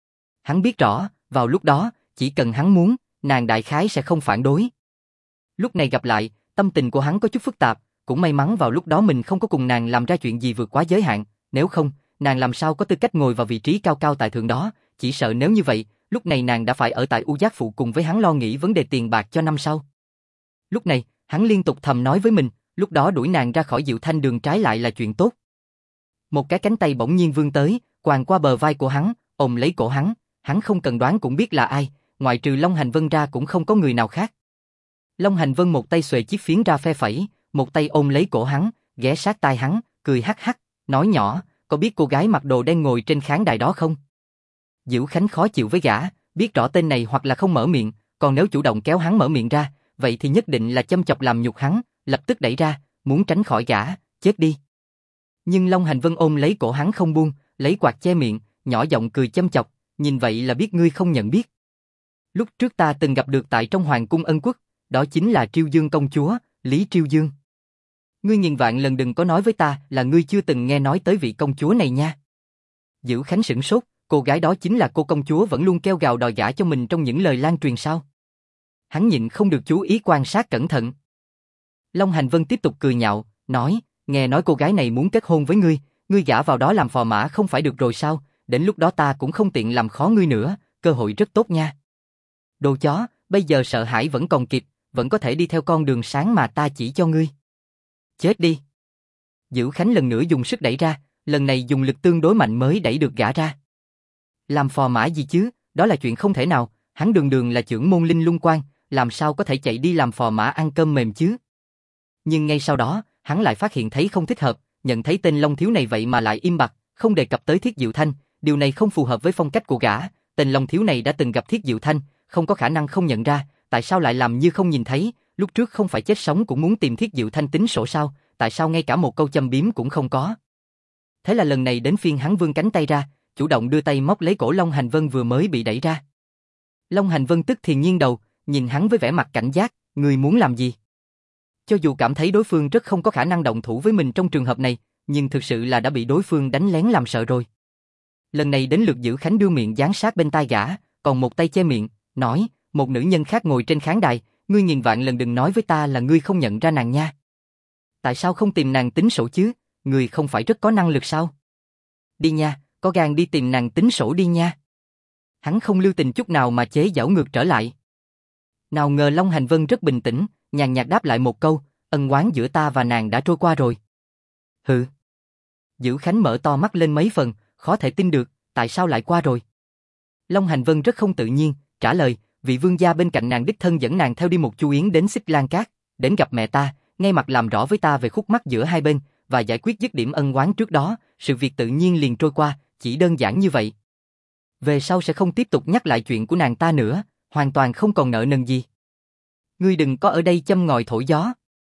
Hắn biết rõ, vào lúc đó, chỉ cần hắn muốn, nàng đại khái sẽ không phản đối. Lúc này gặp lại, tâm tình của hắn có chút phức tạp, cũng may mắn vào lúc đó mình không có cùng nàng làm ra chuyện gì vượt quá giới hạn, nếu không, nàng làm sao có tư cách ngồi vào vị trí cao cao tại thượng đó, chỉ sợ nếu như vậy, lúc này nàng đã phải ở tại U Giác Phụ cùng với hắn lo nghĩ vấn đề tiền bạc cho năm sau. Lúc này, hắn liên tục thầm nói với mình, lúc đó đuổi nàng ra khỏi Diệu Thanh đường trái lại là chuyện tốt. Một cái cánh tay bỗng nhiên vươn tới, quàng qua bờ vai của hắn, ôm lấy cổ hắn không cần đoán cũng biết là ai, ngoại trừ Long Hành Vân ra cũng không có người nào khác. Long Hành Vân một tay xuề chiếc phiến ra phe phẩy, một tay ôm lấy cổ hắn, ghé sát tai hắn, cười hắc hắc, nói nhỏ, có biết cô gái mặc đồ đen ngồi trên khán đài đó không? Dữ Khánh khó chịu với gã, biết rõ tên này hoặc là không mở miệng, còn nếu chủ động kéo hắn mở miệng ra, vậy thì nhất định là châm chọc làm nhục hắn, lập tức đẩy ra, muốn tránh khỏi gã, chết đi. Nhưng Long Hành Vân ôm lấy cổ hắn không buông, lấy quạt che miệng, nhỏ giọng cười châm chọc, nhìn vậy là biết ngươi không nhận biết. Lúc trước ta từng gặp được tại trong Hoàng cung Ân Quốc, đó chính là Triêu Dương công chúa, Lý Triêu Dương. Ngươi nghìn vạn lần đừng có nói với ta là ngươi chưa từng nghe nói tới vị công chúa này nha. Dữ Khánh sửng sốt, cô gái đó chính là cô công chúa vẫn luôn kêu gào đòi gả cho mình trong những lời lan truyền sao? Hắn nhịn không được chú ý quan sát cẩn thận. Long Hành Vân tiếp tục cười nhạo, nói, nghe nói cô gái này muốn kết hôn với ngươi gả vào đó làm phò mã không phải được rồi sao, đến lúc đó ta cũng không tiện làm khó ngươi nữa, cơ hội rất tốt nha. Đồ chó, bây giờ sợ hãi vẫn còn kịp, vẫn có thể đi theo con đường sáng mà ta chỉ cho ngươi. Chết đi. Dữ Khánh lần nữa dùng sức đẩy ra, lần này dùng lực tương đối mạnh mới đẩy được gã ra. Làm phò mã gì chứ, đó là chuyện không thể nào, hắn đường đường là chưởng môn linh lung quan, làm sao có thể chạy đi làm phò mã ăn cơm mềm chứ. Nhưng ngay sau đó, hắn lại phát hiện thấy không thích hợp, nhận thấy tên Long Thiếu này vậy mà lại im bặt, không đề cập tới Thiết Diệu Thanh, điều này không phù hợp với phong cách của gã, tên Long Thiếu này đã từng gặp Thiết Diệu Thanh, không có khả năng không nhận ra, tại sao lại làm như không nhìn thấy, lúc trước không phải chết sống cũng muốn tìm Thiết Diệu Thanh tính sổ sao, tại sao ngay cả một câu châm biếm cũng không có. Thế là lần này đến phiên hắn vươn cánh tay ra, chủ động đưa tay móc lấy cổ Long Hành Vân vừa mới bị đẩy ra. Long Hành Vân tức thì nghiêng đầu, nhìn hắn với vẻ mặt cảnh giác, người muốn làm gì? Cho dù cảm thấy đối phương rất không có khả năng động thủ với mình trong trường hợp này, nhưng thực sự là đã bị đối phương đánh lén làm sợ rồi. Lần này đến lượt Dữ Khánh đưa miệng dán sát bên tai gã, còn một tay che miệng, nói, một nữ nhân khác ngồi trên khán đài, ngươi nghìn vạn lần đừng nói với ta là ngươi không nhận ra nàng nha. Tại sao không tìm nàng tính sổ chứ, ngươi không phải rất có năng lực sao? Đi nha, có gan đi tìm nàng tính sổ đi nha. Hắn không lưu tình chút nào mà chế giễu ngược trở lại. Nào ngờ Long Hành Vân rất bình tĩnh, nhàn nhạt đáp lại một câu, ân oán giữa ta và nàng đã trôi qua rồi. Hừ. Dữ Khánh mở to mắt lên mấy phần, khó thể tin được, tại sao lại qua rồi? Long Hành Vân rất không tự nhiên, trả lời, vị vương gia bên cạnh nàng đích thân dẫn nàng theo đi một chu yến đến Xích Lan Cát, đến gặp mẹ ta, ngay mặt làm rõ với ta về khúc mắc giữa hai bên, và giải quyết dứt điểm ân oán trước đó, sự việc tự nhiên liền trôi qua, chỉ đơn giản như vậy. Về sau sẽ không tiếp tục nhắc lại chuyện của nàng ta nữa, hoàn toàn không còn nợ nần gì. Ngươi đừng có ở đây châm ngòi thổi gió.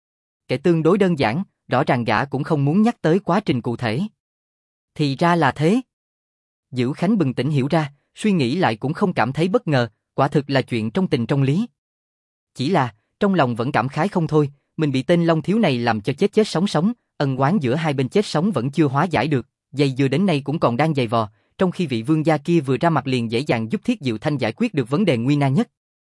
Kể tương đối đơn giản, rõ ràng gã cũng không muốn nhắc tới quá trình cụ thể. Thì ra là thế. Dữ Khánh bừng tỉnh hiểu ra, suy nghĩ lại cũng không cảm thấy bất ngờ, quả thực là chuyện trong tình trong lý. Chỉ là, trong lòng vẫn cảm khái không thôi, mình bị tên Long Thiếu này làm cho chết chết sống sống, ân oán giữa hai bên chết sống vẫn chưa hóa giải được, dây dưa đến nay cũng còn đang dày vò, trong khi vị vương gia kia vừa ra mặt liền dễ dàng giúp Thiết Diệu Thanh giải quyết được vấn đề nguy nan nhất.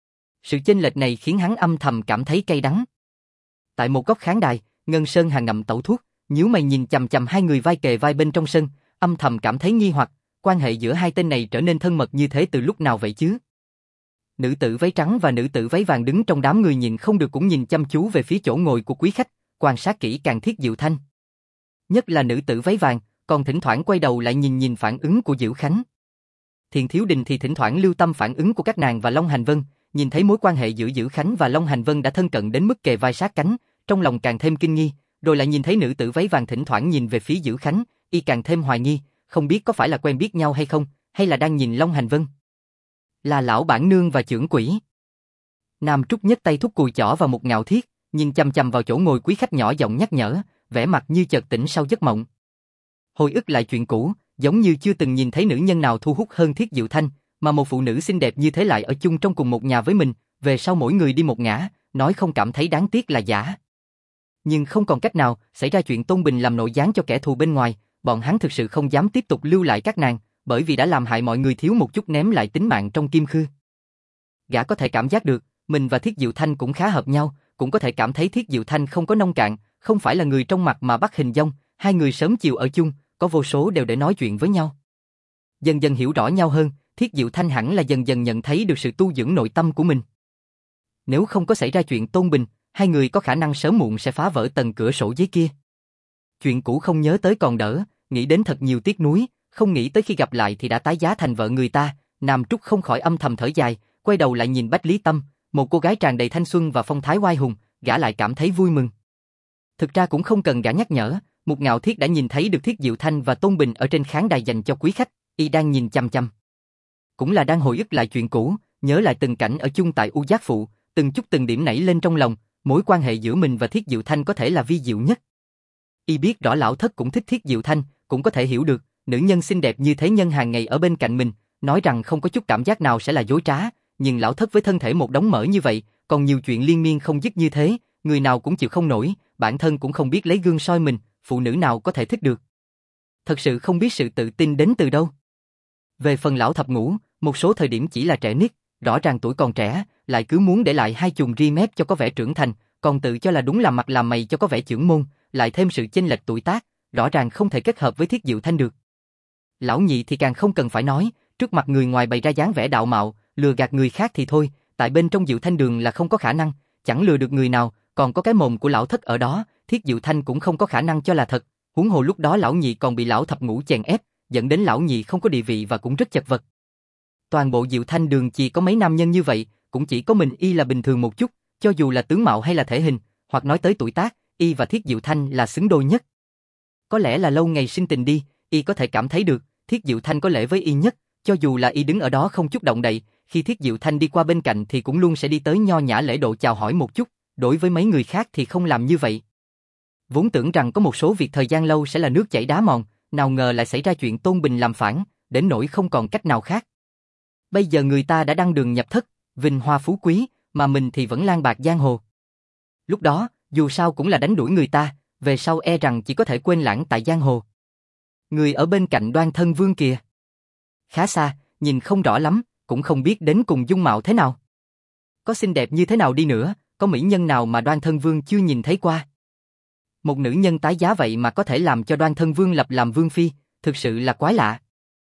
Sự chênh lệch này khiến hắn âm thầm cảm thấy cay đắng. Tại một góc khán đài, Ngân Sơn Hà ngậm tẩu thuốc, nhíu mày nhìn chằm chằm hai người vai kề vai bên trong sân, âm thầm cảm thấy nghi hoặc, quan hệ giữa hai tên này trở nên thân mật như thế từ lúc nào vậy chứ? Nữ tử váy trắng và nữ tử váy vàng đứng trong đám người nhìn không được cũng nhìn chăm chú về phía chỗ ngồi của quý khách, quan sát kỹ càng Thiết Diệu Thanh. Nhất là nữ tử váy vàng, còn thỉnh thoảng quay đầu lại nhìn phản ứng của Dữ Khánh. Thiền Thiếu Đình thì thỉnh thoảng lưu tâm phản ứng của các nàng và Long Hành Vân, nhìn thấy mối quan hệ giữa Dữ Khánh và Long Hành Vân đã thân cận đến mức kề vai sát cánh, trong lòng càng thêm kinh nghi, rồi lại nhìn thấy nữ tử váy vàng thỉnh thoảng nhìn về phía Dữ Khánh, y càng thêm hoài nghi, không biết có phải là quen biết nhau hay không, hay là đang nhìn Long Hành Vân. Là lão bản nương và chưởng quỷ. Nam Trúc nhất tay thúc cùi chỏ vào một ngạo thiết, nhìn chằm chằm vào chỗ ngồi quý khách nhỏ giọng nhắc nhở, vẻ mặt như chợt tỉnh sau giấc mộng. Hồi ức lại chuyện cũ, giống như chưa từng nhìn thấy nữ nhân nào thu hút hơn Thiết Diệu Thanh, mà một phụ nữ xinh đẹp như thế lại ở chung trong cùng một nhà với mình, về sau mỗi người đi một ngả, nói không cảm thấy đáng tiếc là giả. Nhưng không còn cách nào, xảy ra chuyện Tôn Bình làm nội gián cho kẻ thù bên ngoài, bọn hắn thực sự không dám tiếp tục lưu lại các nàng, bởi vì đã làm hại mọi người thiếu một chút ném lại tính mạng trong kim khư. Gã có thể cảm giác được, mình và Thiết Diệu Thanh cũng khá hợp nhau, cũng có thể cảm thấy Thiết Diệu Thanh không có nông cạn, không phải là người trong mặt mà bắt hình dong, hai người sớm chiều ở chung, có vô số đều để nói chuyện với nhau. Dần dần hiểu rõ nhau hơn, Thiết Diệu Thanh hẳn là dần dần nhận thấy được sự tu dưỡng nội tâm của mình. Nếu không có xảy ra chuyện Tôn Bình, hai người có khả năng sớm muộn sẽ phá vỡ tầng cửa sổ giấy kia. Chuyện cũ không nhớ tới còn đỡ, nghĩ đến thật nhiều tiếc nuối, không nghĩ tới khi gặp lại thì đã tái giá thành vợ người ta, Nam Trúc không khỏi âm thầm thở dài, quay đầu lại nhìn Bách Lý Tâm, một cô gái tràn đầy thanh xuân và phong thái oai hùng, gã lại cảm thấy vui mừng. Thực ra cũng không cần gã nhắc nhở, một ngạo thiết đã nhìn thấy được Thiết Diệu Thanh và Tôn Bình ở trên khán đài dành cho quý khách, y đang nhìn chăm chăm. Cũng là đang hồi ức lại chuyện cũ, nhớ lại từng cảnh ở chung tại U Giác Phụ, từng chút từng điểm nảy lên trong lòng, mối quan hệ giữa mình và Thiết Diệu Thanh có thể là vi diệu nhất. Y biết rõ lão thất cũng thích Thiết Diệu Thanh, cũng có thể hiểu được, nữ nhân xinh đẹp như thế nhân hàng ngày ở bên cạnh mình, nói rằng không có chút cảm giác nào sẽ là dối trá, nhưng lão thất với thân thể một đống mỡ như vậy, còn nhiều chuyện liên miên không dứt như thế, người nào cũng chịu không nổi, bản thân cũng không biết lấy gương soi mình, phụ nữ nào có thể thích được. Thật sự không biết sự tự tin đến từ đâu. Về phần lão thập ngũ, một số thời điểm chỉ là trẻ nít, rõ ràng tuổi còn trẻ, lại cứ muốn để lại hai chùm ri mép cho có vẻ trưởng thành, còn tự cho là đúng làm mặt làm mày cho có vẻ chưởng môn, lại thêm sự chênh lệch tuổi tác, rõ ràng không thể kết hợp với Thiết Diệu Thanh được. Lão nhị thì càng không cần phải nói, trước mặt người ngoài bày ra dáng vẻ đạo mạo, lừa gạt người khác thì thôi, tại bên trong Diệu Thanh đường là không có khả năng, chẳng lừa được người nào, còn có cái mồm của lão thất ở đó, Thiết Diệu Thanh cũng không có khả năng cho là thật, huống hồ lúc đó lão nhị còn bị lão thập ngũ chèn ép, dẫn đến lão nhị không có địa vị và cũng rất chật vật. Toàn bộ Diệu Thanh đường chỉ có mấy nam nhân như vậy, cũng chỉ có mình y là bình thường một chút, cho dù là tướng mạo hay là thể hình, hoặc nói tới tuổi tác, y và Thiết Diệu Thanh là xứng đôi nhất. Có lẽ là lâu ngày sinh tình đi, y có thể cảm thấy được, Thiết Diệu Thanh có lễ với y nhất, cho dù là y đứng ở đó không chút động đậy, khi Thiết Diệu Thanh đi qua bên cạnh thì cũng luôn sẽ đi tới nho nhã lễ độ chào hỏi một chút, đối với mấy người khác thì không làm như vậy. Vốn tưởng rằng có một số việc thời gian lâu sẽ là nước chảy đá mòn, nào ngờ lại xảy ra chuyện Tôn Bình làm phản, đến nỗi không còn cách nào khác. Bây giờ người ta đã đăng đường nhập thất, vinh hoa phú quý, mà mình thì vẫn lang bạc giang hồ. Lúc đó, dù sao cũng là đánh đuổi người ta, về sau e rằng chỉ có thể quên lãng tại giang hồ. Người ở bên cạnh Đoan Thân Vương kìa. Khá xa, nhìn không rõ lắm, cũng không biết đến cùng dung mạo thế nào. Có xinh đẹp như thế nào đi nữa, có mỹ nhân nào mà Đoan Thân Vương chưa nhìn thấy qua. Một nữ nhân tái giá vậy mà có thể làm cho Đoan Thân Vương lập làm vương phi, thực sự là quái lạ.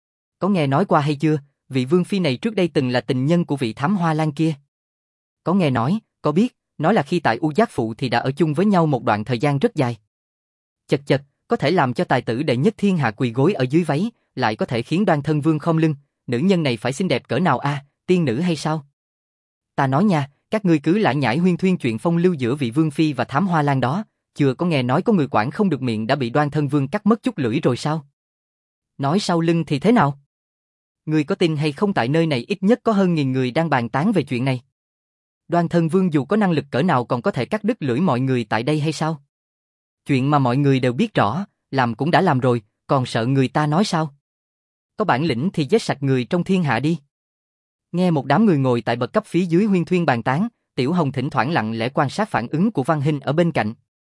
Có nghe nói qua hay chưa, vị vương phi này trước đây từng là tình nhân của vị thám hoa lang kia. Có nghe nói, có biết, nói là khi tại U Giác Phụ thì đã ở chung với nhau một đoạn thời gian rất dài. Chật chật, có thể làm cho tài tử đệ nhất thiên hạ quỳ gối ở dưới váy, lại có thể khiến Đoan Thân Vương khom lưng, nữ nhân này phải xinh đẹp cỡ nào a, tiên nữ hay sao? Ta nói nha, các ngươi cứ lải nhải huyên thuyên chuyện phong lưu giữa vị vương phi và thám hoa lang đó, chưa có nghe nói có người quản không được miệng đã bị Đoan Thân Vương cắt mất chút lưỡi rồi sao? Nói sau lưng thì thế nào? Ngươi có tin hay không, tại nơi này ít nhất có hơn 1000 người đang bàn tán về chuyện này. Đoan Thân Vương dù có năng lực cỡ nào còn có thể cắt đứt lưỡi mọi người tại đây hay sao? Chuyện mà mọi người đều biết rõ, làm cũng đã làm rồi, còn sợ người ta nói sao? Có bản lĩnh thì giết sạch người trong thiên hạ đi. Nghe một đám người ngồi tại bậc cấp phía dưới huyên thuyên bàn tán, Tiểu Hồng thỉnh thoảng lặng lẽ quan sát phản ứng của Văn Hinh ở bên cạnh.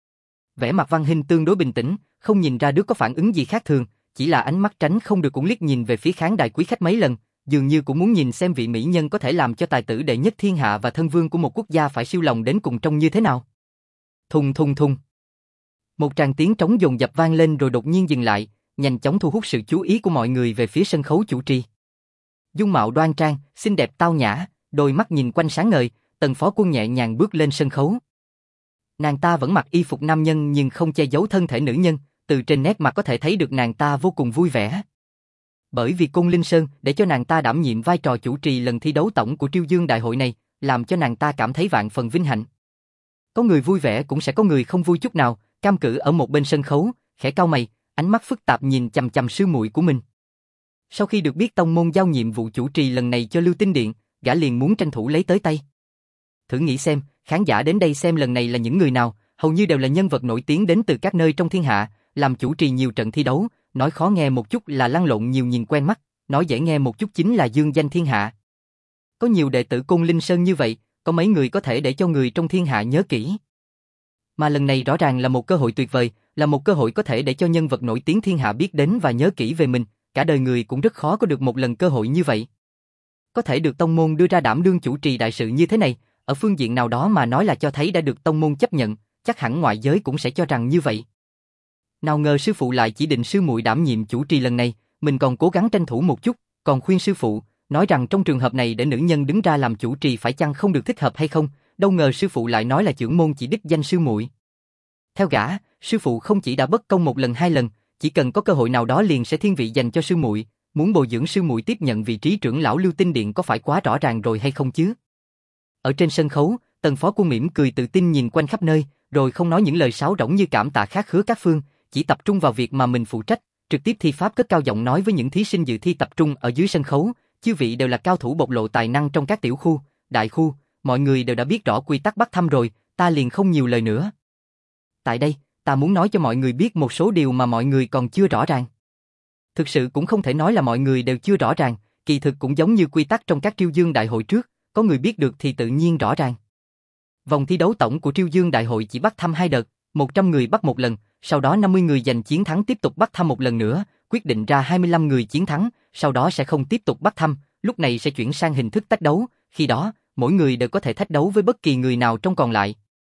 Vẻ mặt Văn Hinh tương đối bình tĩnh, không nhìn ra đứa có phản ứng gì khác thường, chỉ là ánh mắt tránh không được cũng liếc nhìn về phía khán đài quý khách mấy lần, dường như cũng muốn nhìn xem vị mỹ nhân có thể làm cho tài tử đệ nhất thiên hạ và thân vương của một quốc gia phải siêu lòng đến cùng trông như thế nào. Thùng thùng thùng. Một tràng tiếng trống dồn dập vang lên rồi đột nhiên dừng lại, nhanh chóng thu hút sự chú ý của mọi người về phía sân khấu chủ trì. Dung mạo đoan trang, xinh đẹp tao nhã, đôi mắt nhìn quanh sáng ngời, Tần Phó Quân nhẹ nhàng bước lên sân khấu. Nàng ta vẫn mặc y phục nam nhân nhưng không che giấu thân thể nữ nhân, từ trên nét mặt có thể thấy được nàng ta vô cùng vui vẻ. Bởi vì Côn Linh Sơn để cho nàng ta đảm nhiệm vai trò chủ trì lần thi đấu tổng của Triêu Dương Đại hội này, làm cho nàng ta cảm thấy vạn phần vinh hạnh. Có người vui vẻ cũng sẽ có người không vui chút nào, cam cự ở một bên sân khấu, khẽ cau mày, ánh mắt phức tạp nhìn chằm chằm sư muội của mình. Sau khi được biết tông môn giao nhiệm vụ chủ trì lần này cho Lưu Tinh Điện, gã liền muốn tranh thủ lấy tới tay. Thử nghĩ xem, khán giả đến đây xem lần này là những người nào, hầu như đều là nhân vật nổi tiếng đến từ các nơi trong thiên hạ, làm chủ trì nhiều trận thi đấu, nói khó nghe một chút là lăn lộn nhiều nhìn quen mắt, nói dễ nghe một chút chính là dương danh thiên hạ. Có nhiều đệ tử Côn Linh Sơn như vậy, có mấy người có thể để cho người trong thiên hạ nhớ kỹ. Mà lần này rõ ràng là một cơ hội tuyệt vời, là một cơ hội có thể để cho nhân vật nổi tiếng thiên hạ biết đến và nhớ kỹ về mình, cả đời người cũng rất khó có được một lần cơ hội như vậy. Có thể được tông môn đưa ra đảm đương chủ trì đại sự như thế này, ở phương diện nào đó mà nói là cho thấy đã được tông môn chấp nhận, chắc hẳn ngoại giới cũng sẽ cho rằng như vậy. Nào ngờ sư phụ lại chỉ định sư muội đảm nhiệm chủ trì lần này, mình còn cố gắng tranh thủ một chút, còn khuyên sư phụ, nói rằng trong trường hợp này để nữ nhân đứng ra làm chủ trì phải chăng không được thích hợp hay không, đâu ngờ sư phụ lại nói là chưởng môn chỉ đích danh sư muội. Theo gã, sư phụ không chỉ đã bất công một lần hai lần, chỉ cần có cơ hội nào đó liền sẽ thiên vị dành cho sư muội, muốn bồi dưỡng sư muội tiếp nhận vị trí trưởng lão Lưu Tinh Điện có phải quá rõ ràng rồi hay không chứ? Ở trên sân khấu, Tần Phó Quân mỉm cười tự tin nhìn quanh khắp nơi, rồi không nói những lời sáo rỗng như cảm tạ khát khứa các phương, chỉ tập trung vào việc mà mình phụ trách, trực tiếp thi pháp cất cao giọng nói với những thí sinh dự thi tập trung ở dưới sân khấu, chư vị đều là cao thủ bộc lộ tài năng trong các tiểu khu, đại khu, mọi người đều đã biết rõ quy tắc bắt thăm rồi, ta liền không nhiều lời nữa. Tại đây, ta muốn nói cho mọi người biết một số điều mà mọi người còn chưa rõ ràng. Thực sự cũng không thể nói là mọi người đều chưa rõ ràng, kỳ thực cũng giống như quy tắc trong các Triêu Dương Đại hội trước, có người biết được thì tự nhiên rõ ràng. Vòng thi đấu tổng của Triêu Dương Đại hội chỉ bắt thăm 2 đợt, 100 người bắt một lần, sau đó 50 người giành chiến thắng tiếp tục bắt thăm một lần nữa, quyết định ra 25 người chiến thắng, sau đó sẽ không tiếp tục bắt thăm, lúc này sẽ chuyển sang hình thức tách đấu, khi đó, mỗi người đều có thể thách đấu với bất kỳ người nào trong còn lại.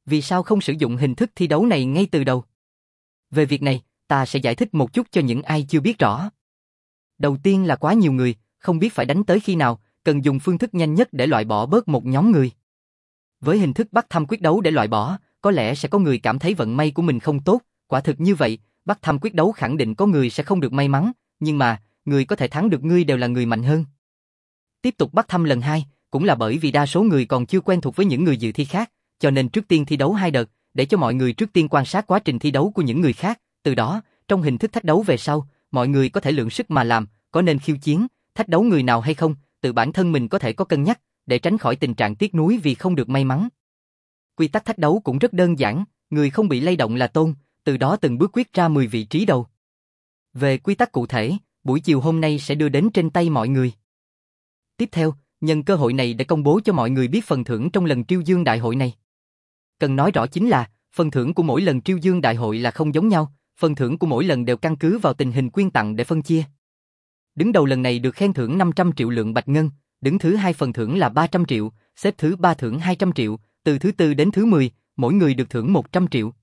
Vì sao không sử dụng hình thức thi đấu này ngay từ đầu? Về việc này, ta sẽ giải thích một chút cho những ai chưa biết rõ. Đầu tiên là quá nhiều người, không biết phải đánh tới khi nào, cần dùng phương thức nhanh nhất để loại bỏ bớt một nhóm người. Với hình thức bắt thăm quyết đấu để loại bỏ, có lẽ sẽ có người cảm thấy vận may của mình không tốt, quả thực như vậy, bắt thăm quyết đấu khẳng định có người sẽ không được may mắn, nhưng mà, người có thể thắng được ngươi đều là người mạnh hơn. Tiếp tục bắt thăm lần 2, cũng là bởi vì đa số người còn chưa quen thuộc với những người dự thi khác, cho nên trước tiên thi đấu 2 đợt, để cho mọi người trước tiên quan sát quá trình thi đấu của những người khác, từ đó, trong hình thức thách đấu về sau, mọi người có thể lượng sức mà làm, có nên khiêu chiến, thách đấu người nào hay không, tự bản thân mình có thể có cân nhắc, để tránh khỏi tình trạng tiếc nuối vì không được may mắn. Quy tắc thách đấu cũng rất đơn giản, người không bị lay động là tôn, từ đó từng bước quyết ra 10 vị trí đầu. Về quy tắc cụ thể, buổi chiều hôm nay sẽ đưa đến trên tay mọi người. Tiếp theo, nhân cơ hội này để công bố cho mọi người biết phần thưởng trong lần Triêu Dương Đại hội này. Cần nói rõ chính là, phần thưởng của mỗi lần Triêu Dương Đại hội là không giống nhau, phần thưởng của mỗi lần đều căn cứ vào tình hình quyên tặng để phân chia. Đứng đầu lần này được khen thưởng 500 triệu lượng bạch ngân, đứng thứ 2 phần thưởng là 300 triệu, xếp thứ 3 thưởng 200 triệu, từ thứ 4 đến thứ 10, mỗi người được thưởng 100 triệu.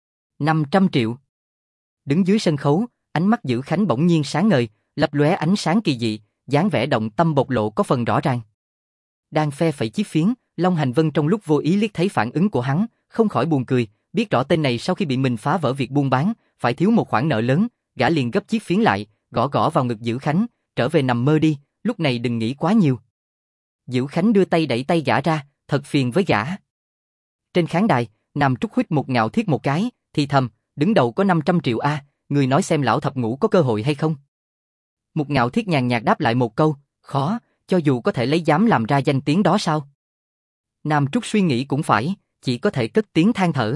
500 triệu. Đứng dưới sân khấu, ánh mắt Dữ Khánh bỗng nhiên sáng ngời, lấp lóe ánh sáng kỳ dị, dáng vẻ động tâm bộc lộ có phần rõ ràng. Đang phe phẩy chiếc phiến, Long Hành Vân trong lúc vô ý liếc thấy phản ứng của hắn, không khỏi buồn cười, biết rõ tên này sau khi bị mình phá vỡ việc buôn bán, phải thiếu một khoản nợ lớn, gã liền gấp chiếc phiến lại, gõ gõ vào ngực Dữ Khánh, trở về nằm mơ đi, lúc này đừng nghĩ quá nhiều. Dữ Khánh đưa tay đẩy tay gã ra, thật phiền với gã. Trên khán đài, Nam Trúc huýt một ngạo thiết một cái, thì thầm, đứng đầu có 500 triệu a, người nói xem lão thập ngũ có cơ hội hay không? Một ngạo thiết nhàn nhạt đáp lại một câu, khó, cho dù có thể lấy dám làm ra danh tiếng đó sao? Nam Trúc suy nghĩ cũng phải, chỉ có thể cất tiếng than thở.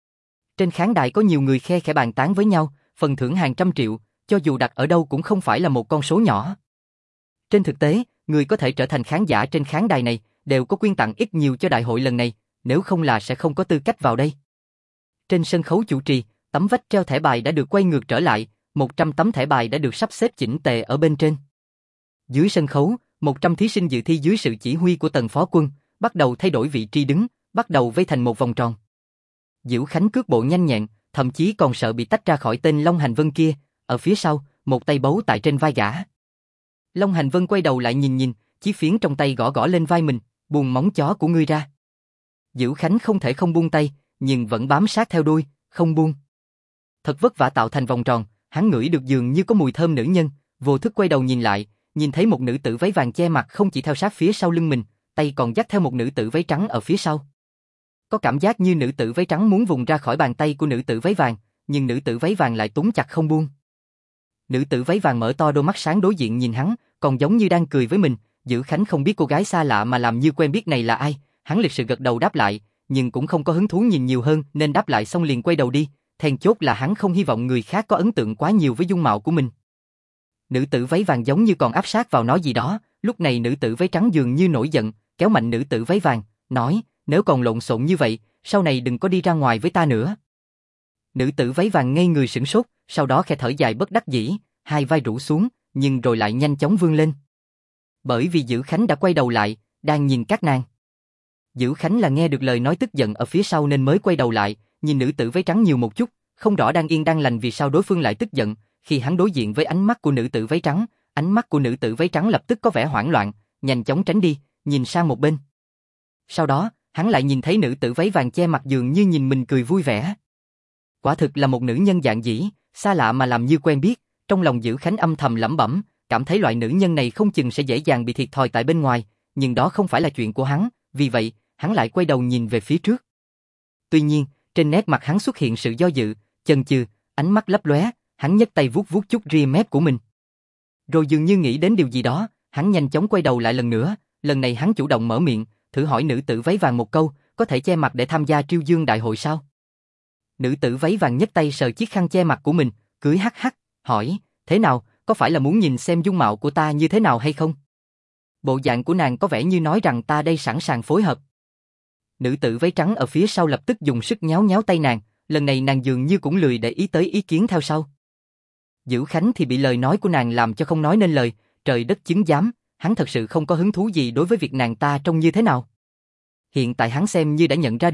Trên khán đài có nhiều người khe khẽ bàn tán với nhau, phần thưởng hàng trăm triệu, cho dù đặt ở đâu cũng không phải là một con số nhỏ. Trên thực tế, người có thể trở thành khán giả trên khán đài này đều có quyên tặng ít nhiều cho đại hội lần này, nếu không là sẽ không có tư cách vào đây. Trên sân khấu chủ trì, tấm vách treo thẻ bài đã được quay ngược trở lại, 100 tấm thẻ bài đã được sắp xếp chỉnh tề ở bên trên. Dưới sân khấu, 100 thí sinh dự thi dưới sự chỉ huy của Tần Phó Quân, bắt đầu thay đổi vị trí đứng, bắt đầu vây thành một vòng tròn. Dữ Khánh cước bộ nhanh nhẹn, thậm chí còn sợ bị tách ra khỏi tên Long Hành Vân kia, ở phía sau, một tay bấu tại trên vai gã. Long Hành Vân quay đầu lại nhìn, chiếc phiến trong tay gõ gõ lên vai mình, buông móng chó của ngươi ra. Dữ Khánh không thể không buông tay, nhưng vẫn bám sát theo đuôi, không buông. Thật vất vả tạo thành vòng tròn, hắn ngửi được dường như có mùi thơm nữ nhân, vô thức quay đầu nhìn lại, nhìn thấy một nữ tử váy vàng che mặt không chỉ theo sát phía sau lưng mình, tay còn dắt theo một nữ tử váy trắng ở phía sau. Có cảm giác như nữ tử váy trắng muốn vùng ra khỏi bàn tay của nữ tử váy vàng, nhưng nữ tử váy vàng lại túm chặt không buông. Nữ tử váy vàng mở to đôi mắt sáng đối diện nhìn hắn, còn giống như đang cười với mình. Dữ Khánh không biết cô gái xa lạ mà làm như quen biết này là ai, hắn lịch sự gật đầu đáp lại, nhưng cũng không có hứng thú nhìn nhiều hơn nên đáp lại xong liền quay đầu đi. Then chốt là hắn không hy vọng người khác có ấn tượng quá nhiều với dung mạo của mình. Nữ tử váy vàng giống như còn áp sát vào nói gì đó, lúc này nữ tử váy trắng dường như nổi giận, kéo mạnh nữ tử váy vàng, nói, nếu còn lộn xộn như vậy, sau này đừng có đi ra ngoài với ta nữa. Nữ tử váy vàng ngây người sửng sốt, sau đó khẽ thở dài bất đắc dĩ, hai vai rũ xuống, nhưng rồi lại nhanh chóng vươn lên. Bởi vì Dữ Khánh đã quay đầu lại, đang nhìn các nàng. Dữ Khánh là nghe được lời nói tức giận ở phía sau nên mới quay đầu lại, nhìn nữ tử váy trắng nhiều một chút, không rõ đang yên đang lành vì sao đối phương lại tức giận. Khi hắn đối diện với ánh mắt của nữ tử váy trắng, ánh mắt của nữ tử váy trắng lập tức có vẻ hoảng loạn, nhanh chóng tránh đi, nhìn sang một bên. Sau đó, hắn lại nhìn thấy nữ tử váy vàng che mặt dường như nhìn mình cười vui vẻ. Quả thực là một nữ nhân dạng dĩ, xa lạ mà làm như quen biết, trong lòng Dữ Khánh âm thầm lẩm bẩm, cảm thấy loại nữ nhân này không chừng sẽ dễ dàng bị thiệt thòi tại bên ngoài, nhưng đó không phải là chuyện của hắn, vì vậy, hắn lại quay đầu nhìn về phía trước. Tuy nhiên, trên nét mặt hắn xuất hiện sự do dự, chần chừ, ánh mắt lấp lóe, hắn nhấc tay vuốt vuốt chút ria mép của mình. Rồi dường như nghĩ đến điều gì đó, hắn nhanh chóng quay đầu lại lần nữa, lần này hắn chủ động mở miệng, thử hỏi nữ tử váy vàng một câu, có thể che mặt để tham gia Triêu Dương Đại hội sao? Nữ tử váy vàng nhấc tay sờ chiếc khăn che mặt của mình, cười hắc hắc, hỏi, thế nào, có phải là muốn nhìn xem dung mạo của ta như thế nào hay không? Bộ dạng của nàng có vẻ như nói rằng ta đây sẵn sàng phối hợp. Nữ tử váy trắng ở phía sau lập tức dùng sức nhéo nhéo tay nàng, lần này nàng dường như cũng lười để ý tới ý kiến theo sau. Dữ Khánh thì bị lời nói của nàng làm cho không nói nên lời, trời đất chứng giám, hắn thật sự không có hứng thú gì đối với việc nàng ta trông như thế nào. Hiện tại hắn xem như đã nhận ra được,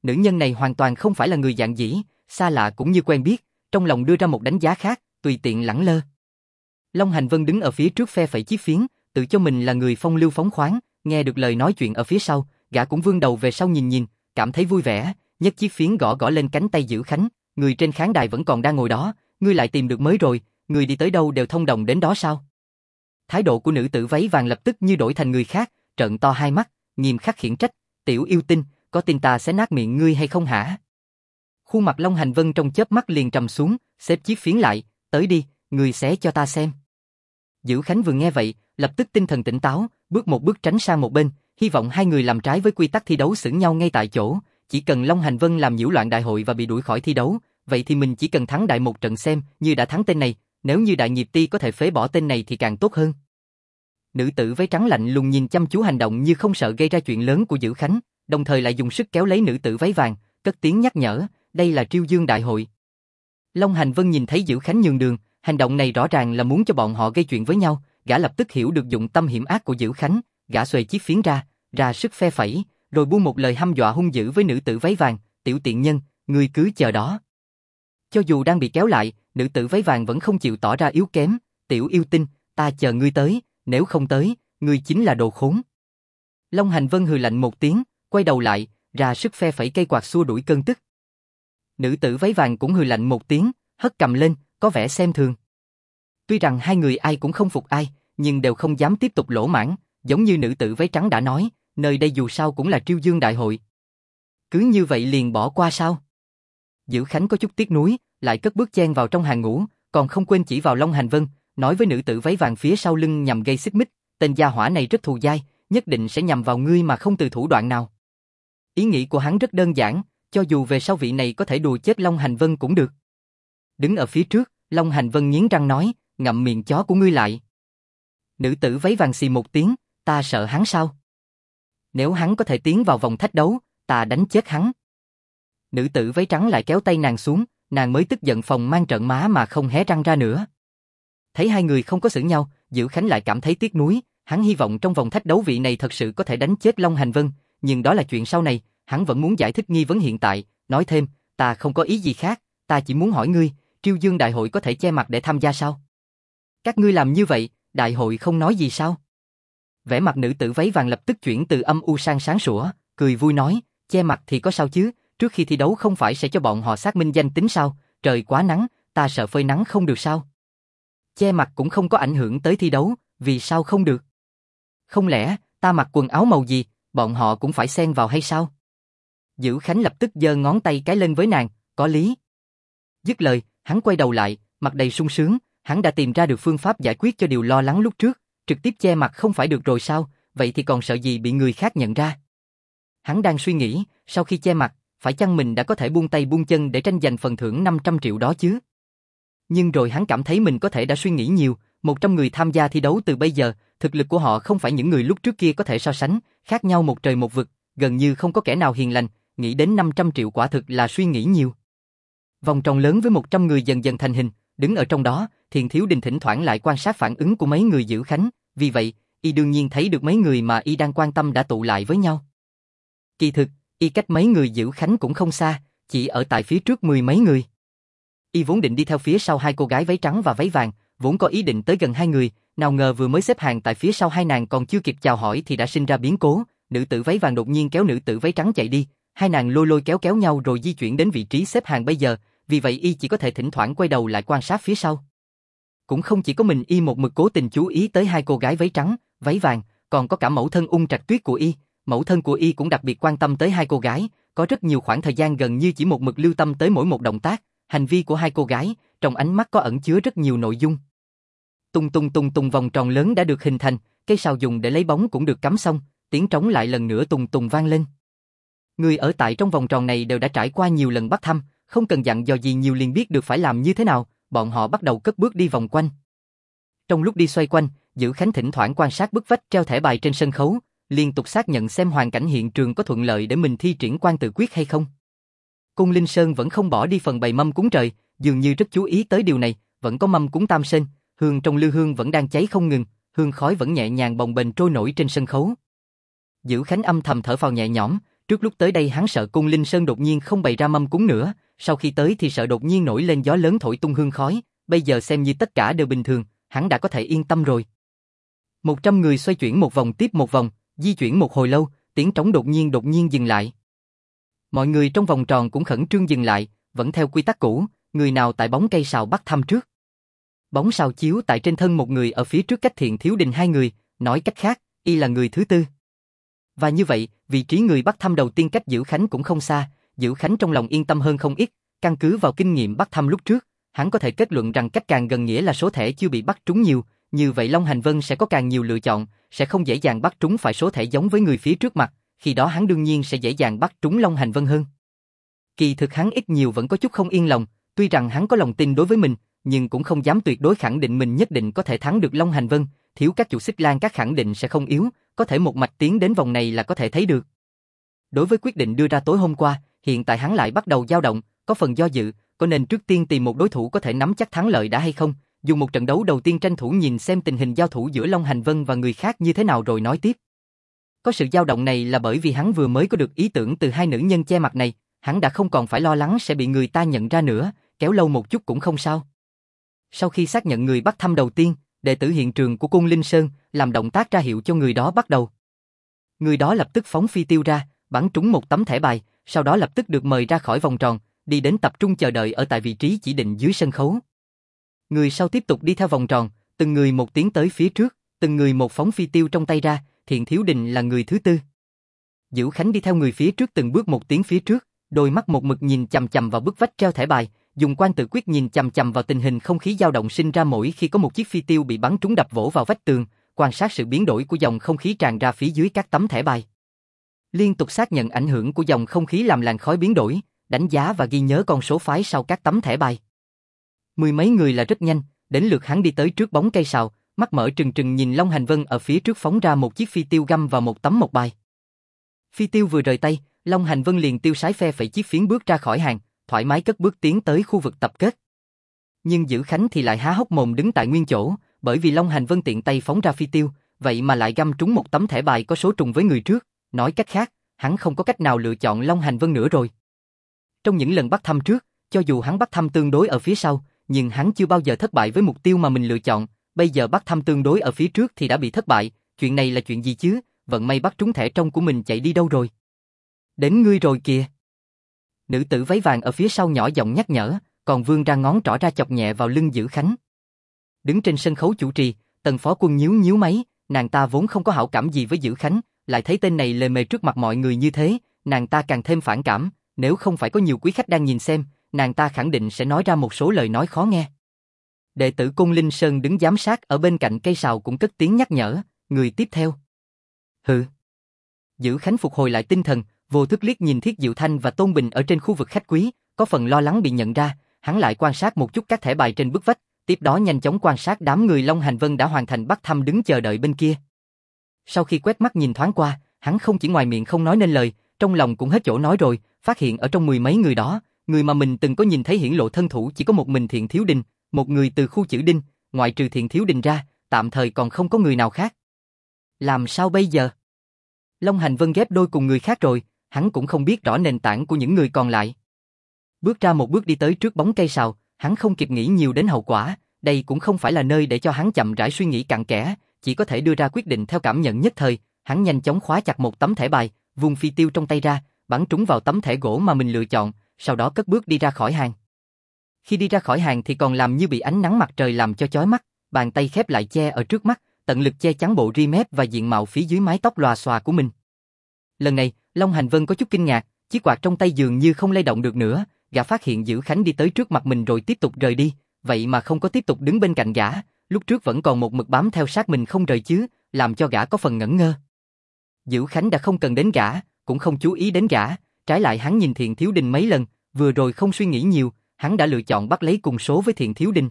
nữ nhân này hoàn toàn không phải là người dạng dĩ, xa lạ cũng như quen biết, trong lòng đưa ra một đánh giá khác, tùy tiện lẳng lơ. Long Hành Vân đứng ở phía trước phe phẩy chiếc phiến, tự cho mình là người phong lưu phóng khoáng, nghe được lời nói chuyện ở phía sau, gã cũng vươn đầu về sau nhìn nhìn, cảm thấy vui vẻ, nhấc chiếc phiến gõ gõ lên cánh tay Dữ Khánh, người trên khán đài vẫn còn đang ngồi đó, ngươi lại tìm được mới rồi, người đi tới đâu đều thông đồng đến đó sao? Thái độ của nữ tử váy vàng lập tức như đổi thành người khác, trợn to hai mắt, nghiêm khắc khiển trách, tiểu yêu tinh, có tin ta sẽ nát miệng ngươi hay không hả? Khuôn mặt Long Hành Vân trong chớp mắt liền trầm xuống, xếp chiếc phiến lại, tới đi, ngươi xé cho ta xem. Dữ Khánh vừa nghe vậy, lập tức tinh thần tỉnh táo, bước một bước tránh sang một bên, hy vọng hai người làm trái với quy tắc thi đấu xửng nhau ngay tại chỗ, chỉ cần Long Hành Vân làm nhiễu loạn đại hội và bị đuổi khỏi thi đấu, vậy thì mình chỉ cần thắng đại một trận xem như đã thắng tên này, nếu như đại nghiệp ti có thể phế bỏ tên này thì càng tốt hơn. Nữ tử váy trắng lạnh lùng nhìn chăm chú hành động như không sợ gây ra chuyện lớn của Dữ Khánh, đồng thời lại dùng sức kéo lấy nữ tử váy vàng, cất tiếng nhắc nhở, đây là Triêu Dương đại hội. Long Hành Vân nhìn thấy Dữ Khánh nhường đường, hành động này rõ ràng là muốn cho bọn họ gây chuyện với nhau, gã lập tức hiểu được dụng tâm hiểm ác của Dữ Khánh, gã xuề chiếc phiến ra sức phe phẩy, rồi buông một lời hăm dọa hung dữ với nữ tử váy vàng, tiểu tiện nhân, ngươi cứ chờ đó. Cho dù đang bị kéo lại, nữ tử váy vàng vẫn không chịu tỏ ra yếu kém, tiểu yêu tinh, ta chờ ngươi tới, nếu không tới, ngươi chính là đồ khốn. Long Hành Vân hừ lạnh một tiếng, quay đầu lại, ra sức phe phẩy cây quạt xua đuổi cơn tức. Nữ tử váy vàng cũng hừ lạnh một tiếng, hất cầm lên, có vẻ xem thường. Tuy rằng hai người ai cũng không phục ai, nhưng đều không dám tiếp tục lỗ mãng, giống như nữ tử váy trắng đã nói, nơi đây dù sao cũng là Triêu Dương đại hội. Cứ như vậy liền bỏ qua sao? Dữ Khánh có chút tiếc nuối, lại cất bước chen vào trong hàng ngũ, còn không quên chỉ vào Long Hành Vân, nói với nữ tử váy vàng phía sau lưng nhằm gây xích mích, tên gia hỏa này rất thù dai, nhất định sẽ nhằm vào ngươi mà không từ thủ đoạn nào. Ý nghĩ của hắn rất đơn giản, cho dù về sau vị này có thể đùa chết Long Hành Vân cũng được. Đứng ở phía trước, Long Hành Vân nghiến răng nói, ngậm miệng chó của ngươi lại. Nữ tử váy vàng xì một tiếng, ta sợ hắn sao? Nếu hắn có thể tiến vào vòng thách đấu, ta đánh chết hắn. Nữ tử váy trắng lại kéo tay nàng xuống, nàng mới tức giận phòng mang trợn má mà không hé răng ra nữa. Thấy hai người không có xử nhau, Dữ Khánh lại cảm thấy tiếc nuối, hắn hy vọng trong vòng thách đấu vị này thật sự có thể đánh chết Long Hành Vân, nhưng đó là chuyện sau này, hắn vẫn muốn giải thích nghi vấn hiện tại, nói thêm, ta không có ý gì khác, ta chỉ muốn hỏi ngươi, Triêu Dương đại hội có thể che mặt để tham gia sao? Các ngươi làm như vậy, đại hội không nói gì sao? Vẻ mặt nữ tử váy vàng lập tức chuyển từ âm u sang sáng sủa, cười vui nói, che mặt thì có sao chứ, trước khi thi đấu không phải sẽ cho bọn họ xác minh danh tính sao, trời quá nắng, ta sợ phơi nắng không được sao? Che mặt cũng không có ảnh hưởng tới thi đấu, vì sao không được? Không lẽ, ta mặc quần áo màu gì, bọn họ cũng phải xen vào hay sao? Dữ Khánh lập tức giơ ngón tay cái lên với nàng, có lý. Dứt lời, hắn quay đầu lại, mặt đầy sung sướng, hắn đã tìm ra được phương pháp giải quyết cho điều lo lắng lúc trước, trực tiếp che mặt không phải được rồi sao, vậy thì còn sợ gì bị người khác nhận ra. Hắn đang suy nghĩ, sau khi che mặt, phải chăng mình đã có thể buông tay buông chân để tranh giành phần thưởng 500 triệu đó chứ? Nhưng rồi hắn cảm thấy mình có thể đã suy nghĩ nhiều, 100 người tham gia thi đấu từ bây giờ, thực lực của họ không phải những người lúc trước kia có thể so sánh, khác nhau một trời một vực, gần như không có kẻ nào hiền lành, nghĩ đến 500 triệu quả thực là suy nghĩ nhiều. Vòng tròn lớn với 100 người dần dần thành hình, đứng ở trong đó, Thiền Thiếu Đình thỉnh thoảng lại quan sát phản ứng của mấy người Dữ Khánh, vì vậy, y đương nhiên thấy được mấy người mà y đang quan tâm đã tụ lại với nhau. Kỳ thực, y cách mấy người Dữ Khánh cũng không xa, chỉ ở tại phía trước 10 mấy người. Y vốn định đi theo phía sau hai cô gái váy trắng và váy vàng, vốn có ý định tới gần hai người, nào ngờ vừa mới xếp hàng tại phía sau hai nàng còn chưa kịp chào hỏi thì đã sinh ra biến cố, nữ tử váy vàng đột nhiên kéo nữ tử váy trắng chạy đi, hai nàng lôi lôi kéo kéo nhau rồi di chuyển đến vị trí xếp hàng bây giờ, vì vậy y chỉ có thể thỉnh thoảng quay đầu lại quan sát phía sau. Cũng không chỉ có mình y một mực cố tình chú ý tới hai cô gái váy trắng, váy vàng, còn có cả mẫu thân Ung Trạch Tuyết của y, mẫu thân của y cũng đặc biệt quan tâm tới hai cô gái, có rất nhiều khoảng thời gian gần như chỉ một mực lưu tâm tới mỗi một động tác, hành vi của hai cô gái, trong ánh mắt có ẩn chứa rất nhiều nội dung. Tung tung tung tung vòng tròn lớn đã được hình thành, cây sào dùng để lấy bóng cũng được cắm xong, tiếng trống lại lần nữa tùng tùng vang lên. Người ở tại trong vòng tròn này đều đã trải qua nhiều lần bắt thăm, không cần dặn dò gì nhiều liền biết được phải làm như thế nào, bọn họ bắt đầu cất bước đi vòng quanh. Trong lúc đi xoay quanh, Dữ Khánh thỉnh thoảng quan sát bức vách treo thẻ bài trên sân khấu, liên tục xác nhận xem hoàn cảnh hiện trường có thuận lợi để mình thi triển quan tự quyết hay không. Cung Linh Sơn vẫn không bỏ đi phần bày mâm cúng trời, dường như rất chú ý tới điều này, vẫn có mâm cúng tam sinh, hương trong lư hương vẫn đang cháy không ngừng, hương khói vẫn nhẹ nhàng bồng bềnh trôi nổi trên sân khấu. Dữ Khánh âm thầm thở phào nhẹ nhõm, Trước lúc tới đây hắn sợ Côn Linh Sơn đột nhiên không bày ra mâm cúng nữa, sau khi tới thì sợ đột nhiên nổi lên gió lớn thổi tung hương khói, bây giờ xem như tất cả đều bình thường, hắn đã có thể yên tâm rồi. 100 người xoay chuyển một vòng tiếp một vòng, di chuyển một hồi lâu, tiếng trống đột nhiên dừng lại. Mọi người trong vòng tròn cũng khẩn trương dừng lại, vẫn theo quy tắc cũ, người nào tại bóng cây sào bắt thăm trước. Bóng sào chiếu tại trên thân một người ở phía trước cách Thiện Thiếu Đình 2 người, nói cách khác, y là người thứ tư. Và như vậy, vị trí người bắt thăm đầu tiên cách Dữ Khánh cũng không xa, Dữ Khánh trong lòng yên tâm hơn không ít, căn cứ vào kinh nghiệm bắt thăm lúc trước, hắn có thể kết luận rằng cách càng gần nghĩa là số thẻ chưa bị bắt trúng nhiều, như vậy Long Hành Vân sẽ có càng nhiều lựa chọn, sẽ không dễ dàng bắt trúng phải số thẻ giống với người phía trước mặt, khi đó hắn đương nhiên sẽ dễ dàng bắt trúng Long Hành Vân hơn. Kỳ thực hắn ít nhiều vẫn có chút không yên lòng, tuy rằng hắn có lòng tin đối với mình, nhưng cũng không dám tuyệt đối khẳng định mình nhất định có thể thắng được Long Hành Vân, thiếu các chủ Xích Lan các khẳng định sẽ không yếu, có thể một mạch tiến đến vòng này là có thể thấy được. Đối với quyết định đưa ra tối hôm qua, hiện tại hắn lại bắt đầu dao động, có phần do dự, có nên trước tiên tìm một đối thủ có thể nắm chắc thắng lợi đã hay không, dùng một trận đấu đầu tiên tranh thủ nhìn xem tình hình giao thủ giữa Long Hành Vân và người khác như thế nào rồi nói tiếp. Có sự dao động này là bởi vì hắn vừa mới có được ý tưởng từ hai nữ nhân che mặt này, hắn đã không còn phải lo lắng sẽ bị người ta nhận ra nữa, kéo lâu một chút cũng không sao. Sau khi xác nhận người bắt thăm đầu tiên, đệ tử hiện trường của Côn Linh Sơn làm động tác ra hiệu cho người đó bắt đầu. Người đó lập tức phóng phi tiêu ra, bắn trúng một tấm thẻ bài, sau đó lập tức được mời ra khỏi vòng tròn, đi đến tập trung chờ đợi ở tại vị trí chỉ định dưới sân khấu. Người sau tiếp tục đi theo vòng tròn, từng người một tiến tới phía trước, từng người một phóng phi tiêu trong tay ra, Thiện Thiếu Đình là người thứ tư. Dữ Khánh đi theo người phía trước từng bước một tiến phía trước, đôi mắt một mực nhìn chằm chằm vào bức vách treo thẻ bài, dùng quan tự quyết nhìn chằm chằm vào tình hình không khí dao động sinh ra mỗi khi có một chiếc phi tiêu bị bắn trúng đập vỗ vào vách tường, quan sát sự biến đổi của dòng không khí tràn ra phía dưới các tấm thẻ bài. Liên tục xác nhận ảnh hưởng của dòng không khí làm làn khói biến đổi, đánh giá và ghi nhớ con số phái sau các tấm thẻ bài. Mười mấy người là rất nhanh, đến lượt hắn đi tới trước bóng cây sào, mắt mở trừng trừng nhìn Long Hành Vân ở phía trước phóng ra một chiếc phi tiêu găm vào một tấm một bài. Phi tiêu vừa rời tay, Long Hành Vân liền tiêu sái phe phẩy chiếc phiến bước ra khỏi hàng, thoải mái cất bước tiến tới khu vực tập kết. Nhưng Dữ Khánh thì lại há hốc mồm đứng tại nguyên chỗ, bởi vì Long Hành Vân tiện tay phóng ra phi tiêu, vậy mà lại găm trúng một tấm thẻ bài có số trùng với người trước, nói cách khác, hắn không có cách nào lựa chọn Long Hành Vân nữa rồi. Trong những lần bắt thăm trước, cho dù hắn bắt thăm tương đối ở phía sau, nhưng hắn chưa bao giờ thất bại với mục tiêu mà mình lựa chọn, bây giờ bắt thăm tương đối ở phía trước thì đã bị thất bại, chuyện này là chuyện gì chứ, vận may bắt trúng thẻ trong của mình chạy đi đâu rồi. Đến ngươi rồi kìa. Nữ tử váy vàng ở phía sau nhỏ giọng nhắc nhở, còn vươn ra ngón trỏ ra chọc nhẹ vào lưng Dữ Khánh. Đứng trên sân khấu chủ trì, Tần Phó Quân nhíu nhíu máy, nàng ta vốn không có hảo cảm gì với Dữ Khánh, lại thấy tên này lề mề trước mặt mọi người như thế, nàng ta càng thêm phản cảm, nếu không phải có nhiều quý khách đang nhìn xem, nàng ta khẳng định sẽ nói ra một số lời nói khó nghe. Đệ tử Côn Linh Sơn đứng giám sát ở bên cạnh cây sào cũng cất tiếng nhắc nhở, người tiếp theo. Hừ. Dữ Khánh phục hồi lại tinh thần, vô thức liếc nhìn Thiết Diệu Thanh và Tôn Bình ở trên khu vực khách quý, có phần lo lắng bị nhận ra, hắn lại quan sát một chút các thẻ bài trên bức vách, tiếp đó nhanh chóng quan sát đám người Long Hành Vân đã hoàn thành bắt thăm đứng chờ đợi bên kia. Sau khi quét mắt nhìn thoáng qua, hắn không chỉ ngoài miệng không nói nên lời, trong lòng cũng hết chỗ nói rồi, phát hiện ở trong mười mấy người đó, người mà mình từng có nhìn thấy hiển lộ thân thủ chỉ có một mình Thiện Thiếu Đình, một người từ khu Chữ Đinh, ngoại trừ Thiện Thiếu Đình ra, tạm thời còn không có người nào khác. Làm sao bây giờ? Long Hành Vân ghép đôi cùng người khác rồi, hắn cũng không biết rõ nền tảng của những người còn lại. Bước ra một bước đi tới trước bóng cây sào, hắn không kịp nghĩ nhiều đến hậu quả, đây cũng không phải là nơi để cho hắn chậm rãi suy nghĩ cặn kẽ, chỉ có thể đưa ra quyết định theo cảm nhận nhất thời, hắn nhanh chóng khóa chặt một tấm thẻ bài, vung phi tiêu trong tay ra, bắn trúng vào tấm thẻ gỗ mà mình lựa chọn, sau đó cất bước đi ra khỏi hàng. Khi đi ra khỏi hàng thì còn làm như bị ánh nắng mặt trời làm cho chói mắt, bàn tay khép lại che ở trước mắt, tận lực che chắn bộ ri mép và diện mạo phía dưới mái tóc lòa xòa của mình. Lần này, Long Hành Vân có chút kinh ngạc, chiếc quạt trong tay dường như không lay động được nữa, gã phát hiện Dữ Khánh đi tới trước mặt mình rồi tiếp tục rời đi, vậy mà không có tiếp tục đứng bên cạnh gã, lúc trước vẫn còn một mực bám theo sát mình không rời chứ, làm cho gã có phần ngẩn ngơ. Dữ Khánh đã không cần đến gã, cũng không chú ý đến gã, trái lại hắn nhìn Thiện Thiếu Đình mấy lần, vừa rồi không suy nghĩ nhiều, hắn đã lựa chọn bắt lấy cùng số với Thiện Thiếu Đình.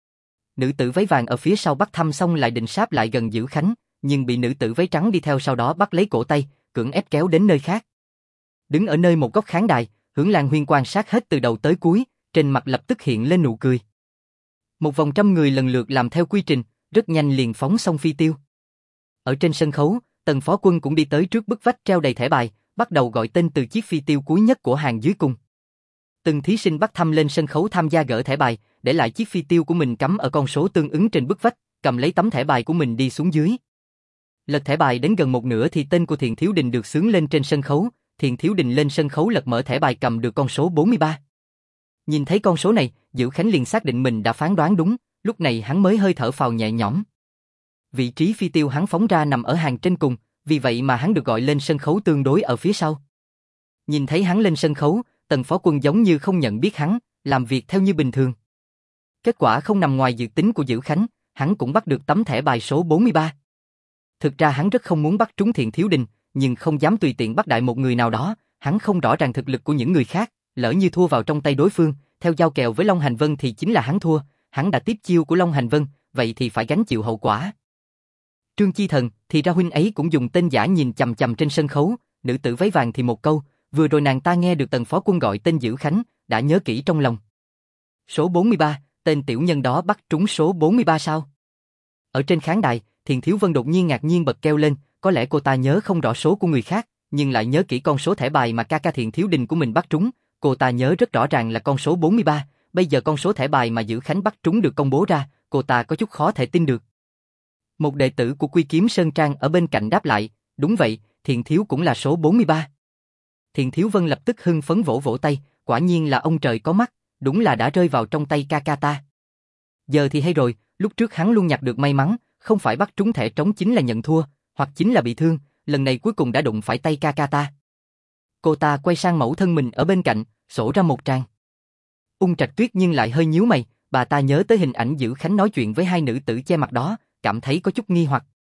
Nữ tử váy vàng ở phía sau bắt thăm xong lại định sáp lại gần Dữ Khánh, nhưng bị nữ tử váy trắng đi theo sau đó bắt lấy cổ tay, cưỡng ép kéo đến nơi khác. Đứng ở nơi một góc khán đài, Hưởng Lan Huyên quan sát hết từ đầu tới cuối, trên mặt lập tức hiện lên nụ cười. Một vòng trăm người lần lượt làm theo quy trình, rất nhanh liền phóng xong phi tiêu. Ở trên sân khấu, Tần Phó Quân cũng đi tới trước bức vách treo đầy thẻ bài, bắt đầu gọi tên từ chiếc phi tiêu cuối nhất của hàng dưới cùng. Từng thí sinh bắt thăm lên sân khấu tham gia gỡ thẻ bài, để lại chiếc phi tiêu của mình cắm ở con số tương ứng trên bức vách, cầm lấy tấm thẻ bài của mình đi xuống dưới. Lật thẻ bài đến gần một nửa thì tên của Thiện Thiếu Đình được xướng lên trên sân khấu. Thiện Thiếu Đình lên sân khấu lật mở thẻ bài cầm được con số 43. Nhìn thấy con số này, Dữ Khánh liền xác định mình đã phán đoán đúng, lúc này hắn mới hơi thở phào nhẹ nhõm. Vị trí phi tiêu hắn phóng ra nằm ở hàng trên cùng, vì vậy mà hắn được gọi lên sân khấu tương đối ở phía sau. Nhìn thấy hắn lên sân khấu, Tần Phó Quân giống như không nhận biết hắn, làm việc theo như bình thường. Kết quả không nằm ngoài dự tính của Dữ Khánh, hắn cũng bắt được tấm thẻ bài số 43. Thực ra hắn rất không muốn bắt trúng Thiện Thiếu Đình, nhưng không dám tùy tiện bắt đại một người nào đó, hắn không rõ ràng thực lực của những người khác, lỡ như thua vào trong tay đối phương, theo giao kèo với Long Hành Vân thì chính là hắn thua, hắn đã tiếp chiêu của Long Hành Vân, vậy thì phải gánh chịu hậu quả. Trương Chi Thần, thì ra huynh ấy cũng dùng tên giả nhìn chằm chằm trên sân khấu, nữ tử váy vàng thì một câu, vừa rồi nàng ta nghe được Tần Phó Quân gọi tên Dữ Khánh, đã nhớ kỹ trong lòng. Số 43, tên tiểu nhân đó bắt trúng số 43 sao? Ở trên khán đài, Thiền Thiếu Vân đột nhiên ngạc nhiên bật kêu lên, có lẽ cô ta nhớ không rõ số của người khác, nhưng lại nhớ kỹ con số thẻ bài mà ca ca Thiện Thiếu Đình của mình bắt trúng, cô ta nhớ rất rõ ràng là con số 43, bây giờ con số thẻ bài mà Dữ Khánh bắt trúng được công bố ra, cô ta có chút khó thể tin được. Một đệ tử của Quy Kiếm Sơn Trang ở bên cạnh đáp lại, đúng vậy, Thiện Thiếu cũng là số 43. Thiện Thiếu Vân lập tức hưng phấn vỗ vỗ tay, quả nhiên là ông trời có mắt, đúng là đã rơi vào trong tay ca ca ta. Giờ thì hay rồi, lúc trước hắn luôn nhặt được may mắn, không phải bắt trúng thẻ trống chính là nhận thua, hoặc chính là bị thương, lần này cuối cùng đã đụng phải tay ca ca ta. Cô ta quay sang mẫu thân mình ở bên cạnh, sổ ra một tràng. Ung Trạch Tuyết nhưng lại hơi nhíu mày, bà ta nhớ tới hình ảnh Dữ Khánh nói chuyện với hai nữ tử che mặt đó, cảm thấy có chút nghi hoặc.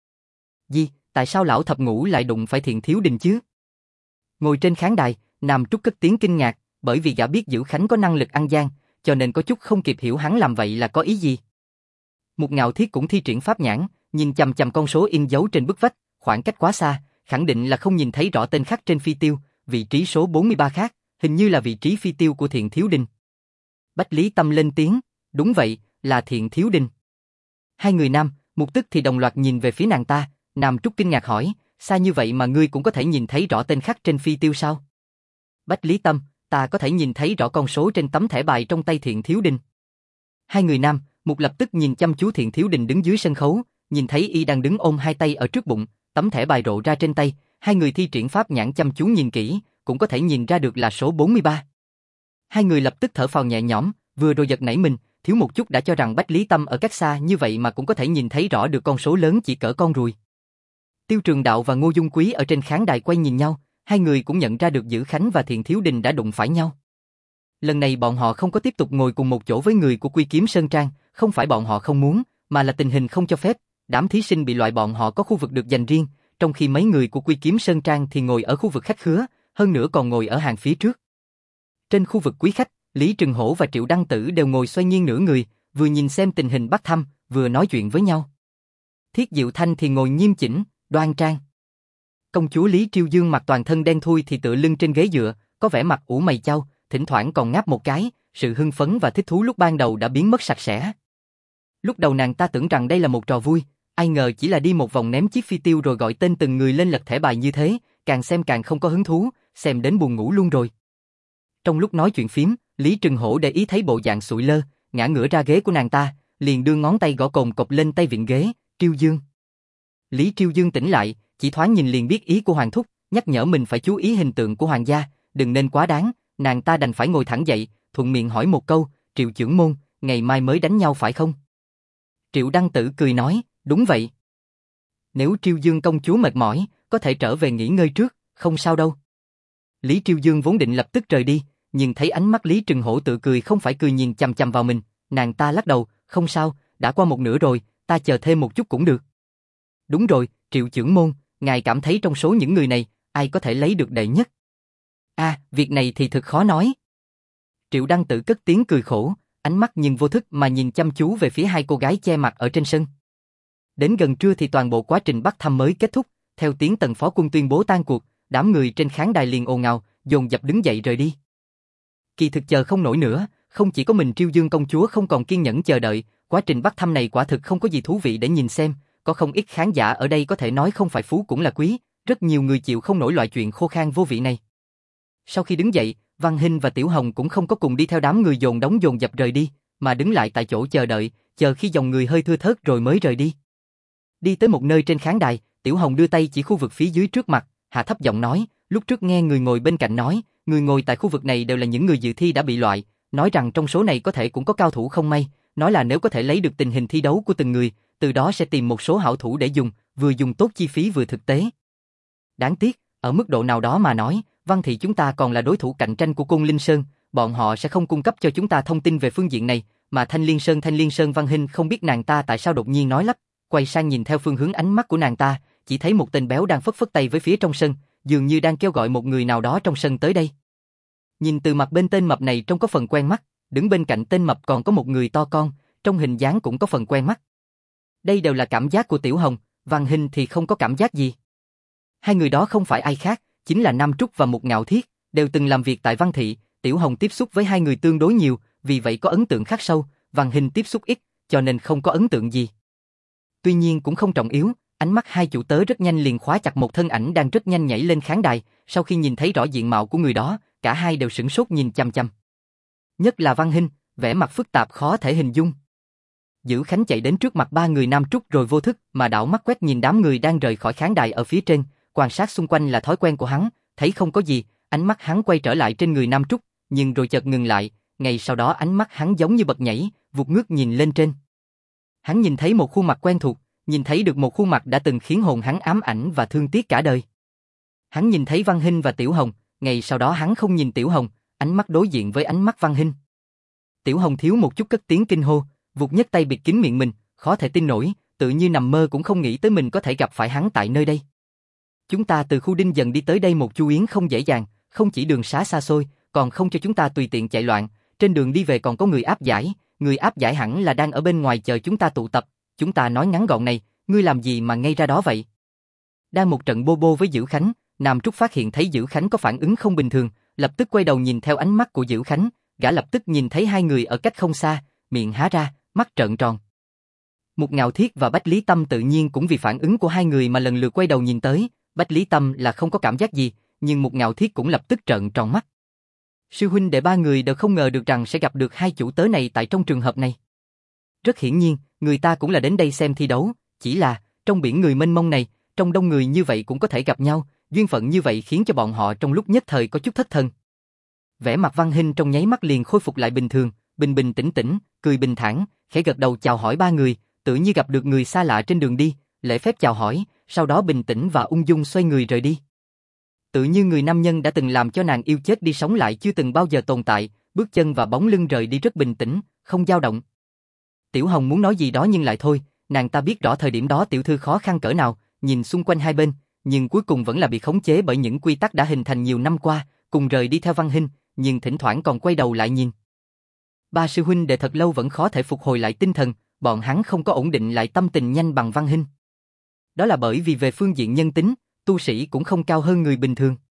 Tại sao lão thập ngũ lại đụng phải Thiện Thiếu Đình chứ? Ngồi trên khán đài, Nam Trúc cất tiếng kinh ngạc, bởi vì gã biết Dữ Khánh có năng lực ăn gian, cho nên có chút không kịp hiểu hắn làm vậy là có ý gì. Một Ngạo Thiết cũng thi triển pháp nhãn, nhìn chằm chằm con số in dấu trên bức vách, khoảng cách quá xa, khẳng định là không nhìn thấy rõ tên khắc trên phi tiêu, vị trí số 43 khác, hình như là vị trí phi tiêu của Thiện Thiếu Đình. Bách Lý Tâm lên tiếng, đúng vậy, là Thiện Thiếu Đình. Hai người nam, Mục Tức thì đồng loạt nhìn về phía nàng ta, Nam Trúc kinh ngạc hỏi, xa như vậy mà ngươi cũng có thể nhìn thấy rõ tên khắc trên phi tiêu sao? Bách Lý Tâm, ta có thể nhìn thấy rõ con số trên tấm thẻ bài trong tay Thiện Thiếu Đình. Hai người nam, Mục lập tức nhìn chăm chú Thiện Thiếu Đình đứng dưới sân khấu, nhìn thấy y đang đứng ôm hai tay ở trước bụng, tấm thẻ bài rộ ra trên tay, hai người thi triển pháp nhãn chăm chú nhìn kỹ, cũng có thể nhìn ra được là số 43. Hai người lập tức thở phào nhẹ nhõm, vừa rồi giật nảy mình, thiếu một chút đã cho rằng Bách Lý Tâm ở cách xa như vậy mà cũng có thể nhìn thấy rõ được con số lớn chỉ cỡ con ruồi. Tiêu Trường Đạo và Ngô Dung Quý ở trên khán đài quay nhìn nhau, hai người cũng nhận ra được Dữ Khánh và Thiện Thiếu Đình đã đụng phải nhau. Lần này bọn họ không có tiếp tục ngồi cùng một chỗ với người của Quy Kiếm Sơn Trang, không phải bọn họ không muốn, mà là tình hình không cho phép, đám thí sinh bị loại bọn họ có khu vực được dành riêng, trong khi mấy người của Quy Kiếm Sơn Trang thì ngồi ở khu vực khách khứa, hơn nữa còn ngồi ở hàng phía trước. Trên khu vực quý khách, Lý Trừng Hổ và Triệu Đăng Tử đều ngồi xoay nghiêng nửa người, vừa nhìn xem tình hình bắt thăm, vừa nói chuyện với nhau. Thiết Diệu Thanh thì ngồi nghiêm chỉnh, đoan trang. Công chúa Lý Triêu Dương mặc toàn thân đen thui thì tựa lưng trên ghế dựa, có vẻ mặt ủ mày chau, thỉnh thoảng còn ngáp một cái, sự hưng phấn và thích thú lúc ban đầu đã biến mất sạch sẽ. Lúc đầu nàng ta tưởng rằng đây là một trò vui, ai ngờ chỉ là đi một vòng ném chiếc phi tiêu rồi gọi tên từng người lên lật thẻ bài như thế, càng xem càng không có hứng thú, xem đến buồn ngủ luôn rồi. Trong lúc nói chuyện phím, Lý Trừng Hổ để ý thấy bộ dạng sụi lơ, ngã ngửa ra ghế của nàng ta, liền đưa ngón tay gõ cồn cộp lên tay vịn ghế, Triêu Dương. Lý Triêu Dương tỉnh lại, chỉ thoáng nhìn liền biết ý của Hoàng thúc, nhắc nhở mình phải chú ý hình tượng của Hoàng gia, đừng nên quá đáng, nàng ta đành phải ngồi thẳng dậy, thuận miệng hỏi một câu, Triệu trưởng môn, ngày mai mới đánh nhau phải không? Triệu Đăng Tử cười nói, đúng vậy. Nếu Triêu Dương công chúa mệt mỏi, có thể trở về nghỉ ngơi trước, không sao đâu. Lý Triêu Dương vốn định lập tức rời đi, nhưng thấy ánh mắt Lý Trừng Hổ tự cười không phải cười nhìn chằm chằm vào mình, nàng ta lắc đầu, không sao, đã qua một nửa rồi, ta chờ thêm một chút cũng được. Đúng rồi, Triệu trưởng môn, ngài cảm thấy trong số những người này, ai có thể lấy được đệ nhất? Việc này thì thật khó nói. Triệu Đăng Tử cất tiếng cười khổ, ánh mắt nhưng vô thức mà nhìn chăm chú về phía hai cô gái che mặt ở trên sân. Đến gần trưa thì toàn bộ quá trình bắt thăm mới kết thúc, theo tiếng Tần Phó Quân tuyên bố tan cuộc, đám người trên khán đài liền ồn ào, dồn dập đứng dậy rời đi. Kỳ thực chờ không nổi nữa, không chỉ có mình Triêu Dương công chúa không còn kiên nhẫn chờ đợi, quá trình bắt thăm này quả thực không có gì thú vị để nhìn xem, có không ít khán giả ở đây có thể nói không phải phú cũng là quý, Rất nhiều người chịu không nổi loại chuyện khô khan vô vị này. Sau khi đứng dậy, Văn Hinh và Tiểu Hồng cũng không có cùng đi theo đám người dồn đống dồn dập rời đi, mà đứng lại tại chỗ chờ đợi, chờ khi dòng người hơi thưa thớt rồi mới rời đi. Đi tới một nơi trên khán đài, Tiểu Hồng đưa tay chỉ khu vực phía dưới trước mặt, hạ thấp giọng nói, lúc trước nghe người ngồi bên cạnh nói, người ngồi tại khu vực này đều là những người dự thi đã bị loại, nói rằng trong số này có thể cũng có cao thủ không may, nói là nếu có thể lấy được tình hình thi đấu của từng người, từ đó sẽ tìm một số hảo thủ để dùng, vừa dùng tốt chi phí vừa thực tế. Đáng tiếc, ở mức độ nào đó mà nói, Văn thị chúng ta còn là đối thủ cạnh tranh của Côn Linh Sơn, bọn họ sẽ không cung cấp cho chúng ta thông tin về phương diện này, mà Thanh Liên Sơn Văn Hinh không biết nàng ta tại sao đột nhiên nói lắp, quay sang nhìn theo phương hướng ánh mắt của nàng ta, chỉ thấy một tên béo đang phất phất tay với phía trong sân, dường như đang kêu gọi một người nào đó trong sân tới đây. Nhìn từ mặt bên tên mập này trông có phần quen mắt, đứng bên cạnh tên mập còn có một người to con, trong hình dáng cũng có phần quen mắt. Đây đều là cảm giác của Tiểu Hồng, Văn Hinh thì không có cảm giác gì. Hai người đó không phải ai khác, chính là Nam Trúc và Mục Ngạo Thiết, đều từng làm việc tại Văn thị, Tiểu Hồng tiếp xúc với hai người tương đối nhiều, vì vậy có ấn tượng khắc sâu, Văn Hinh tiếp xúc ít, cho nên không có ấn tượng gì. Tuy nhiên cũng không trọng yếu, ánh mắt hai chủ tớ rất nhanh liền khóa chặt một thân ảnh đang rất nhanh nhảy lên khán đài, sau khi nhìn thấy rõ diện mạo của người đó, cả hai đều sửng sốt nhìn chằm chằm. Nhất là Văn Hinh, vẻ mặt phức tạp khó thể hình dung. Dữ Khánh chạy đến trước mặt ba người Nam Trúc rồi vô thức mà đảo mắt quét nhìn đám người đang rời khỏi khán đài ở phía trên, quan sát xung quanh là thói quen của hắn, thấy không có gì, ánh mắt hắn quay trở lại trên người Nam Trúc, nhưng rồi chợt ngừng lại, ngay sau đó ánh mắt hắn giống như bật nhảy, vụt ngước nhìn lên trên. Hắn nhìn thấy một khuôn mặt quen thuộc, nhìn thấy được một khuôn mặt đã từng khiến hồn hắn ám ảnh và thương tiếc cả đời. Hắn nhìn thấy Văn Hinh và Tiểu Hồng, ngay sau đó hắn không nhìn Tiểu Hồng, ánh mắt đối diện với ánh mắt Văn Hinh. Tiểu Hồng thiếu một chút cất tiếng kinh hô, vụt nhấc tay bịt kín miệng mình, khó thể tin nổi, tự như nằm mơ cũng không nghĩ tới mình có thể gặp phải hắn tại nơi đây. Chúng ta từ khu Đinh Dần đi tới đây một chu yến không dễ dàng, không chỉ đường xá xa xôi, còn không cho chúng ta tùy tiện chạy loạn, trên đường đi về còn có người áp giải, người áp giải hẳn là đang ở bên ngoài chờ chúng ta tụ tập, chúng ta nói ngắn gọn này, ngươi làm gì mà ngay ra đó vậy? Đang một trận bô bô với Dữ Khánh, Nam Trúc phát hiện thấy Dữ Khánh có phản ứng không bình thường, lập tức quay đầu nhìn theo ánh mắt của Dữ Khánh, gã lập tức nhìn thấy hai người ở cách không xa, miệng há ra, mắt trợn tròn. Mục Ngạo Thiết và Bách Lý Tâm tự nhiên cũng vì phản ứng của hai người mà lần lượt quay đầu nhìn tới, Bách Lý Tâm là không có cảm giác gì, nhưng Mục Ngạo Thiết cũng lập tức trợn tròn mắt. Sư huynh đệ ba người đều không ngờ được rằng sẽ gặp được hai chủ tớ này tại trong trường hợp này. Rất hiển nhiên, người ta cũng là đến đây xem thi đấu, chỉ là, trong biển người mênh mông này, trong đông người như vậy cũng có thể gặp nhau, duyên phận như vậy khiến cho bọn họ trong lúc nhất thời có chút thất thần. Vẻ mặt Văn Hinh trong nháy mắt liền khôi phục lại bình thường, bình bình tĩnh tĩnh, cười bình thản, khẽ gật đầu chào hỏi ba người, tự như gặp được người xa lạ trên đường đi, lễ phép chào hỏi, sau đó bình tĩnh và ung dung xoay người rời đi. Tự như người nam nhân đã từng làm cho nàng yêu chết đi sống lại chưa từng bao giờ tồn tại, bước chân và bóng lưng rời đi rất bình tĩnh, không dao động. Tiểu Hồng muốn nói gì đó nhưng lại thôi, nàng ta biết rõ thời điểm đó tiểu thư khó khăn cỡ nào, nhìn xung quanh hai bên, nhưng cuối cùng vẫn là bị khống chế bởi những quy tắc đã hình thành nhiều năm qua, cùng rời đi theo Văn Hinh, nhưng thỉnh thoảng còn quay đầu lại nhìn. Ba sư huynh đệ thật lâu vẫn khó thể phục hồi lại tinh thần, bọn hắn không có ổn định lại tâm tình nhanh bằng Văn Hinh. Đó là bởi vì về phương diện nhân tính, tu sĩ cũng không cao hơn người bình thường.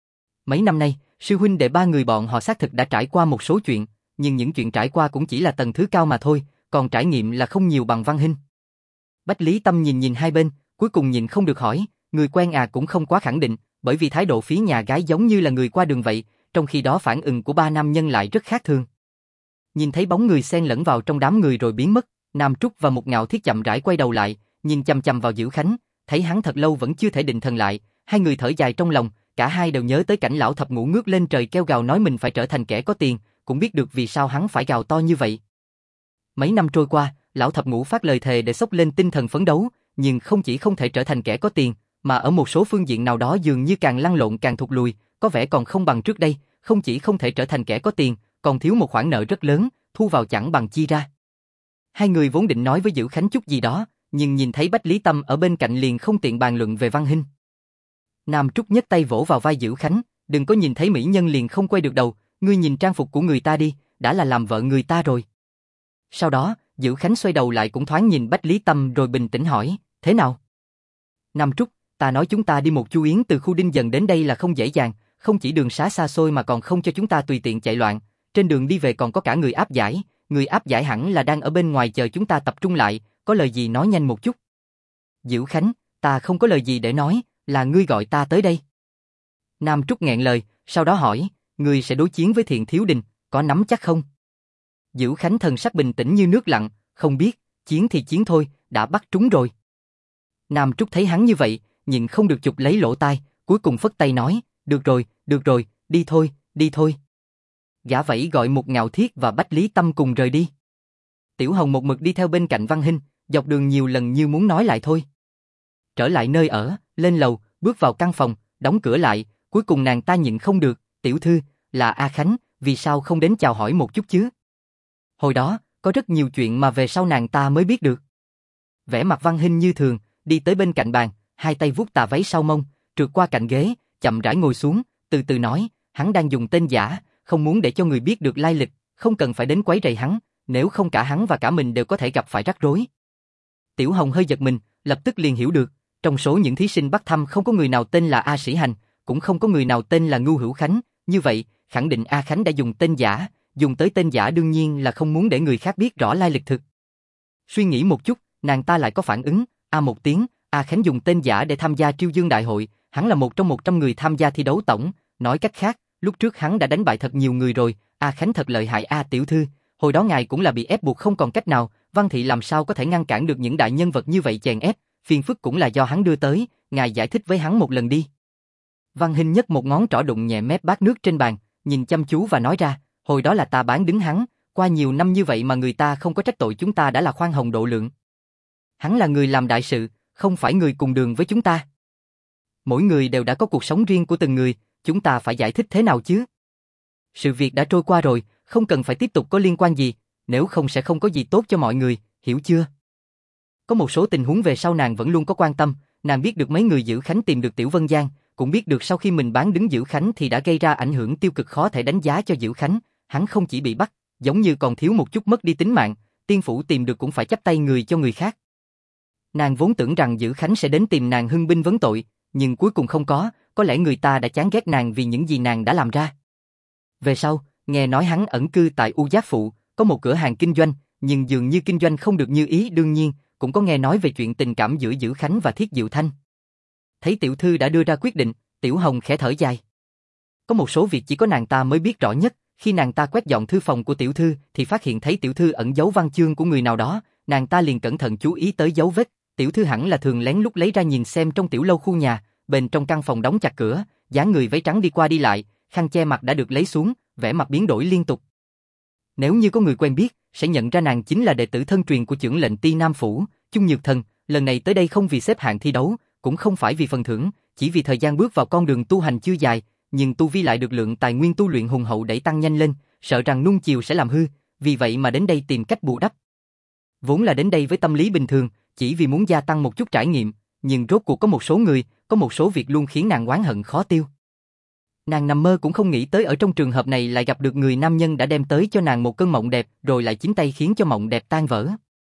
Mấy năm nay, sư huynh đệ ba người bọn họ xác thực đã trải qua một số chuyện, nhưng những chuyện trải qua cũng chỉ là tầng thứ cao mà thôi, còn trải nghiệm là không nhiều bằng Văn Hinh. Bách Lý Tâm nhìn nhìn hai bên, cuối cùng nhìn không được hỏi, người quen à cũng không quá khẳng định, bởi vì thái độ phía nhà gái giống như là người qua đường vậy, trong khi đó phản ứng của ba nam nhân lại rất khác thường. Nhìn thấy bóng người xen lẫn vào trong đám người rồi biến mất, Nam Trúc và Mục Ngạo Thiết chậm rãi quay đầu lại, nhìn chằm chằm vào Dữ Khánh, thấy hắn thật lâu vẫn chưa thể định thần lại, hai người thở dài trong lòng, cả hai đều nhớ tới cảnh lão thập ngũ ngước lên trời kêu gào nói mình phải trở thành kẻ có tiền, cũng biết được vì sao hắn phải gào to như vậy. Mấy năm trôi qua, lão thập ngũ phát lời thề để xốc lên tinh thần phấn đấu, nhưng không chỉ không thể trở thành kẻ có tiền, mà ở một số phương diện nào đó dường như càng lăn lộn càng thụt lùi, có vẻ còn không bằng trước đây, không chỉ không thể trở thành kẻ có tiền, còn thiếu một khoản nợ rất lớn, thu vào chẳng bằng chi ra. Hai người vốn định nói với Dữ Khánh chút gì đó, nhưng nhìn thấy Bách Lý Tâm ở bên cạnh liền không tiện bàn luận về Văn Hinh. Nam Trúc nhấc tay vỗ vào vai Dữ Khánh, đừng có nhìn thấy mỹ nhân liền không quay được đầu, ngươi nhìn trang phục của người ta đi, đã là làm vợ người ta rồi. Sau đó, Dữ Khánh xoay đầu lại cũng thoáng nhìn Bách Lý Tâm rồi bình tĩnh hỏi, thế nào? Nam Trúc, ta nói chúng ta đi một chu yến từ khu Đinh Dần đến đây là không dễ dàng, không chỉ đường xá xa xôi mà còn không cho chúng ta tùy tiện chạy loạn, trên đường đi về còn có cả người áp giải hẳn là đang ở bên ngoài chờ chúng ta tập trung lại, có lời gì nói nhanh một chút. Dữ Khánh, ta không có lời gì để nói, là ngươi gọi ta tới đây. Nam Trúc nghẹn lời, sau đó hỏi, ngươi sẽ đối chiến với Thiện Thiếu Đình, có nắm chắc không? Dữ Khánh thần sắc bình tĩnh như nước lặng, không biết, chiến thì chiến thôi, đã bắt trúng rồi. Nam Trúc thấy hắn như vậy, nhịn không được chụp lấy lỗ tai, cuối cùng phất tay nói, được rồi, đi thôi, đi thôi. Gã vẫy gọi Mục Ngạo Thiết và Bách Lý Tâm cùng rời đi. Tiểu Hồng một mực đi theo bên cạnh Văn Hinh, dọc đường nhiều lần như muốn nói lại thôi. Trở lại nơi ở, lên lầu, bước vào căn phòng, đóng cửa lại, cuối cùng nàng ta nhịn không được, tiểu thư, là A Khánh, vì sao không đến chào hỏi một chút chứ? Hồi đó, có rất nhiều chuyện mà về sau nàng ta mới biết được. Vẻ mặt Văn Hinh như thường, đi tới bên cạnh bàn, hai tay vuốt tà váy sau mông, trượt qua cạnh ghế, chậm rãi ngồi xuống, từ từ nói, hắn đang dùng tên giả, không muốn để cho người biết được lai lịch, không cần phải đến quấy rầy hắn, nếu không cả hắn và cả mình đều có thể gặp phải rắc rối. Tiểu Hồng hơi giật mình, lập tức liền hiểu được, trong số những thí sinh bắt thăm không có người nào tên là A Sĩ Hành, cũng không có người nào tên là Ngưu Hữu Khánh, như vậy, khẳng định A Khánh đã dùng tên giả, dùng tới tên giả đương nhiên là không muốn để người khác biết rõ lai lịch thực. Suy nghĩ một chút, nàng ta lại có phản ứng, một tiếng, A Khánh dùng tên giả để tham gia Triêu Dương Đại hội, hắn là một trong 100 người tham gia thi đấu tổng, nói cách khác, lúc trước hắn đã đánh bại thật nhiều người rồi, A Khánh thật lợi hại A tiểu thư, hồi đó ngài cũng là bị ép buộc không còn cách nào, Văn thị làm sao có thể ngăn cản được những đại nhân vật như vậy chèn ép, phiền phức cũng là do hắn đưa tới, ngài giải thích với hắn một lần đi. Văn Hinh nhấc một ngón trỏ đụng nhẹ mép bát nước trên bàn, nhìn chăm chú và nói ra, hồi đó là ta bán đứng hắn, qua nhiều năm như vậy mà người ta không có trách tội chúng ta đã là khoan hồng độ lượng. Hắn là người làm đại sự, không phải người cùng đường với chúng ta. Mỗi người đều đã có cuộc sống riêng của từng người, chúng ta phải giải thích thế nào chứ? Sự việc đã trôi qua rồi, không cần phải tiếp tục có liên quan gì, nếu không sẽ không có gì tốt cho mọi người, hiểu chưa? Có một số tình huống về sau nàng vẫn luôn có quan tâm, nàng biết được mấy người Dữ Khánh tìm được Tiểu Vân Giang, cũng biết được sau khi mình bán đứng Dữ Khánh thì đã gây ra ảnh hưởng tiêu cực khó thể đánh giá cho Dữ Khánh, hắn không chỉ bị bắt, giống như còn thiếu một chút mất đi tính mạng, tiên phủ tìm được cũng phải chắp tay người cho người khác. Nàng vốn tưởng rằng Dữ Khánh sẽ đến tìm nàng hưng binh vấn tội, nhưng cuối cùng không có lẽ người ta đã chán ghét nàng vì những gì nàng đã làm ra. Về sau, nghe nói hắn ẩn cư tại U Giác Phụ, có một cửa hàng kinh doanh, nhưng dường như kinh doanh không được như ý, đương nhiên, cũng có nghe nói về chuyện tình cảm giữa Dữ Khánh và Thiết Diệu Thanh. Thấy tiểu thư đã đưa ra quyết định, Tiểu Hồng khẽ thở dài. Có một số việc chỉ có nàng ta mới biết rõ nhất, khi nàng ta quét dọn thư phòng của tiểu thư thì phát hiện thấy tiểu thư ẩn giấu văn chương của người nào đó, nàng ta liền cẩn thận chú ý tới dấu vết, tiểu thư hẳn là thường lén lút lấy ra nhìn xem trong tiểu lâu khu nhà, bên trong căn phòng đóng chặt cửa, dáng người váy trắng đi qua đi lại, khăn che mặt đã được lấy xuống, vẻ mặt biến đổi liên tục. Nếu như có người quen biết, sẽ nhận ra nàng chính là đệ tử thân truyền của chưởng lệnh Ti Nam phủ, Chung Nhược Thần, lần này tới đây không vì xếp hạng thi đấu, cũng không phải vì phần thưởng, chỉ vì thời gian bước vào con đường tu hành chưa dài, nhưng tu vi lại được lượng tài nguyên tu luyện hùng hậu đẩy tăng nhanh lên, sợ rằng nuông chiều sẽ làm hư, vì vậy mà đến đây tìm cách bù đắp. Vốn là đến đây với tâm lý bình thường, chỉ vì muốn gia tăng một chút trải nghiệm, nhưng rốt cuộc có một số người, có một số việc luôn khiến nàng oán hận khó tiêu. Nàng nằm mơ cũng không nghĩ tới ở trong trường hợp này lại gặp được người nam nhân đã đem tới cho nàng một cơn mộng đẹp, rồi lại chính tay khiến cho mộng đẹp tan vỡ.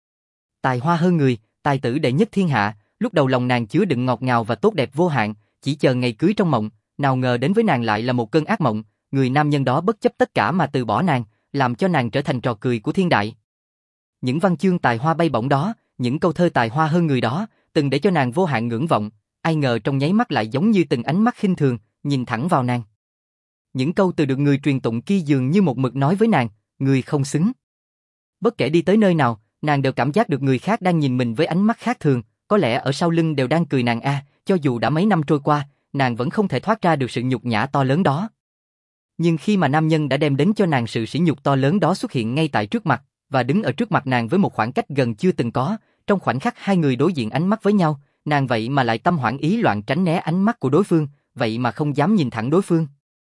Tài hoa hơn người, tài tử đệ nhất thiên hạ, lúc đầu lòng nàng chứa đựng ngọt ngào và tốt đẹp vô hạn, chỉ chờ ngày cưới trong mộng, nào ngờ đến với nàng lại là một cơn ác mộng, người nam nhân đó bất chấp tất cả mà từ bỏ nàng, làm cho nàng trở thành trò cười của thiên đại. Những văn chương tài hoa bay bổng đó, những câu thơ tài hoa hơn người đó, từng để cho nàng vô hạn ngưỡng vọng, ai ngờ trong nháy mắt lại giống như từng ánh mắt khinh thường, nhìn thẳng vào nàng. Những câu từ được người truyền tụng kia dường như một mực nói với nàng, người không xứng. Bất kể đi tới nơi nào, nàng đều cảm giác được người khác đang nhìn mình với ánh mắt khác thường, có lẽ ở sau lưng đều đang cười nàng cho dù đã mấy năm trôi qua, nàng vẫn không thể thoát ra được sự nhục nhã to lớn đó. Nhưng khi mà nam nhân đã đem đến cho nàng sự sỉ nhục to lớn đó xuất hiện ngay tại trước mặt, và đứng ở trước mặt nàng với một khoảng cách gần chưa từng có, trong khoảnh khắc hai người đối diện ánh mắt với nhau, nàng vậy mà lại tâm hoảng ý loạn tránh né ánh mắt của đối phương, vậy mà không dám nhìn thẳng đối phương.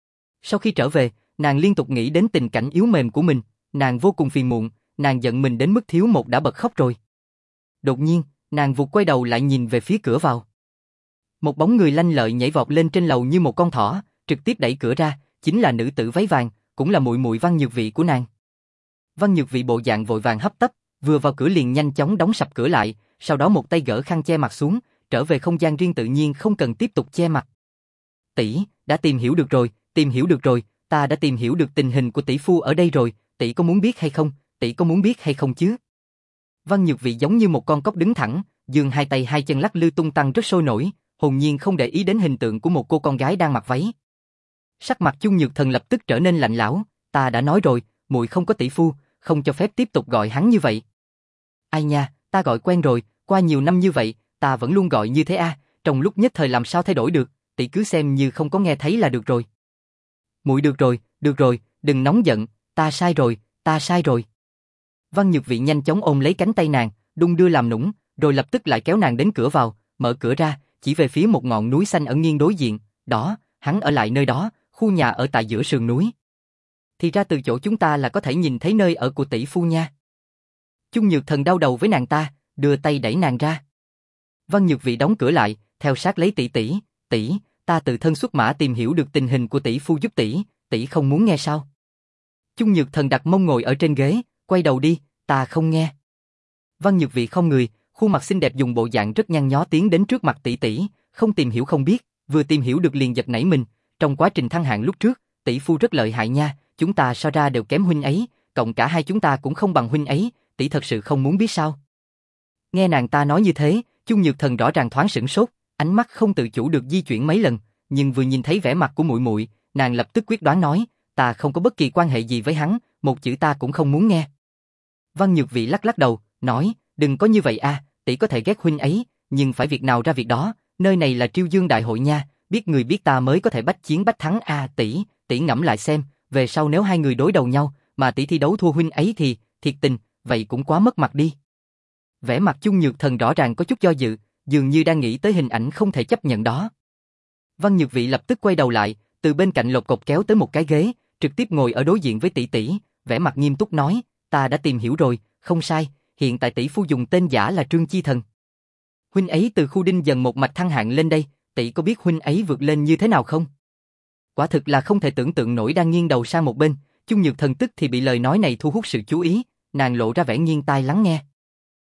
Sau khi trở về, nàng liên tục nghĩ đến tình cảnh yếu mềm của mình, nàng vô cùng phiền muộn, nàng giận mình đến mức thiếu một đã bật khóc rồi. Đột nhiên, nàng vụt quay đầu lại nhìn về phía cửa vào. Một bóng người lanh lợi nhảy vọt lên trên lầu như một con thỏ, trực tiếp đẩy cửa ra, chính là nữ tử váy vàng, cũng là muội muội Văn Nhược Vị của nàng. Văn Nhược Vị bộ dạng vội vàng hấp tấp, vừa vào cửa liền nhanh chóng đóng sập cửa lại, sau đó một tay gỡ khăn che mặt xuống, trở về không gian riêng tự nhiên không cần tiếp tục che mặt. Tỷ, đã tìm hiểu được rồi, ta đã tìm hiểu được tình hình của tỷ phu ở đây rồi, tỷ có muốn biết hay không, tỷ có muốn biết hay không chứ? Văn Nhược Vị giống như một con cóc đứng thẳng, giương hai tay hai chân lắc lư tung tăng rất sôi nổi, hồn nhiên không để ý đến hình tượng của một cô con gái đang mặc váy. Sắc mặt Chung Nhược Thần lập tức trở nên lạnh lẽo, ta đã nói rồi, muội không có tỷ phu, không cho phép tiếp tục gọi hắn như vậy. Ai nha, ta gọi quen rồi, qua nhiều năm như vậy, ta vẫn luôn gọi như thế a, trong lúc nhất thời làm sao thay đổi được, tỷ cứ xem như không có nghe thấy là được rồi. Muội được rồi, đừng nóng giận, ta sai rồi. Văn Nhược Vị nhanh chóng ôm lấy cánh tay nàng, đung đưa làm nũng, rồi lập tức lại kéo nàng đến cửa vào, mở cửa ra, chỉ về phía một ngọn núi xanh ở nghiêng đối diện, đó, hắn ở lại nơi đó, khu nhà ở tại giữa sườn núi. Thì ra từ chỗ chúng ta là có thể nhìn thấy nơi ở của tỷ phu nha. Chung Nhược Thần đau đầu với nàng ta, đưa tay đẩy nàng ra. Văn Nhược Vị đóng cửa lại, theo sát lấy tỷ, ta tự thân xuất mã tìm hiểu được tình hình của tỷ phu giúp tỷ không muốn nghe sao? Chung Nhược Thần đặt mông ngồi ở trên ghế, quay đầu đi, ta không nghe. Văn Nhược Vị không người, khuôn mặt xinh đẹp dùng bộ dạng rất nhăn nhó tiến đến trước mặt tỷ, không tìm hiểu không biết, vừa tìm hiểu được liền giật nảy mình, trong quá trình thăng hạng lúc trước, tỷ phu rất lợi hại nha, chúng ta so ra đều kém huynh ấy, cộng cả hai chúng ta cũng không bằng huynh ấy, tỷ thật sự không muốn biết sao? Nghe nàng ta nói như thế, Chung Nhược Thần rõ ràng thoáng sửng sốt, ánh mắt không tự chủ được di chuyển mấy lần, nhưng vừa nhìn thấy vẻ mặt của muội muội, nàng lập tức quyết đoán nói, ta không có bất kỳ quan hệ gì với hắn, một chữ ta cũng không muốn nghe. Văn Nhược Vị lắc lắc đầu, nói, đừng có như vậy a, tỷ có thể ghét huynh ấy, nhưng phải việc nào ra việc đó, nơi này là Triêu Dương Đại hội nha, biết người biết ta mới có thể bách chiến bách thắng a, tỷ ngẫm lại xem, về sau nếu hai người đối đầu nhau, mà tỷ thi đấu thua huynh ấy thì, thiệt tình, vậy cũng quá mất mặt đi. Vẻ mặt Chung Nhược Thần rõ ràng có chút do dự, dường như đang nghĩ tới hình ảnh không thể chấp nhận đó. Văn Nhược Vị lập tức quay đầu lại, từ bên cạnh lột cột kéo tới một cái ghế, trực tiếp ngồi ở đối diện với tỷ, vẻ mặt nghiêm túc nói, ta đã tìm hiểu rồi, không sai, hiện tại tỷ phu dùng tên giả là Trương Chi Thần. Huynh ấy từ khu đinh dần một mạch thăng hạng lên đây, tỷ có biết huynh ấy vượt lên như thế nào không? Quả thực là không thể tưởng tượng nổi, đang nghiêng đầu sang một bên, Chung Nhược Thần tức thì bị lời nói này thu hút sự chú ý, nàng lộ ra vẻ nghiêng tai lắng nghe.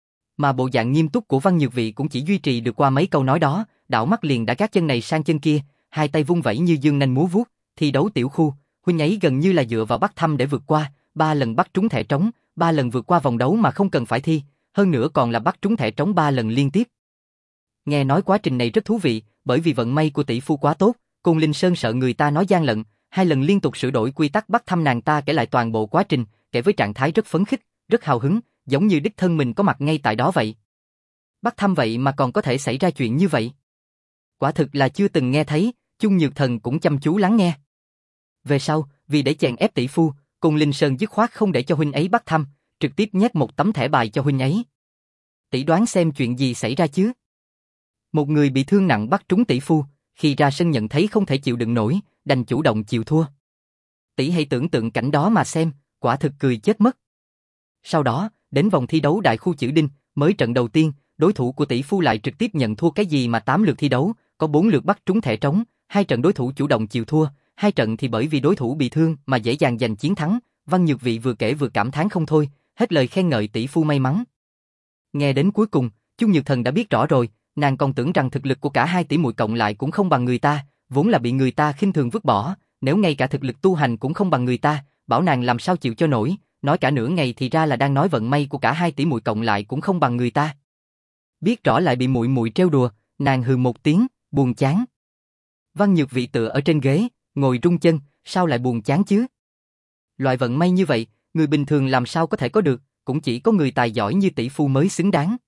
Mà bộ dạng nghiêm túc của Văn Nhược Vị cũng chỉ duy trì được qua mấy câu nói đó, đảo mắt liền đã gác chân này sang chân kia, hai tay vung vẩy như dương nanh múa vuốt, thi đấu tiểu khu, huynh ấy gần như là dựa vào bắt thăm để vượt qua, 3 lần bắt trúng thẻ trống, 3 lần vượt qua vòng đấu mà không cần phải thi, hơn nữa còn là bắt trúng thẻ trống 3 lần liên tiếp. Nghe nói quá trình này rất thú vị, bởi vì vận may của tỷ phu quá tốt, Côn Linh Sơn sợ người ta nói gian lận, 2 lần liên tục sửa đổi quy tắc bắt thăm, nàng ta kể lại toàn bộ quá trình, kể với trạng thái rất phấn khích, rất hào hứng, giống như đích thân mình có mặt ngay tại đó vậy. Bắt thăm vậy mà còn có thể xảy ra chuyện như vậy. Quả thực là chưa từng nghe thấy, Chung Nhược Thần cũng chăm chú lắng nghe. Về sau, vì để chèn ép tỷ phu, Côn Linh Sơn dứt khoát không để cho huynh ấy bắt thăm, trực tiếp nhét một tấm thẻ bài cho huynh ấy. Tỷ đoán xem chuyện gì xảy ra chứ? Một người bị thương nặng bắt trúng tỷ phu, khi ra sân nhận thấy không thể chịu đựng nổi, đành chủ động chịu thua. Tỷ hãy tưởng tượng cảnh đó mà xem, quả thực cười chết mất. Sau đó, đến vòng thi đấu đại khu chữ đinh, mới trận đầu tiên, đối thủ của tỷ phu lại trực tiếp nhận thua, cái gì mà 8 lượt thi đấu, có 4 lượt bắt trúng thẻ trống, 2 trận đối thủ chủ động chịu thua, 2 trận thì bởi vì đối thủ bị thương mà dễ dàng giành chiến thắng. Văn Nhược Vị vừa kể vừa cảm thán không thôi, hết lời khen ngợi tỷ phu may mắn. Nghe đến cuối cùng, Chung Nhược Thần đã biết rõ rồi, nàng còn tưởng rằng thực lực của cả hai tỷ muội cộng lại cũng không bằng người ta, vốn là bị người ta khinh thường vứt bỏ, nếu ngay cả thực lực tu hành cũng không bằng người ta, bảo nàng làm sao chịu cho nổi, nói cả nửa ngày thì ra là đang nói vận may của cả hai tỷ muội cộng lại cũng không bằng người ta. Biết rõ lại bị muội muội trêu đùa, nàng hừ một tiếng, buồn chán. Văn Nhược Vị tựa ở trên ghế, ngồi rung chân, sao lại buồn chán chứ? Loại vận may như vậy, người bình thường làm sao có thể có được, cũng chỉ có người tài giỏi như tỷ phu mới xứng đáng.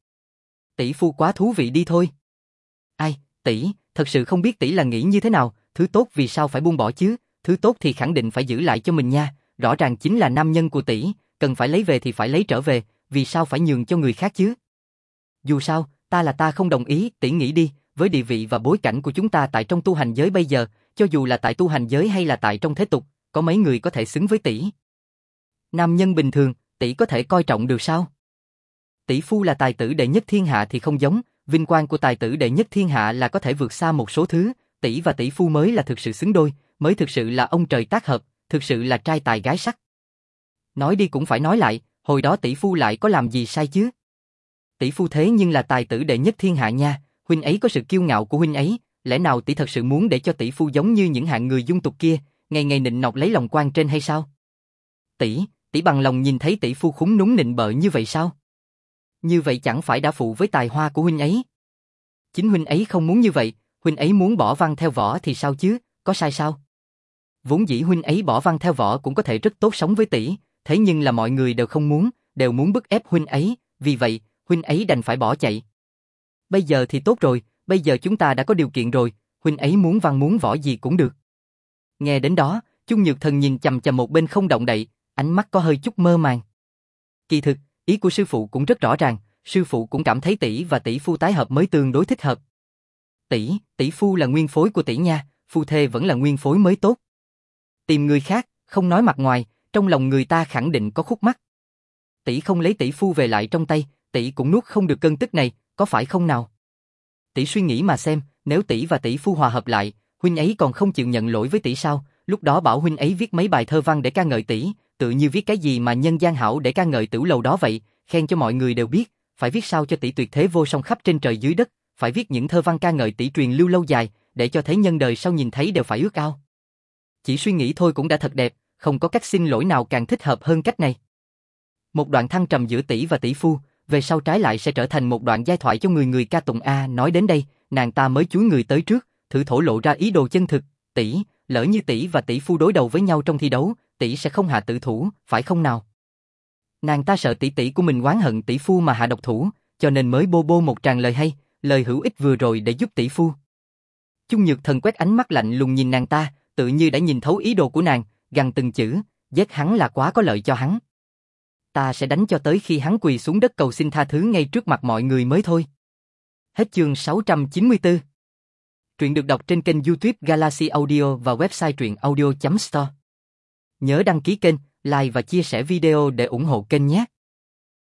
Tỷ phu quá thú vị đi thôi. Ai, tỷ, thật sự không biết tỷ là nghĩ như thế nào, thứ tốt vì sao phải buông bỏ chứ, thứ tốt thì khẳng định phải giữ lại cho mình nha, rõ ràng chính là nam nhân của tỷ, cần phải lấy về thì phải lấy trở về, vì sao phải nhường cho người khác chứ? Dù sao, ta là ta không đồng ý, tỷ nghĩ đi, với địa vị và bối cảnh của chúng ta tại trong tu hành giới bây giờ, cho dù là tại tu hành giới hay là tại trong thế tục, có mấy người có thể xứng với tỷ? Nam nhân bình thường, tỷ có thể coi trọng được sao? Tỷ phu là tài tử đệ nhất thiên hạ thì không giống, vinh quang của tài tử đệ nhất thiên hạ là có thể vượt xa một số thứ, tỷ và tỷ phu mới là thực sự xứng đôi, mới thực sự là ông trời tác hợp, thực sự là trai tài gái sắc. Nói đi cũng phải nói lại, hồi đó tỷ phu lại có làm gì sai chứ? Tỷ phu thế nhưng là tài tử đệ nhất thiên hạ nha, huynh ấy có sự kiêu ngạo của huynh ấy, lẽ nào tỷ thật sự muốn để cho tỷ phu giống như những hạng người dung tục kia, ngày ngày nịnh nọt lấy lòng quan trên hay sao? Tỷ bằng lòng nhìn thấy tỷ phu khúng núm nịnh bợ như vậy sao? Như vậy chẳng phải đã phụ với tài hoa của huynh ấy? Chính huynh ấy không muốn như vậy, huynh ấy muốn bỏ văn theo võ thì sao chứ, có sai sao? Vốn dĩ huynh ấy bỏ văn theo võ cũng có thể rất tốt sống với tỷ, thế nhưng là mọi người đều không muốn, đều muốn bức ép huynh ấy, vì vậy, huynh ấy đành phải bỏ chạy. Bây giờ thì tốt rồi, bây giờ chúng ta đã có điều kiện rồi, huynh ấy muốn văn muốn võ gì cũng được. Nghe đến đó, Chung Nhược Thần nhìn chằm chằm một bên không động đậy, ánh mắt có hơi chút mơ màng. Kỳ thực, ý của sư phụ cũng rất rõ ràng, sư phụ cũng cảm thấy tỷ và tỷ phu tái hợp mới tương đối thích hợp. Tỷ phu là nguyên phối của tỷ nha, phu thê vẫn là nguyên phối mới tốt. Tìm người khác, không nói mặt ngoài, trong lòng người ta khẳng định có khúc mắc. Tỷ không lấy tỷ phu về lại trong tay, tỷ cũng nuốt không được cơn tức này, có phải không nào? Tỷ suy nghĩ mà xem, nếu tỷ và tỷ phu hòa hợp lại, huynh ấy còn không chịu nhận lỗi với tỷ sao? Lúc đó bảo huynh ấy viết mấy bài thơ văn để ca ngợi tỷ, tự như viết cái gì mà nhân gian hảo để ca ngợi tửu lầu đó vậy, khen cho mọi người đều biết, phải viết sao cho tỷ tuyệt thế vô song khắp trên trời dưới đất, phải viết những thơ văn ca ngợi tỷ truyền lưu lâu dài, để cho thế nhân đời sau nhìn thấy đều phải ước ao. Chỉ suy nghĩ thôi cũng đã thật đẹp, không có cách xin lỗi nào càng thích hợp hơn cách này. Một đoạn thăng trầm giữa tỷ và tỷ phu, về sau trái lại sẽ trở thành một đoạn giai thoại cho người người ca tụng a. Nói đến đây, nàng ta mới chúi người tới trước, thử thổ lộ ra ý đồ chân thực. Tỷ, lỡ như tỷ và tỷ phu đối đầu với nhau trong thi đấu, tỷ sẽ không hạ tử thủ, phải không nào? Nàng ta sợ tỷ tỷ của mình oán hận tỷ phu mà hạ độc thủ, cho nên mới bô bô một tràng lời hay, lời hữu ích vừa rồi để giúp tỷ phu. Chung Nhược Thần quét ánh mắt lạnh lùng nhìn nàng ta, tự như đã nhìn thấu ý đồ của nàng, gằn từng chữ, giết hắn là quá có lợi cho hắn. Ta sẽ đánh cho tới khi hắn quỳ xuống đất cầu xin tha thứ ngay trước mặt mọi người mới thôi. Hết chương 694. Truyện được đọc trên kênh YouTube Galaxy Audio và website truyệnaudio.store. Nhớ đăng ký kênh, like và chia sẻ video để ủng hộ kênh nhé.